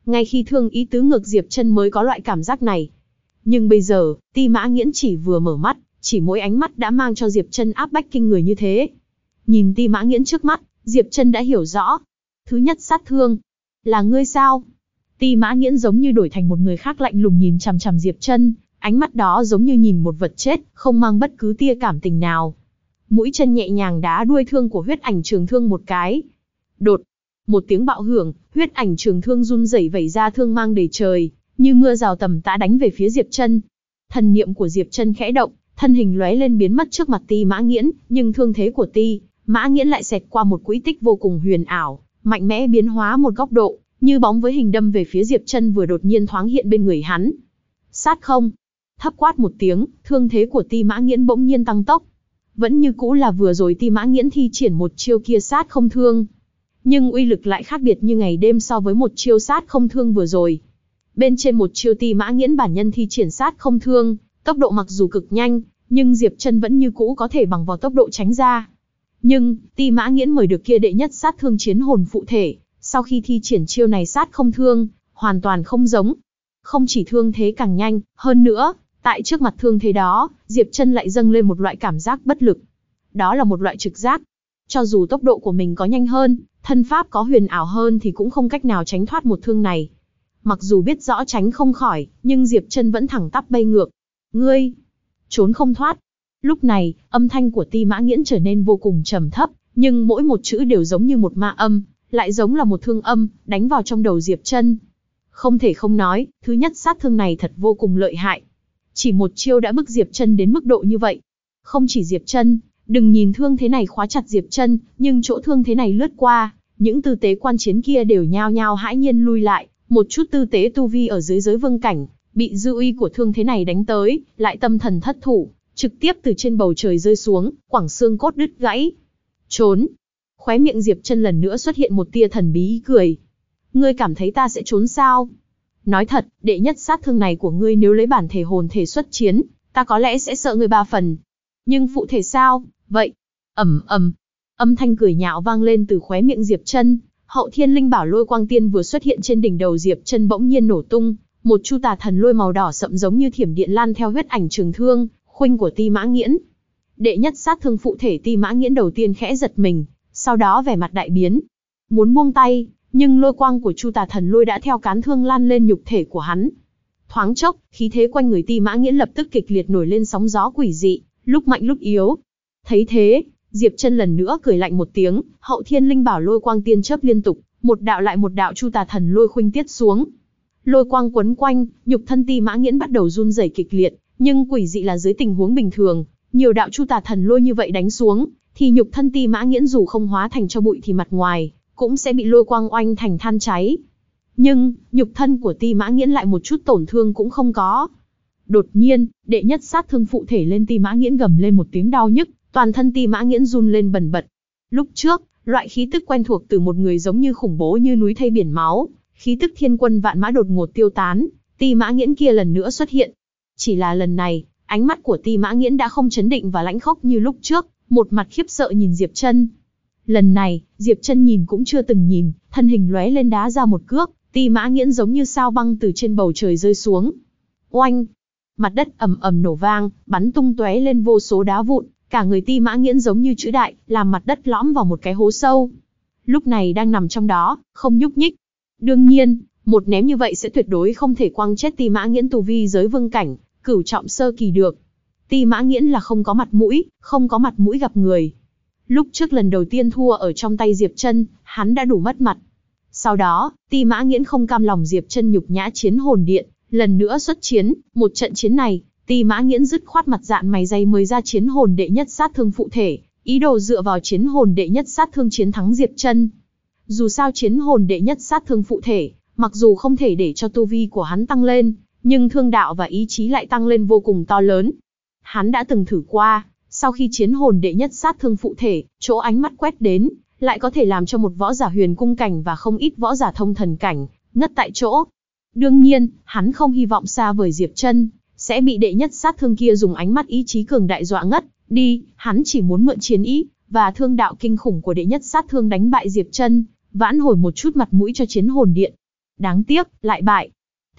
Ngay khi thương ý tứ ngược Diệp Chân mới có loại cảm giác này. Nhưng bây giờ, Ti Mã Nghiễn chỉ vừa mở mắt, chỉ mỗi ánh mắt đã mang cho Diệp Chân áp bách kinh người như thế. Nhìn Ti Mã Nghiễn trước mắt, Diệp Chân đã hiểu rõ. Thứ nhất sát thương. Là ngươi sao? Ti Mã Nghiễn giống như đổi thành một người khác lạnh lùng nhìn chằm chằm Diệp Chân, ánh mắt đó giống như nhìn một vật chết, không mang bất cứ tia cảm tình nào. Mũi chân nhẹ nhàng đá đuôi thương của huyết ảnh trường thương một cái. Đột, một tiếng bạo hưởng, huyết ảnh trường thương run rẩy vẩy ra thương mang đầy trời, như mưa rào tầm tã đánh về phía Diệp Chân. Thần niệm của Diệp Chân khẽ động, thân hình lóe lên biến mất trước mặt Ti Mã Nghiễn, nhưng thương thế của Ti Mã Nghiễn lại xẹt qua một quỹ tích vô cùng huyền ảo, mạnh mẽ biến hóa một góc độ, như bóng với hình đâm về phía Diệp Chân vừa đột nhiên thoáng hiện bên người hắn. Sát không! Thấp quát một tiếng, thương thế của Ti Mã Nghiễn bỗng nhiên tăng tốc. Vẫn như cũ là vừa rồi Ti Mã Nghiễn thi triển một chiêu kia sát không thương, nhưng uy lực lại khác biệt như ngày đêm so với một chiêu sát không thương vừa rồi. Bên trên một chiêu Ti Mã Nghiễn bản nhân thi triển sát không thương, tốc độ mặc dù cực nhanh, nhưng Diệp Chân vẫn như cũ có thể bằng vào tốc độ tránh ra. Nhưng, Ti Mã Nghiễn mời được kia đệ nhất sát thương chiến hồn phụ thể, sau khi thi triển chiêu này sát không thương, hoàn toàn không giống. Không chỉ thương thế càng nhanh, hơn nữa, tại trước mặt thương thế đó, Diệp Chân lại dâng lên một loại cảm giác bất lực. Đó là một loại trực giác. Cho dù tốc độ của mình có nhanh hơn, thân pháp có huyền ảo hơn thì cũng không cách nào tránh thoát một thương này. Mặc dù biết rõ tránh không khỏi, nhưng Diệp Chân vẫn thẳng tắp bay ngược. Ngươi, trốn không thoát. Lúc này, âm thanh của Ti Mã Nghiễn trở nên vô cùng trầm thấp, nhưng mỗi một chữ đều giống như một ma âm, lại giống là một thương âm, đánh vào trong đầu Diệp Chân. Không thể không nói, thứ nhất sát thương này thật vô cùng lợi hại. Chỉ một chiêu đã bức Diệp Chân đến mức độ như vậy. Không chỉ Diệp Chân, đừng nhìn thương thế này khóa chặt Diệp Chân, nhưng chỗ thương thế này lướt qua, những tư tế quan chiến kia đều nhao nhao hãi nhiên lui lại, một chút tư tế tu vi ở dưới giới vương cảnh, bị dư uy của thương thế này đánh tới, lại tâm thần thất thủ, trực tiếp từ trên bầu trời rơi xuống, quẳng xương cốt đứt gãy. Trốn. Khóe miệng Diệp Chân lần nữa xuất hiện một tia thần bí ý cười. Ngươi cảm thấy ta sẽ trốn sao? Nói thật, đệ nhất sát thương này của ngươi nếu lấy bản thể hồn thể xuất chiến, ta có lẽ sẽ sợ ngươi 3 phần. Nhưng phụ thể sao? Vậy. Âm thanh cười nhạo vang lên từ khóe miệng Diệp Chân. Hậu Thiên Linh Bảo Lôi Quang Tiên vừa xuất hiện trên đỉnh đầu Diệp Chân bỗng nhiên nổ tung, một chu tà thần lôi màu đỏ sậm giống như thiểm điện lan theo huyết ảnh trường thương, khuynh của Ti Mã Nghiễn. Đệ nhất sát thương phụ thể Ti Mã Nghiễn đầu tiên khẽ giật mình, sau đó vẻ mặt đại biến, muốn buông tay, nhưng lôi quang của chu tà thần lôi đã theo cán thương lan lên nhục thể của hắn. Thoáng chốc, khí thế quanh người Ti Mã Nghiễn lập tức kịch liệt nổi lên sóng gió quỷ dị, lúc mạnh lúc yếu. Thấy thế, Diệp Chân lần nữa cười lạnh một tiếng, Hậu Thiên Linh Bảo Lôi Quang Tiên chớp liên tục, một đạo lại một đạo chu tà thần lôi khuynh tiết xuống. Lôi quang quấn quanh, nhục thân Ti Mã Nghiễn bắt đầu run rẩy kịch liệt, nhưng quỷ dị là dưới tình huống bình thường, nhiều đạo chu tà thần lôi như vậy đánh xuống, thì nhục thân Ti Mã Nghiễn dù không hóa thành cho bụi thì mặt ngoài cũng sẽ bị lôi quang oanh thành than cháy. Nhưng, nhục thân của Ti Mã Nghiễn lại một chút tổn thương cũng không có. Đột nhiên, đệ nhất sát thương phụ thể lên Ti Mã Nghiễn gầm lên một tiếng đau nhức, toàn thân Ti Mã Nghiễn run lên bần bật. Lúc trước, loại khí tức quen thuộc từ một người giống như khủng bố như núi thay biển máu, khí tức thiên quân vạn mã đột ngột tiêu tán, Ti Mã Nghiễn kia lần nữa xuất hiện. Chỉ là lần này, ánh mắt của Ti Mã Nghiễn đã không chấn định và lãnh khốc như lúc trước, một mặt khiếp sợ nhìn Diệp Chân. Lần này, Diệp Chân nhìn cũng chưa từng nhìn, thân hình lóe lên đá ra một cước, Ti Mã Nghiễn giống như sao băng từ trên bầu trời rơi xuống. Oanh! Mặt đất ầm ầm nổ vang, bắn tung tóe lên vô số đá vụn, cả người Ti Mã Nghiễn giống như chữ đại, làm mặt đất lõm vào một cái hố sâu. Lúc này đang nằm trong đó, không nhúc nhích. Đương nhiên, một ném như vậy sẽ tuyệt đối không thể quăng chết Ti Mã Nghiễn tu vi giới vương cảnh, cửu trọng sơ kỳ được. Ti Mã Nghiễn là không có mặt mũi gặp người. Lúc trước lần đầu tiên thua ở trong tay Diệp Chân, hắn đã đủ mất mặt. Sau đó, Ti Mã Nghiễn không cam lòng Diệp Chân nhục nhã chiến hồn điện, lần nữa xuất chiến, một trận chiến này, Ti Mã Nghiễn dứt khoát mặt dạn mày dày mới ra chiến hồn đệ nhất sát thương phụ thể, ý đồ dựa vào chiến hồn đệ nhất sát thương chiến thắng Diệp Chân. Dù sao chiến hồn đệ nhất sát thương phụ thể, mặc dù không thể để cho tu vi của hắn tăng lên, nhưng thương đạo và ý chí lại tăng lên vô cùng to lớn. Hắn đã từng thử qua, sau khi chiến hồn đệ nhất sát thương phụ thể, chỗ ánh mắt quét đến, lại có thể làm cho một võ giả huyền cung cảnh và không ít võ giả thông thần cảnh ngất tại chỗ. Đương nhiên, hắn không hy vọng xa vời Diệp Chân sẽ bị đệ nhất sát thương kia dùng ánh mắt ý chí cường đại dọa ngất đi, hắn chỉ muốn mượn chiến ý và thương đạo kinh khủng của đệ nhất sát thương đánh bại Diệp Chân, vãn hồi một chút mặt mũi cho chiến hồn điện. Đáng tiếc, lại bại. T.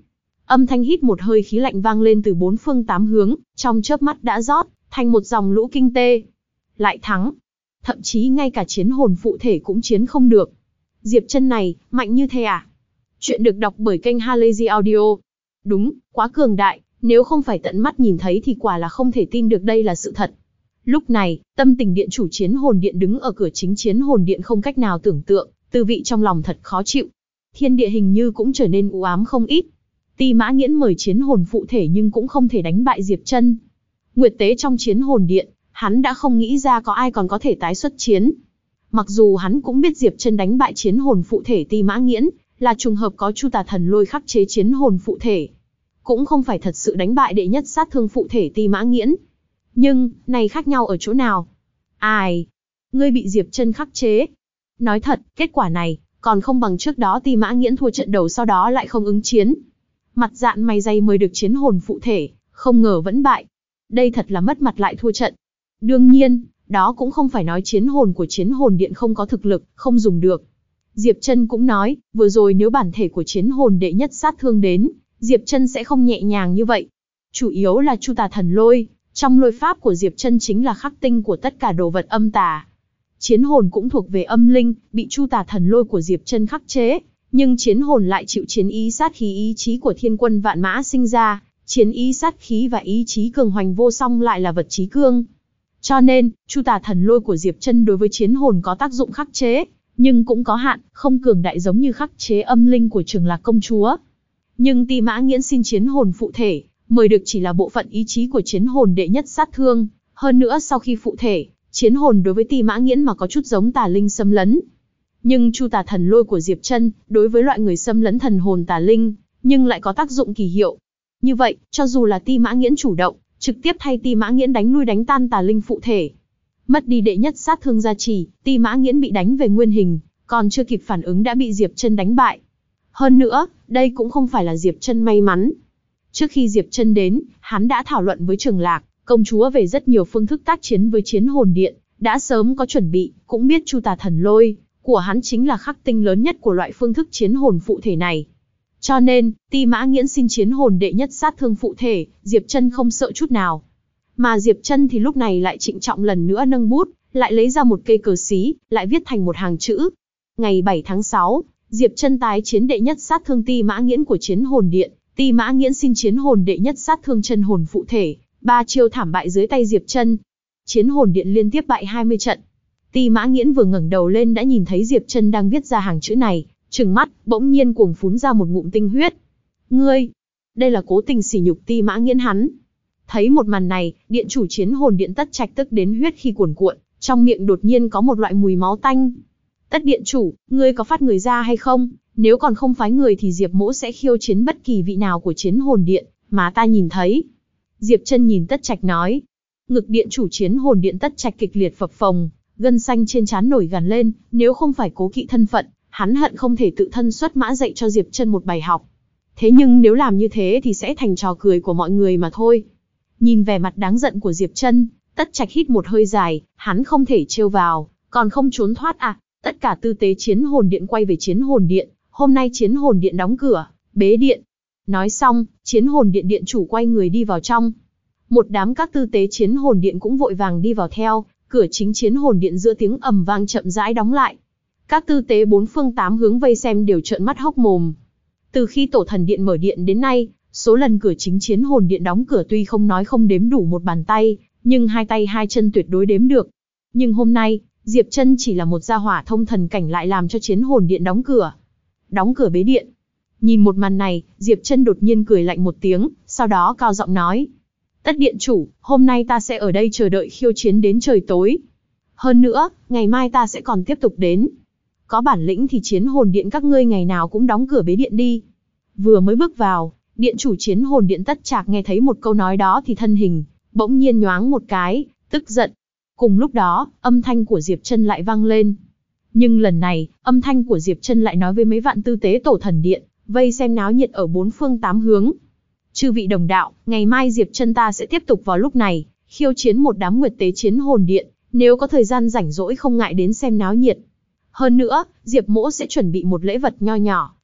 Âm thanh hít một hơi khí lạnh vang lên từ bốn phương tám hướng, trong chớp mắt đã rót thành một dòng lũ kinh tê. Lại thắng. Thậm chí ngay cả chiến hồn phụ thể cũng chiến không được. Diệp Chân này, mạnh như thế à? Chuyện được đọc bởi kênh Halazy Audio. Đúng, quá cường đại, nếu không phải tận mắt nhìn thấy thì quả là không thể tin được đây là sự thật. Lúc này, tâm tình điện chủ chiến hồn điện đứng ở cửa chính chiến hồn điện không cách nào tưởng tượng, tư vị trong lòng thật khó chịu. Thiên địa hình như cũng trở nên u ám không ít. Ti Mã Nghiễn mời chiến hồn phụ thể nhưng cũng không thể đánh bại Diệp Chân. Nguyệt tế trong chiến hồn điện, hắn đã không nghĩ ra có ai còn có thể tái xuất chiến. Mặc dù hắn cũng biết Diệp Chân đánh bại chiến hồn phụ thể Ti Mã Nghiễn, là trùng hợp có Chu Tà Thần Lôi khắc chế chiến hồn phụ thể. Cũng không phải thật sự đánh bại đệ nhất sát thương phụ thể Ti Mã Nghiễn. Nhưng, này khác nhau ở chỗ nào? Ai? Ngươi bị Diệp Chân khắc chế. Nói thật, kết quả này, còn không bằng trước đó Ti Mã Nghiễn thua trận đầu sau đó lại không ứng chiến. Mặt dạn mày dày mời được chiến hồn phụ thể, không ngờ vẫn bại. Đây thật là mất mặt lại thua trận. Đương nhiên, đó cũng không phải nói chiến hồn của chiến hồn điện không có thực lực, không dùng được. Diệp Chân cũng nói, vừa rồi nếu bản thể của chiến hồn đệ nhất sát thương đến, Diệp Chân sẽ không nhẹ nhàng như vậy. Chủ yếu là Chu Tà Thần Lôi, trong lôi pháp của Diệp Chân chính là khắc tinh của tất cả đồ vật âm tà. Chiến hồn cũng thuộc về âm linh, bị Chu Tà Thần Lôi của Diệp Chân khắc chế, nhưng chiến hồn lại chịu chiến ý sát khí ý chí của Thiên Quân Vạn Mã sinh ra, chiến ý sát khí và ý chí cường hoành vô song lại là vật chí cương. Cho nên, Chu Tà Thần Lôi của Diệp Chân đối với chiến hồn có tác dụng khắc chế, nhưng cũng có hạn, không cường đại giống như khắc chế âm linh của Trường Lạc công chúa. Nhưng Ti Mã Nghiễn xin chiến hồn phụ thể, mời được chỉ là bộ phận ý chí của chiến hồn đệ nhất sát thương, hơn nữa sau khi phụ thể, chiến hồn đối với Ti Mã Nghiễn mà có chút giống tà linh xâm lấn. Nhưng Chu Tà Thần Lôi của Diệp Chân, đối với loại người xâm lấn thần hồn tà linh, nhưng lại có tác dụng kỳ hiệu. Như vậy, cho dù là Ti Mã Nghiễn chủ động, trực tiếp thay Ti Mã Nghiễn đánh lui đánh tan tà linh phụ thể. Mất đi đệ nhất sát thương gia trì, Ti Mã Nghiễn bị đánh về nguyên hình, còn chưa kịp phản ứng đã bị Diệp Chân đánh bại. Hơn nữa, đây cũng không phải là Diệp Chân may mắn. Trước khi Diệp Chân đến, hắn đã thảo luận với Trường Lạc công chúa về rất nhiều phương thức tác chiến với chiến hồn điện, đã sớm có chuẩn bị, cũng biết Chu Tà Thần Lôi của hắn chính là khắc tinh lớn nhất của loại phương thức chiến hồn phụ thể này. Cho nên, Ti Mã Nghiễn xin chiến hồn đệ nhất sát thương phụ thể, Diệp Chân không sợ chút nào. Mà Diệp Chân thì lúc này lại trịnh trọng lần nữa nâng bút, lại lấy ra một cây cờ xí, lại viết thành một hàng chữ. Ngày 7 tháng 6, Diệp Chân tái chiến đệ nhất sát thương Ti Mã Nghiễn của chiến hồn điện, Ti Mã Nghiễn xin chiến hồn đệ nhất sát thương chân hồn phụ thể, 3 chiêu thảm bại dưới tay Diệp Chân. Chiến hồn điện liên tiếp bại 20 trận. Ti Mã Nghiễn vừa ngẩng đầu lên đã nhìn thấy Diệp Chân đang viết ra hàng chữ này, trừng mắt, bỗng nhiên cuồng phún ra một ngụm tinh huyết. Ngươi, đây là cố tình sỉ nhục Ti Mã Nghiễn hắn. Thấy một màn này, điện chủ chiến hồn điện Tất Trạch tức đến huyết khi cuồn cuộn, trong miệng đột nhiên có một loại mùi máu tanh. Tất điện chủ, ngươi có phát người ra hay không? Nếu còn không phái người thì Diệp Mỗ sẽ khiêu chiến bất kỳ vị nào của chiến hồn điện mà ta nhìn thấy. Diệp Chân nhìn Tất Trạch nói. Ngực điện chủ chiến hồn điện Tất Trạch kịch liệt phập phồng, gân xanh trên trán nổi gằn lên, nếu không phải cố kỵ thân phận, hắn hận không thể tự thân xuất mã dạy cho Diệp Chân một bài học. Thế nhưng nếu làm như thế thì sẽ thành trò cười của mọi người mà thôi. Nhìn vẻ mặt đáng giận của Diệp Chân, Tất Trạch hít một hơi dài, hắn không thể trêu vào, còn không trốn thoát à? Tất cả tư tế chiến hồn điện quay về chiến hồn điện, hôm nay chiến hồn điện đóng cửa, bế điện. Nói xong, chiến hồn điện điện chủ quay người đi vào trong. Một đám các tư tế chiến hồn điện cũng vội vàng đi vào theo, cửa chính chiến hồn điện giữa tiếng ầm vang chậm rãi đóng lại. Các tư tế bốn phương tám hướng vây xem đều trợn mắt hốc mồm. Từ khi tổ thần điện mở điện đến nay, số lần cửa chính chiến hồn điện đóng cửa tuy không nói không đếm đủ một bàn tay, nhưng hai tay hai chân tuyệt đối đếm được. Nhưng hôm nay, Diệp Chân chỉ là một gia hỏa thông thần cảnh lại làm cho chiến hồn điện đóng cửa. Đóng cửa bế điện. Nhìn một màn này, Diệp Chân đột nhiên cười lạnh một tiếng, sau đó cao giọng nói. Tất điện chủ, hôm nay ta sẽ ở đây chờ đợi khiêu chiến đến trời tối. Hơn nữa, ngày mai ta sẽ còn tiếp tục đến. Có bản lĩnh thì chiến hồn điện các ngươi ngày nào cũng đóng cửa bế điện đi. Vừa mới bước vào, điện chủ chiến hồn điện Tất Trạc nghe thấy một câu nói đó thì thân hình bỗng nhiên nhoáng một cái, tức giận. Cùng lúc đó, âm thanh của Diệp Chân lại vang lên. Nhưng lần này, âm thanh của Diệp Chân lại nói với mấy vạn tư tế tổ thần điện, vây xem náo nhiệt ở bốn phương tám hướng. Chư vị đồng đạo, ngày mai Diệp Chân ta sẽ tiếp tục vào lúc này, khiêu chiến một đám nguyệt tế chiến hồn điện, nếu có thời gian rảnh rỗi không ngại đến xem náo nhiệt. Hơn nữa, Diệp Mỗ sẽ chuẩn bị một lễ vật nho nhỏ,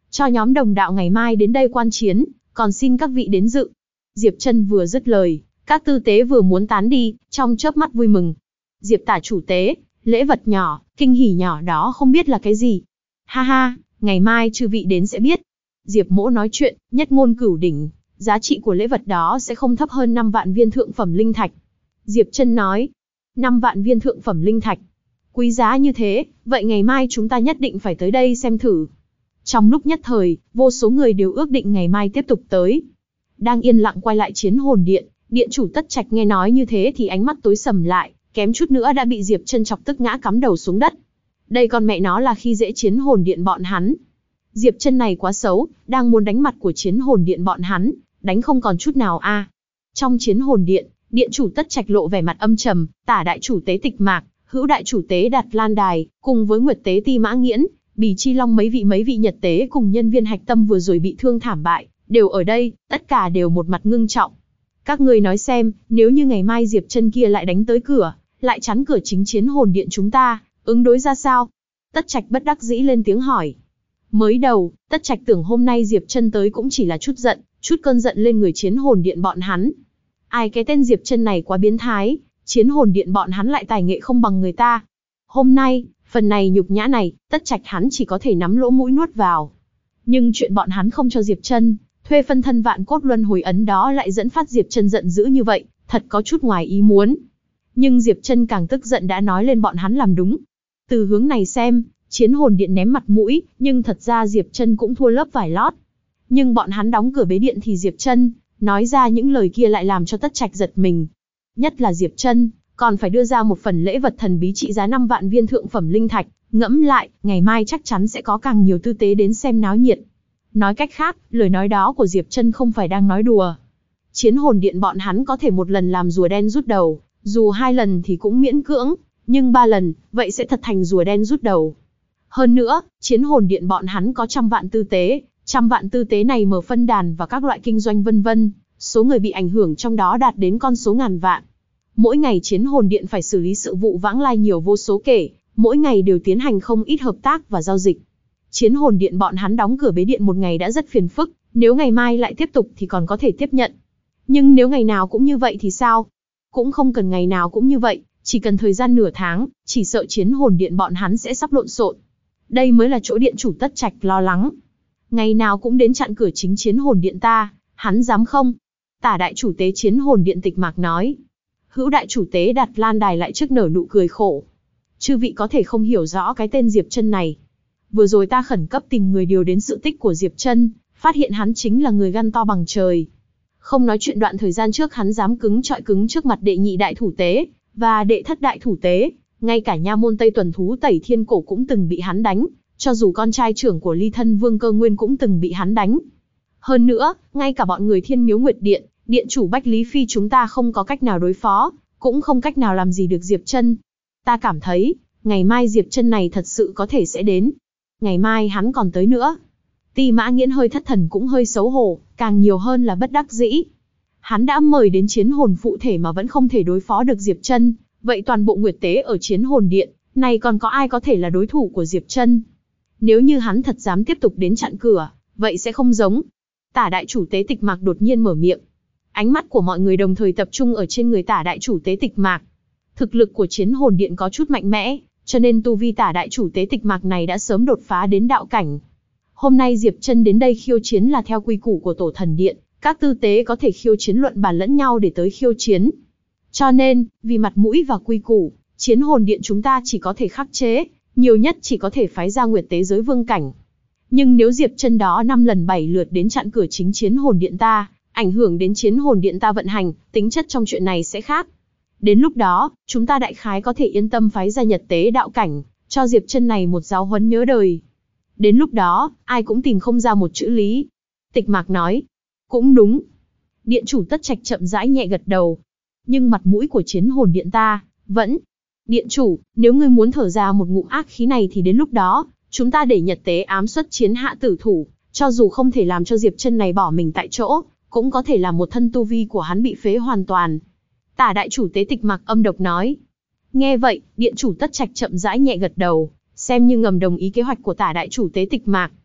Cho nhóm đồng đạo ngày mai đến đây quan chiến, còn xin các vị đến dự. Diệp Trân vừa dứt lời, các tư tế vừa muốn tán đi, trong chớp mắt vui mừng. Diệp tả chủ tế, lễ vật nhỏ, kinh hỉ nhỏ đó không biết là cái gì. Ha ha, ngày mai chư vị đến sẽ biết. Diệp Mỗ nói chuyện, nhất ngôn cửu đỉnh, giá trị của lễ vật đó sẽ không thấp hơn 5 vạn viên thượng phẩm linh thạch. Diệp Trân nói, 5 vạn viên thượng phẩm linh thạch. Quý giá như thế, vậy ngày mai chúng ta nhất định phải tới đây xem thử. Trong lúc nhất thời, vô số người đều ước định ngày mai tiếp tục tới. Đang yên lặng quay lại Chiến Hồn Điện, điện chủ Tất Trạch nghe nói như thế thì ánh mắt tối sầm lại, kém chút nữa đã bị Diệp Trân chọc tức ngã cắm đầu xuống đất. Đây con mẹ nó là khi dễ Chiến Hồn Điện bọn hắn. Diệp Trân này quá xấu, đang muốn đánh mặt của Chiến Hồn Điện bọn hắn, đánh không còn chút nào a. Trong Chiến Hồn Điện, điện chủ Tất Trạch lộ vẻ mặt âm trầm, Tả đại chủ tế Tịch Mạc, Hữu đại chủ tế Đạt Lan Đài, cùng với Nguyệt tế Ti Mã Nghiễn, Bì Chi Long mấy vị Nhật tế cùng nhân viên hạch tâm vừa rồi bị thương thảm bại, đều ở đây, tất cả đều một mặt ngưng trọng. Các ngươi nói xem, nếu như ngày mai Diệp Trân kia lại đánh tới cửa, lại chắn cửa chính Chiến Hồn Điện chúng ta, ứng đối ra sao? Tất Trạch bất đắc dĩ lên tiếng hỏi. Mới đầu, Tất Trạch tưởng hôm nay Diệp Trân tới cũng chỉ là chút giận, chút cơn giận lên người Chiến Hồn Điện bọn hắn. Ai cái tên Diệp Trân này quá biến thái, Chiến Hồn Điện bọn hắn lại tài nghệ không bằng người ta. Hôm nay, phần này nhục nhã này, Tất Trạch hắn chỉ có thể nắm lỗ mũi nuốt vào. Nhưng chuyện bọn hắn không cho Diệp Trân thuê phân thân vạn cốt luân hồi ấn đó lại dẫn phát Diệp Trân giận dữ như vậy, thật có chút ngoài ý muốn. Nhưng Diệp Trân càng tức giận đã nói lên bọn hắn làm đúng. Từ hướng này xem, Chiến Hồn Điện ném mặt mũi, nhưng thật ra Diệp Trân cũng thua lớp vải lót. Nhưng bọn hắn đóng cửa bế điện thì Diệp Trân nói ra những lời kia lại làm cho Tất Trạch giật mình. Nhất là Diệp Trân còn phải đưa ra một phần lễ vật thần bí trị giá 5 vạn viên thượng phẩm linh thạch, ngẫm lại, ngày mai chắc chắn sẽ có càng nhiều tư tế đến xem náo nhiệt. Nói cách khác, lời nói đó của Diệp Trân không phải đang nói đùa. Chiến Hồn Điện bọn hắn có thể một lần làm rùa đen rút đầu, dù 2 lần thì cũng miễn cưỡng, nhưng 3 lần, vậy sẽ thật thành rùa đen rút đầu. Hơn nữa, Chiến Hồn Điện bọn hắn có 100 vạn tư tế, 100 vạn tư tế này mở phân đàn và các loại kinh doanh vân vân, số người bị ảnh hưởng trong đó đạt đến con số ngàn vạn. Mỗi ngày Chiến Hồn Điện phải xử lý sự vụ vãng lai nhiều vô số kể, mỗi ngày đều tiến hành không ít hợp tác và giao dịch. Chiến Hồn Điện bọn hắn đóng cửa bế điện một ngày đã rất phiền phức, nếu ngày mai lại tiếp tục thì còn có thể tiếp nhận. Nhưng nếu ngày nào cũng như vậy thì sao? Cũng không cần ngày nào cũng như vậy, chỉ cần thời gian nửa tháng, chỉ sợ Chiến Hồn Điện bọn hắn sẽ sắp lộn xộn. Đây mới là chỗ điện chủ Tất Trạch lo lắng. Ngày nào cũng đến chặn cửa chính Chiến Hồn Điện ta, hắn dám không? Tả đại chủ tế Chiến Hồn Điện Tịch Mạc nói. Hữu đại chủ tế Đạt Lan Đài lại trước nở nụ cười khổ. Chư vị có thể không hiểu rõ cái tên Diệp Trân này. Vừa rồi ta khẩn cấp tìm người điều đến sự tích của Diệp Trân, phát hiện hắn chính là người gan to bằng trời. Không nói chuyện đoạn thời gian trước hắn dám cứng trọi cứng trước mặt đệ nhị đại thủ tế, và đệ thất đại thủ tế, ngay cả nha môn Tây Tuần Thú Tẩy Thiên Cổ cũng từng bị hắn đánh, cho dù con trai trưởng của Ly Thân Vương Cơ Nguyên cũng từng bị hắn đánh. Hơn nữa, ngay cả bọn người Thiên Miếu Nguyệt Điện, điện chủ Bách Lý Phi chúng ta không có cách nào đối phó, cũng không cách nào làm gì được Diệp Trân. Ta cảm thấy, ngày mai Diệp Trân này thật sự có thể sẽ đến. Ngày mai hắn còn tới nữa. Ti Mã Nghiễn hơi thất thần cũng hơi xấu hổ, càng nhiều hơn là bất đắc dĩ. Hắn đã mời đến Chiến Hồn phụ thể mà vẫn không thể đối phó được Diệp Trân, vậy toàn bộ Nguyệt tế ở Chiến Hồn Điện này còn có ai có thể là đối thủ của Diệp Trân? Nếu như hắn thật dám tiếp tục đến chặn cửa, vậy sẽ không giống. Tả đại chủ tế Tịch Mạc đột nhiên mở miệng. Ánh mắt của mọi người đồng thời tập trung ở trên người Tả đại chủ tế Tịch Mạc. Thực lực của Chiến Hồn Điện có chút mạnh mẽ, cho nên tu vi Tả đại chủ tế Tịch Mạc này đã sớm đột phá đến đạo cảnh. Hôm nay Diệp Trân đến đây khiêu chiến là theo quy củ của Tổ Thần Điện, các tư tế có thể khiêu chiến luận bàn lẫn nhau để tới khiêu chiến. Cho nên, vì mặt mũi và quy củ, Chiến Hồn Điện chúng ta chỉ có thể khắc chế, nhiều nhất chỉ có thể phái ra Nguyệt tế giới vương cảnh. Nhưng nếu Diệp Trân đó 5 lần 7 lượt đến chặn cửa chính Chiến Hồn Điện ta, ảnh hưởng đến Chiến Hồn Điện ta vận hành, tính chất trong chuyện này sẽ khác. Đến lúc đó, chúng ta đại khái có thể yên tâm phái ra Nhật tế đạo cảnh, cho Diệp Trân này một giáo huấn nhớ đời. Đến lúc đó, ai cũng tìm không ra một chữ lý. Tịch Mạc nói, cũng đúng. Điện chủ Tất Trạch chậm rãi nhẹ gật đầu. Nhưng mặt mũi của Chiến Hồn Điện ta, vẫn. Điện chủ, nếu ngươi muốn thở ra một ngụm ác khí này thì đến lúc đó, chúng ta để Nhật tế ám xuất chiến hạ tử thủ, cho dù không thể làm cho Diệp Trân này bỏ mình tại chỗ, cũng có thể làm một thân tu vi của hắn bị phế hoàn toàn. Tả đại chủ tế Tịch Mạc âm độc nói. Nghe vậy, điện chủ Tất Trạch chậm rãi nhẹ gật đầu, xem như ngầm đồng ý kế hoạch của Tả đại chủ tế Tịch Mạc.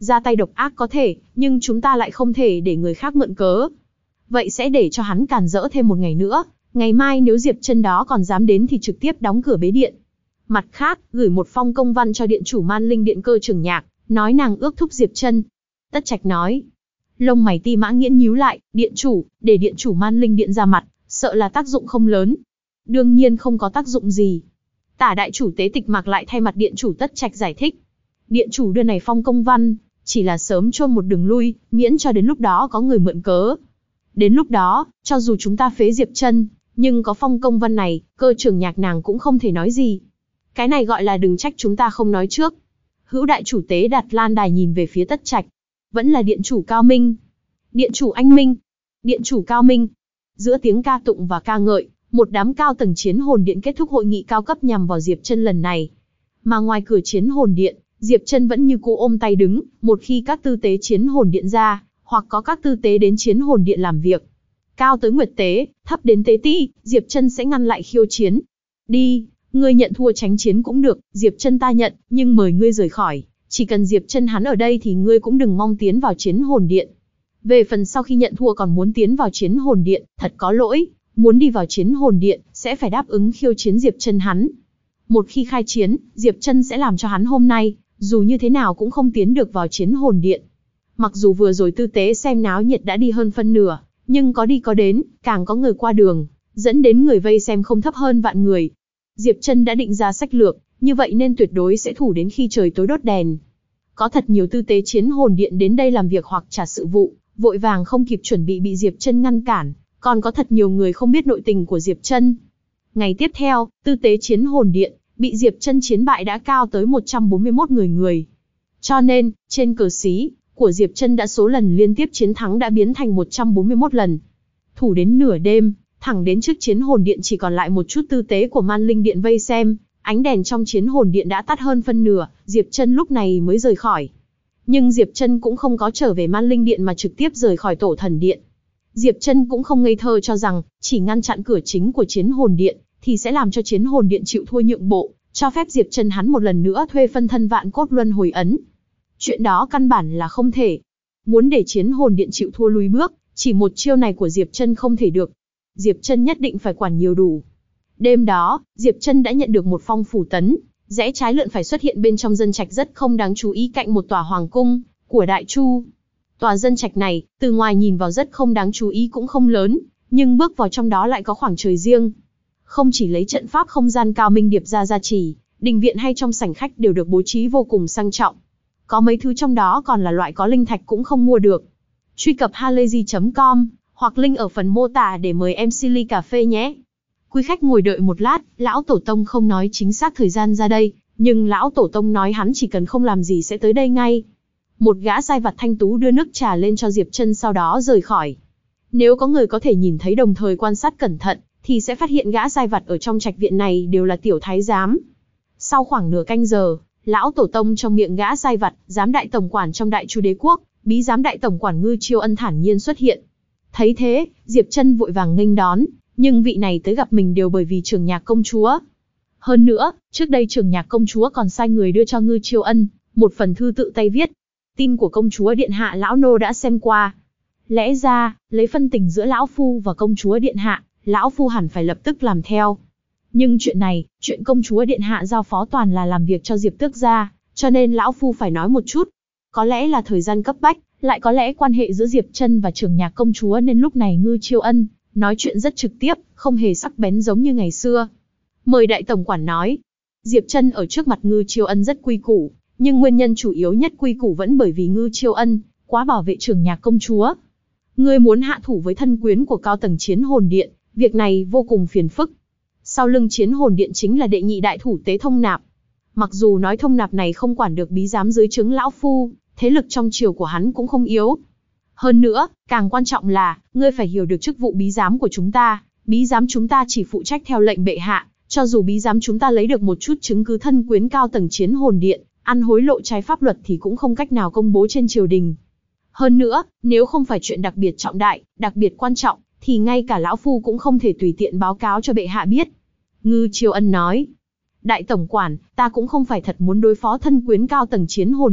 Ra tay độc ác có thể, nhưng chúng ta lại không thể để người khác mượn cớ. Vậy sẽ để cho hắn càn rỡ thêm một ngày nữa, ngày mai nếu Diệp Chân đó còn dám đến thì trực tiếp đóng cửa bế điện. Mặt khác, gửi một phong công văn cho điện chủ Man Linh Điện Cơ Trường Nhạc, nói nàng ước thúc Diệp Chân. Tất Trạch nói. Lông mày Ti Mã Nghiễn nhíu lại, điện chủ, để điện chủ Man Linh Điện ra mặt, sợ là tác dụng không lớn. Đương nhiên không có tác dụng gì. Tả đại chủ Tế Tịch Mạc lại thay mặt điện chủ Tất Trạch giải thích. Điện chủ đưa này phong công văn, chỉ là sớm chôn một đường lui, miễn cho đến lúc đó có người mượn cớ. Đến lúc đó, cho dù chúng ta phế Diệp Chân, nhưng có phong công văn này, Cơ Trường Nhạc nàng cũng không thể nói gì. Cái này gọi là đừng trách chúng ta không nói trước. Hữu đại chủ Tế Đạt Lan Đài nhìn về phía Tất Trạch. Vẫn là điện chủ cao minh. Điện chủ anh minh. Điện chủ cao minh. Giữa tiếng ca tụng và ca ngợi, một đám cao tầng chiến hồn điện kết thúc hội nghị cao cấp nhằm vào Diệp Chân lần này. Mà ngoài cửa chiến hồn điện, Diệp Chân vẫn như cũ ôm tay đứng, một khi các tư tế chiến hồn điện ra, hoặc có các tư tế đến chiến hồn điện làm việc. Cao tới Nguyệt Tế, thấp đến Tế Ti, Diệp Chân sẽ ngăn lại khiêu chiến. Đi, ngươi nhận thua tránh chiến cũng được, Diệp Chân ta nhận, nhưng mời ngươi rời khỏi. Chỉ cần Diệp Chân hắn ở đây thì ngươi cũng đừng mong tiến vào chiến hồn điện. Về phần sau khi nhận thua còn muốn tiến vào chiến hồn điện, thật có lỗi, muốn đi vào chiến hồn điện, sẽ phải đáp ứng khiêu chiến Diệp Chân hắn. Một khi khai chiến, Diệp Chân sẽ làm cho hắn hôm nay, dù như thế nào cũng không tiến được vào chiến hồn điện. Mặc dù vừa rồi tư tế xem náo nhiệt đã đi hơn phân nửa, nhưng có đi có đến, càng có người qua đường, dẫn đến người vây xem không thấp hơn vạn người. Diệp Chân đã định ra sách lược, như vậy nên tuyệt đối sẽ thủ đến khi trời tối đốt đèn. Có thật nhiều tư tế chiến hồn điện đến đây làm việc hoặc trả sự vụ, vội vàng không kịp chuẩn bị Diệp Chân ngăn cản, còn có thật nhiều người không biết nội tình của Diệp Chân. Ngày tiếp theo, tư tế chiến hồn điện bị Diệp Chân chiến bại đã cao tới 141 người. Cho nên, trên cờ xí của Diệp Chân đã số lần liên tiếp chiến thắng đã biến thành 141 lần. Thủ đến nửa đêm, thẳng đến trước chiến hồn điện chỉ còn lại một chút tư tế của Man Linh Điện vây xem, ánh đèn trong chiến hồn điện đã tắt hơn phân nửa, Diệp Chân lúc này mới rời khỏi. Nhưng Diệp Chân cũng không có trở về Man Linh Điện mà trực tiếp rời khỏi Tổ Thần Điện. Diệp Chân cũng không ngây thơ cho rằng chỉ ngăn chặn cửa chính của chiến hồn điện thì sẽ làm cho chiến hồn điện chịu thua nhượng bộ, cho phép Diệp Chân hắn một lần nữa thuê phân thân vạn cốt luân hồi ấn. Chuyện đó căn bản là không thể. Muốn để chiến hồn điện chịu thua lùi bước, chỉ một chiêu này của Diệp Chân không thể được. Diệp Chân nhất định phải quản nhiều đủ. Đêm đó, Diệp Chân đã nhận được một phong phủ tấn, rẽ trái lượn phải xuất hiện bên trong dân trạch rất không đáng chú ý cạnh một tòa hoàng cung của Đại Chu. Tòa dân trạch này, từ ngoài nhìn vào rất không đáng chú ý cũng không lớn, nhưng bước vào trong đó lại có khoảng trời riêng. Không chỉ lấy trận pháp không gian cao minh điệp ra gia trì, đình viện hay trong sảnh khách đều được bố trí vô cùng sang trọng. Có mấy thứ trong đó còn là loại có linh thạch cũng không mua được. Truy cập halayzi.com hoặc link ở phần mô tả để mời MC ly cà phê nhé. Quý khách ngồi đợi một lát, lão tổ tông không nói chính xác thời gian ra đây, nhưng lão tổ tông nói hắn chỉ cần không làm gì sẽ tới đây ngay. Một gã sai vặt thanh tú đưa nước trà lên cho Diệp Chân sau đó rời khỏi. Nếu có người có thể nhìn thấy đồng thời quan sát cẩn thận, thì sẽ phát hiện gã sai vặt ở trong trạch viện này đều là tiểu thái giám. Sau khoảng nửa canh giờ, lão tổ tông trong miệng gã sai vặt, giám đại tổng quản trong Đại Chu Đế quốc, bí giám đại tổng quản Ngư Chiêu Ân thản nhiên xuất hiện. Thấy thế, Diệp Chân vội vàng nghênh đón, nhưng vị này tới gặp mình đều bởi vì Trường Nhạc công chúa. Hơn nữa, trước đây Trường Nhạc công chúa còn sai người đưa cho Ngư Chiêu Ân một phần thư tự tay viết. Tin của công chúa điện hạ lão nô đã xem qua. Lẽ ra, lấy phân tình giữa lão phu và công chúa điện hạ, lão phu hẳn phải lập tức làm theo. Nhưng chuyện này, chuyện công chúa điện hạ giao phó toàn là làm việc cho Diệp Tước gia, cho nên lão phu phải nói một chút. Có lẽ là thời gian cấp bách, lại có lẽ quan hệ giữa Diệp Chân và Trường Nhạc công chúa nên lúc này Ngư Chiêu Ân nói chuyện rất trực tiếp, không hề sắc bén giống như ngày xưa. Mời đại tổng quản nói. Diệp Chân ở trước mặt Ngư Chiêu Ân rất quy củ, nhưng nguyên nhân chủ yếu nhất quy củ vẫn bởi vì Ngư Chiêu Ân quá bảo vệ Trường Nhạc công chúa. Ngươi muốn hạ thủ với thân quyến của cao tầng chiến hồn điện, việc này vô cùng phiền phức. Sau lưng chiến hồn điện chính là đệ nhị đại thủ tế Thông Nạp. Mặc dù nói Thông Nạp này không quản được bí giám dưới trướng lão phu, thế lực trong triều của hắn cũng không yếu. Hơn nữa, càng quan trọng là, ngươi phải hiểu được chức vụ bí giám của chúng ta. Bí giám chúng ta chỉ phụ trách theo lệnh bệ hạ, cho dù bí giám chúng ta lấy được một chút chứng cứ thân quyến cao tầng chiến hồn điện, ăn hối lộ trái pháp luật thì cũng không cách nào công bố trên triều đình. Hơn nữa, nếu không phải chuyện đặc biệt trọng đại, đặc biệt quan trọng, thì ngay cả lão phu cũng không thể tùy tiện báo cáo cho bệ hạ biết. Ngư Chiêu Ân nói, đại tổng quản, ta cũng không phải thật muốn đối phó thân quyến cao tầng chiến hồn điện,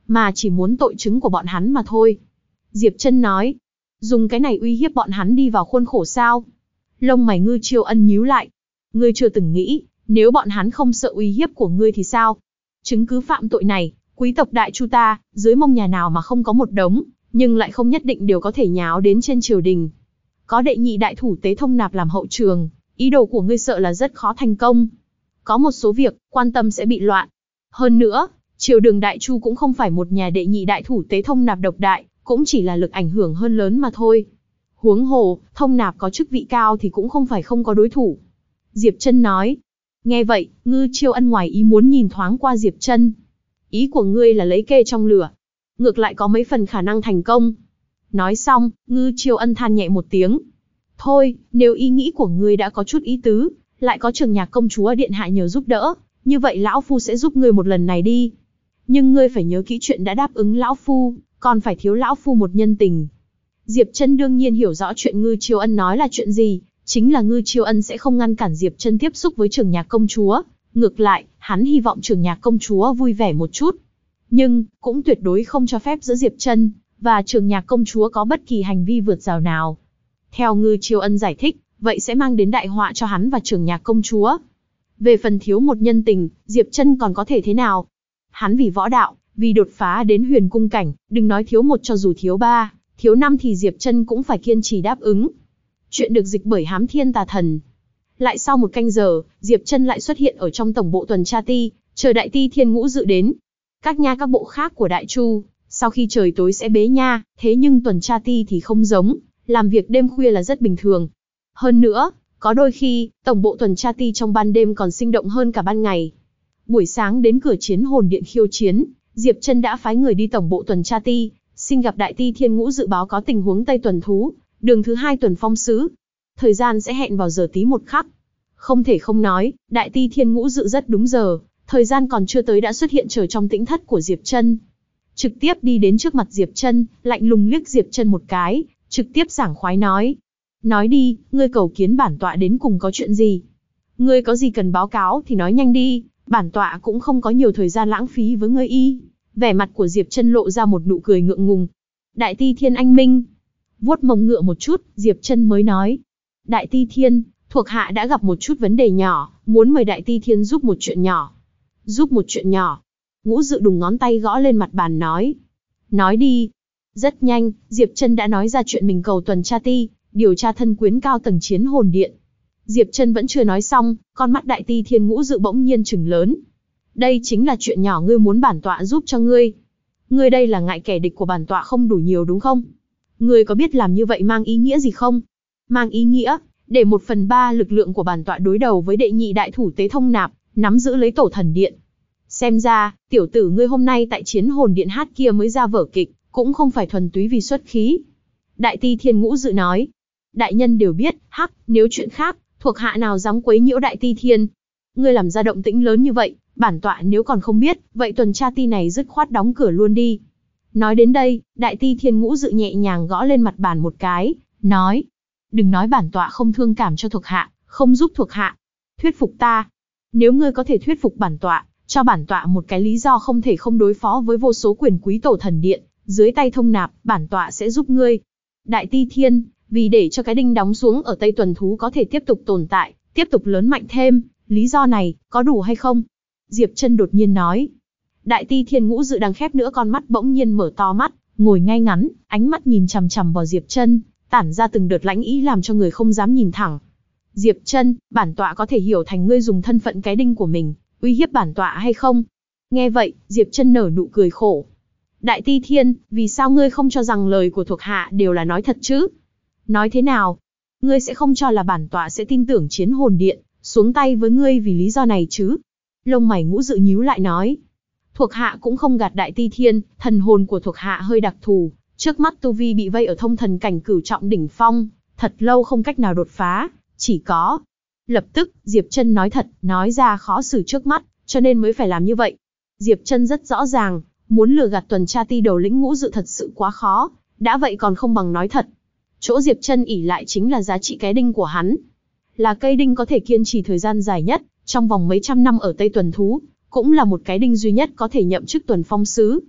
mà chỉ muốn tội chứng của bọn hắn mà thôi. Diệp Trân nói, dùng cái này uy hiếp bọn hắn đi vào khuôn khổ sao? Lông mày Ngư Chiêu Ân nhíu lại. Ngươi chưa từng nghĩ, nếu bọn hắn không sợ uy hiếp của ngươi thì sao? Chứng cứ phạm tội này, quý tộc Đại Chu ta, dưới mông nhà nào mà không có một đống, nhưng lại không nhất định đều có thể nháo đến trên triều đình. Có đệ nhị đại thủ tế Thông Nạp làm hậu trường, ý đồ của ngươi sợ là rất khó thành công. Có một số việc, quan tâm sẽ bị loạn. Hơn nữa, triều đường Đại Chu cũng không phải một nhà đệ nhị đại thủ tế Thông Nạp độc đại, cũng chỉ là lực ảnh hưởng hơn lớn mà thôi. Huống hồ, Thông Nạp có chức vị cao thì cũng không phải không có đối thủ. Diệp Trân nói. Nghe vậy, Ngư Chiêu Ân ngoài ý muốn nhìn thoáng qua Diệp Trân. Ý của ngươi là lấy kê trong lửa. Ngược lại có mấy phần khả năng thành công. Nói xong, Ngư Chiêu Ân than nhẹ một tiếng. Thôi, nếu ý nghĩ của ngươi đã có chút ý tứ, lại có Trường Nhạc công chúa điện hạ nhờ giúp đỡ, như vậy lão phu sẽ giúp ngươi một lần này đi. Nhưng ngươi phải nhớ kỹ chuyện đã đáp ứng lão phu, còn phải thiếu lão phu một nhân tình. Diệp Trân đương nhiên hiểu rõ chuyện Ngư Chiêu Ân nói là chuyện gì, chính là Ngư Chiêu Ân sẽ không ngăn cản Diệp Trân tiếp xúc với Trường Nhạc công chúa, ngược lại, hắn hy vọng Trường Nhạc công chúa vui vẻ một chút. Nhưng, cũng tuyệt đối không cho phép giữa Diệp Trân và Trường Nhạc công chúa có bất kỳ hành vi vượt rào nào. Theo Ngư Chiêu Ân giải thích, vậy sẽ mang đến đại họa cho hắn và Trường Nhạc công chúa. Về phần thiếu một nhân tình, Diệp Trân còn có thể thế nào? Hắn vì võ đạo, vì đột phá đến huyền cung cảnh, đừng nói thiếu một cho dù thiếu ba, thiếu năm thì Diệp Trân cũng phải kiên trì đáp ứng. Chuyện được dịch bởi Hám Thiên Tà Thần. Lại sau một canh giờ, Diệp Trân lại xuất hiện ở trong tổng bộ tuần tra ti, chờ Đại Ti Thiên Ngũ Dự đến. Các nha các bộ khác của Đại Chu, sau khi trời tối sẽ bế nha, thế nhưng tuần tra ti thì không giống, làm việc đêm khuya là rất bình thường. Hơn nữa, có đôi khi, tổng bộ tuần tra ti trong ban đêm còn sinh động hơn cả ban ngày. Buổi sáng đến cửa Chiến Hồn Điện khiêu chiến, Diệp Trân đã phái người đi tổng bộ tuần tra ti, xin gặp Đại Ti Thiên Ngũ Dự báo có tình huống Tây Tuần Thú, đường thứ 2 tuần phong sứ. Thời gian sẽ hẹn vào giờ tí một khắc. Không thể không nói, Đại Ti Thiên Ngũ Dự rất đúng giờ, thời gian còn chưa tới đã xuất hiện chờ trong tĩnh thất của Diệp Trân. Trực tiếp đi đến trước mặt Diệp Trân, lạnh lùng liếc Diệp Trân một cái, trực tiếp sảng khoái nói. Nói đi, ngươi cầu kiến bản tọa đến cùng có chuyện gì? Ngươi có gì cần báo cáo thì nói nhanh đi, bản tọa cũng không có nhiều thời gian lãng phí với ngươi y. Vẻ mặt của Diệp Trân lộ ra một nụ cười ngượng ngùng. Đại Ti Thiên anh minh. Vuốt mông ngựa một chút, Diệp Trân mới nói. Đại Ti Thiên, thuộc hạ đã gặp một chút vấn đề nhỏ, muốn mời Đại Ti Thiên giúp một chuyện nhỏ. Giúp một chuyện nhỏ. Ngũ Dự đùng ngón tay gõ lên mặt bàn nói. Nói đi. Rất nhanh, Diệp Trân đã nói ra chuyện mình cầu tuần tra ti, điều tra thân quyến cao tầng Chiến Hồn Điện. Diệp Trân vẫn chưa nói xong, con mắt Đại Ti Thiên Ngũ Dự bỗng nhiên trừng lớn. Đây chính là chuyện nhỏ ngươi muốn bản tọa giúp cho ngươi. Ngươi đây là ngại kẻ địch của bản tọa không đủ nhiều đúng không? Ngươi có biết làm như vậy mang ý nghĩa gì không? Mang ý nghĩa, để 1/3 lực lượng của bản tọa đối đầu với đệ nhị đại thủ tế Thông Nạp, nắm giữ lấy Tổ Thần Điện. Xem ra, tiểu tử ngươi hôm nay tại Chiến Hồn Điện hát kia mới ra vở kịch, cũng không phải thuần túy vì xuất khí. Đại Ti Thiên Ngũ Dự nói. Đại nhân đều biết, nếu chuyện khác, thuộc hạ nào dám quấy nhiễu Đại Ti Thiên. Ngươi làm ra động tĩnh lớn như vậy, bản tọa nếu còn không biết, vậy tuần tra ti này dứt khoát đóng cửa luôn đi. Nói đến đây, Đại Ti Thiên Ngũ Dự nhẹ nhàng gõ lên mặt bàn một cái, nói. Đừng nói bản tọa không thương cảm cho thuộc hạ, không giúp thuộc hạ. Thuyết phục ta. Nếu ngươi có thể thuyết phục bản tọa, cho bản tọa một cái lý do không thể không đối phó với vô số quyền quý Tổ Thần Điện, dưới tay Thông Nạp, bản tọa sẽ giúp ngươi. Đại Ti Thiên, vì để cho cái đinh đóng xuống ở Tây Tuần Thú có thể tiếp tục tồn tại, tiếp tục lớn mạnh thêm, lý do này, có đủ hay không? Diệp Trân đột nhiên nói. Đại Ti Thiên Ngũ Dự đang khép nữa con mắt bỗng nhiên mở to mắt, ngồi ngay ngắn, ánh mắt nhìn chằm chằm vào Diệp Trân, tản ra từng đợt lãnh ý làm cho người không dám nhìn thẳng. Diệp Trân, bản tọa có thể hiểu thành ngươi dùng thân phận cái đinh của mình, uy hiếp bản tọa hay không? Nghe vậy, Diệp Trân nở nụ cười khổ. Đại Ti Thiên, vì sao ngươi không cho rằng lời của thuộc hạ đều là nói thật chứ? Nói thế nào? Ngươi sẽ không cho là bản tọa sẽ tin tưởng Chiến Hồn Điện, xuống tay với ngươi vì lý do này chứ? Lông mày Ngũ Dự nhíu lại nói. Thuộc hạ cũng không gạt Đại Ti Thiên, thần hồn của thuộc hạ hơi đặc thù, trước mắt tu vi bị vây ở thông thần cảnh cửu trọng đỉnh phong, thật lâu không cách nào đột phá, chỉ có. Lập tức, Diệp Trân nói thật, nói ra khó xử trước mắt, cho nên mới phải làm như vậy. Diệp Trân rất rõ ràng, muốn lừa gạt tuần tra ti đầu lĩnh Ngũ Dự thật sự quá khó, đã vậy còn không bằng nói thật. Chỗ Diệp Trân ỷ lại chính là giá trị cái đinh của hắn. Là cây đinh có thể kiên trì thời gian dài nhất, trong vòng mấy trăm năm ở Tây Tuần Thú, cũng là một cái đinh duy nhất có thể nhậm chức tuần phong sứ.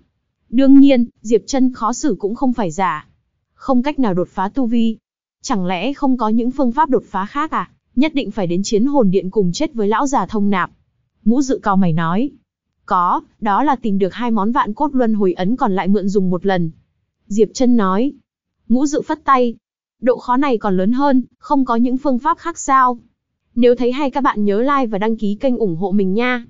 Đương nhiên, Diệp Trân khó xử cũng không phải giả. Không cách nào đột phá tu vi. Chẳng lẽ không có những phương pháp đột phá khác à? Nhất định phải đến Chiến Hồn Điện cùng chết với lão già Thông Nạp. Ngũ Dự cau mày nói. Có, đó là tìm được 2 món vạn cốt luân hồi ấn còn lại mượn dùng một lần. Diệp Trân nói. Ngũ Dự phất tay. Độ khó này còn lớn hơn, không có những phương pháp khác sao? Nếu thấy hay các bạn nhớ like và đăng ký kênh ủng hộ mình nha.